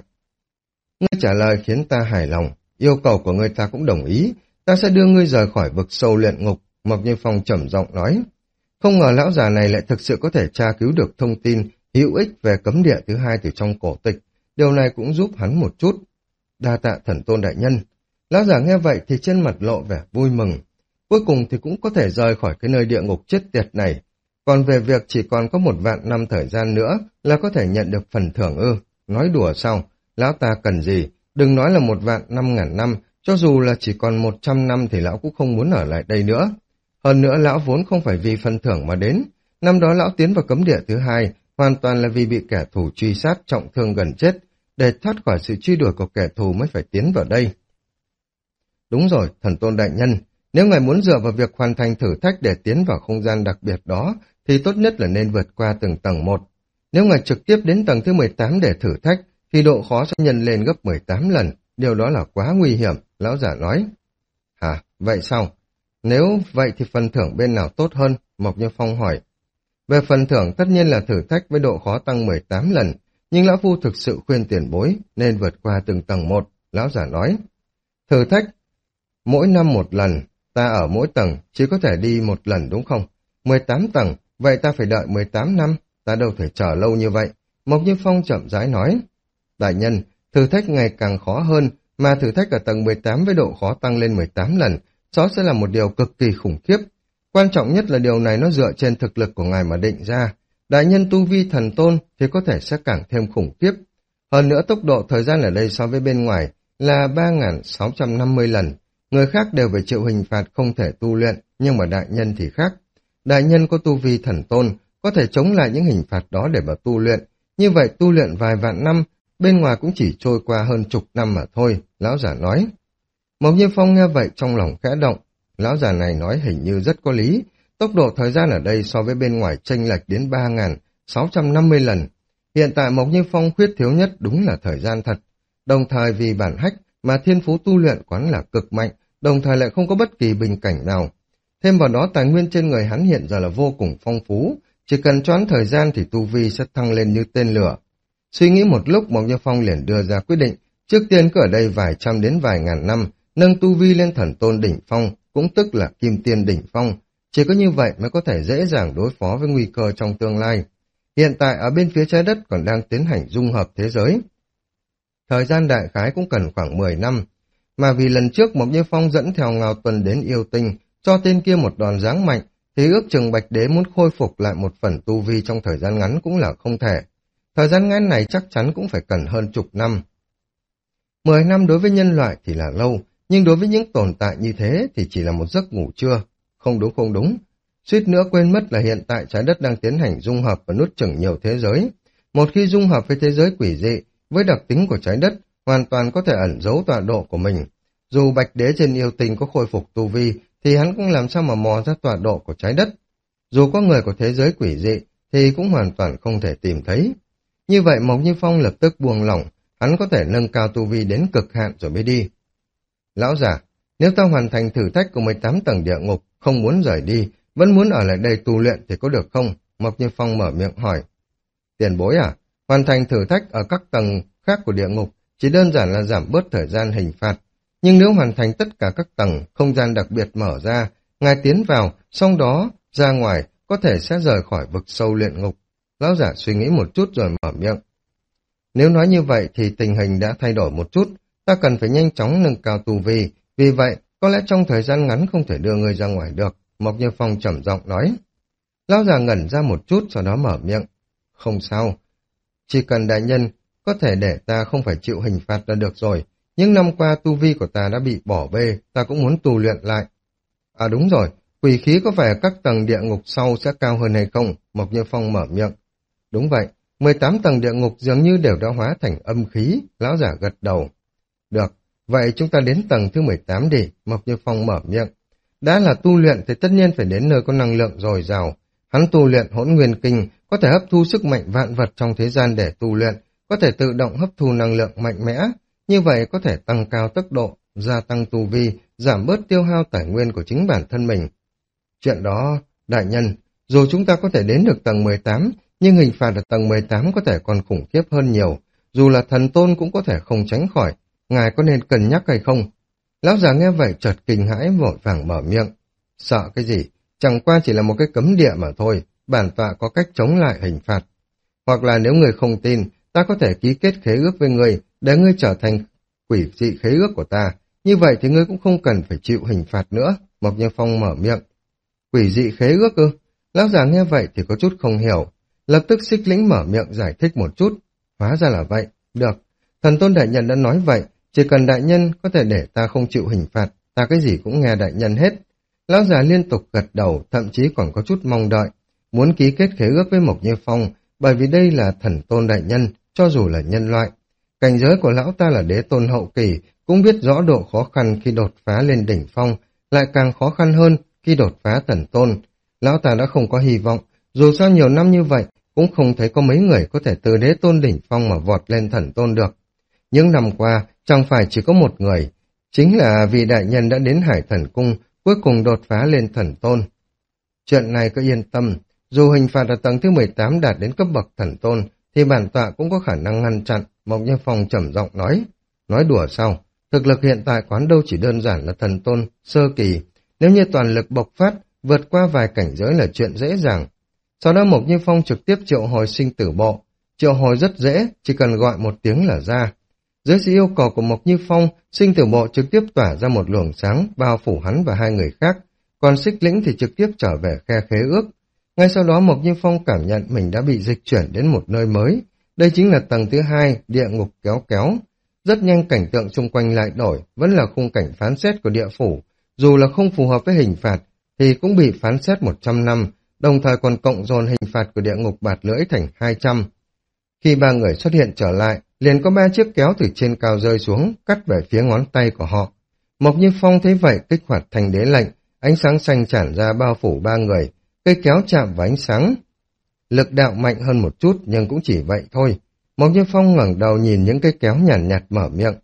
Ngươi trả lời khiến ta hài lòng, yêu cầu của ngươi ta cũng đồng ý, ta sẽ đưa ngươi rời khỏi vực sâu luyện ngục, Mộc Như Phong trầm giọng nói. Không ngờ lão già này lại thực sự có thể tra cứu được thông tin hữu ích về cấm địa thứ hai từ trong cổ tịch, điều này cũng giúp hắn một chút. Đa tạ thần tôn đại nhân. Lão già nghe vậy thì trên mặt lộ vẻ vui mừng. Cuối cùng thì cũng có thể rời khỏi cái nơi địa ngục chết tiệt này. Còn về việc chỉ còn có một vạn năm thời gian nữa là có thể nhận được phần thưởng ư. Nói đùa sao? Lão ta cần gì? Đừng nói là một vạn năm ngàn năm, cho dù là chỉ còn một trăm năm thì lão cũng không muốn ở lại đây nữa. Hơn nữa lão vốn không phải vì phần thưởng mà đến. Năm đó lão tiến vào cấm địa thứ hai, hoàn toàn là vì bị kẻ thù truy sát trọng thương gần chết. Để thoát khỏi sự truy đuổi của kẻ thù mới phải tiến vào đây. Đúng rồi, thần tôn đại nhân. Nếu ngài muốn dựa vào việc hoàn thành thử thách để tiến vào không gian đặc biệt đó, thì tốt nhất là nên vượt qua từng tầng một. Nếu ngài trực tiếp đến tầng thứ mười tám để thử thách, thì độ khó sẽ nhân lên gấp mười tám lần. Điều đó là quá nguy hiểm, lão giả nói. Hả, vậy sao? Nếu vậy thì phần thưởng bên nào tốt hơn? Mộc Như Phong hỏi. Về phần thưởng tất nhiên là thử thách với độ khó tăng mười tám lần, nhưng lão phu thực sự khuyên tiền bối nên vượt qua từng tầng một, lão giả nói. Thử thách mỗi năm một lần, ta ở mỗi tầng chỉ có thể đi một lần đúng không? mười tám tầng, vậy ta phải đợi mười tám năm, ta đâu thể chờ lâu như vậy. Mộc Như Phong chậm rãi nói. Đại nhân, thử thách ngày càng khó hơn, mà thử thách ở tầng mười tám với độ khó tăng lên mười tám lần, đó sẽ là một điều cực kỳ khủng khiếp. Quan trọng nhất là điều này nó dựa trên thực lực của ngài mà định ra. Đại nhân tu vi thần tôn thì có thể sẽ càng thêm khủng khiếp. Hơn nữa tốc độ thời gian ở đây so với bên ngoài là ba nghìn sáu trăm năm mươi lần. Người khác đều phải chịu hình phạt không thể tu luyện, nhưng mà đại nhân thì khác. Đại nhân có tu vi thần tôn, có thể chống lại những hình phạt đó để mà tu luyện. Như vậy tu luyện vài vạn năm, bên ngoài cũng chỉ trôi qua hơn chục năm mà thôi, lão giả nói. Mộc Như Phong nghe vậy trong lòng khẽ động. Lão già này nói hình như rất có lý. Tốc độ thời gian ở đây so với bên ngoài chênh lệch đến ba nghìn sáu trăm năm mươi lần. Hiện tại Mộc Như Phong khuyết thiếu nhất đúng là thời gian thật. Đồng thời vì bản hách mà thiên phú tu luyện quán là cực mạnh, đồng thời lại không có bất kỳ bình cảnh nào. Thêm vào đó tài nguyên trên người hắn hiện giờ là vô cùng phong phú, chỉ cần choán thời gian thì tu vi sẽ thăng lên như tên lửa. Suy nghĩ một lúc Mộc Như Phong liền đưa ra quyết định, trước tiên cứ ở đây vài trăm đến vài ngàn năm, nâng tu vi lên thần tôn đỉnh phong, cũng tức là kim tiên đỉnh phong. Chỉ có như vậy mới có thể dễ dàng đối phó với nguy cơ trong tương lai. Hiện tại ở bên phía trái đất còn đang tiến hành dung hợp thế giới. thời gian đại khái cũng cần khoảng mười năm. Mà vì lần trước Mộc Như Phong dẫn theo Ngao Tuần đến yêu tinh, cho tên kia một đòn giáng mạnh, thì ước chừng Bạch Đế muốn khôi phục lại một phần tu vi trong thời gian ngắn cũng là không thể. Thời gian ngắn này chắc chắn cũng phải cần hơn chục năm. Mười năm đối với nhân loại thì là lâu, nhưng đối với những tồn tại như thế thì chỉ là một giấc ngủ trưa. Không đúng không đúng. Suýt nữa quên mất là hiện tại trái đất đang tiến hành dung hợp và nuốt chửng nhiều thế giới. Một khi dung hợp với thế giới quỷ dị, với đặc tính của trái đất, hoàn toàn có thể ẩn giấu tọa độ của mình. Dù Bạch Đế trên yêu tinh có khôi phục tu vi, thì hắn cũng làm sao mà mò ra tọa độ của trái đất. Dù có người của thế giới quỷ dị, thì cũng hoàn toàn không thể tìm thấy. Như vậy Mộc Như Phong lập tức buông lỏng, hắn có thể nâng cao tu vi đến cực hạn rồi mới đi. Lão giả, nếu ta hoàn thành thử thách của mười tám tầng địa ngục, không muốn rời đi, vẫn muốn ở lại đây tu luyện thì có được không? Mộc Như Phong mở miệng hỏi. Tiền bối à, hoàn thành thử thách ở các tầng khác của địa ngục chỉ đơn giản là giảm bớt thời gian hình phạt. Nhưng nếu hoàn thành tất cả các tầng, không gian đặc biệt mở ra, ngài tiến vào, sau đó ra ngoài, có thể sẽ rời khỏi vực sâu luyện ngục. Lão giả suy nghĩ một chút rồi mở miệng. Nếu nói như vậy thì tình hình đã thay đổi một chút, ta cần phải nhanh chóng nâng cao tu vi, vì vậy có lẽ trong thời gian ngắn không thể đưa người ra ngoài được. Mộc Như Phong trầm giọng nói. Lão già ngẩn ra một chút sau đó mở miệng. Không sao, chỉ cần đại nhân có thể để ta không phải chịu hình phạt là được rồi. Những năm qua tu vi của ta đã bị bỏ bê, ta cũng muốn tu luyện lại. À đúng rồi, quỷ khí có phải ở các tầng địa ngục sau sẽ cao hơn hay không? Mộc Như Phong mở miệng. Đúng vậy, mười tám tầng địa ngục dường như đều đã hóa thành âm khí. Lão giả gật đầu. Được, vậy chúng ta đến tầng thứ mười tám đi. Mộc Như Phong mở miệng. Đã là tu luyện thì tất nhiên phải đến nơi có năng lượng dồi dào. Hắn tu luyện Hỗn Nguyên Kinh, có thể hấp thu sức mạnh vạn vật trong thế gian để tu luyện, có thể tự động hấp thu năng lượng mạnh mẽ. Như vậy có thể tăng cao tốc độ, gia tăng tu vi, giảm bớt tiêu hao tài nguyên của chính bản thân mình. Chuyện đó, đại nhân, dù chúng ta có thể đến được tầng mười tám, nhưng hình phạt ở tầng mười tám có thể còn khủng khiếp hơn nhiều. Dù là thần tôn cũng có thể không tránh khỏi. Ngài có nên cân nhắc hay không? Lão già nghe vậy chợt kinh hãi vội vàng mở miệng. Sợ cái gì? Chẳng qua chỉ là một cái cấm địa mà thôi. Bản tọa có cách chống lại hình phạt. Hoặc là nếu người không tin, ta có thể ký kết khế ước với người để ngươi trở thành quỷ dị khế ước của ta. Như vậy thì ngươi cũng không cần phải chịu hình phạt nữa. Mộc Như Phong mở miệng. Quỷ dị khế ước ư? Lão già nghe vậy thì có chút không hiểu. Lập tức Xích Lĩnh mở miệng giải thích một chút. Hóa ra là vậy. Được. Thần tôn đại nhân đã nói vậy. Chỉ cần đại nhân có thể để ta không chịu hình phạt, ta cái gì cũng nghe đại nhân hết. Lão già liên tục gật đầu, thậm chí còn có chút mong đợi. Muốn ký kết khế ước với Mộc Như Phong, bởi vì đây là thần tôn đại nhân, cho dù là nhân loại. Cảnh giới của lão ta là đế tôn hậu kỳ, cũng biết rõ độ khó khăn khi đột phá lên đỉnh phong, lại càng khó khăn hơn khi đột phá thần tôn. Lão ta đã không có hy vọng, dù sao nhiều năm như vậy, cũng không thấy có mấy người có thể từ đế tôn đỉnh phong mà vọt lên thần tôn được. Những năm qua, chẳng phải chỉ có một người, chính là vị đại nhân đã đến Hải Thần Cung, cuối cùng đột phá lên thần tôn. Chuyện này cứ yên tâm, dù hình phạt ở tầng thứ mười tám đạt đến cấp bậc thần tôn, thì bản tọa cũng có khả năng ngăn chặn. Mộc Như Phong trầm giọng nói. Nói đùa sao? Thực lực hiện tại quán đâu chỉ đơn giản là thần tôn, sơ kỳ. Nếu như toàn lực bộc phát, vượt qua vài cảnh giới là chuyện dễ dàng. Sau đó Mộc Như Phong trực tiếp triệu hồi sinh tử bộ. Triệu hồi rất dễ, chỉ cần gọi một tiếng là ra. Dưới sự yêu cầu của Mộc Như Phong, sinh tử bộ trực tiếp tỏa ra một luồng sáng, bao phủ hắn và hai người khác. Còn Xích Lĩnh thì trực tiếp trở về khe khế ước. Ngay sau đó Mộc Như Phong cảm nhận mình đã bị dịch chuyển đến một nơi mới. Đây chính là tầng thứ hai, địa ngục kéo kéo. Rất nhanh cảnh tượng xung quanh lại đổi, vẫn là khung cảnh phán xét của địa phủ. Dù là không phù hợp với hình phạt, thì cũng bị phán xét một trăm năm, đồng thời còn cộng dồn hình phạt của địa ngục bạt lưỡi thành hai trăm. Khi ba người xuất hiện trở lại, liền có ba chiếc kéo từ trên cao rơi xuống, cắt về phía ngón tay của họ. Mộc Như Phong thấy vậy kích hoạt thành đế lệnh, ánh sáng xanh tràn ra bao phủ ba người, cây kéo chạm vào ánh sáng. Lực đạo mạnh hơn một chút nhưng cũng chỉ vậy thôi. Mộc Như Phong ngẩng đầu nhìn những cây kéo nhàn nhạt, nhạt mở miệng.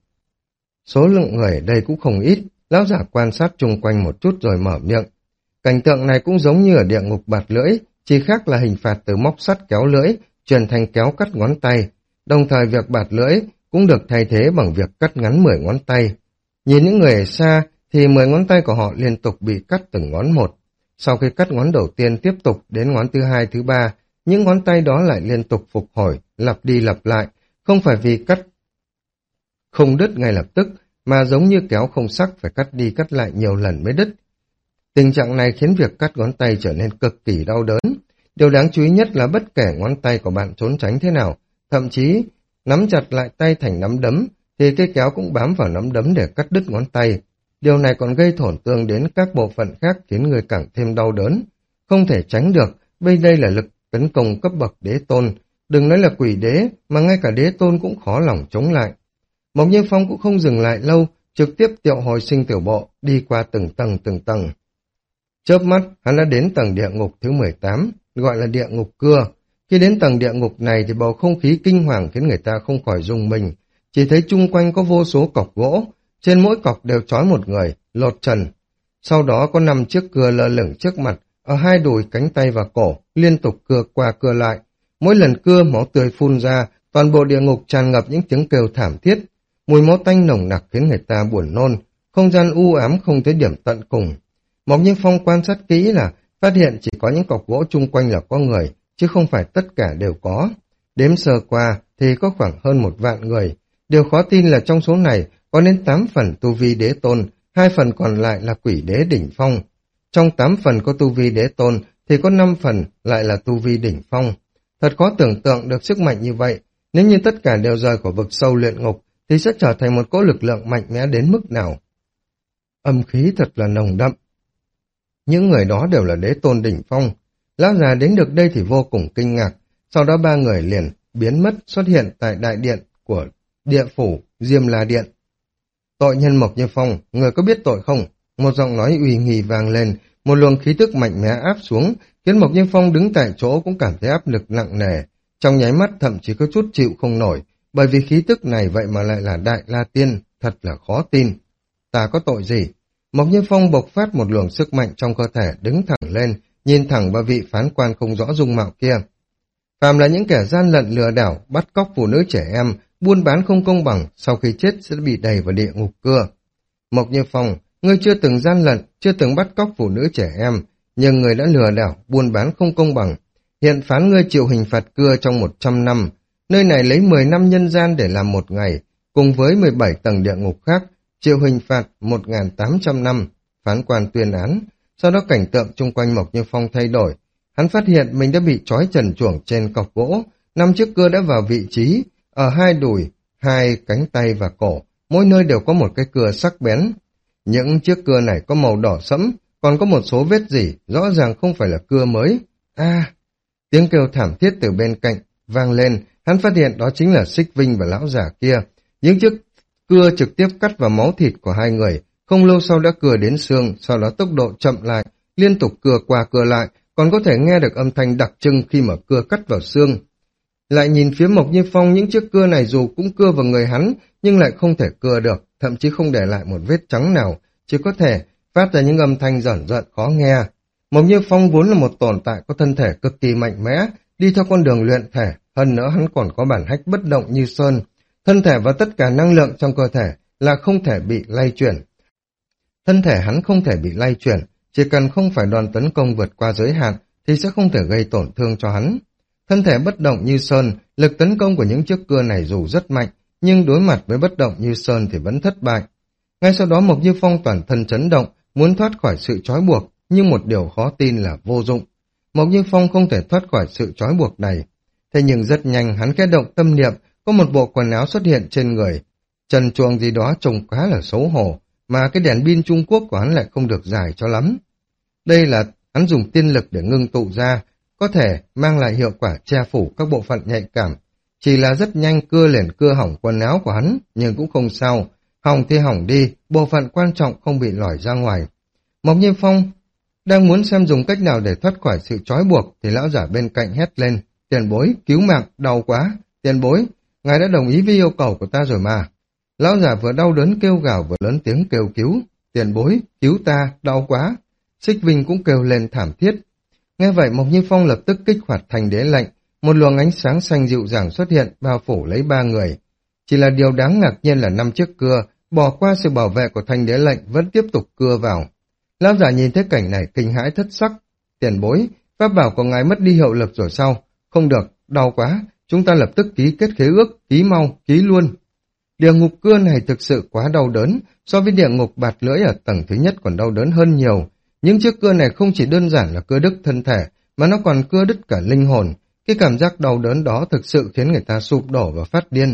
Số lượng người ở đây cũng không ít, lão giả quan sát chung quanh một chút rồi mở miệng. Cảnh tượng này cũng giống như ở địa ngục bạt lưỡi, chỉ khác là hình phạt từ móc sắt kéo lưỡi, chuyển thành kéo cắt ngón tay. Đồng thời việc bạt lưỡi cũng được thay thế bằng việc cắt ngắn mười ngón tay. Nhìn những người ở xa thì mười ngón tay của họ liên tục bị cắt từng ngón một. Sau khi cắt ngón đầu tiên tiếp tục đến ngón thứ hai, thứ ba, những ngón tay đó lại liên tục phục hồi, lặp đi lặp lại, không phải vì cắt không đứt ngay lập tức, mà giống như kéo không sắc phải cắt đi cắt lại nhiều lần mới đứt. Tình trạng này khiến việc cắt ngón tay trở nên cực kỳ đau đớn. Điều đáng chú ý nhất là bất kể ngón tay của bạn trốn tránh thế nào, thậm chí nắm chặt lại tay thành nắm đấm, thì cây kéo cũng bám vào nắm đấm để cắt đứt ngón tay. Điều này còn gây tổn thương đến các bộ phận khác khiến người càng thêm đau đớn. Không thể tránh được, bây đây là lực tấn công cấp bậc đế tôn. Đừng nói là quỷ đế, mà ngay cả đế tôn cũng khó lòng chống lại. Mộc Như Phong cũng không dừng lại lâu, trực tiếp triệu hồi sinh tiểu bộ, đi qua từng tầng từng tầng. Chớp mắt, hắn đã đến tầng địa ngục thứ mười tám, gọi là địa ngục cưa. Khi đến tầng địa ngục này thì bầu không khí kinh hoàng khiến người ta không khỏi rùng mình. Chỉ thấy chung quanh có vô số cọc gỗ, trên mỗi cọc đều trói một người, lột trần. Sau đó có năm chiếc cưa lơ lửng trước mặt, ở hai đùi, cánh tay và cổ, liên tục cưa qua cưa lại. Mỗi lần cưa máu tươi phun ra, toàn bộ địa ngục tràn ngập những tiếng kêu thảm thiết. Mùi máu tanh nồng nặc khiến người ta buồn nôn, không gian u ám không tới điểm tận cùng. Mộc Như Phong quan sát kỹ là phát hiện chỉ có những cọc gỗ chung quanh là có người, chứ không phải tất cả đều có. Đếm sơ qua thì có khoảng hơn một vạn người. Điều khó tin là trong số này có đến tám phần tu vi đế tôn, hai phần còn lại là quỷ đế đỉnh phong. Trong tám phần có tu vi đế tôn thì có năm phần lại là tu vi đỉnh phong. Thật khó tưởng tượng được sức mạnh như vậy. Nếu như tất cả đều rời khỏi vực sâu luyện ngục thì sẽ trở thành một cỗ lực lượng mạnh mẽ đến mức nào. Âm khí thật là nồng đậm. Những người đó đều là đế tôn đỉnh phong. Lão già đến được đây thì vô cùng kinh ngạc. Sau đó ba người liền biến mất xuất hiện tại đại điện của địa phủ Diêm La Điện. Tội nhân Mộc Như Phong, người có biết tội không? Một giọng nói uy nghi vang lên, một luồng khí tức mạnh mẽ áp xuống, khiến Mộc Như Phong đứng tại chỗ cũng cảm thấy áp lực nặng nề. Trong nháy mắt thậm chí có chút chịu không nổi, bởi vì khí tức này vậy mà lại là Đại La Tiên, thật là khó tin. Ta có tội gì? Mộc Như Phong bộc phát một luồng sức mạnh trong cơ thể, đứng thẳng lên, nhìn thẳng vào vị phán quan không rõ dung mạo kia. Phàm là những kẻ gian lận lừa đảo, bắt cóc phụ nữ trẻ em, buôn bán không công bằng, sau khi chết sẽ bị đày vào địa ngục cưa. Mộc Như Phong, ngươi chưa từng gian lận, chưa từng bắt cóc phụ nữ trẻ em, nhưng người đã lừa đảo, buôn bán không công bằng. Hiện phán ngươi chịu hình phạt cưa trong một trăm năm, nơi này lấy mười năm nhân gian để làm một ngày, cùng với mười bảy tầng địa ngục khác, chịu hình phạt một nghìn tám trăm năm, phán quan tuyên án. Sau đó cảnh tượng chung quanh Mộc Như Phong thay đổi, hắn phát hiện mình đã bị trói trần truồng trên cọc gỗ, năm chiếc cưa đã vào vị trí, ở hai đùi, hai cánh tay và cổ, mỗi nơi đều có một cái cưa sắc bén. Những chiếc cưa này có màu đỏ sẫm, còn có một số vết rỉ, rõ ràng không phải là cưa mới. A, tiếng kêu thảm thiết từ bên cạnh vang lên, hắn phát hiện đó chính là Xích Vinh và lão già kia. Những chiếc cưa trực tiếp cắt vào máu thịt của hai người, không lâu sau đã cưa đến xương, sau đó tốc độ chậm lại, liên tục cưa qua cưa lại, còn có thể nghe được âm thanh đặc trưng khi mà cưa cắt vào xương. Lại nhìn phía Mộc Như Phong, những chiếc cưa này dù cũng cưa vào người hắn, nhưng lại không thể cưa được, thậm chí không để lại một vết trắng nào, chỉ có thể phát ra những âm thanh giởn giận khó nghe. Mộc Như Phong vốn là một tồn tại có thân thể cực kỳ mạnh mẽ, đi theo con đường luyện thể, hơn nữa hắn còn có bản hách bất động như sơn. Thân thể và tất cả năng lượng trong cơ thể là không thể bị lay chuyển. Thân thể hắn không thể bị lay chuyển, chỉ cần không phải đòn tấn công vượt qua giới hạn thì sẽ không thể gây tổn thương cho hắn. Thân thể bất động như sơn, lực tấn công của những chiếc cưa này dù rất mạnh, nhưng đối mặt với bất động như sơn thì vẫn thất bại. Ngay sau đó Mộc Như Phong toàn thân chấn động, muốn thoát khỏi sự trói buộc, nhưng một điều khó tin là vô dụng. Mộc Như Phong không thể thoát khỏi sự trói buộc này. Thế nhưng rất nhanh hắn khẽ động tâm niệm, có một bộ quần áo xuất hiện trên người. Trần truồng gì đó trông khá là xấu hổ, mà cái đèn pin Trung Quốc của hắn lại không được dài cho lắm. Đây là hắn dùng tiên lực để ngưng tụ ra, có thể mang lại hiệu quả che phủ các bộ phận nhạy cảm. Chỉ là rất nhanh cưa liền cưa hỏng quần áo của hắn, nhưng cũng không sao. Hỏng thì hỏng đi, bộ phận quan trọng không bị lòi ra ngoài. Mộc Như Phong đang muốn xem dùng cách nào để thoát khỏi sự trói buộc, thì lão giả bên cạnh hét lên, tiền bối, cứu mạng, đau quá, tiền bối, ngài đã đồng ý với yêu cầu của ta rồi mà. Lão giả vừa đau đớn kêu gào vừa lớn tiếng kêu cứu, tiền bối, cứu ta, đau quá. Xích Vinh cũng kêu lên thảm thiết. Nghe vậy Mộc Như Phong lập tức kích hoạt thành đế lệnh, một luồng ánh sáng xanh dịu dàng xuất hiện bao phủ lấy ba người. Chỉ là điều đáng ngạc nhiên là năm chiếc cưa, bỏ qua sự bảo vệ của thanh đế lệnh vẫn tiếp tục cưa vào. Lão giả nhìn thấy cảnh này kinh hãi thất sắc. Tiền bối, pháp bảo của ngài mất đi hiệu lực rồi sao? Không được, đau quá, chúng ta lập tức ký kết khế ước, ký mau, ký luôn. Địa ngục cưa này thực sự quá đau đớn, so với địa ngục bạt lưỡi ở tầng thứ nhất còn đau đớn hơn nhiều. Những chiếc cưa này không chỉ đơn giản là cưa đứt thân thể, mà nó còn cưa đứt cả linh hồn. Cái cảm giác đau đớn đó thực sự khiến người ta sụp đổ và phát điên.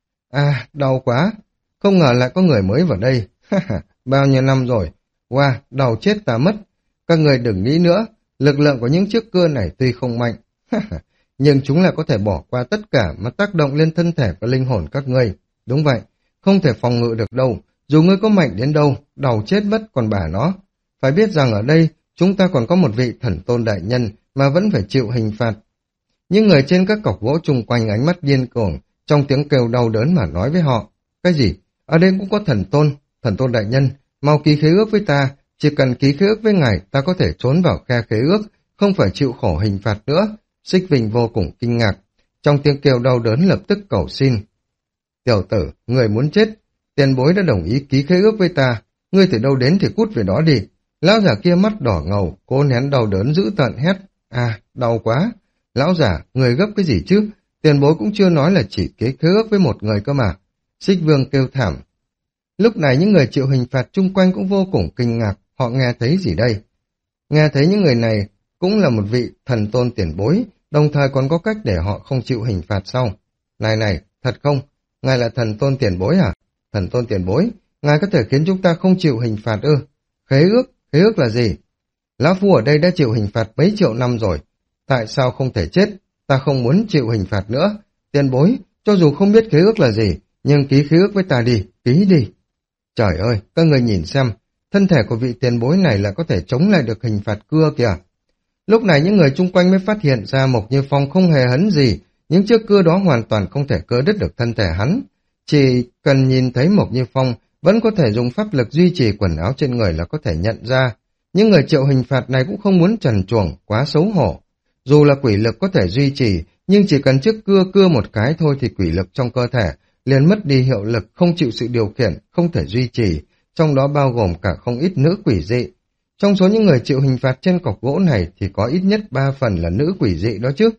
À, đau quá, không ngờ lại có người mới vào đây. Bao nhiêu năm rồi, wow, đau chết ta mất. Các người đừng nghĩ nữa, lực lượng của những chiếc cưa này tuy không mạnh, nhưng chúng lại có thể bỏ qua tất cả mà tác động lên thân thể và linh hồn các ngươi. Đúng vậy, không thể phòng ngự được đâu, dù ngươi có mạnh đến đâu, đau chết mất còn bà nó. Phải biết rằng ở đây, chúng ta còn có một vị thần tôn đại nhân mà vẫn phải chịu hình phạt. Những người trên các cọc gỗ chung quanh ánh mắt điên cuồng, trong tiếng kêu đau đớn mà nói với họ. Cái gì? Ở đây cũng có thần tôn, thần tôn đại nhân, mau ký khế ước với ta, chỉ cần ký khế ước với ngài, ta có thể trốn vào khe khế ước, không phải chịu khổ hình phạt nữa. Xích Vinh vô cùng kinh ngạc, trong tiếng kêu đau đớn lập tức cầu xin. Tiểu tử, người muốn chết, tiền bối đã đồng ý ký khế ước với ta, ngươi từ đâu đến thì cút về đó đi. Lão giả kia mắt đỏ ngầu, cố nén đau đớn dữ tợn hét. À, đau quá. Lão giả, người gấp cái gì chứ? Tiền bối cũng chưa nói là chỉ ký khế ước với một người cơ mà. Xích Vương kêu thảm. Lúc này những người chịu hình phạt chung quanh cũng vô cùng kinh ngạc, họ nghe thấy gì đây? Nghe thấy những người này cũng là một vị thần tôn tiền bối, đồng thời còn có cách để họ không chịu hình phạt sau. Này này, thật không? Ngài là thần tôn tiền bối à? Thần tôn tiền bối, ngài có thể khiến chúng ta không chịu hình phạt ư? Khế ước, khế ước là gì? Lão Phu ở đây đã chịu hình phạt mấy triệu năm rồi. Tại sao không thể chết? Ta không muốn chịu hình phạt nữa. Tiền bối, cho dù không biết khế ước là gì, nhưng ký khế ước với ta đi, ký đi. Trời ơi, các người nhìn xem, thân thể của vị tiền bối này là có thể chống lại được hình phạt cưa kìa. Lúc này những người chung quanh mới phát hiện ra Mộc Như Phong không hề hấn gì, những chiếc cưa đó hoàn toàn không thể cưa đứt được thân thể hắn. Chỉ cần nhìn thấy Mộc Như Phong vẫn có thể dùng pháp lực duy trì quần áo trên người là có thể nhận ra. Những người chịu hình phạt này cũng không muốn trần truồng, quá xấu hổ. Dù là quỷ lực có thể duy trì, nhưng chỉ cần chiếc cưa cưa một cái thôi thì quỷ lực trong cơ thể liền mất đi hiệu lực, không chịu sự điều khiển, không thể duy trì, trong đó bao gồm cả không ít nữ quỷ dị. Trong số những người chịu hình phạt trên cọc gỗ này thì có ít nhất ba phần là nữ quỷ dị đó chứ.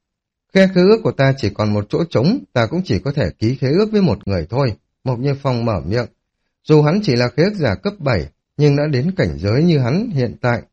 Khe khế ước của ta chỉ còn một chỗ trống, ta cũng chỉ có thể ký khế ước với một người thôi. Mộc Như Phong mở miệng. Dù hắn chỉ là khế ước giả cấp bảy, nhưng đã đến cảnh giới như hắn hiện tại.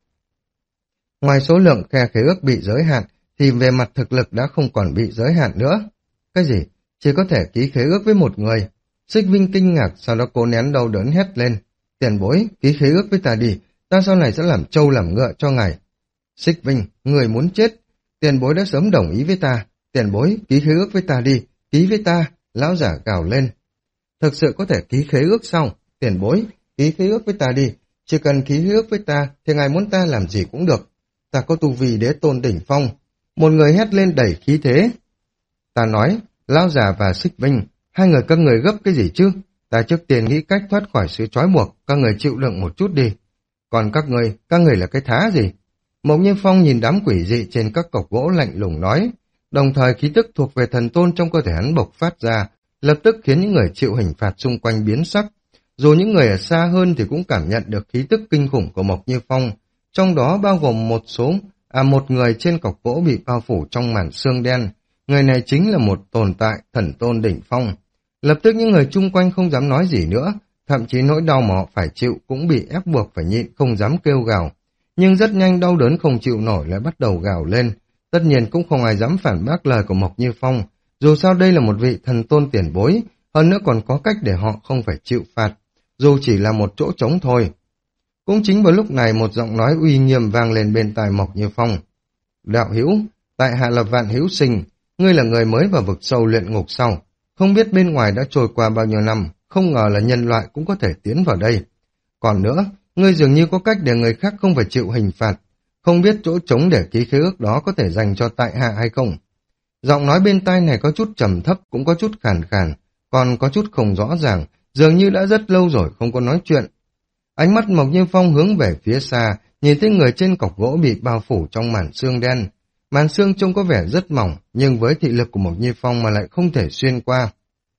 Ngoài số lượng khe khế ước bị giới hạn, thì về mặt thực lực đã không còn bị giới hạn nữa. Cái gì? Chỉ có thể ký khế ước với một người. Xích Vinh kinh ngạc, sau đó cố nén đau đớn hét lên. Tiền bối, ký khế ước với ta đi, ta sau này sẽ làm trâu làm ngựa cho ngài. Xích Vinh, người muốn chết. Tiền bối đã sớm đồng ý với ta. Tiền bối, ký khế ước với ta đi, ký với ta. Lão giả gào lên. Thực sự có thể ký khế ước sao? Tiền bối, ký khế ước với ta đi. Chỉ cần ký khế ước với ta, thì ngài muốn ta làm gì cũng được. Ta có tu vi đế tôn đỉnh phong. Một người hét lên đầy khí thế. Ta nói, Lão giả và Xích Vinh, hai người các người gấp cái gì chứ? Ta trước tiên nghĩ cách thoát khỏi sự trói buộc, các người chịu đựng một chút đi. Còn các người, các người là cái thá gì? Mộc Như Phong nhìn đám quỷ dị trên các cọc gỗ lạnh lùng nói, đồng thời khí tức thuộc về thần tôn trong cơ thể hắn bộc phát ra, lập tức khiến những người chịu hình phạt xung quanh biến sắc. Dù những người ở xa hơn thì cũng cảm nhận được khí tức kinh khủng của Mộc Như Phong, trong đó bao gồm một số, à một người trên cọc gỗ bị bao phủ trong màn xương đen. Người này chính là một tồn tại thần tôn đỉnh phong. Lập tức những người chung quanh không dám nói gì nữa, thậm chí nỗi đau mà họ phải chịu cũng bị ép buộc phải nhịn, không dám kêu gào. Nhưng rất nhanh đau đớn không chịu nổi lại bắt đầu gào lên. Tất nhiên cũng không ai dám phản bác lời của Mộc Như Phong. Dù sao đây là một vị thần tôn tiền bối, hơn nữa còn có cách để họ không phải chịu phạt, dù chỉ là một chỗ trống thôi. Cũng chính vào lúc này một giọng nói uy nghiêm vang lên bên tai Mộc Như Phong. Đạo hữu, tại hạ là Vạn Hữu Sinh, ngươi là người mới vào vực sâu luyện ngục sau, không biết bên ngoài đã trôi qua bao nhiêu năm, không ngờ là nhân loại cũng có thể tiến vào đây. Còn nữa, ngươi dường như có cách để người khác không phải chịu hình phạt, không biết chỗ trống để ký khế ước đó có thể dành cho tại hạ hay không. Giọng nói bên tai này có chút trầm thấp, cũng có chút khàn khàn, còn có chút không rõ ràng, dường như đã rất lâu rồi không có nói chuyện. Ánh mắt Mộc Như Phong hướng về phía xa, nhìn thấy người trên cọc gỗ bị bao phủ trong màn xương đen. Màn xương trông có vẻ rất mỏng, nhưng với thị lực của Mộc Như Phong mà lại không thể xuyên qua.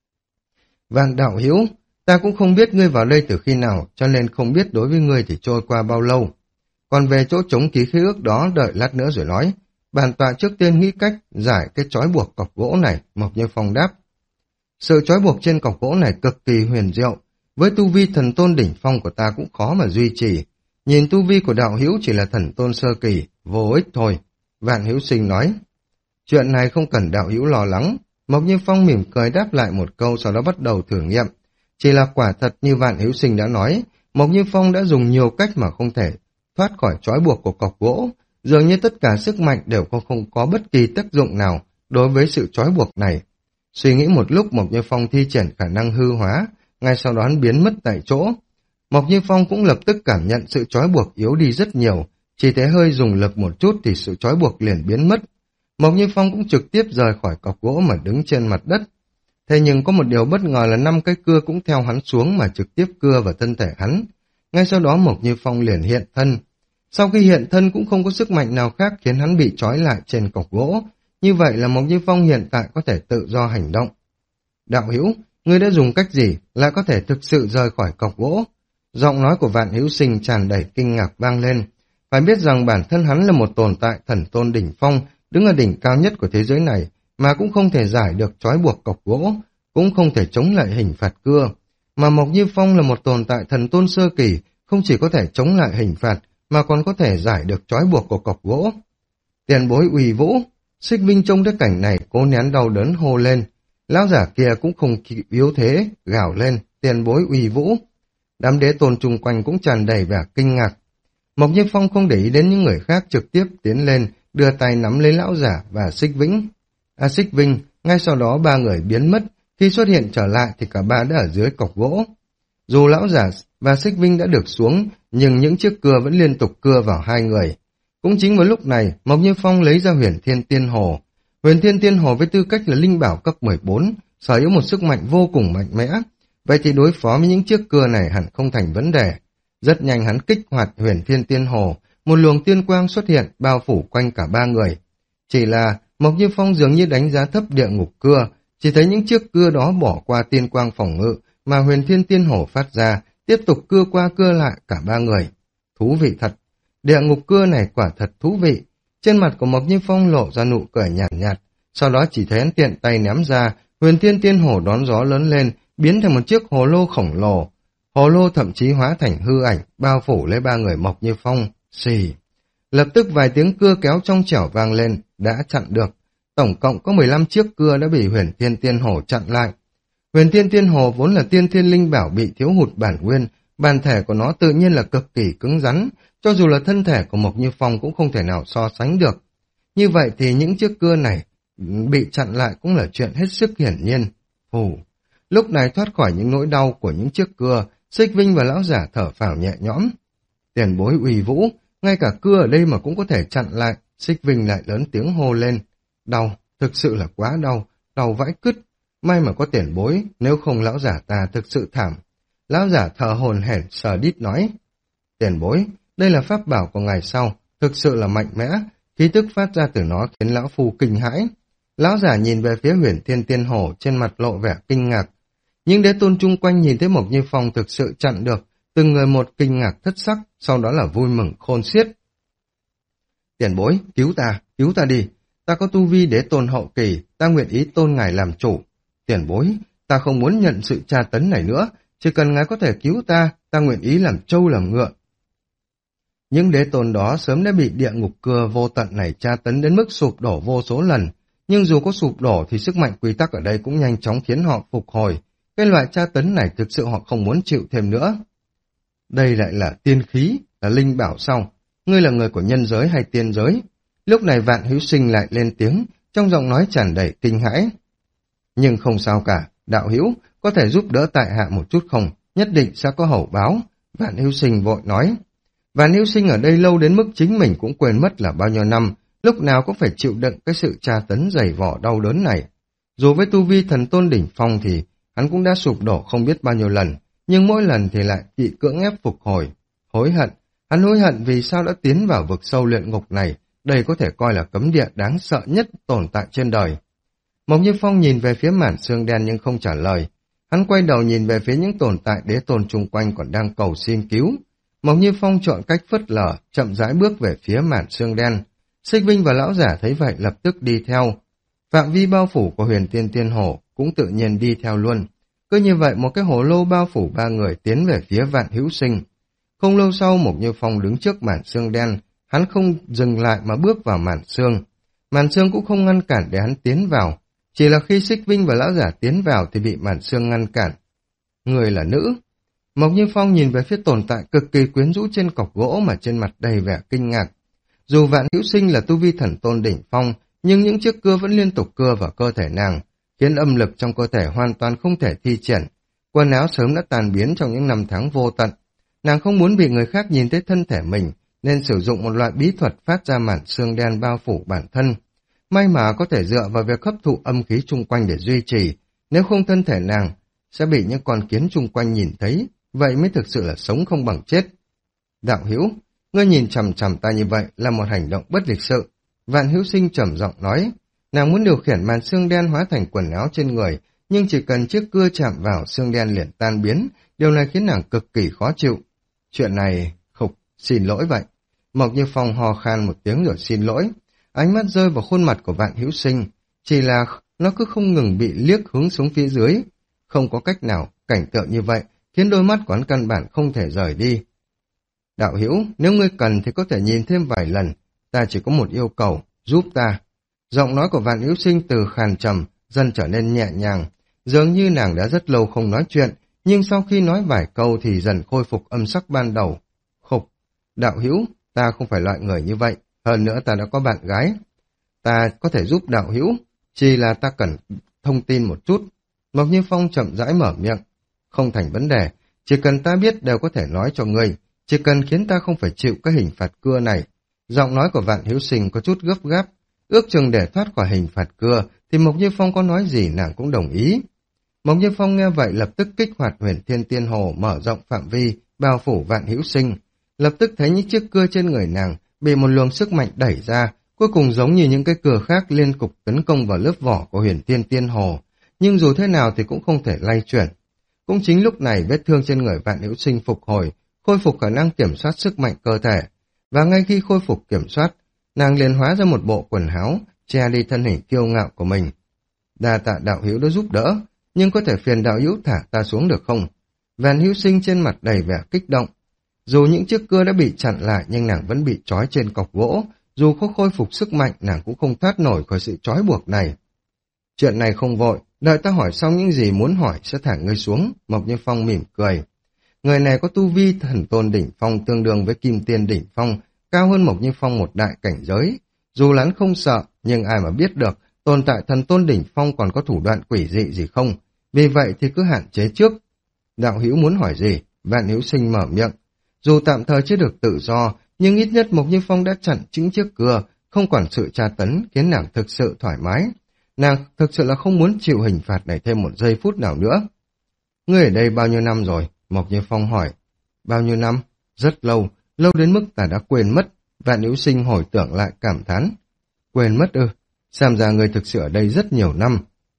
Vạn đạo hữu, ta cũng không biết ngươi vào đây từ khi nào, cho nên không biết đối với ngươi thì trôi qua bao lâu. Còn về chỗ chống ký khế ước đó đợi lát nữa rồi nói. Bản tọa trước tiên nghĩ cách giải cái trói buộc cọc gỗ này, Mộc Như Phong đáp. Sự trói buộc trên cọc gỗ này cực kỳ huyền diệu, với tu vi thần tôn đỉnh phong của ta cũng khó mà duy trì. Nhìn tu vi của đạo hữu chỉ là thần tôn sơ kỳ, vô ích thôi. Vạn Hữu Sinh nói. Chuyện này không cần đạo hữu lo lắng. Mộc Như Phong mỉm cười đáp lại một câu, sau đó bắt đầu thử nghiệm. Chỉ là quả thật như Vạn Hữu Sinh đã nói, Mộc Như Phong đã dùng nhiều cách mà không thể thoát khỏi trói buộc của cọc gỗ. Dường như tất cả sức mạnh đều không, không có bất kỳ tác dụng nào đối với sự trói buộc này. Suy nghĩ một lúc, Mộc Như Phong thi triển khả năng hư hóa, ngay sau đó hắn biến mất tại chỗ. Mộc Như Phong cũng lập tức cảm nhận sự trói buộc yếu đi rất nhiều, chỉ thế hơi dùng lực một chút thì sự trói buộc liền biến mất. Mộc Như Phong cũng trực tiếp rời khỏi cọc gỗ mà đứng trên mặt đất. Thế nhưng có một điều bất ngờ là năm cái cưa cũng theo hắn xuống mà trực tiếp cưa vào thân thể hắn. Ngay sau đó Mộc Như Phong liền hiện thân. Sau khi hiện thân cũng không có sức mạnh nào khác khiến hắn bị trói lại trên cọc gỗ. Như vậy là Mộc Như Phong hiện tại có thể tự do hành động. Đạo hữu, ngươi đã dùng cách gì lại có thể thực sự rời khỏi cọc gỗ? Giọng nói của Vạn Hữu Sinh tràn đầy kinh ngạc vang lên. Phải biết rằng bản thân hắn là một tồn tại thần tôn đỉnh phong, đứng ở đỉnh cao nhất của thế giới này, mà cũng không thể giải được trói buộc cọc gỗ, cũng không thể chống lại hình phạt cưa. Mà Mộc Như Phong là một tồn tại thần tôn sơ kỳ, không chỉ có thể chống lại hình phạt, mà còn có thể giải được trói buộc của cọc gỗ. Tiền bối uy vũ, Xích Vinh trông thấy cảnh này cố nén đau đớn hô lên. Lão giả kia cũng không yếu thế, gào lên, tiền bối uy vũ. Đám đế tôn chung quanh cũng tràn đầy vẻ kinh ngạc. Mộc Như Phong không để ý đến những người khác, trực tiếp tiến lên, đưa tay nắm lấy lão giả và Xích Vĩnh. À Xích Vinh, ngay sau đó ba người biến mất, khi xuất hiện trở lại thì cả ba đã ở dưới cọc gỗ. Dù lão giả và Xích Vinh đã được xuống, nhưng những chiếc cưa vẫn liên tục cưa vào hai người. Cũng chính vào lúc này, Mộc Như Phong lấy ra Huyền Thiên Tiên Hồ. Huyền Thiên Tiên Hồ với tư cách là linh bảo cấp mười bốn, sở hữu một sức mạnh vô cùng mạnh mẽ. Vậy thì đối phó với những chiếc cưa này hẳn không thành vấn đề. Rất nhanh hắn kích hoạt Huyền Thiên Tiên Hồ, một luồng tiên quang xuất hiện bao phủ quanh cả ba người. Chỉ là Mộc Như Phong dường như đánh giá thấp địa ngục cưa, chỉ thấy những chiếc cưa đó bỏ qua tiên quang phòng ngự mà Huyền Thiên Tiên Hồ phát ra, tiếp tục cưa qua cưa lại cả ba người. Thú vị thật, địa ngục cưa này quả thật thú vị. Trên mặt của Mộc Như Phong lộ ra nụ cười nhạt nhạt, sau đó chỉ thấy hắn tiện tay ném ra, Huyền Thiên Tiên Hồ đón gió lớn lên, biến thành một chiếc hồ lô khổng lồ. Hồ lô thậm chí hóa thành hư ảnh, bao phủ lấy ba người Mộc Như Phong. Xì. Lập tức vài tiếng cưa kéo trong trẻo vang lên, đã chặn được. Tổng cộng có mười lăm chiếc cưa đã bị Huyền Thiên Tiên Hồ chặn lại. Huyền Thiên Tiên Hồ vốn là tiên thiên linh bảo bị thiếu hụt bản nguyên, bản thể của nó tự nhiên là cực kỳ cứng rắn, cho dù là thân thể của Mộc Như Phong cũng không thể nào so sánh được. Như vậy thì những chiếc cưa này bị chặn lại cũng là chuyện hết sức hiển nhiên. Phù. Lúc này thoát khỏi những nỗi đau của những chiếc cưa, Xích Vinh và lão giả thở phào nhẹ nhõm. Tiền bối uy vũ, ngay cả cưa ở đây mà cũng có thể chặn lại. Xích Vinh lại lớn tiếng hô lên. Đau, thực sự là quá đau, đau vãi cứt. May mà có tiền bối, nếu không lão giả ta thực sự thảm. Lão giả thở hổn hển sờ đít nói. Tiền bối, đây là pháp bảo của ngài sau, thực sự là mạnh mẽ, khí tức phát ra từ nó khiến lão phu kinh hãi. Lão giả nhìn về phía Huyền Thiên Tiên Hồ, trên mặt lộ vẻ kinh ngạc. Nhưng đế tôn chung quanh nhìn thấy Mộc Như Phong thực sự chặn được, từng người một kinh ngạc thất sắc, sau đó là vui mừng khôn xiết. Tiền bối, cứu ta, cứu ta đi, ta có tu vi đế tôn hậu kỳ, ta nguyện ý tôn ngài làm chủ. Tiền bối, ta không muốn nhận sự tra tấn này nữa, chỉ cần ngài có thể cứu ta, ta nguyện ý làm trâu làm ngựa. Những đế tôn đó sớm đã bị địa ngục cưa vô tận này tra tấn đến mức sụp đổ vô số lần, nhưng dù có sụp đổ thì sức mạnh quy tắc ở đây cũng nhanh chóng khiến họ phục hồi. Cái loại tra tấn này thực sự họ không muốn chịu thêm nữa. Đây lại là tiên khí, là linh bảo sao? Ngươi là người của nhân giới hay tiên giới? Lúc này Vạn Hữu Sinh lại lên tiếng, trong giọng nói tràn đầy kinh hãi. Nhưng không sao cả, đạo hữu, có thể giúp đỡ tại hạ một chút không? Nhất định sẽ có hậu báo. Vạn Hữu Sinh vội nói. Vạn Hữu Sinh ở đây lâu đến mức chính mình cũng quên mất là bao nhiêu năm, lúc nào cũng phải chịu đựng cái sự tra tấn dày vỏ đau đớn này. Dù với tu vi thần tôn đỉnh phong thì hắn cũng đã sụp đổ không biết bao nhiêu lần, nhưng mỗi lần thì lại bị cưỡng ép phục hồi. Hối hận, hắn hối hận vì sao đã tiến vào vực sâu luyện ngục này, đây có thể coi là cấm địa đáng sợ nhất tồn tại trên đời. Mộc Như Phong nhìn về phía màn xương đen nhưng không trả lời. Hắn quay đầu nhìn về phía những tồn tại đế tôn chung quanh còn đang cầu xin cứu. Mộc Như Phong chọn cách phớt lờ, chậm rãi bước về phía màn xương đen. Xích Vinh và lão giả thấy vậy lập tức đi theo. Phạm vi bao phủ của Huyền Thiên Tiên Hồ cũng tự nhiên đi theo luôn. Cứ như vậy một cái hồ lô bao phủ ba người tiến về phía Vạn Hữu Sinh. Không lâu sau Mộc Như Phong đứng trước màn sương đen, hắn không dừng lại mà bước vào màn sương. Màn sương cũng không ngăn cản để hắn tiến vào, chỉ là khi Xích Vinh và lão giả tiến vào thì bị màn sương ngăn cản. Người là nữ. Mộc Như Phong nhìn về phía tồn tại cực kỳ quyến rũ trên cọc gỗ mà trên mặt đầy vẻ kinh ngạc. Dù Vạn Hữu Sinh là tu vi thần tôn đỉnh phong, nhưng những chiếc cưa vẫn liên tục cưa vào cơ thể nàng, khiến âm lực trong cơ thể hoàn toàn không thể thi triển. Quần áo sớm đã tàn biến trong những năm tháng vô tận. Nàng không muốn bị người khác nhìn thấy thân thể mình, nên sử dụng một loại bí thuật phát ra màn sương đen bao phủ bản thân. May mà có thể dựa vào việc hấp thụ âm khí chung quanh để duy trì, nếu không thân thể nàng sẽ bị những con kiến chung quanh nhìn thấy, vậy mới thực sự là sống không bằng chết. Đạo hữu, ngươi nhìn chằm chằm ta như vậy là một hành động bất lịch sự. Vạn Hữu Sinh trầm giọng nói, nàng muốn điều khiển màn sương đen hóa thành quần áo trên người, nhưng chỉ cần chiếc cưa chạm vào sương đen liền tan biến, điều này khiến nàng cực kỳ khó chịu. Chuyện này, khục, xin lỗi vậy. Mộc Như Phong hò khan một tiếng rồi xin lỗi. Ánh mắt rơi vào khuôn mặt của Vạn Hữu Sinh, chỉ là nó cứ không ngừng bị liếc hướng xuống phía dưới. Không có cách nào, cảnh tượng như vậy khiến đôi mắt của hắn căn bản không thể rời đi. Đạo hữu, nếu ngươi cần thì có thể nhìn thêm vài lần, ta chỉ có một yêu cầu, giúp ta. Giọng nói của Vạn Hữu Sinh từ khàn trầm dần trở nên nhẹ nhàng, dường như nàng đã rất lâu không nói chuyện, nhưng sau khi nói vài câu thì dần khôi phục âm sắc ban đầu. Khục, đạo hữu, ta không phải loại người như vậy, hơn nữa ta đã có bạn gái. Ta có thể giúp đạo hữu, chỉ là ta cần thông tin một chút. Mộc Như Phong chậm rãi mở miệng. Không thành vấn đề, chỉ cần ta biết đều có thể nói cho ngươi, chỉ cần khiến ta không phải chịu cái hình phạt cưa này. Giọng nói của Vạn Hữu Sinh có chút gấp gáp, ước chừng để thoát khỏi hình phạt cưa thì Mộc Như Phong có nói gì nàng cũng đồng ý. Mộc Như Phong nghe vậy lập tức kích hoạt Huyền Thiên Tiên Hồ mở rộng phạm vi, bao phủ Vạn Hữu Sinh. Lập tức thấy những chiếc cưa trên người nàng bị một luồng sức mạnh đẩy ra, cuối cùng giống như những cái cưa khác liên cục tấn công vào lớp vỏ của Huyền Thiên Tiên Hồ, nhưng dù thế nào thì cũng không thể lay chuyển. Cũng chính lúc này vết thương trên người Vạn Hữu Sinh phục hồi, khôi phục khả năng kiểm soát sức mạnh cơ thể, và ngay khi khôi phục kiểm soát, nàng liền hóa ra một bộ quần áo che đi thân hình kiêu ngạo của mình. Đa tạ đạo hữu đã giúp đỡ, nhưng có thể phiền đạo hữu thả ta xuống được không? Vạn Hữu Sinh trên mặt đầy vẻ kích động. Dù những chiếc cưa đã bị chặn lại nhưng nàng vẫn bị trói trên cọc gỗ, dù có khôi phục sức mạnh nàng cũng không thoát nổi khỏi sự trói buộc này. Chuyện này không vội, đợi ta hỏi xong những gì muốn hỏi sẽ thả ngươi xuống. Mộc Như Phong mỉm cười. Người này có tu vi thần tôn đỉnh phong tương đương với kim tiên đỉnh phong, cao hơn Mộc Như Phong một đại cảnh giới. Dù lắn không sợ, nhưng ai mà biết được tồn tại thần tôn đỉnh phong còn có thủ đoạn quỷ dị gì không. Vì vậy thì cứ hạn chế trước. Đạo hữu muốn hỏi gì? Vạn Hữu Sinh mở miệng. Dù tạm thời chưa được tự do, nhưng ít nhất Mộc Như Phong đã chặn chính chiếc cưa, không quản sự tra tấn, khiến nàng thực sự thoải mái. Nàng thực sự là không muốn chịu hình phạt này thêm một giây phút nào nữa. Ngươi ở đây bao nhiêu năm rồi? Mộc Như Phong hỏi. Bao nhiêu năm? Rất lâu, lâu đến mức ta đã quên mất. Vạn Hữu Sinh hồi tưởng lại cảm thán. Quên mất ư? Xem ra người thực sự ở đây rất nhiều năm.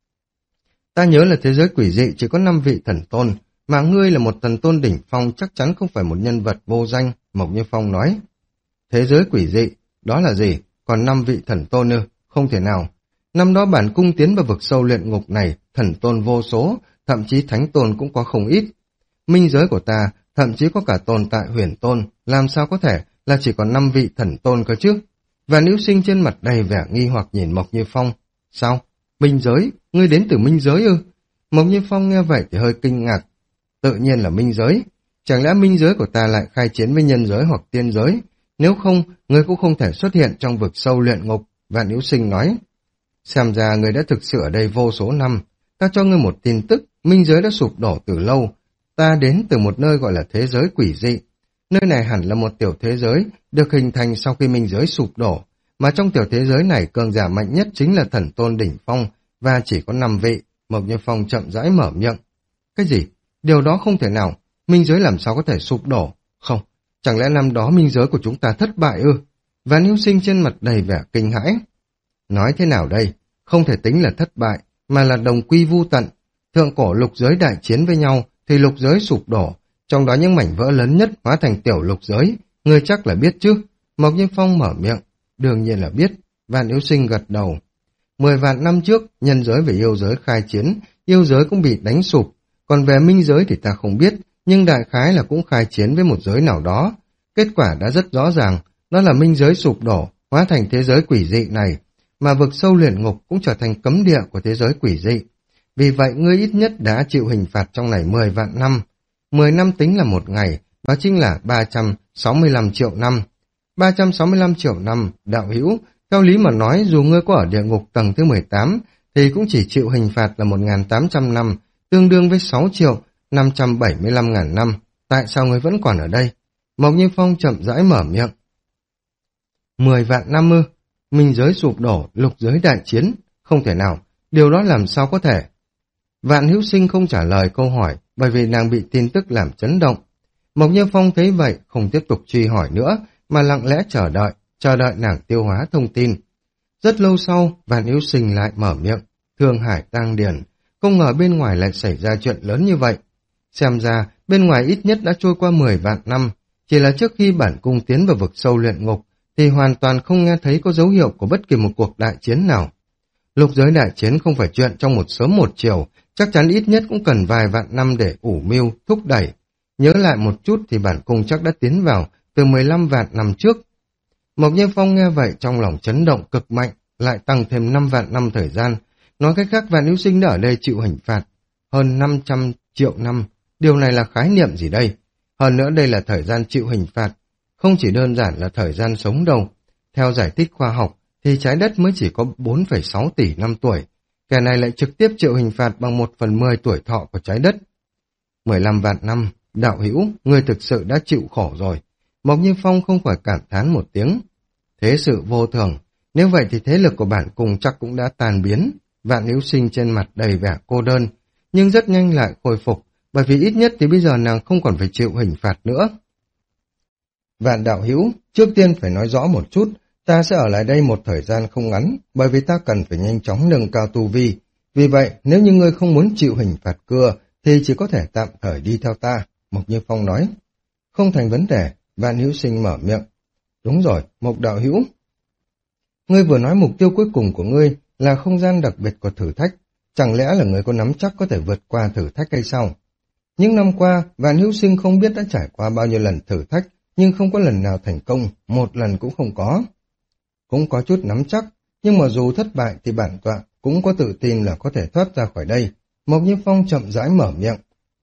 Ta nhớ là thế giới quỷ dị chỉ có năm vị thần tôn, mà ngươi là một thần tôn đỉnh phong chắc chắn không phải một nhân vật vô danh, Mộc Như Phong nói. Thế giới quỷ dị, đó là gì? Còn năm vị thần tôn ư? Không thể nào. Năm đó bản cung tiến vào vực sâu luyện ngục này, thần tôn vô số, thậm chí thánh tôn cũng có không ít. Minh giới của ta, thậm chí có cả tồn tại huyền tôn, làm sao có thể là chỉ còn năm vị thần tôn cơ chứ? Và Hữu Sinh trên mặt đầy vẻ nghi hoặc nhìn Mộc Như Phong. Sao? Minh giới? Ngươi đến từ minh giới ư? Mộc Như Phong nghe vậy thì hơi kinh ngạc. Tự nhiên là minh giới. Chẳng lẽ minh giới của ta lại khai chiến với nhân giới hoặc tiên giới? Nếu không, ngươi cũng không thể xuất hiện trong vực sâu luyện ngục, Vạn Hữu Sinh nói. Xem ra ngươi đã thực sự ở đây vô số năm. Ta cho ngươi một tin tức, minh giới đã sụp đổ từ lâu. Ta đến từ một nơi gọi là thế giới quỷ dị. Nơi này hẳn là một tiểu thế giới, được hình thành sau khi minh giới sụp đổ. Mà trong tiểu thế giới này cường giả mạnh nhất chính là thần tôn đỉnh phong, và chỉ có năm vị. Mộc Như Phong chậm rãi mở miệng. Cái gì? Điều đó không thể nào. Minh giới làm sao có thể sụp đổ? Không, chẳng lẽ năm đó minh giới của chúng ta thất bại ư? Vạn Hữu Sinh trên mặt đầy vẻ kinh hãi. Nói thế nào đây? Không thể tính là thất bại, mà là đồng quy vu tận. Thượng cổ lục giới đại chiến với nhau, thì lục giới sụp đổ. Trong đó những mảnh vỡ lớn nhất hóa thành tiểu lục giới. Ngươi chắc là biết chứ? Mộc Như Phong mở miệng. Đương nhiên là biết. Vạn Hữu Sinh gật đầu. Mười vạn năm trước, nhân giới và yêu giới khai chiến, yêu giới cũng bị đánh sụp. Còn về minh giới thì ta không biết, nhưng đại khái là cũng khai chiến với một giới nào đó. Kết quả đã rất rõ ràng, đó là minh giới sụp đổ, hóa thành thế giới quỷ dị này, mà vực sâu luyện ngục cũng trở thành cấm địa của thế giới quỷ dị. Vì vậy ngươi ít nhất đã chịu hình phạt trong này mười vạn năm. mười năm tính là một ngày, đó chính là ba trăm sáu mươi lăm triệu năm. ba trăm sáu mươi lăm triệu năm, đạo hữu, theo lý mà nói dù ngươi có ở địa ngục tầng thứ mười tám, thì cũng chỉ chịu hình phạt là một nghìn tám trăm năm, tương đương với sáu triệu năm trăm bảy mươi lăm ngàn năm. Tại sao ngươi vẫn còn ở đây? Mộc Như Phong chậm rãi mở miệng. Mười vạn năm ư? Minh giới sụp đổ, lục giới đại chiến. Không thể nào, điều đó làm sao có thể? Vạn Hữu Sinh không trả lời câu hỏi, bởi vì nàng bị tin tức làm chấn động. Mộc Như Phong thấy vậy, không tiếp tục truy hỏi nữa, mà lặng lẽ chờ đợi, chờ đợi nàng tiêu hóa thông tin. Rất lâu sau, Vạn Hữu Sinh lại mở miệng. Thương Hải Tang Điền, không ngờ bên ngoài lại xảy ra chuyện lớn như vậy. Xem ra, bên ngoài ít nhất đã trôi qua mười vạn năm, chỉ là trước khi bản cung tiến vào vực sâu luyện ngục, thì hoàn toàn không nghe thấy có dấu hiệu của bất kỳ một cuộc đại chiến nào. Lục giới đại chiến không phải chuyện trong một sớm một chiều, chắc chắn ít nhất cũng cần vài vạn năm để ủ mưu, thúc đẩy. Nhớ lại một chút thì bản cung chắc đã tiến vào từ mười lăm vạn năm trước. Mộc Như Phong nghe vậy trong lòng chấn động cực mạnh, lại tăng thêm năm vạn năm thời gian. Nói cách khác, Vạn Hữu Sinh đã ở đây chịu hình phạt hơn năm trăm triệu năm. Điều này là khái niệm gì đây? Hơn nữa đây là thời gian chịu hình phạt, không chỉ đơn giản là thời gian sống đâu. Theo giải thích khoa học, thì trái đất mới chỉ có bốn phẩy sáu tỷ năm tuổi. Kẻ này lại trực tiếp chịu hình phạt bằng một phần mười tuổi thọ của trái đất. mười lăm vạn năm, đạo hữu, người thực sự đã chịu khổ rồi. Mộc Như Phong không khỏi cảm thán một tiếng. Thế sự vô thường, nếu vậy thì thế lực của bản cung chắc cũng đã tan biến. Vạn Hữu Sinh trên mặt đầy vẻ cô đơn, nhưng rất nhanh lại khôi phục, bởi vì ít nhất thì bây giờ nàng không còn phải chịu hình phạt nữa. Vạn đạo hữu, trước tiên phải nói rõ một chút, ta sẽ ở lại đây một thời gian không ngắn, bởi vì ta cần phải nhanh chóng nâng cao tu vi. Vì vậy, nếu như ngươi không muốn chịu hình phạt cưa, thì chỉ có thể tạm thời đi theo ta, Mộc Như Phong nói. Không thành vấn đề, Vạn Hữu Sinh mở miệng. Đúng rồi, Mộc đạo hữu. Ngươi vừa nói mục tiêu cuối cùng của ngươi là không gian đặc biệt của thử thách, chẳng lẽ là ngươi có nắm chắc có thể vượt qua thử thách hay sao? Những năm qua, Vạn Hữu Sinh không biết đã trải qua bao nhiêu lần thử thách, nhưng không có lần nào thành công, một lần cũng không có. Cũng có chút nắm chắc, nhưng mà dù thất bại thì bản tọa cũng có tự tin là có thể thoát ra khỏi đây. Mộc Như Phong chậm rãi mở miệng.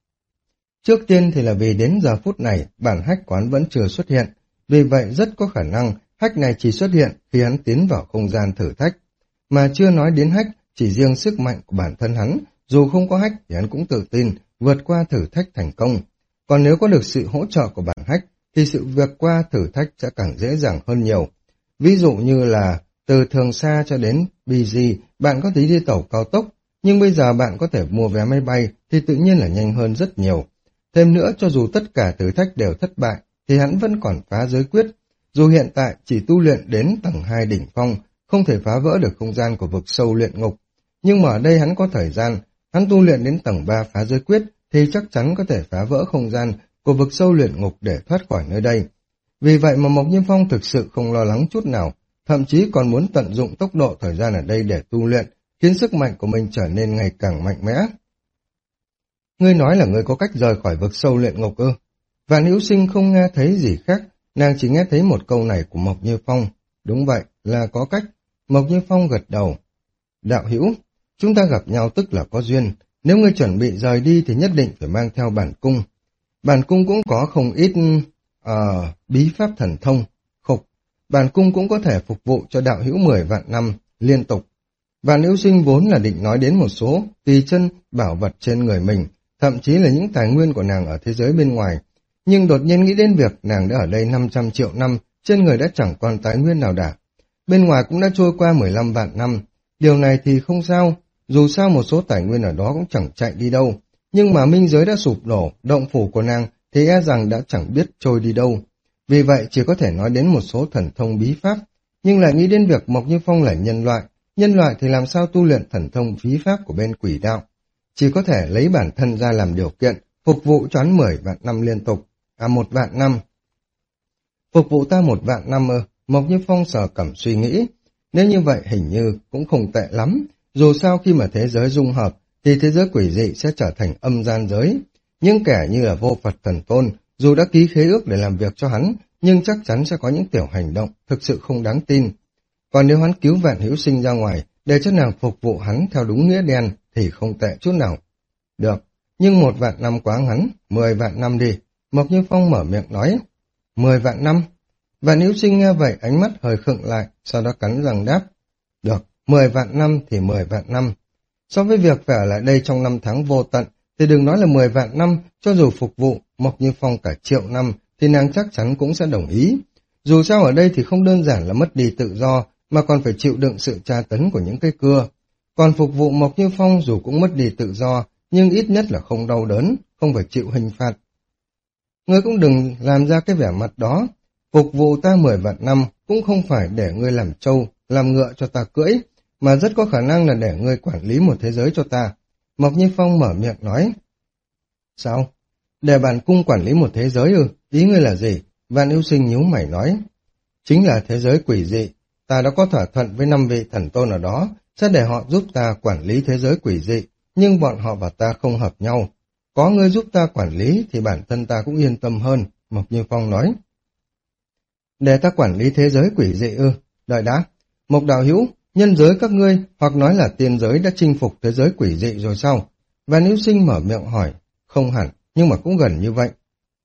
Trước tiên thì là vì đến giờ phút này, bản hách quán vẫn chưa xuất hiện, vì vậy rất có khả năng hách này chỉ xuất hiện khi hắn tiến vào không gian thử thách. Mà chưa nói đến hách, chỉ riêng sức mạnh của bản thân hắn, dù không có hách thì hắn cũng tự tin vượt qua thử thách thành công. Còn nếu có được sự hỗ trợ của bản hách, thì sự vượt qua thử thách sẽ càng dễ dàng hơn nhiều. Ví dụ như là từ Thường Sa cho đến bê giê, bạn có thể đi tàu cao tốc, nhưng bây giờ bạn có thể mua vé máy bay thì tự nhiên là nhanh hơn rất nhiều. Thêm nữa, cho dù tất cả thử thách đều thất bại, thì hắn vẫn còn phá giới quyết. Dù hiện tại chỉ tu luyện đến tầng hai đỉnh phong, không thể phá vỡ được không gian của vực sâu luyện ngục. Nhưng mà ở đây hắn có thời gian, hắn tu luyện đến tầng ba phá giới quyết, thì chắc chắn có thể phá vỡ không gian của vực sâu luyện ngục để thoát khỏi nơi đây. Vì vậy mà Mộc Như Phong thực sự không lo lắng chút nào, thậm chí còn muốn tận dụng tốc độ thời gian ở đây để tu luyện, khiến sức mạnh của mình trở nên ngày càng mạnh mẽ. Ngươi nói là ngươi có cách rời khỏi vực sâu luyện ngục ư? Vạn Hữu Sinh không nghe thấy gì khác, nàng chỉ nghe thấy một câu này của Mộc Như Phong. Đúng vậy, là có cách. Mộc Như Phong gật đầu. Đạo hữu, chúng ta gặp nhau tức là có duyên. Nếu ngươi chuẩn bị rời đi thì nhất định phải mang theo bản cung. Bản cung cũng có không ít uh, bí pháp thần thông. Khục, bản cung cũng có thể phục vụ cho đạo hữu mười vạn năm liên tục. Vạn Hữu Sinh vốn là định nói đến một số tùy chân bảo vật trên người mình, thậm chí là những tài nguyên của nàng ở thế giới bên ngoài. Nhưng đột nhiên nghĩ đến việc nàng đã ở đây năm trăm triệu năm, trên người đã chẳng còn tài nguyên nào cả. Bên ngoài cũng đã trôi qua mười lăm vạn năm. Điều này thì không sao, dù sao một số tài nguyên ở đó cũng chẳng chạy đi đâu. Nhưng mà minh giới đã sụp đổ, động phủ của nàng thì e rằng đã chẳng biết trôi đi đâu. Vì vậy chỉ có thể nói đến một số thần thông bí pháp, nhưng lại nghĩ đến việc Mộc Như Phong là nhân loại. Nhân loại thì làm sao tu luyện thần thông bí pháp của bên quỷ đạo? Chỉ có thể lấy bản thân ra làm điều kiện, phục vụ cho hắn mười vạn năm liên tục. À một vạn năm. Phục vụ ta một vạn năm ư? Mộc Như Phong sờ cằm suy nghĩ. Nếu như vậy hình như cũng không tệ lắm. Dù sao khi mà thế giới dung hợp thì thế giới quỷ dị sẽ trở thành âm gian giới. Những kẻ như là Vô Phật Thần Tôn, dù đã ký khế ước để làm việc cho hắn, nhưng chắc chắn sẽ có những tiểu hành động thực sự không đáng tin. Còn nếu hắn cứu Vạn Hữu Sinh ra ngoài, để cho nàng phục vụ hắn theo đúng nghĩa đen, thì không tệ chút nào. Được, nhưng một vạn năm quá ngắn, mười vạn năm đi. Mộc Như Phong mở miệng nói. Mười vạn năm? Vạn Hữu Sinh nghe vậy ánh mắt hơi khựng lại, sau đó cắn răng đáp. Được, mười vạn năm thì mười vạn năm. So với việc phải ở lại đây trong năm tháng vô tận, thì đừng nói là mười vạn năm, cho dù phục vụ Mộc Như Phong cả triệu năm, thì nàng chắc chắn cũng sẽ đồng ý. Dù sao ở đây thì không đơn giản là mất đi tự do, mà còn phải chịu đựng sự tra tấn của những cái cưa. Còn phục vụ Mộc Như Phong dù cũng mất đi tự do, nhưng ít nhất là không đau đớn, không phải chịu hình phạt. Ngươi cũng đừng làm ra cái vẻ mặt đó. Phục vụ ta mười vạn năm cũng không phải để ngươi làm trâu, làm ngựa cho ta cưỡi, mà rất có khả năng là để ngươi quản lý một thế giới cho ta. Mộc Như Phong mở miệng nói. Sao? Để bản cung quản lý một thế giới ư? Ý ngươi là gì? Vạn Hữu Sinh nhíu mày nói. Chính là thế giới quỷ dị. Ta đã có thỏa thuận với năm vị thần tôn ở đó, sẽ để họ giúp ta quản lý thế giới quỷ dị, nhưng bọn họ và ta không hợp nhau. Có ngươi giúp ta quản lý thì bản thân ta cũng yên tâm hơn, Mộc Như Phong nói. Để ta quản lý thế giới quỷ dị ư? Đợi đã. Mộc đạo hữu, nhân giới các ngươi, hoặc nói là tiên giới đã chinh phục thế giới quỷ dị rồi sao? Vạn Hữu Sinh mở miệng hỏi. Không hẳn, nhưng mà cũng gần như vậy.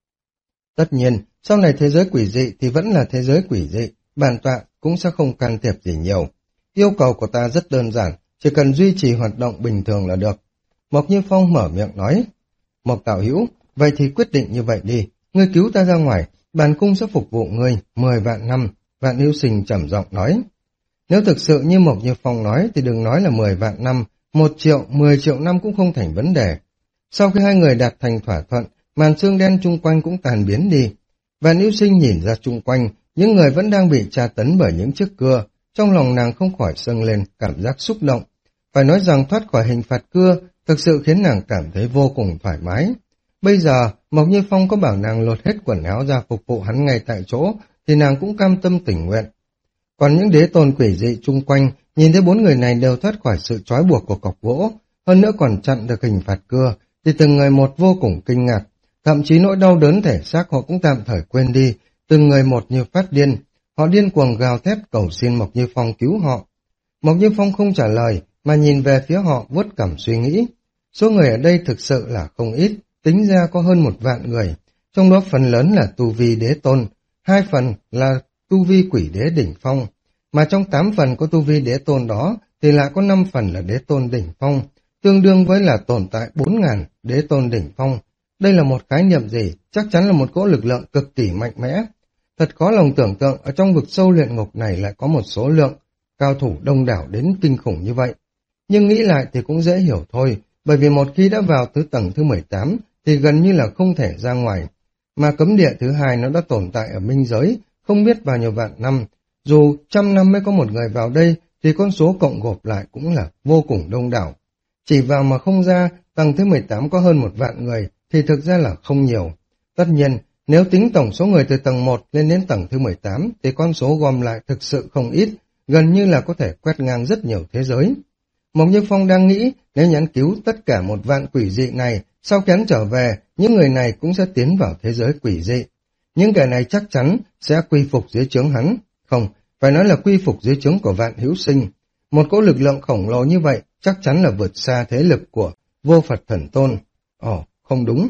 Tất nhiên, sau này thế giới quỷ dị thì vẫn là thế giới quỷ dị, bản tọa cũng sẽ không can thiệp gì nhiều. Yêu cầu của ta rất đơn giản, chỉ cần duy trì hoạt động bình thường là được. Mộc Như Phong mở miệng nói. Mộc đạo hữu, vậy thì quyết định như vậy đi, ngươi cứu ta ra ngoài, bản cung sẽ phục vụ ngươi mười vạn năm, Vạn Hữu Sinh trầm giọng nói. Nếu thực sự như Mộc Như Phong nói thì đừng nói là mười vạn năm, một triệu, mười triệu năm cũng không thành vấn đề. Sau khi hai người đạt thành thỏa thuận, màn sương đen chung quanh cũng tàn biến đi. Vạn Hữu Sinh nhìn ra chung quanh, những người vẫn đang bị tra tấn bởi những chiếc cưa, trong lòng nàng không khỏi dâng lên cảm giác xúc động. Phải nói rằng thoát khỏi hình phạt cưa thực sự khiến nàng cảm thấy vô cùng thoải mái. Bây giờ, Mộc Như Phong có bảo nàng lột hết quần áo ra phục vụ hắn ngay tại chỗ, thì nàng cũng cam tâm tình nguyện. Còn những đế tôn quỷ dị chung quanh, nhìn thấy bốn người này đều thoát khỏi sự trói buộc của cọc gỗ, hơn nữa còn chặn được hình phạt cưa, thì từng người một vô cùng kinh ngạc. Thậm chí nỗi đau đớn thể xác họ cũng tạm thời quên đi, từng người một như phát điên. Họ điên cuồng gào thét cầu xin Mộc Như Phong cứu họ. Mộc Như Phong không trả lời, mà nhìn về phía họ vuốt cằm suy nghĩ. Số người ở đây thực sự là không ít, tính ra có hơn một vạn người, trong đó phần lớn là tu vi đế tôn, hai phần là tu vi quỷ đế đỉnh phong, mà trong tám phần có tu vi đế tôn đó thì lại có năm phần là đế tôn đỉnh phong, tương đương với là tồn tại bốn ngàn đế tôn đỉnh phong. Đây là một khái niệm gì? Chắc chắn là một cỗ lực lượng cực kỳ mạnh mẽ. Thật khó lòng tưởng tượng ở trong vực sâu luyện ngục này lại có một số lượng cao thủ đông đảo đến kinh khủng như vậy. Nhưng nghĩ lại thì cũng dễ hiểu thôi, bởi vì một khi đã vào tới tầng thứ mười tám thì gần như là không thể ra ngoài. Mà cấm địa thứ hai nó đã tồn tại ở minh giới, không biết bao nhiêu vạn năm. Dù trăm năm mới có một người vào đây thì con số cộng gộp lại cũng là vô cùng đông đảo. Chỉ vào mà không ra, tầng thứ mười tám có hơn một vạn người thì thực ra là không nhiều. Tất nhiên, nếu tính tổng số người từ tầng một lên đến tầng thứ mười tám thì con số gom lại thực sự không ít, gần như là có thể quét ngang rất nhiều thế giới. Mộc Như Phong đang nghĩ nếu nhắn cứu tất cả một vạn quỷ dị này, sau khi hắn trở về, những người này cũng sẽ tiến vào thế giới quỷ dị. Những kẻ này chắc chắn sẽ quy phục dưới trướng hắn. Không, phải nói là quy phục dưới trướng của Vạn Hữu Sinh. Một cỗ lực lượng khổng lồ như vậy chắc chắn là vượt xa thế lực của Vô Phật Thần Tôn. Ồ, không đúng.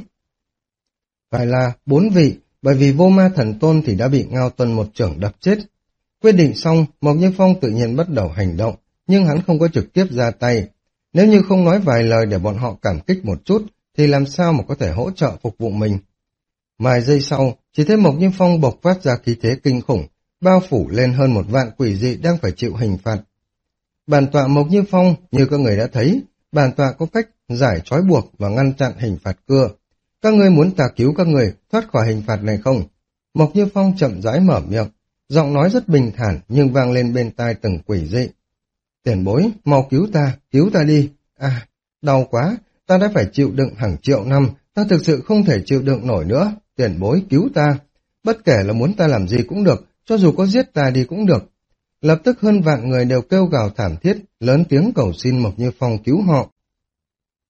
Phải là bốn vị, bởi vì Vô Ma Thần Tôn thì đã bị Ngao Tuân một chưởng đập chết. Quyết định xong, Mộc Như Phong tự nhiên bắt đầu hành động, nhưng hắn không có trực tiếp ra tay. Nếu như không nói vài lời để bọn họ cảm kích một chút, thì làm sao mà có thể hỗ trợ phục vụ mình. Vài giây sau, chỉ thấy Mộc Như Phong bộc phát ra khí thế kinh khủng, bao phủ lên hơn một vạn quỷ dị đang phải chịu hình phạt. Bản tọa Mộc Như Phong, như các người đã thấy, bản tọa có cách giải trói buộc và ngăn chặn hình phạt cưa. Các ngươi muốn ta cứu các người thoát khỏi hình phạt này không? Mộc Như Phong chậm rãi mở miệng, giọng nói rất bình thản nhưng vang lên bên tai từng quỷ dị. Tiền bối, mau cứu ta, cứu ta đi. À, đau quá, ta đã phải chịu đựng hàng triệu năm, ta thực sự không thể chịu đựng nổi nữa. Tiền bối cứu ta. Bất kể là muốn ta làm gì cũng được, cho dù có giết ta đi cũng được. Lập tức hơn vạn người đều kêu gào thảm thiết, lớn tiếng cầu xin Mộc Như Phong cứu họ.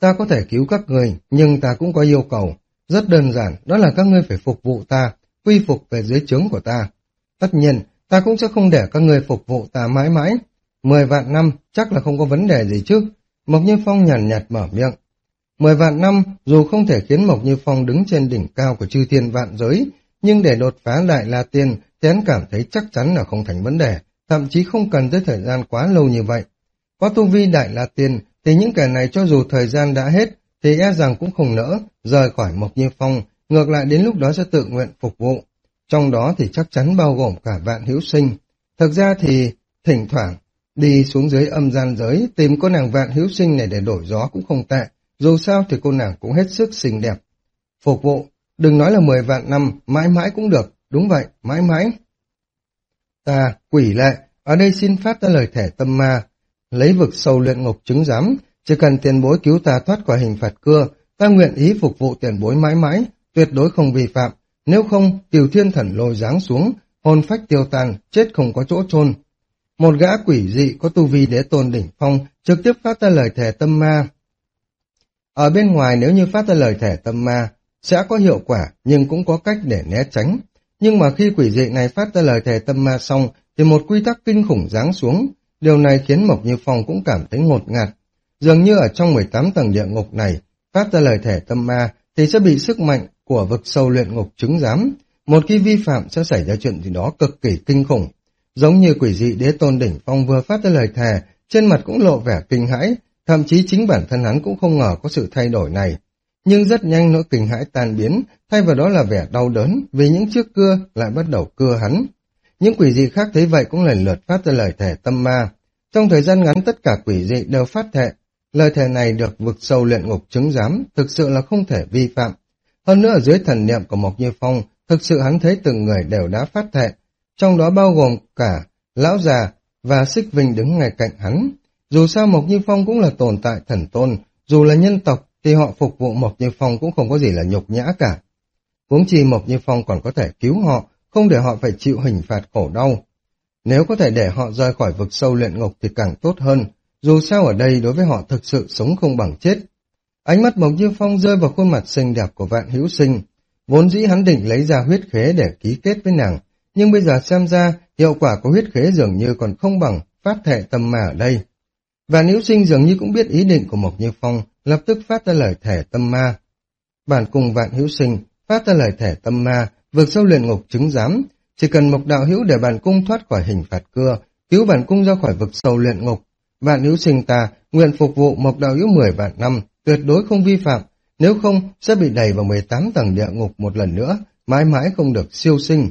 Ta có thể cứu các ngươi, nhưng ta cũng có yêu cầu. Rất đơn giản, đó là các ngươi phải phục vụ ta, quy phục về dưới trướng của ta. Tất nhiên, ta cũng sẽ không để các ngươi phục vụ ta mãi mãi. Mười vạn năm, chắc là không có vấn đề gì chứ. Mộc Như Phong nhàn nhạt mở miệng. Mười vạn năm, dù không thể khiến Mộc Như Phong đứng trên đỉnh cao của chư thiên vạn giới, nhưng để đột phá Đại La Tiên, thì hắn cảm thấy chắc chắn là không thành vấn đề, thậm chí không cần tới thời gian quá lâu như vậy. Có tu vi Đại La Tiên, thì những kẻ này cho dù thời gian đã hết, thì e rằng cũng không nỡ rời khỏi Mộc Như Phong, ngược lại đến lúc đó sẽ tự nguyện phục vụ. Trong đó thì chắc chắn bao gồm cả Vạn Hữu Sinh. Thực ra thì thỉnh thoảng đi xuống dưới âm gian giới tìm cô nàng Vạn Hữu Sinh này để đổi gió cũng không tệ, dù sao thì cô nàng cũng hết sức xinh đẹp. Phục vụ, đừng nói là mười vạn năm, mãi mãi cũng được, đúng vậy, mãi mãi. Ta, quỷ lệ, ở đây xin phát ra lời thẻ tâm ma, lấy vực sâu luyện ngục chứng giám, chỉ cần tiền bối cứu ta thoát khỏi hình phạt cưa, ta nguyện ý phục vụ tiền bối mãi mãi, tuyệt đối không vi phạm, nếu không, Cửu Thiên Thần Lôi giáng xuống, hồn phách tiêu tan, chết không có chỗ chôn. Một gã quỷ dị có tu vi đế tôn đỉnh phong trực tiếp phát ra lời thẻ tâm ma. Ở bên ngoài nếu như phát ra lời thẻ tâm ma sẽ có hiệu quả nhưng cũng có cách để né tránh. Nhưng mà khi quỷ dị này phát ra lời thẻ tâm ma xong thì một quy tắc kinh khủng giáng xuống. Điều này khiến Mộc Như Phong cũng cảm thấy ngột ngạt. Dường như ở trong mười tám tầng địa ngục này phát ra lời thẻ tâm ma thì sẽ bị sức mạnh của vực sâu luyện ngục chứng giám. Một khi vi phạm sẽ xảy ra chuyện gì đó cực kỳ kinh khủng. Giống như quỷ dị đế tôn đỉnh phong vừa phát ra lời thề, trên mặt cũng lộ vẻ kinh hãi, thậm chí chính bản thân hắn cũng không ngờ có sự thay đổi này. Nhưng rất nhanh nỗi kinh hãi tan biến, thay vào đó là vẻ đau đớn, vì những chiếc cưa lại bắt đầu cưa hắn. Những quỷ dị khác thấy vậy cũng lần lượt phát ra lời thề tâm ma. Trong thời gian ngắn tất cả quỷ dị đều phát thệ. Lời thề này được vực sâu luyện ngục chứng giám, thực sự là không thể vi phạm. Hơn nữa ở dưới thần niệm của Mộc Như Phong, thực sự hắn thấy từng người đều đã phát thệ, trong đó bao gồm cả lão già và Xích Vinh đứng ngay cạnh hắn. Dù sao Mộc Như Phong cũng là tồn tại thần tôn, dù là nhân tộc thì họ phục vụ Mộc Như Phong cũng không có gì là nhục nhã cả. Huống chi Mộc Như Phong còn có thể cứu họ, không để họ phải chịu hình phạt khổ đau. Nếu có thể để họ rời khỏi vực sâu luyện ngục thì càng tốt hơn, dù sao ở đây đối với họ thực sự sống không bằng chết. Ánh mắt Mộc Như Phong rơi vào khuôn mặt xinh đẹp của Vạn Hữu Sinh. Vốn dĩ hắn định lấy ra huyết khế để ký kết với nàng, nhưng bây giờ xem ra hiệu quả của huyết khế dường như còn không bằng phát thệ tâm ma ở đây. Vạn Hữu Sinh dường như cũng biết ý định của Mộc Như Phong, lập tức phát ra lời thề tâm ma. Bản cùng Vạn Hữu Sinh phát ra lời thề tâm ma, vượt sâu luyện ngục chứng giám, chỉ cần Mộc đạo hữu để bản cung thoát khỏi hình phạt cưa, cứu bản cung ra khỏi vực sâu luyện ngục. Vạn Hữu Sinh ta nguyện phục vụ Mộc đạo hữu mười vạn năm, tuyệt đối không vi phạm, nếu không sẽ bị đẩy vào mười tám tầng địa ngục một lần nữa, mãi mãi không được siêu sinh.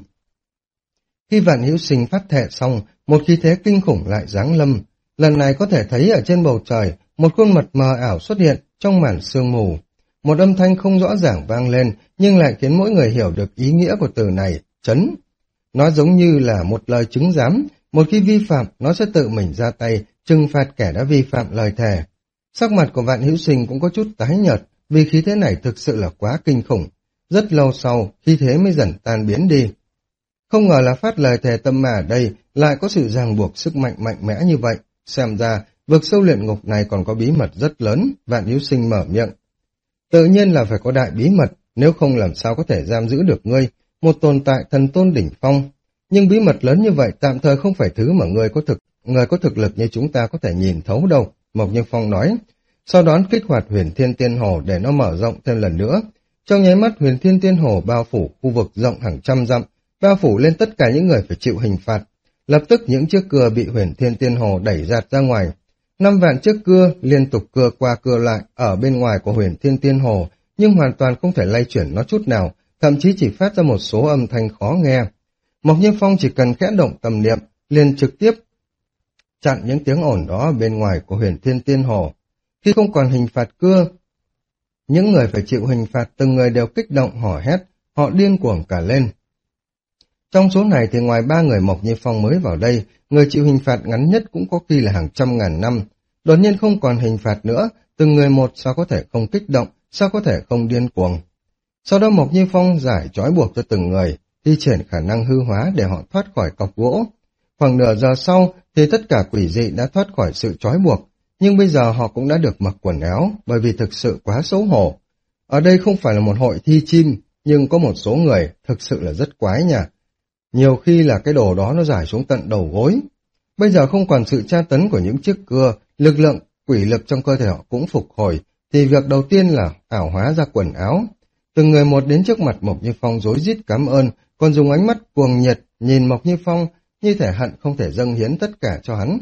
Khi Vạn Hữu Sinh phát thệ xong, một khí thế kinh khủng lại giáng lâm. Lần này có thể thấy ở trên bầu trời, một khuôn mặt mờ ảo xuất hiện trong màn sương mù. Một âm thanh không rõ ràng vang lên, nhưng lại khiến mỗi người hiểu được ý nghĩa của từ này, chấn. Nó giống như là một lời chứng giám, một khi vi phạm, nó sẽ tự mình ra tay, trừng phạt kẻ đã vi phạm lời thề. Sắc mặt của Vạn Hữu Sinh cũng có chút tái nhợt, vì khí thế này thực sự là quá kinh khủng. Rất lâu sau, khí thế mới dần tan biến đi. Không ngờ là phát lời thề tâm ma ở đây lại có sự ràng buộc sức mạnh mạnh mẽ như vậy. Xem ra, vực sâu luyện ngục này còn có bí mật rất lớn, Vạn Hữu Sinh mở miệng. Tự nhiên là phải có đại bí mật, nếu không làm sao có thể giam giữ được ngươi, một tồn tại thần tôn đỉnh phong. Nhưng bí mật lớn như vậy tạm thời không phải thứ mà ngươi có thực, người có thực lực như chúng ta có thể nhìn thấu đâu, Mộc Như Phong nói. Sau đó kích hoạt Huyền Thiên Tiên Hồ để nó mở rộng thêm lần nữa. Trong nháy mắt Huyền Thiên Tiên Hồ bao phủ khu vực rộng hàng trăm dặm, bao phủ lên tất cả những người phải chịu hình phạt. Lập tức những chiếc cưa bị Huyền Thiên Tiên Hồ đẩy giạt ra ngoài. Năm vạn chiếc cưa liên tục cưa qua cưa lại ở bên ngoài của Huyền Thiên Tiên Hồ, nhưng hoàn toàn không thể lay chuyển nó chút nào, thậm chí chỉ phát ra một số âm thanh khó nghe. Mộc Như Phong chỉ cần khẽ động tâm niệm, liền trực tiếp chặn những tiếng ồn đó ở bên ngoài của Huyền Thiên Tiên Hồ. Khi không còn hình phạt cưa, những người phải chịu hình phạt từng người đều kích động hò hét, họ điên cuồng cả lên. Trong số này thì ngoài ba người Mộc Như Phong mới vào đây, người chịu hình phạt ngắn nhất cũng có khi là hàng trăm ngàn năm. Đột nhiên không còn hình phạt nữa, từng người một sao có thể không kích động, sao có thể không điên cuồng. Sau đó Mộc Như Phong giải trói buộc cho từng người, thi triển khả năng hư hóa để họ thoát khỏi cọc gỗ. Khoảng nửa giờ sau thì tất cả quỷ dị đã thoát khỏi sự trói buộc, nhưng bây giờ họ cũng đã được mặc quần áo bởi vì thực sự quá xấu hổ. Ở đây không phải là một hội thi chim, nhưng có một số người thực sự là rất quái nha. Nhiều khi là cái đồ đó nó rải xuống tận đầu gối. Bây giờ không còn sự tra tấn của những chiếc cưa, lực lượng quỷ lực trong cơ thể họ cũng phục hồi, thì việc đầu tiên là ảo hóa ra quần áo. Từng người một đến trước mặt Mộc Như Phong rối rít cảm ơn, còn dùng ánh mắt cuồng nhiệt nhìn Mộc Như Phong như thể hận không thể dâng hiến tất cả cho hắn.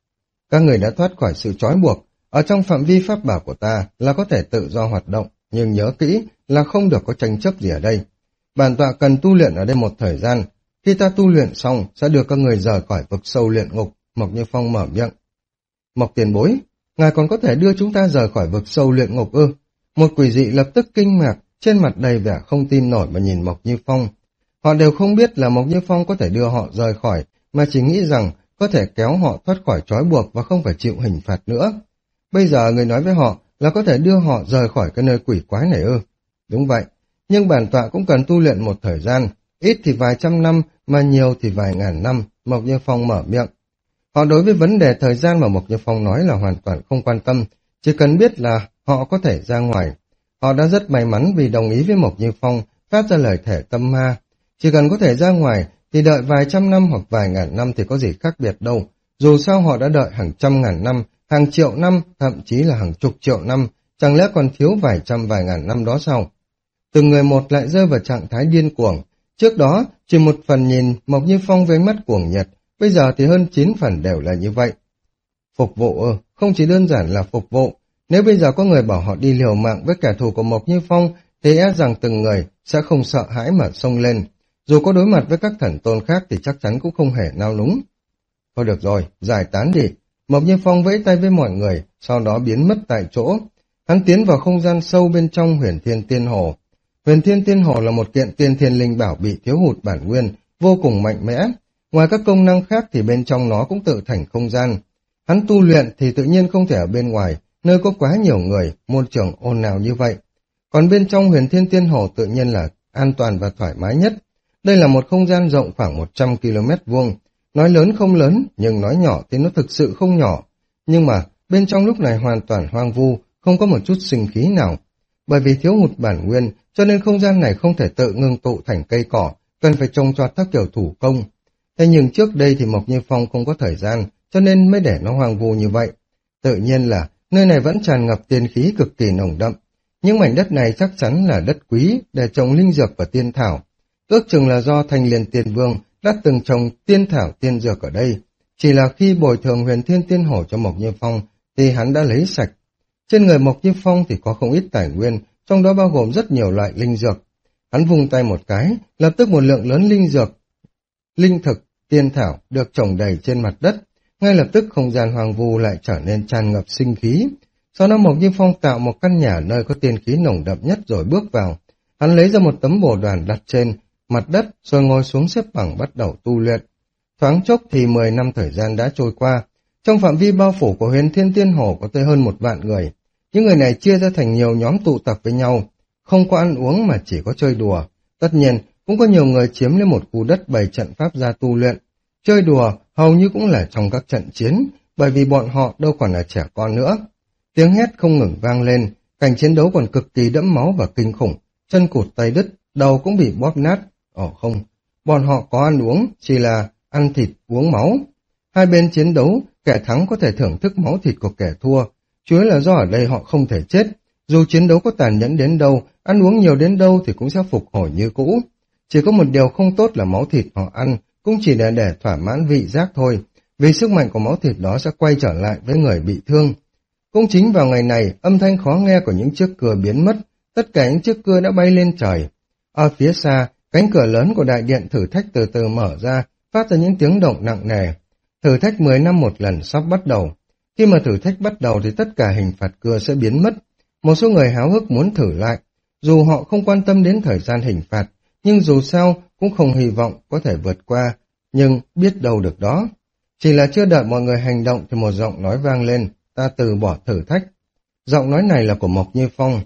Các người đã thoát khỏi sự trói buộc, ở trong phạm vi pháp bảo của ta là có thể tự do hoạt động, nhưng nhớ kỹ là không được có tranh chấp gì ở đây. Bản tọa cần tu luyện ở đây một thời gian, khi ta tu luyện xong sẽ đưa các người rời khỏi vực sâu luyện ngục. Mộc Như Phong mở miệng. Mộc tiền bối, ngài còn có thể đưa chúng ta rời khỏi vực sâu luyện ngục ư? Một quỷ dị lập tức kinh ngạc, trên mặt đầy vẻ không tin nổi mà nhìn Mộc Như Phong. Họ đều không biết là Mộc Như Phong có thể đưa họ rời khỏi, mà chỉ nghĩ rằng có thể kéo họ thoát khỏi trói buộc và không phải chịu hình phạt nữa. Bây giờ người nói với họ là có thể đưa họ rời khỏi cái nơi quỷ quái này ư? Đúng vậy, nhưng bản tọa cũng cần tu luyện một thời gian, ít thì vài trăm năm, mà nhiều thì vài ngàn năm. Mộc Như Phong mở miệng. Họ đối với vấn đề thời gian mà Mộc Như Phong nói là hoàn toàn không quan tâm, chỉ cần biết là họ có thể ra ngoài. Họ đã rất may mắn vì đồng ý với Mộc Như Phong phát ra lời thể tâm ma. Chỉ cần có thể ra ngoài thì đợi vài trăm năm hoặc vài ngàn năm thì có gì khác biệt đâu. Dù sao họ đã đợi hàng trăm ngàn năm, hàng triệu năm, thậm chí là hàng chục triệu năm, chẳng lẽ còn thiếu vài trăm vài ngàn năm đó sao? Từng người một lại rơi vào trạng thái điên cuồng. Trước đó, chỉ một phần nhìn Mộc Như Phong với mắt cuồng nhiệt, bây giờ thì hơn chín phần đều là như vậy. Phục vụ ư, không chỉ đơn giản là phục vụ. Nếu bây giờ có người bảo họ đi liều mạng với kẻ thù của Mộc Như Phong, thì e rằng từng người sẽ không sợ hãi mà xông lên. Dù có đối mặt với các thần tôn khác thì chắc chắn cũng không hề nao núng. Thôi được rồi, giải tán đi. Mộc Như Phong vẫy tay với mọi người, sau đó biến mất tại chỗ. Hắn tiến vào không gian sâu bên trong Huyền Thiên Tiên Hồ. Huyền Thiên Tiên Hồ là một kiện tiên thiên linh bảo bị thiếu hụt bản nguyên, vô cùng mạnh mẽ. Ngoài các công năng khác thì bên trong nó cũng tự thành không gian. Hắn tu luyện thì tự nhiên không thể ở bên ngoài, nơi có quá nhiều người, môi trường ồn ào như vậy. Còn bên trong Huyền Thiên Tiên Hồ tự nhiên là an toàn và thoải mái nhất. Đây là một không gian rộng khoảng một trăm ki lô mét vuông. Nói lớn không lớn, nhưng nói nhỏ thì nó thực sự không nhỏ. Nhưng mà bên trong lúc này hoàn toàn hoang vu, không có một chút sinh khí nào. Bởi vì thiếu hụt bản nguyên, cho nên không gian này không thể tự ngưng tụ thành cây cỏ, cần phải trồng trọt các kiểu thủ công. Thế nhưng trước đây thì Mộc Như Phong không có thời gian, cho nên mới để nó hoang vu như vậy. Tự nhiên là nơi này vẫn tràn ngập tiên khí cực kỳ nồng đậm. Những mảnh đất này chắc chắn là đất quý để trồng linh dược và tiên thảo. Ước chừng là do Thanh Liên Tiên Vương đã từng trồng tiên thảo tiên dược ở đây. Chỉ là khi bồi thường Huyền Thiên Tiên Hổ cho Mộc Như Phong thì hắn đã lấy sạch. Trên người Mộc Như Phong thì có không ít tài nguyên, trong đó bao gồm rất nhiều loại linh dược. Hắn vung tay một cái, lập tức một lượng lớn linh dược, linh thực, tiên thảo được trồng đầy trên mặt đất. Ngay lập tức không gian hoang vu lại trở nên tràn ngập sinh khí. Sau đó Mộc Như Phong tạo một căn nhà nơi có tiên khí nồng đậm nhất rồi bước vào. Hắn lấy ra một tấm bồ đoàn đặt trên mặt đất rồi ngồi xuống xếp bằng bắt đầu tu luyện. Thoáng chốc thì mười năm thời gian đã trôi qua. Trong phạm vi bao phủ của Huyền Thiên Tiên Hồ có tới hơn một vạn người. Những người này chia ra thành nhiều nhóm tụ tập với nhau, không có ăn uống mà chỉ có chơi đùa. Tất nhiên, cũng có nhiều người chiếm lấy một khu đất bày trận pháp ra tu luyện. Chơi đùa hầu như cũng là trong các trận chiến, bởi vì bọn họ đâu còn là trẻ con nữa. Tiếng hét không ngừng vang lên, cảnh chiến đấu còn cực kỳ đẫm máu và kinh khủng, chân cụt tay đứt, đầu cũng bị bóp nát. Ồ không, bọn họ có ăn uống, chỉ là ăn thịt uống máu. Hai bên chiến đấu, kẻ thắng có thể thưởng thức máu thịt của kẻ thua. Chủ yếu là do ở đây họ không thể chết. Dù chiến đấu có tàn nhẫn đến đâu, ăn uống nhiều đến đâu thì cũng sẽ phục hồi như cũ. Chỉ có một điều không tốt là máu thịt họ ăn cũng chỉ là để thỏa mãn vị giác thôi, vì sức mạnh của máu thịt đó sẽ quay trở lại với người bị thương. Cũng chính vào ngày này, âm thanh khó nghe của những chiếc cưa biến mất, tất cả những chiếc cưa đã bay lên trời. Ở phía xa, cánh cửa lớn của đại điện thử thách từ từ mở ra, phát ra những tiếng động nặng nề. Thử thách mười năm một lần sắp bắt đầu. Khi mà thử thách bắt đầu thì tất cả hình phạt cưa sẽ biến mất. Một số người háo hức muốn thử lại, dù họ không quan tâm đến thời gian hình phạt, nhưng dù sao cũng không hy vọng có thể vượt qua, nhưng biết đâu được đó. Chỉ là chưa đợi mọi người hành động thì một giọng nói vang lên, ta từ bỏ thử thách. Giọng nói này là của Mộc Như Phong.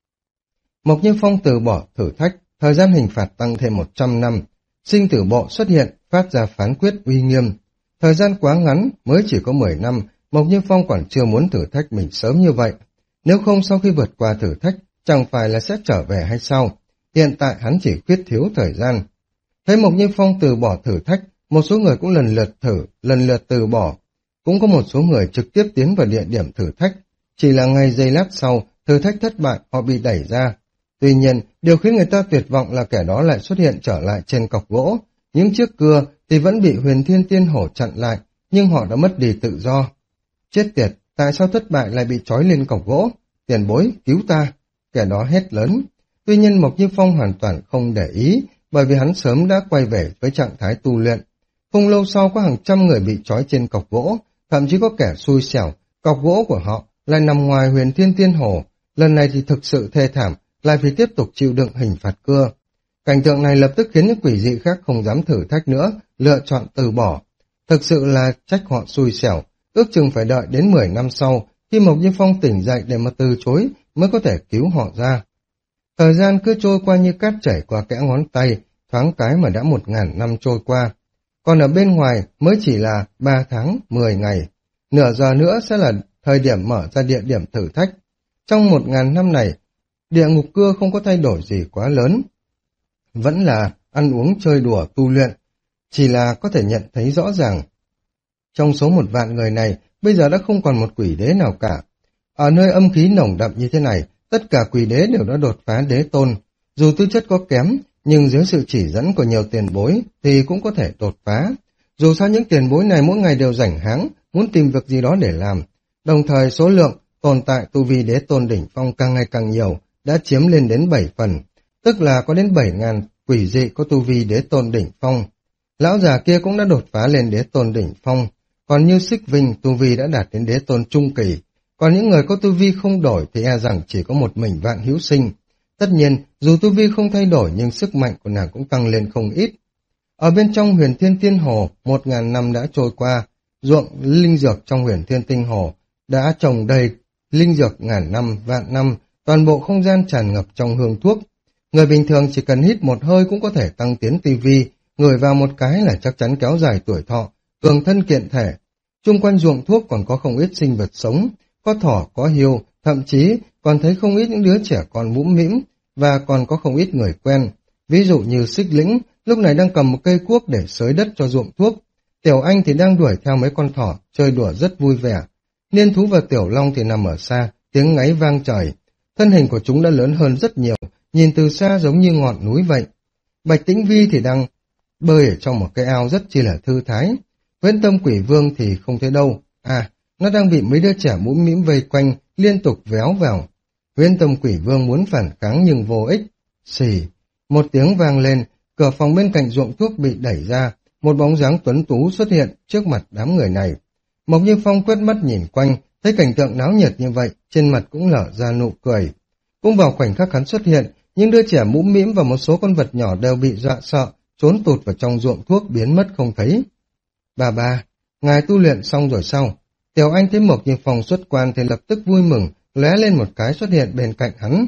Mộc Như Phong từ bỏ thử thách, thời gian hình phạt tăng thêm một trăm năm. Sinh tử bộ xuất hiện, phát ra phán quyết uy nghiêm. Thời gian quá ngắn, mới chỉ có mười năm, Mộc Như Phong còn chưa muốn thử thách mình sớm như vậy. Nếu không sau khi vượt qua thử thách, chẳng phải là sẽ trở về hay sao? Hiện tại hắn chỉ khuyết thiếu thời gian. Thấy Mộc Như Phong từ bỏ thử thách, một số người cũng lần lượt thử, lần lượt từ bỏ. Cũng có một số người trực tiếp tiến vào địa điểm thử thách. Chỉ là ngay giây lát sau, thử thách thất bại, họ bị đẩy ra. Tuy nhiên, điều khiến người ta tuyệt vọng là kẻ đó lại xuất hiện trở lại trên cọc gỗ. Những chiếc cưa thì vẫn bị Huyền Thiên Tiên Hổ chặn lại, nhưng họ đã mất đi tự do. Chết tiệt, tại sao thất bại lại bị trói lên cọc gỗ? Tiền bối, cứu ta! Kẻ đó hét lớn. Tuy nhiên Mộc Như Phong hoàn toàn không để ý, bởi vì hắn sớm đã quay về với trạng thái tu luyện. Không lâu sau có hàng trăm người bị trói trên cọc gỗ, thậm chí có kẻ xui xẻo, cọc gỗ của họ lại nằm ngoài Huyền Thiên Tiên Hổ. Lần này thì thực sự thê thảm, lại phải tiếp tục chịu đựng hình phạt cưa. Cảnh tượng này lập tức khiến những quỷ dị khác không dám thử thách nữa, lựa chọn từ bỏ. Thực sự là trách họ xui xẻo, ước chừng phải đợi đến mười năm sau, khi Mộc Như Phong tỉnh dậy để mà từ chối, mới có thể cứu họ ra. Thời gian cứ trôi qua như cát chảy qua kẽ ngón tay, thoáng cái mà đã một ngàn năm trôi qua. Còn ở bên ngoài mới chỉ là ba tháng, mười ngày. Nửa giờ nữa sẽ là thời điểm mở ra địa điểm thử thách. Trong một ngàn năm này, địa ngục cưa không có thay đổi gì quá lớn. Vẫn là ăn uống chơi đùa tu luyện, chỉ là có thể nhận thấy rõ ràng. Trong số một vạn người này, bây giờ đã không còn một quỷ đế nào cả. Ở nơi âm khí nồng đậm như thế này, tất cả quỷ đế đều đã đột phá đế tôn. Dù tư chất có kém, nhưng dưới sự chỉ dẫn của nhiều tiền bối thì cũng có thể đột phá. Dù sao những tiền bối này mỗi ngày đều rảnh háng, muốn tìm việc gì đó để làm. Đồng thời số lượng tồn tại tu vi đế tôn đỉnh phong càng ngày càng nhiều, đã chiếm lên đến bảy phần. Tức là có đến bảy ngàn quỷ dị có tu vi đế tôn đỉnh phong. Lão già kia cũng đã đột phá lên đế tôn đỉnh phong. Còn như Xích Vinh tu vi đã đạt đến đế tôn trung kỳ. Còn những người có tu vi không đổi thì e rằng chỉ có một mình Vạn Hữu Sinh. Tất nhiên, dù tu vi không thay đổi nhưng sức mạnh của nàng cũng tăng lên không ít. Ở bên trong Huyền Thiên Tiên Hồ, một ngàn năm đã trôi qua, ruộng linh dược trong Huyền Thiên Tinh Hồ đã trồng đầy linh dược ngàn năm, vạn năm, toàn bộ không gian tràn ngập trong hương thuốc. Người bình thường chỉ cần hít một hơi cũng có thể tăng tiến tu vi, ngửi vào một cái là chắc chắn kéo dài tuổi thọ, cường thân kiện thể. Chung quanh ruộng thuốc còn có không ít sinh vật sống, có thỏ, có hươu, thậm chí còn thấy không ít những đứa trẻ con mũm mĩm, và còn có không ít người quen. Ví dụ như Xích Lĩnh, lúc này đang cầm một cây cuốc để xới đất cho ruộng thuốc. Tiểu Anh thì đang đuổi theo mấy con thỏ, chơi đùa rất vui vẻ. Niên Thú và Tiểu Long thì nằm ở xa, tiếng ngáy vang trời. Thân hình của chúng đã lớn hơn rất nhiều, nhìn từ xa giống như ngọn núi vậy. Bạch Tĩnh Vi thì đang bơi ở trong một cái ao rất chi là thư thái. Viễn Tâm Quỷ Vương thì không thấy đâu. À, nó đang bị mấy đứa trẻ mũm mĩm vây quanh, liên tục véo vào. Viễn Tâm Quỷ Vương muốn phản kháng nhưng vô ích. Xì, một tiếng vang lên, cửa phòng bên cạnh ruộng thuốc bị đẩy ra, một bóng dáng tuấn tú xuất hiện trước mặt đám người này. Mộc Như Phong quét mắt nhìn quanh, thấy cảnh tượng náo nhiệt như vậy, trên mặt cũng nở ra nụ cười. Cũng vào khoảnh khắc hắn xuất hiện, những đứa trẻ mũm mĩm và một số con vật nhỏ đều bị dọa sợ, trốn tụt vào trong ruộng thuốc biến mất không thấy. Bà ba, ngài tu luyện xong rồi sao? Tiểu Anh thấy Mộc Như Phong xuất quan thì lập tức vui mừng, lóe lên một cái xuất hiện bên cạnh hắn.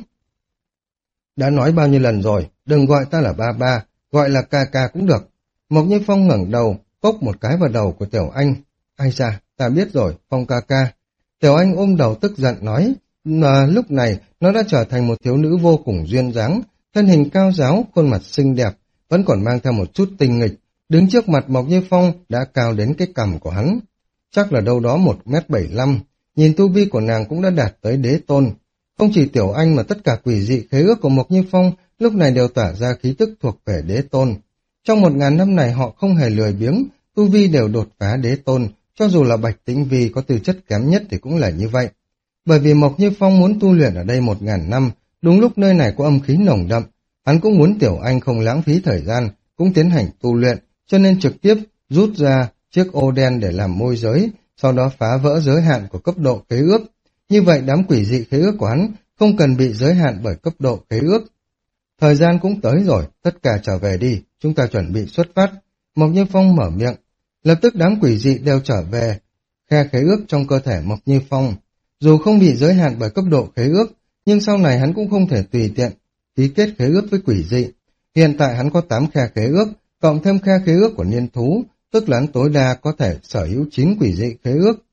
Đã nói bao nhiêu lần rồi, đừng gọi ta là ba ba, gọi là ca ca cũng được. Mộc Như Phong ngẩng đầu, cốc một cái vào đầu của Tiểu Anh. Ai da, ta biết rồi, Phong ca ca. Tiểu Anh ôm đầu tức giận nói, mà lúc này nó đã trở thành một thiếu nữ vô cùng duyên dáng, thân hình cao ráo, khuôn mặt xinh đẹp, vẫn còn mang theo một chút tinh nghịch, đứng trước mặt Mộc Như Phong đã cao đến cái cằm của hắn. Chắc là đâu đó một mét bảy lăm, nhìn tu vi của nàng cũng đã đạt tới đế tôn. Không chỉ Tiểu Anh mà tất cả quỷ dị khế ước của Mộc Như Phong lúc này đều tỏa ra khí tức thuộc về đế tôn. Trong một ngàn năm này họ không hề lười biếng, tu vi đều đột phá đế tôn, cho dù là Bạch Tĩnh Vi có tư chất kém nhất thì cũng là như vậy. Bởi vì Mộc Như Phong muốn tu luyện ở đây một ngàn năm, đúng lúc nơi này có âm khí nồng đậm, hắn cũng muốn Tiểu Anh không lãng phí thời gian, cũng tiến hành tu luyện, cho nên trực tiếp rút ra chiếc ô đen để làm môi giới, sau đó phá vỡ giới hạn của cấp độ khế ước. Như vậy đám quỷ dị khế ước của hắn không cần bị giới hạn bởi cấp độ khế ước. Thời gian cũng tới rồi, tất cả trở về đi, chúng ta chuẩn bị xuất phát. Mộc Như Phong mở miệng, lập tức đám quỷ dị đều trở về khe khế ước trong cơ thể Mộc Như Phong. Dù không bị giới hạn bởi cấp độ khế ước, nhưng sau này hắn cũng không thể tùy tiện ký kết khế ước với quỷ dị. Hiện tại hắn có tám khe khế ước, cộng thêm khe khế ước của Niên Thú, tức là hắn tối đa có thể sở hữu chín quỷ dị khế ước.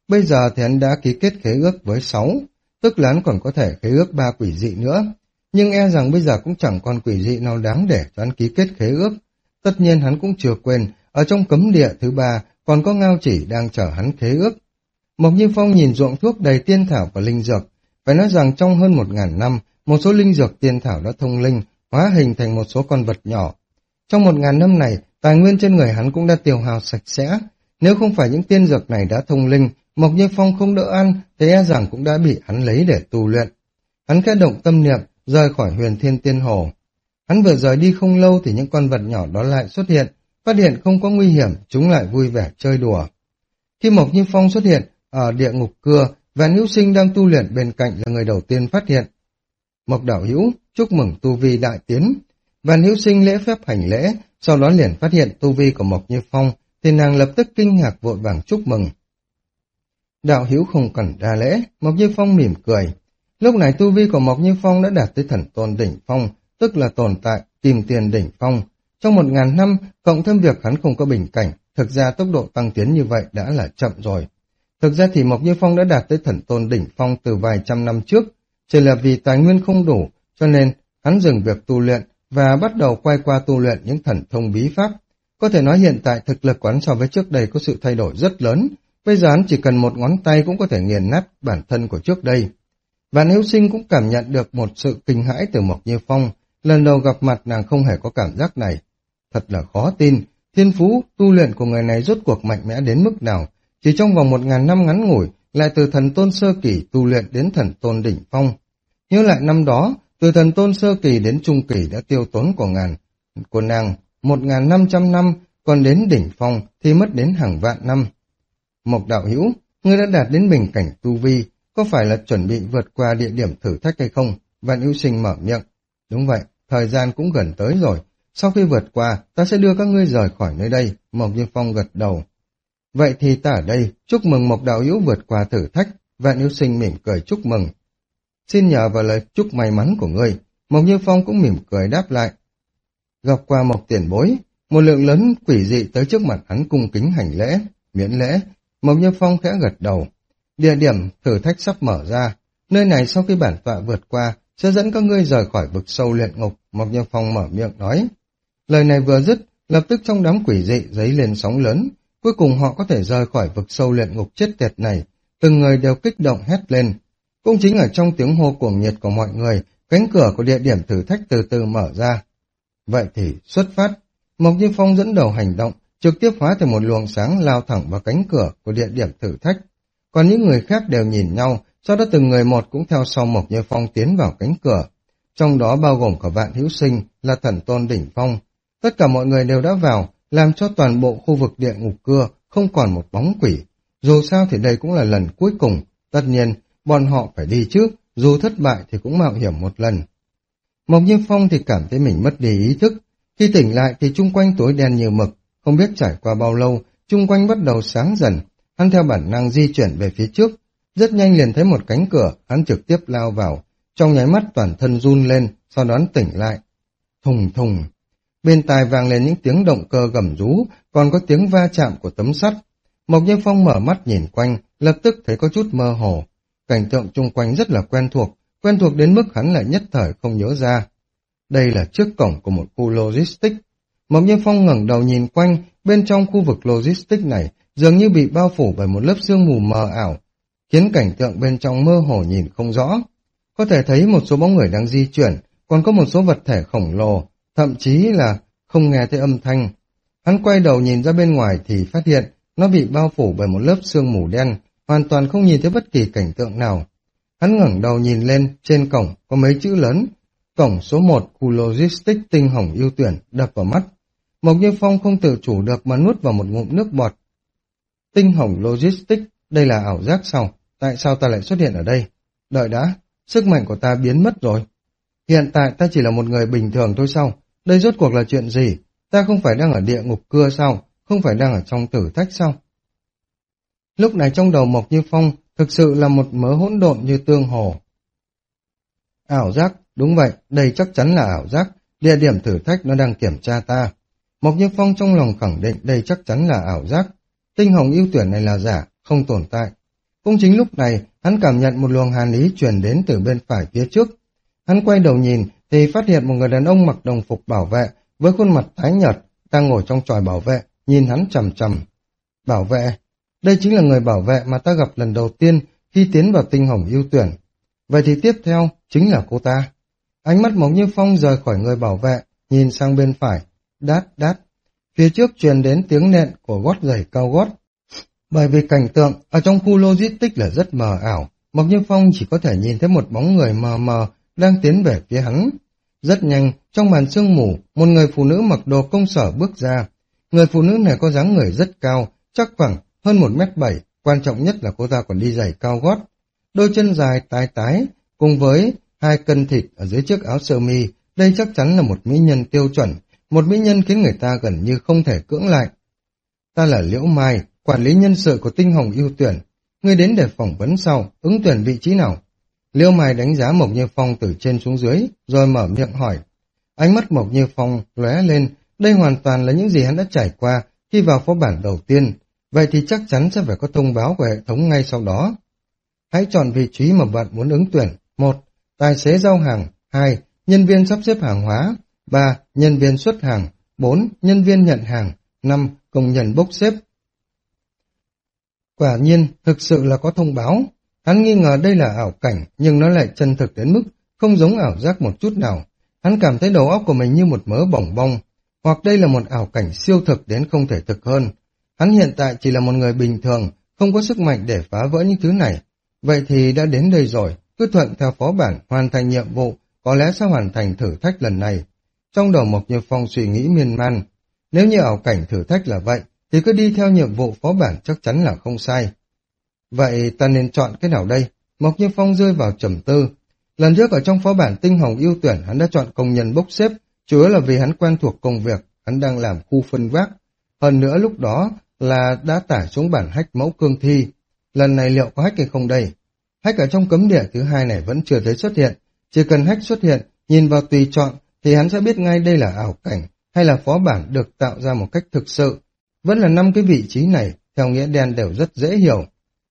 Bây giờ thì hắn đã ký kết khế ước với sáu, tức là hắn còn có thể khế ước ba quỷ dị nữa. Nhưng e rằng bây giờ cũng chẳng còn quỷ dị nào đáng để cho hắn ký kết khế ước. Tất nhiên hắn cũng chưa quên, ở trong cấm địa thứ ba còn có Ngao Chỉ đang chờ hắn khế ước. Mộc Như Phong nhìn ruộng thuốc đầy tiên thảo và linh dược, phải nói rằng trong hơn một ngàn năm, một số linh dược tiên thảo đã thông linh, hóa hình thành một số con vật nhỏ. Trong một ngàn năm này, tài nguyên trên người hắn cũng đã tiêu hao sạch sẽ. Nếu không phải những tiên dược này đã thông linh, Mộc Như Phong không đỡ ăn, thì e rằng cũng đã bị hắn lấy để tu luyện. Hắn khẽ động tâm niệm, rời khỏi Huyền Thiên Tiên Hồ. Hắn vừa rời đi không lâu thì những con vật nhỏ đó lại xuất hiện, phát hiện không có nguy hiểm, chúng lại vui vẻ chơi đùa. Khi Mộc Như Phong xuất hiện ở địa ngục cưa, Vạn Hữu Sinh đang tu luyện bên cạnh là người đầu tiên phát hiện. Mộc đạo hữu, chúc mừng tu vi đại tiến. Vạn Hữu Sinh lễ phép hành lễ, sau đó liền phát hiện tu vi của Mộc Như Phong, thì nàng lập tức kinh ngạc vội vàng chúc mừng. Đạo hữu không cần đa lễ, Mộc Như Phong mỉm cười. Lúc này tu vi của Mộc Như Phong đã đạt tới thần tôn đỉnh phong, tức là tồn tại kim tiền đỉnh phong. Trong một ngàn năm, cộng thêm việc hắn không có bình cảnh, thực ra tốc độ tăng tiến như vậy đã là chậm rồi. Thực ra thì Mộc Như Phong đã đạt tới thần tôn đỉnh phong từ vài trăm năm trước, chỉ là vì tài nguyên không đủ, cho nên hắn dừng việc tu luyện và bắt đầu quay qua tu luyện những thần thông bí pháp. Có thể nói hiện tại thực lực của hắn so với trước đây có sự thay đổi rất lớn, bây giờ hắn chỉ cần một ngón tay cũng có thể nghiền nát bản thân của trước đây. Vạn Hữu Sinh cũng cảm nhận được một sự kinh hãi từ Mộc Như Phong, lần đầu gặp mặt nàng không hề có cảm giác này. Thật là khó tin, thiên phú tu luyện của người này rốt cuộc mạnh mẽ đến mức nào, chỉ trong vòng một ngàn năm ngắn ngủi, lại từ thần tôn sơ kỳ tu luyện đến thần tôn đỉnh phong. Nhớ lại năm đó, từ thần tôn sơ kỳ đến trung kỳ đã tiêu tốn của ngàn của nàng một ngàn năm trăm năm, còn đến đỉnh phong thì mất đến hàng vạn năm. Mộc đạo hữu, ngươi đã đạt đến bình cảnh tu vi, có phải là chuẩn bị vượt qua địa điểm thử thách hay không? Vạn Hữu Sinh mở miệng. Đúng vậy, thời gian cũng gần tới rồi. Sau khi vượt qua, ta sẽ đưa các ngươi rời khỏi nơi đây. Mộc Như Phong gật đầu. Vậy thì ta ở đây, chúc mừng Mộc đạo hữu vượt qua thử thách. Vạn Hữu Sinh mỉm cười chúc mừng. Xin nhờ vào lời chúc may mắn của ngươi. Mộc Như Phong cũng mỉm cười đáp lại. Gặp qua Mộc tiền bối, một lượng lớn quỷ dị tới trước mặt hắn cung kính hành lễ, miễn lễ. Mộc Như Phong khẽ gật đầu. Địa điểm thử thách sắp mở ra, nơi này sau khi bản tọa vượt qua sẽ dẫn các ngươi rời khỏi vực sâu luyện ngục. Mộc Như Phong mở miệng nói. Lời này vừa dứt, lập tức trong đám quỷ dị dấy lên sóng lớn, cuối cùng họ có thể rời khỏi vực sâu luyện ngục chết tiệt này. Từng người đều kích động hét lên. Cũng chính ở trong tiếng hô cuồng nhiệt của mọi người, cánh cửa của địa điểm thử thách từ từ mở ra. Vậy thì xuất phát. Mộc Như Phong dẫn đầu hành động, trực tiếp hóa thành một luồng sáng lao thẳng vào cánh cửa của địa điểm thử thách. Còn những người khác đều nhìn nhau, sau đó từng người một cũng theo sau Mộc Như Phong tiến vào cánh cửa. Trong đó bao gồm cả Vạn Hữu Sinh là thần tôn đỉnh phong. Tất cả mọi người đều đã vào, làm cho toàn bộ khu vực địa ngục cưa không còn một bóng quỷ. Dù sao thì đây cũng là lần cuối cùng, tất nhiên bọn họ phải đi trước, dù thất bại thì cũng mạo hiểm một lần. Mộc Như Phong thì cảm thấy mình mất đi ý thức. Khi tỉnh lại thì chung quanh tối đen như mực, không biết trải qua bao lâu, chung quanh bắt đầu sáng dần. Hắn theo bản năng di chuyển về phía trước, rất nhanh liền thấy một cánh cửa, hắn trực tiếp lao vào, trong nháy mắt toàn thân run lên, sau đó hắn tỉnh lại. Thùng thùng, bên tai vang lên những tiếng động cơ gầm rú, còn có tiếng va chạm của tấm sắt. Mộc Như Phong mở mắt nhìn quanh, lập tức thấy có chút mơ hồ. Cảnh tượng chung quanh rất là quen thuộc, quen thuộc đến mức hắn lại nhất thời không nhớ ra. Đây là trước cổng của một khu logistics. Mộc Như Phong ngẩng đầu nhìn quanh, bên trong khu vực logistics này dường như bị bao phủ bởi một lớp sương mù mờ ảo, khiến cảnh tượng bên trong mơ hồ nhìn không rõ. Có thể thấy một số bóng người đang di chuyển, còn có một số vật thể khổng lồ, thậm chí là không nghe thấy âm thanh. Hắn quay đầu nhìn ra bên ngoài thì phát hiện nó bị bao phủ bởi một lớp sương mù đen, hoàn toàn không nhìn thấy bất kỳ cảnh tượng nào. Hắn ngẩng đầu nhìn lên, trên cổng có mấy chữ lớn, cổng số một khu logistics Tinh Hồng Ưu Tuyển đập vào mắt. Mộc Như Phong không tự chủ được mà nuốt vào một ngụm nước bọt. Tinh Hồng Logistics, đây là ảo giác sao? Tại sao ta lại xuất hiện ở đây? Đợi đã, sức mạnh của ta biến mất rồi. Hiện tại ta chỉ là một người bình thường thôi sao? Đây rốt cuộc là chuyện gì? Ta không phải đang ở địa ngục cưa sao? Không phải đang ở trong thử thách sao? Lúc này trong đầu Mộc Như Phong thực sự là một mớ hỗn độn như tương hồ. Ảo giác, đúng vậy, đây chắc chắn là ảo giác. Địa điểm thử thách nó đang kiểm tra ta. Mộc Như Phong trong lòng khẳng định đây chắc chắn là ảo giác. Tinh Hồng Ưu Tuyển này là giả, không tồn tại. Cũng chính lúc này, hắn cảm nhận một luồng hàn ý truyền đến từ bên phải phía trước. Hắn quay đầu nhìn thì phát hiện một người đàn ông mặc đồng phục bảo vệ với khuôn mặt tái nhợt đang ngồi trong chòi bảo vệ, nhìn hắn chằm chằm. Bảo vệ, đây chính là người bảo vệ mà ta gặp lần đầu tiên khi tiến vào tinh hồng ưu tuyển. Vậy thì tiếp theo chính là cô ta. Ánh mắt Mộc Như Phong rời khỏi người bảo vệ, nhìn sang bên phải, đát đát. Phía trước truyền đến tiếng nện của gót giày cao gót. Bởi vì cảnh tượng ở trong khu logistics là rất mờ ảo, Mộc Như Phong chỉ có thể nhìn thấy một bóng người mờ mờ đang tiến về phía hắn. Rất nhanh, trong màn sương mù, một người phụ nữ mặc đồ công sở bước ra. Người phụ nữ này có dáng người rất cao, chắc khoảng hơn một mét bảy, quan trọng nhất là cô ta còn đi giày cao gót. Đôi chân dài tái tái, cùng với hai cân thịt ở dưới chiếc áo sơ mi, đây chắc chắn là một mỹ nhân tiêu chuẩn, một mỹ nhân khiến người ta gần như không thể cưỡng lại. Ta là Liễu Mai, quản lý nhân sự của Tinh Hồng ưu tuyển. Ngươi đến để phỏng vấn sau, ứng tuyển vị trí nào? Liễu Mai đánh giá Mộc Như Phong từ trên xuống dưới, rồi mở miệng hỏi. Ánh mắt Mộc Như Phong lóe lên, đây hoàn toàn là những gì hắn đã trải qua khi vào phó bản đầu tiên, vậy thì chắc chắn sẽ phải có thông báo của hệ thống ngay sau đó. Hãy chọn vị trí mà bạn muốn ứng tuyển. Một, tài xế giao hàng. Hai, nhân viên sắp xếp hàng hóa. Ba, nhân viên xuất hàng. Bốn, nhân viên nhận hàng. Năm, công nhân bốc xếp. Quả nhiên, thực sự là có thông báo. Hắn nghi ngờ đây là ảo cảnh, nhưng nó lại chân thực đến mức không giống ảo giác một chút nào. Hắn cảm thấy đầu óc của mình như một mớ bỏng bong, hoặc đây là một ảo cảnh siêu thực đến không thể thực hơn. Hắn hiện tại chỉ là một người bình thường, không có sức mạnh để phá vỡ những thứ này. Vậy thì đã đến đây rồi, cứ thuận theo phó bản, hoàn thành nhiệm vụ, có lẽ sẽ hoàn thành thử thách lần này. Trong đầu Mộc Như Phong suy nghĩ miên man, nếu như ảo cảnh thử thách là vậy, thì cứ đi theo nhiệm vụ phó bản chắc chắn là không sai. Vậy ta nên chọn cái nào đây? Mộc Như Phong rơi vào trầm tư. Lần trước ở trong phó bản Tinh Hồng ưu tuyển, hắn đã chọn công nhân bốc xếp, chủ yếu là vì hắn quen thuộc công việc, hắn đang làm khu phân vác. Hơn nữa lúc đó là đã tải xuống bản hack mẫu cương thi. Lần này liệu có hack hay không đây? Hack ở trong cấm địa thứ hai này vẫn chưa thấy xuất hiện. Chỉ cần hack xuất hiện, nhìn vào tùy chọn, thì hắn sẽ biết ngay đây là ảo cảnh, hay là phó bản được tạo ra một cách thực sự. Vẫn là năm cái vị trí này, theo nghĩa đen đều rất dễ hiểu.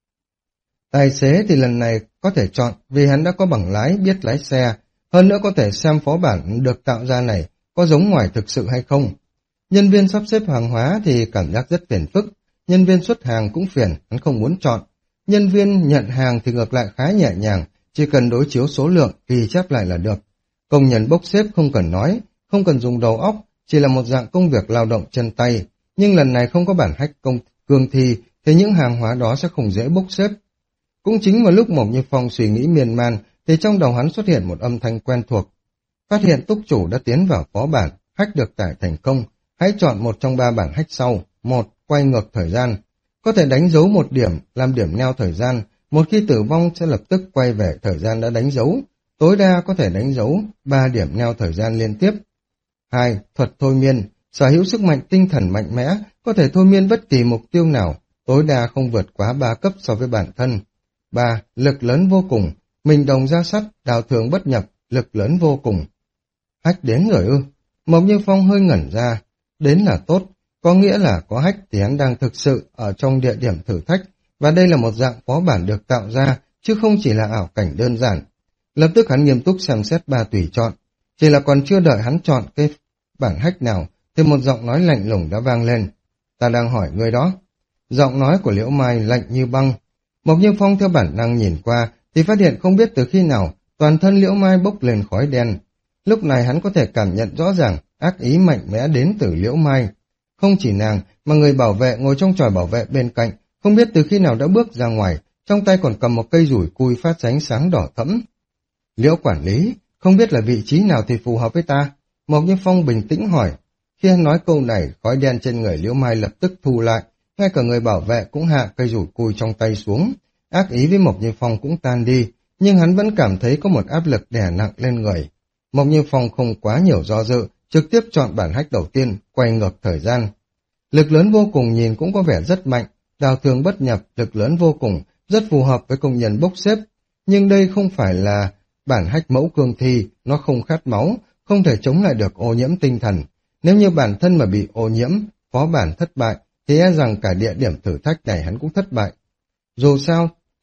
Tài xế thì lần này có thể chọn vì hắn đã có bằng lái, biết lái xe, hơn nữa có thể xem phó bản được tạo ra này có giống ngoài thực sự hay không. Nhân viên sắp xếp hàng hóa thì cảm giác rất phiền phức, nhân viên xuất hàng cũng phiền, hắn không muốn chọn. Nhân viên nhận hàng thì ngược lại khá nhẹ nhàng, chỉ cần đối chiếu số lượng ghi chép lại là được. Công nhân bốc xếp không cần nói, không cần dùng đầu óc, chỉ là một dạng công việc lao động chân tay, nhưng lần này không có bản hack công cương thi thì những hàng hóa đó sẽ không dễ bốc xếp. Cũng chính vào lúc Mộc Như Phong suy nghĩ miên man thì trong đầu hắn xuất hiện một âm thanh quen thuộc. Phát hiện túc chủ đã tiến vào phó bản, hack được tải thành công, hãy chọn một trong ba bản hack sau. Một, quay ngược thời gian. Có thể đánh dấu một điểm, làm điểm neo thời gian, một khi tử vong sẽ lập tức quay về thời gian đã đánh dấu. Tối đa có thể đánh dấu ba điểm neo thời gian liên tiếp. Hai, thuật thôi miên. Sở hữu sức mạnh tinh thần mạnh mẽ, có thể thôi miên bất kỳ mục tiêu nào, tối đa không vượt quá ba cấp so với bản thân. Ba, lực lớn vô cùng. Mình đồng ra sắt, đào thường bất nhập, lực lớn vô cùng. Hack đến rồi ư? Mộc Như Phong hơi ngẩn ra. Đến là tốt, có nghĩa là có hack thì hắn đang thực sự ở trong địa điểm thử thách, và đây là một dạng phó bản được tạo ra, chứ không chỉ là ảo cảnh đơn giản. Lập tức hắn nghiêm túc xem xét ba tùy chọn. Chỉ là còn chưa đợi hắn chọn cái bản hack nào, thì một giọng nói lạnh lùng đã vang lên. Ta đang hỏi người đó. Giọng nói của Liễu Mai lạnh như băng. Mộc Như Phong theo bản năng nhìn qua, thì phát hiện không biết từ khi nào, toàn thân Liễu Mai bốc lên khói đen. Lúc này hắn có thể cảm nhận rõ ràng, ác ý mạnh mẽ đến từ Liễu Mai. Không chỉ nàng, mà người bảo vệ ngồi trong chòi bảo vệ bên cạnh, không biết từ khi nào đã bước ra ngoài, trong tay còn cầm một cây rủi cui phát ra ánh sáng đỏ thẫm. Liễu quản lý, không biết là vị trí nào thì phù hợp với ta? Mộc Như Phong bình tĩnh hỏi. Khi hắn nói câu này, khói đen trên người Liễu Mai lập tức thu lại, ngay cả người bảo vệ cũng hạ cây rủi cui trong tay xuống. Ác ý với Mộc Như Phong cũng tan đi, nhưng hắn vẫn cảm thấy có một áp lực đè nặng lên người. Mộc Như Phong không quá nhiều do dự, trực tiếp chọn bản hack đầu tiên, quay ngược thời gian. Lực lớn vô cùng nhìn cũng có vẻ rất mạnh, đào thường bất nhập, lực lớn vô cùng, rất phù hợp với công nhân bốc xếp. Nhưng đây không phải là bản hack mẫu cương thi, nó không khát máu, không thể chống lại được ô nhiễm tinh thần. Nếu như bản thân mà bị ô nhiễm, phó bản thất bại, thì e rằng cả địa điểm thử thách này hắn cũng thất bại. Dù sao,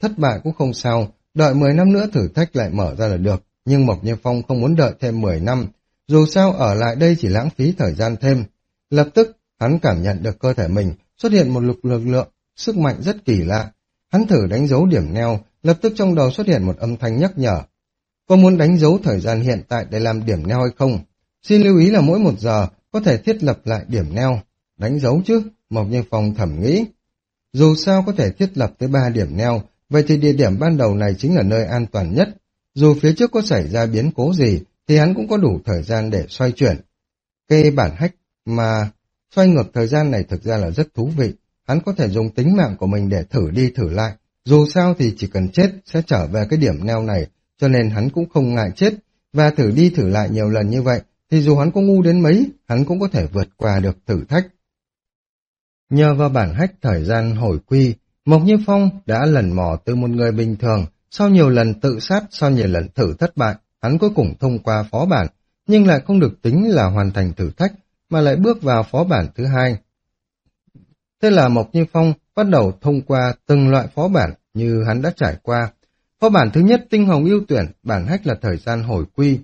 thất bại cũng không sao, đợi mười năm nữa thử thách lại mở ra là được, nhưng Mộc Như Phong không muốn đợi thêm mười năm, dù sao ở lại đây chỉ lãng phí thời gian thêm. Lập tức, hắn cảm nhận được cơ thể mình xuất hiện một lực lực lượng, sức mạnh rất kỳ lạ. Hắn thử đánh dấu điểm neo, lập tức trong đầu xuất hiện một âm thanh nhắc nhở. Có muốn đánh dấu thời gian hiện tại để làm điểm neo hay không? Xin lưu ý là mỗi một giờ có thể thiết lập lại điểm neo. Đánh dấu chứ, Mộc Như Phong thầm nghĩ. Dù sao có thể thiết lập tới ba điểm neo, vậy thì địa điểm ban đầu này chính là nơi an toàn nhất. Dù phía trước có xảy ra biến cố gì, thì hắn cũng có đủ thời gian để xoay chuyển. Cái bản hack mà xoay ngược thời gian này thực ra là rất thú vị. Hắn có thể dùng tính mạng của mình để thử đi thử lại. Dù sao thì chỉ cần chết sẽ trở về cái điểm neo này, cho nên hắn cũng không ngại chết. Và thử đi thử lại nhiều lần như vậy, thì dù hắn có ngu đến mấy, hắn cũng có thể vượt qua được thử thách. Nhờ vào bản hack thời gian hồi quy, Mộc Như Phong đã lần mò từ một người bình thường, sau nhiều lần tự sát, sau nhiều lần thử thất bại, hắn cuối cùng thông qua phó bản, nhưng lại không được tính là hoàn thành thử thách, mà lại bước vào phó bản thứ hai. Thế là Mộc Như Phong bắt đầu thông qua từng loại phó bản như hắn đã trải qua. Phó bản thứ nhất tinh hồng ưu tuyển, bản hack là thời gian hồi quy.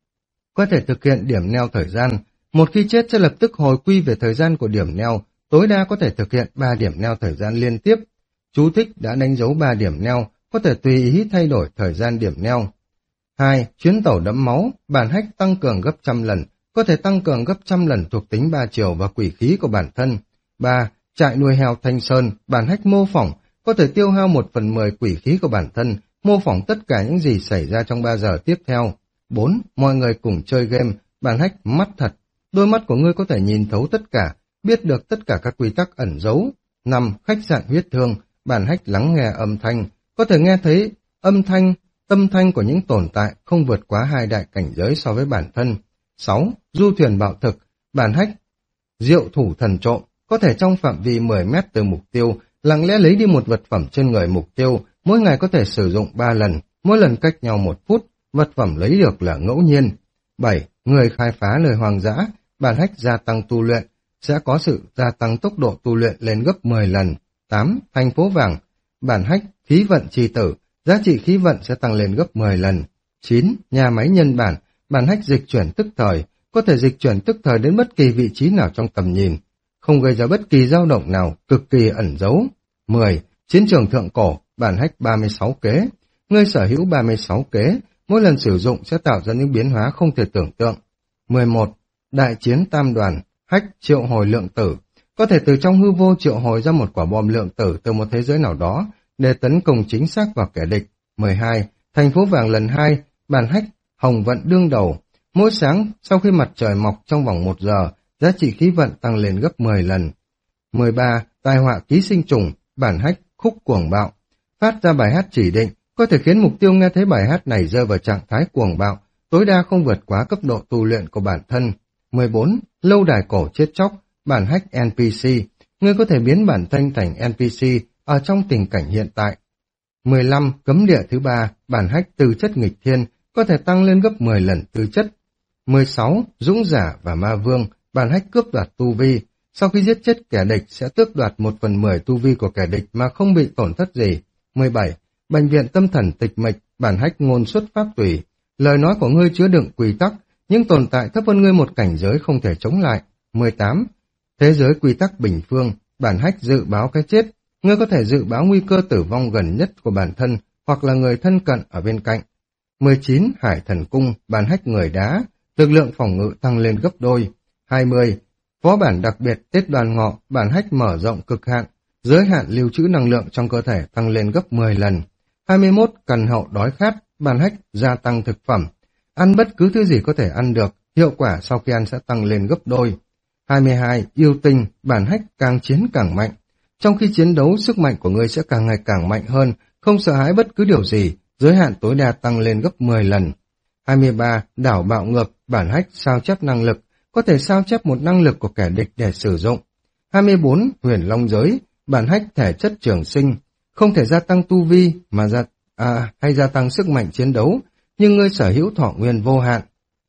Có thể thực hiện điểm neo thời gian, một khi chết sẽ lập tức hồi quy về thời gian của điểm neo, tối đa có thể thực hiện ba điểm neo thời gian liên tiếp. Chú thích đã đánh dấu ba điểm neo, có thể tùy ý thay đổi thời gian điểm neo. hai. Chuyến tàu đẫm máu, bản hack tăng cường gấp trăm lần, có thể tăng cường gấp trăm lần thuộc tính ba chiều và quỷ khí của bản thân. ba. Trại nuôi heo Thanh Sơn, bản hack mô phỏng, có thể tiêu hao một phần mười quỷ khí của bản thân, mô phỏng tất cả những gì xảy ra trong ba giờ tiếp theo. bốn. Mọi người cùng chơi game, bản hack mắt thật, đôi mắt của ngươi có thể nhìn thấu tất cả, biết được tất cả các quy tắc ẩn giấu. năm. Khách sạn huyết thương, bản hack lắng nghe âm thanh, có thể nghe thấy âm thanh, âm thanh của những tồn tại không vượt quá hai đại cảnh giới so với bản thân. sáu. Du thuyền bạo thực, bản hack diệu thủ thần trộm, có thể trong phạm vi mười mét từ mục tiêu, lặng lẽ lấy đi một vật phẩm trên người mục tiêu, mỗi ngày có thể sử dụng ba lần, mỗi lần cách nhau một phút, vật phẩm lấy được là ngẫu nhiên. bảy. Người khai phá nơi hoang dã, bản hack gia tăng tu luyện, sẽ có sự gia tăng tốc độ tu luyện lên gấp mười lần. tám. Thành phố vàng, bản hack khí vận chi tử, giá trị khí vận sẽ tăng lên gấp mười lần. chín. Nhà máy nhân bản, bản hack dịch chuyển tức thời, có thể dịch chuyển tức thời đến bất kỳ vị trí nào trong tầm nhìn, không gây ra bất kỳ dao động nào, cực kỳ ẩn giấu. mười. Chiến trường thượng cổ, bản hack ba mươi sáu kế, ngươi sở hữu ba mươi sáu kế, mỗi lần sử dụng sẽ tạo ra những biến hóa không thể tưởng tượng. mười một. Đại chiến tam đoàn, hack triệu hồi lượng tử, có thể từ trong hư vô triệu hồi ra một quả bom lượng tử từ một thế giới nào đó để tấn công chính xác vào kẻ địch. mười hai. Thành phố vàng lần hai, bản hack hồng vận đương đầu, mỗi sáng sau khi mặt trời mọc trong vòng một giờ, giá trị khí vận tăng lên gấp mười lần. mười ba. Tai họa ký sinh trùng, bản hack khúc cuồng bạo, phát ra bài hát chỉ định, có thể khiến mục tiêu nghe thấy bài hát này rơi vào trạng thái cuồng bạo, tối đa không vượt quá cấp độ tu luyện của bản thân. mười bốn. Lâu đài cổ chết chóc, bản hack en pê xê, ngươi có thể biến bản thân thành en pê xê ở trong tình cảnh hiện tại. mười lăm. Cấm địa thứ ba, bản hack tư chất nghịch thiên, có thể tăng lên gấp mười lần tư chất. mười sáu. Dũng giả và ma vương, bản hack cướp đoạt tu vi, sau khi giết chết kẻ địch sẽ tước đoạt một phần mười tu vi của kẻ địch mà không bị tổn thất gì. mười bảy. Bệnh viện tâm thần tịch mịch, bản hack ngôn xuất pháp tùy, lời nói của ngươi chứa đựng quy tắc, những tồn tại thấp hơn ngươi một cảnh giới không thể chống lại. mười tám. Thế giới quy tắc bình phương, bản hack dự báo cái chết, ngươi có thể dự báo nguy cơ tử vong gần nhất của bản thân hoặc là người thân cận ở bên cạnh. mười chín. Hải thần cung, bản hack người đá, lực lượng phòng ngự tăng lên gấp đôi. hai mươi. Phó bản đặc biệt Tết Đoan Ngọ, bản hack mở rộng cực hạn, giới hạn lưu trữ năng lượng trong cơ thể tăng lên gấp mười lần. hai mươi mốt. Cằn hậu đói khát, bản hack gia tăng thực phẩm, ăn bất cứ thứ gì có thể ăn được, hiệu quả sau khi ăn sẽ tăng lên gấp đôi. hai mươi hai. Yêu tinh, bản hack càng chiến càng mạnh, trong khi chiến đấu sức mạnh của ngươi sẽ càng ngày càng mạnh hơn, không sợ hãi bất cứ điều gì, giới hạn tối đa tăng lên gấp mười lần. hai mươi ba. Đảo bạo ngược, bản hack sao chép năng lực, có thể sao chép một năng lực của kẻ địch để sử dụng. hai mươi bốn. Huyền long giới, bản hack thể chất trường sinh, không thể gia tăng tu vi mà gia, à, hay gia tăng sức mạnh chiến đấu, nhưng ngươi sở hữu thọ nguyên vô hạn.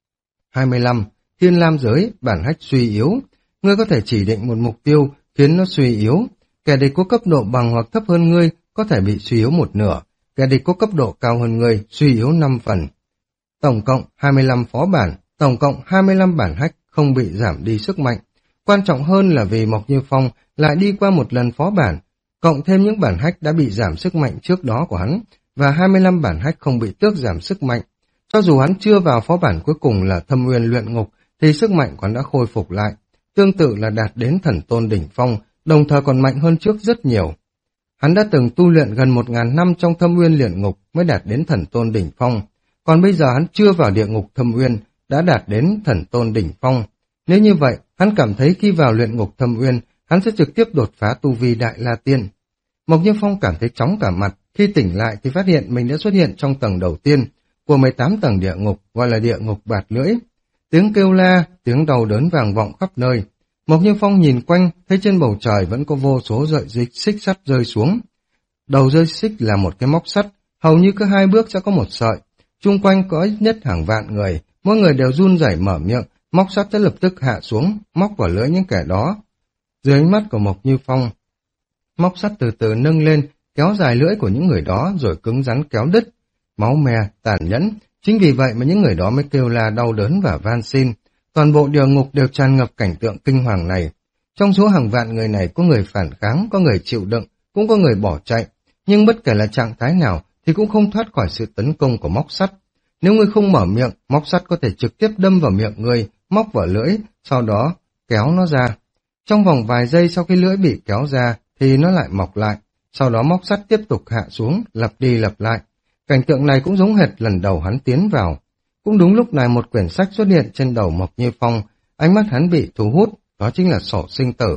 hai mươi lăm. Thiên lam giới, bản hack suy yếu, ngươi có thể chỉ định một mục tiêu khiến nó suy yếu, kẻ địch có cấp độ bằng hoặc thấp hơn ngươi có thể bị suy yếu một nửa, kẻ địch có cấp độ cao hơn ngươi suy yếu năm phần. Tổng cộng hai mươi lăm phó bản, tổng cộng hai mươi lăm bản hack không bị giảm đi sức mạnh. Quan trọng hơn là vì Mộc Như Phong lại đi qua một lần phó bản, cộng thêm những bản hack đã bị giảm sức mạnh trước đó của hắn, và hai mươi lăm bản hack không bị tước giảm sức mạnh. Cho dù hắn chưa vào phó bản cuối cùng là Thâm Uyên luyện ngục, thì sức mạnh của hắn đã khôi phục lại, tương tự là đạt đến thần tôn đỉnh phong, đồng thời còn mạnh hơn trước rất nhiều. Hắn đã từng tu luyện gần một ngàn năm trong Thâm Uyên luyện ngục mới đạt đến thần tôn đỉnh phong, còn bây giờ hắn chưa vào địa ngục Thâm Uyên đã đạt đến thần tôn đỉnh phong. Nếu như vậy, hắn cảm thấy khi vào luyện ngục Thâm Uyên, hắn sẽ trực tiếp đột phá tu vi Đại La Tiên. Mộc Như Phong cảm thấy chóng cả mặt, khi tỉnh lại thì phát hiện mình đã xuất hiện trong tầng đầu tiên của mười tám tầng địa ngục, gọi là địa ngục bạt lưỡi. Tiếng kêu la, tiếng đau đớn vang vọng khắp nơi. Mộc Như Phong nhìn quanh, thấy trên bầu trời vẫn có vô số sợi dịch xích sắt rơi xuống. Đầu rơi xích là một cái móc sắt, hầu như cứ hai bước sẽ có một sợi. Chung quanh có ít nhất hàng vạn người, mỗi người đều run rẩy mở miệng, móc sắt sẽ lập tức hạ xuống, móc vào lưỡi những kẻ đó. Dưới ánh mắt của Mộc Như Phong, móc sắt từ từ nâng lên, kéo dài lưỡi của những người đó rồi cứng rắn kéo đứt. Máu me, tàn nhẫn, chính vì vậy mà những người đó mới kêu la đau đớn và van xin. Toàn bộ địa ngục đều tràn ngập cảnh tượng kinh hoàng này. Trong số hàng vạn người này có người phản kháng, có người chịu đựng, cũng có người bỏ chạy. Nhưng bất kể là trạng thái nào thì cũng không thoát khỏi sự tấn công của móc sắt. Nếu ngươi không mở miệng, móc sắt có thể trực tiếp đâm vào miệng ngươi, móc vào lưỡi, sau đó kéo nó ra. Trong vòng vài giây sau khi lưỡi bị kéo ra thì nó lại mọc lại, sau đó móc sắt tiếp tục hạ xuống, lặp đi lặp lại. Cảnh tượng này cũng giống hệt lần đầu hắn tiến vào. Cũng đúng lúc này một quyển sách xuất hiện trên đầu Mộc Như Phong, ánh mắt hắn bị thu hút, đó chính là sổ sinh tử.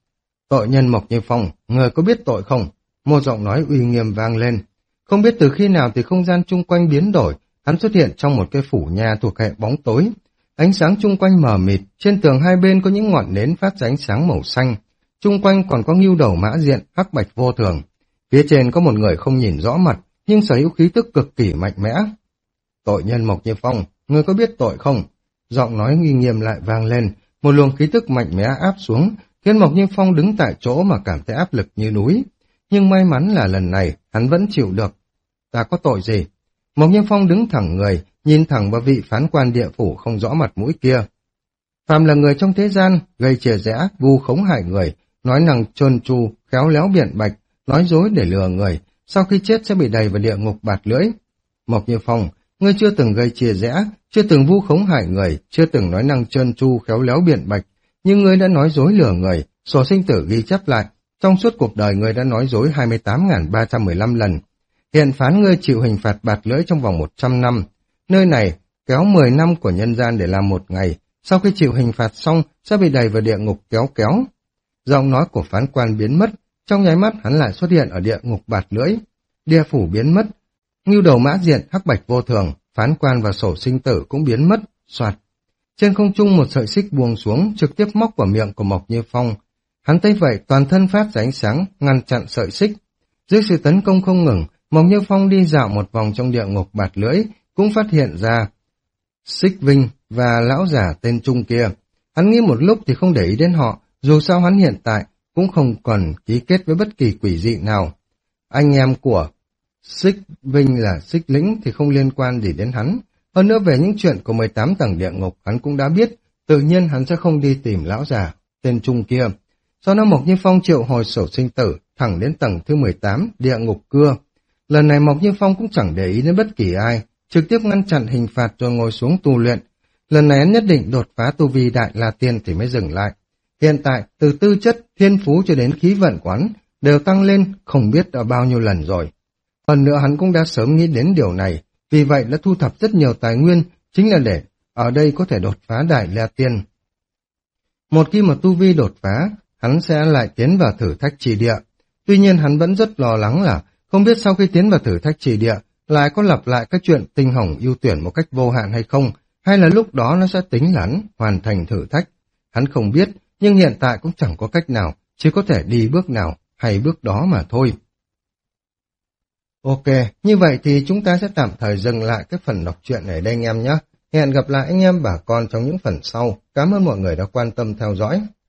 Tội nhân Mộc Như Phong, người có biết tội không? Một giọng nói uy nghiêm vang lên. Không biết từ khi nào thì không gian chung quanh biến đổi, hắn xuất hiện trong một cái phủ nhà thuộc hệ bóng tối. Ánh sáng chung quanh mờ mịt, trên tường hai bên có những ngọn nến phát ra ánh sáng màu xanh. Chung quanh còn có ngưu đầu mã diện, hắc bạch vô thường. Phía trên có một người không nhìn rõ mặt, nhưng sở hữu khí tức cực kỳ mạnh mẽ. Tội nhân Mộc Như Phong, ngươi có biết tội không? Giọng nói uy nghiêm lại vang lên, một luồng khí tức mạnh mẽ áp xuống, khiến Mộc Như Phong đứng tại chỗ mà cảm thấy áp lực như núi. Nhưng may mắn là lần này, hắn vẫn chịu được. Ta có tội gì? Mộc Như Phong đứng thẳng người, nhìn thẳng vào vị phán quan địa phủ không rõ mặt mũi kia. Phàm là người trong thế gian, gây chia rẽ, vu khống hại người, nói năng trơn tru, khéo léo biện bạch, nói dối để lừa người, sau khi chết sẽ bị đày vào địa ngục bạt lưỡi. Mộc Như Phong, ngươi chưa từng gây chia rẽ, chưa từng vu khống hại người, chưa từng nói năng trơn tru, khéo léo biện bạch, nhưng ngươi đã nói dối lừa người, sổ sinh tử ghi chép lại, trong suốt cuộc đời ngươi đã nói dối hai mươi tám nghìn ba trăm mười lăm lần. Hiện phán ngươi chịu hình phạt bạt lưỡi trong vòng một trăm năm. Nơi này kéo mười năm của nhân gian để làm một ngày, sau khi chịu hình phạt xong sẽ bị đày vào địa ngục kéo kéo. Giọng nói của phán quan biến mất, trong nháy mắt hắn lại xuất hiện ở địa ngục bạt lưỡi. Địa phủ biến mất, ngưu đầu mã diện, hắc bạch vô thường, phán quan và sổ sinh tử cũng biến mất, soạt. Trên không trung một sợi xích buông xuống, trực tiếp móc vào miệng của Mộc Như Phong. Hắn thấy vậy, toàn thân phát ra ánh sáng, ngăn chặn sợi xích. Dưới sự tấn công không ngừng, Mộc Như Phong đi dạo một vòng trong địa ngục bạt lưỡi, cũng phát hiện ra Xích Vinh và lão giả tên Trung kia. Hắn nghĩ một lúc thì không để ý đến họ, dù sao hắn hiện tại cũng không còn ký kết với bất kỳ quỷ dị nào. Anh em của Xích Vinh là Xích Lĩnh thì không liên quan gì đến hắn. Hơn nữa về những chuyện của mười tám tầng địa ngục hắn cũng đã biết, tự nhiên hắn sẽ không đi tìm lão già tên Trung kia. Sau đó Mộc Như Phong triệu hồi sổ sinh tử, thẳng đến tầng thứ mười tám, địa ngục cưa. Lần này Mộc Như Phong cũng chẳng để ý đến bất kỳ ai, trực tiếp ngăn chặn hình phạt rồi ngồi xuống tu luyện. Lần này hắn nhất định đột phá tu vi Đại La Tiên thì mới dừng lại. Hiện tại, từ tư chất, thiên phú cho đến khí vận quán đều tăng lên không biết đã bao nhiêu lần rồi. Hơn nữa hắn cũng đã sớm nghĩ đến điều này, vì vậy đã thu thập rất nhiều tài nguyên, chính là để ở đây có thể đột phá Đại La Tiên. Một khi mà tu vi đột phá, hắn sẽ lại tiến vào thử thách trì địa. Tuy nhiên hắn vẫn rất lo lắng là không biết sau khi tiến vào thử thách trì địa lại có lặp lại các chuyện tinh hồng ưu tuyển một cách vô hạn hay không, hay là lúc đó nó sẽ tính là hắn hoàn thành thử thách. Hắn không biết, nhưng hiện tại cũng chẳng có cách nào, chỉ có thể đi bước nào hay bước đó mà thôi. Ok, như vậy thì chúng ta sẽ tạm thời dừng lại cái phần đọc truyện ở đây anh em nhé. Hẹn gặp lại anh em bà con trong những phần sau. Cảm ơn mọi người đã quan tâm theo dõi.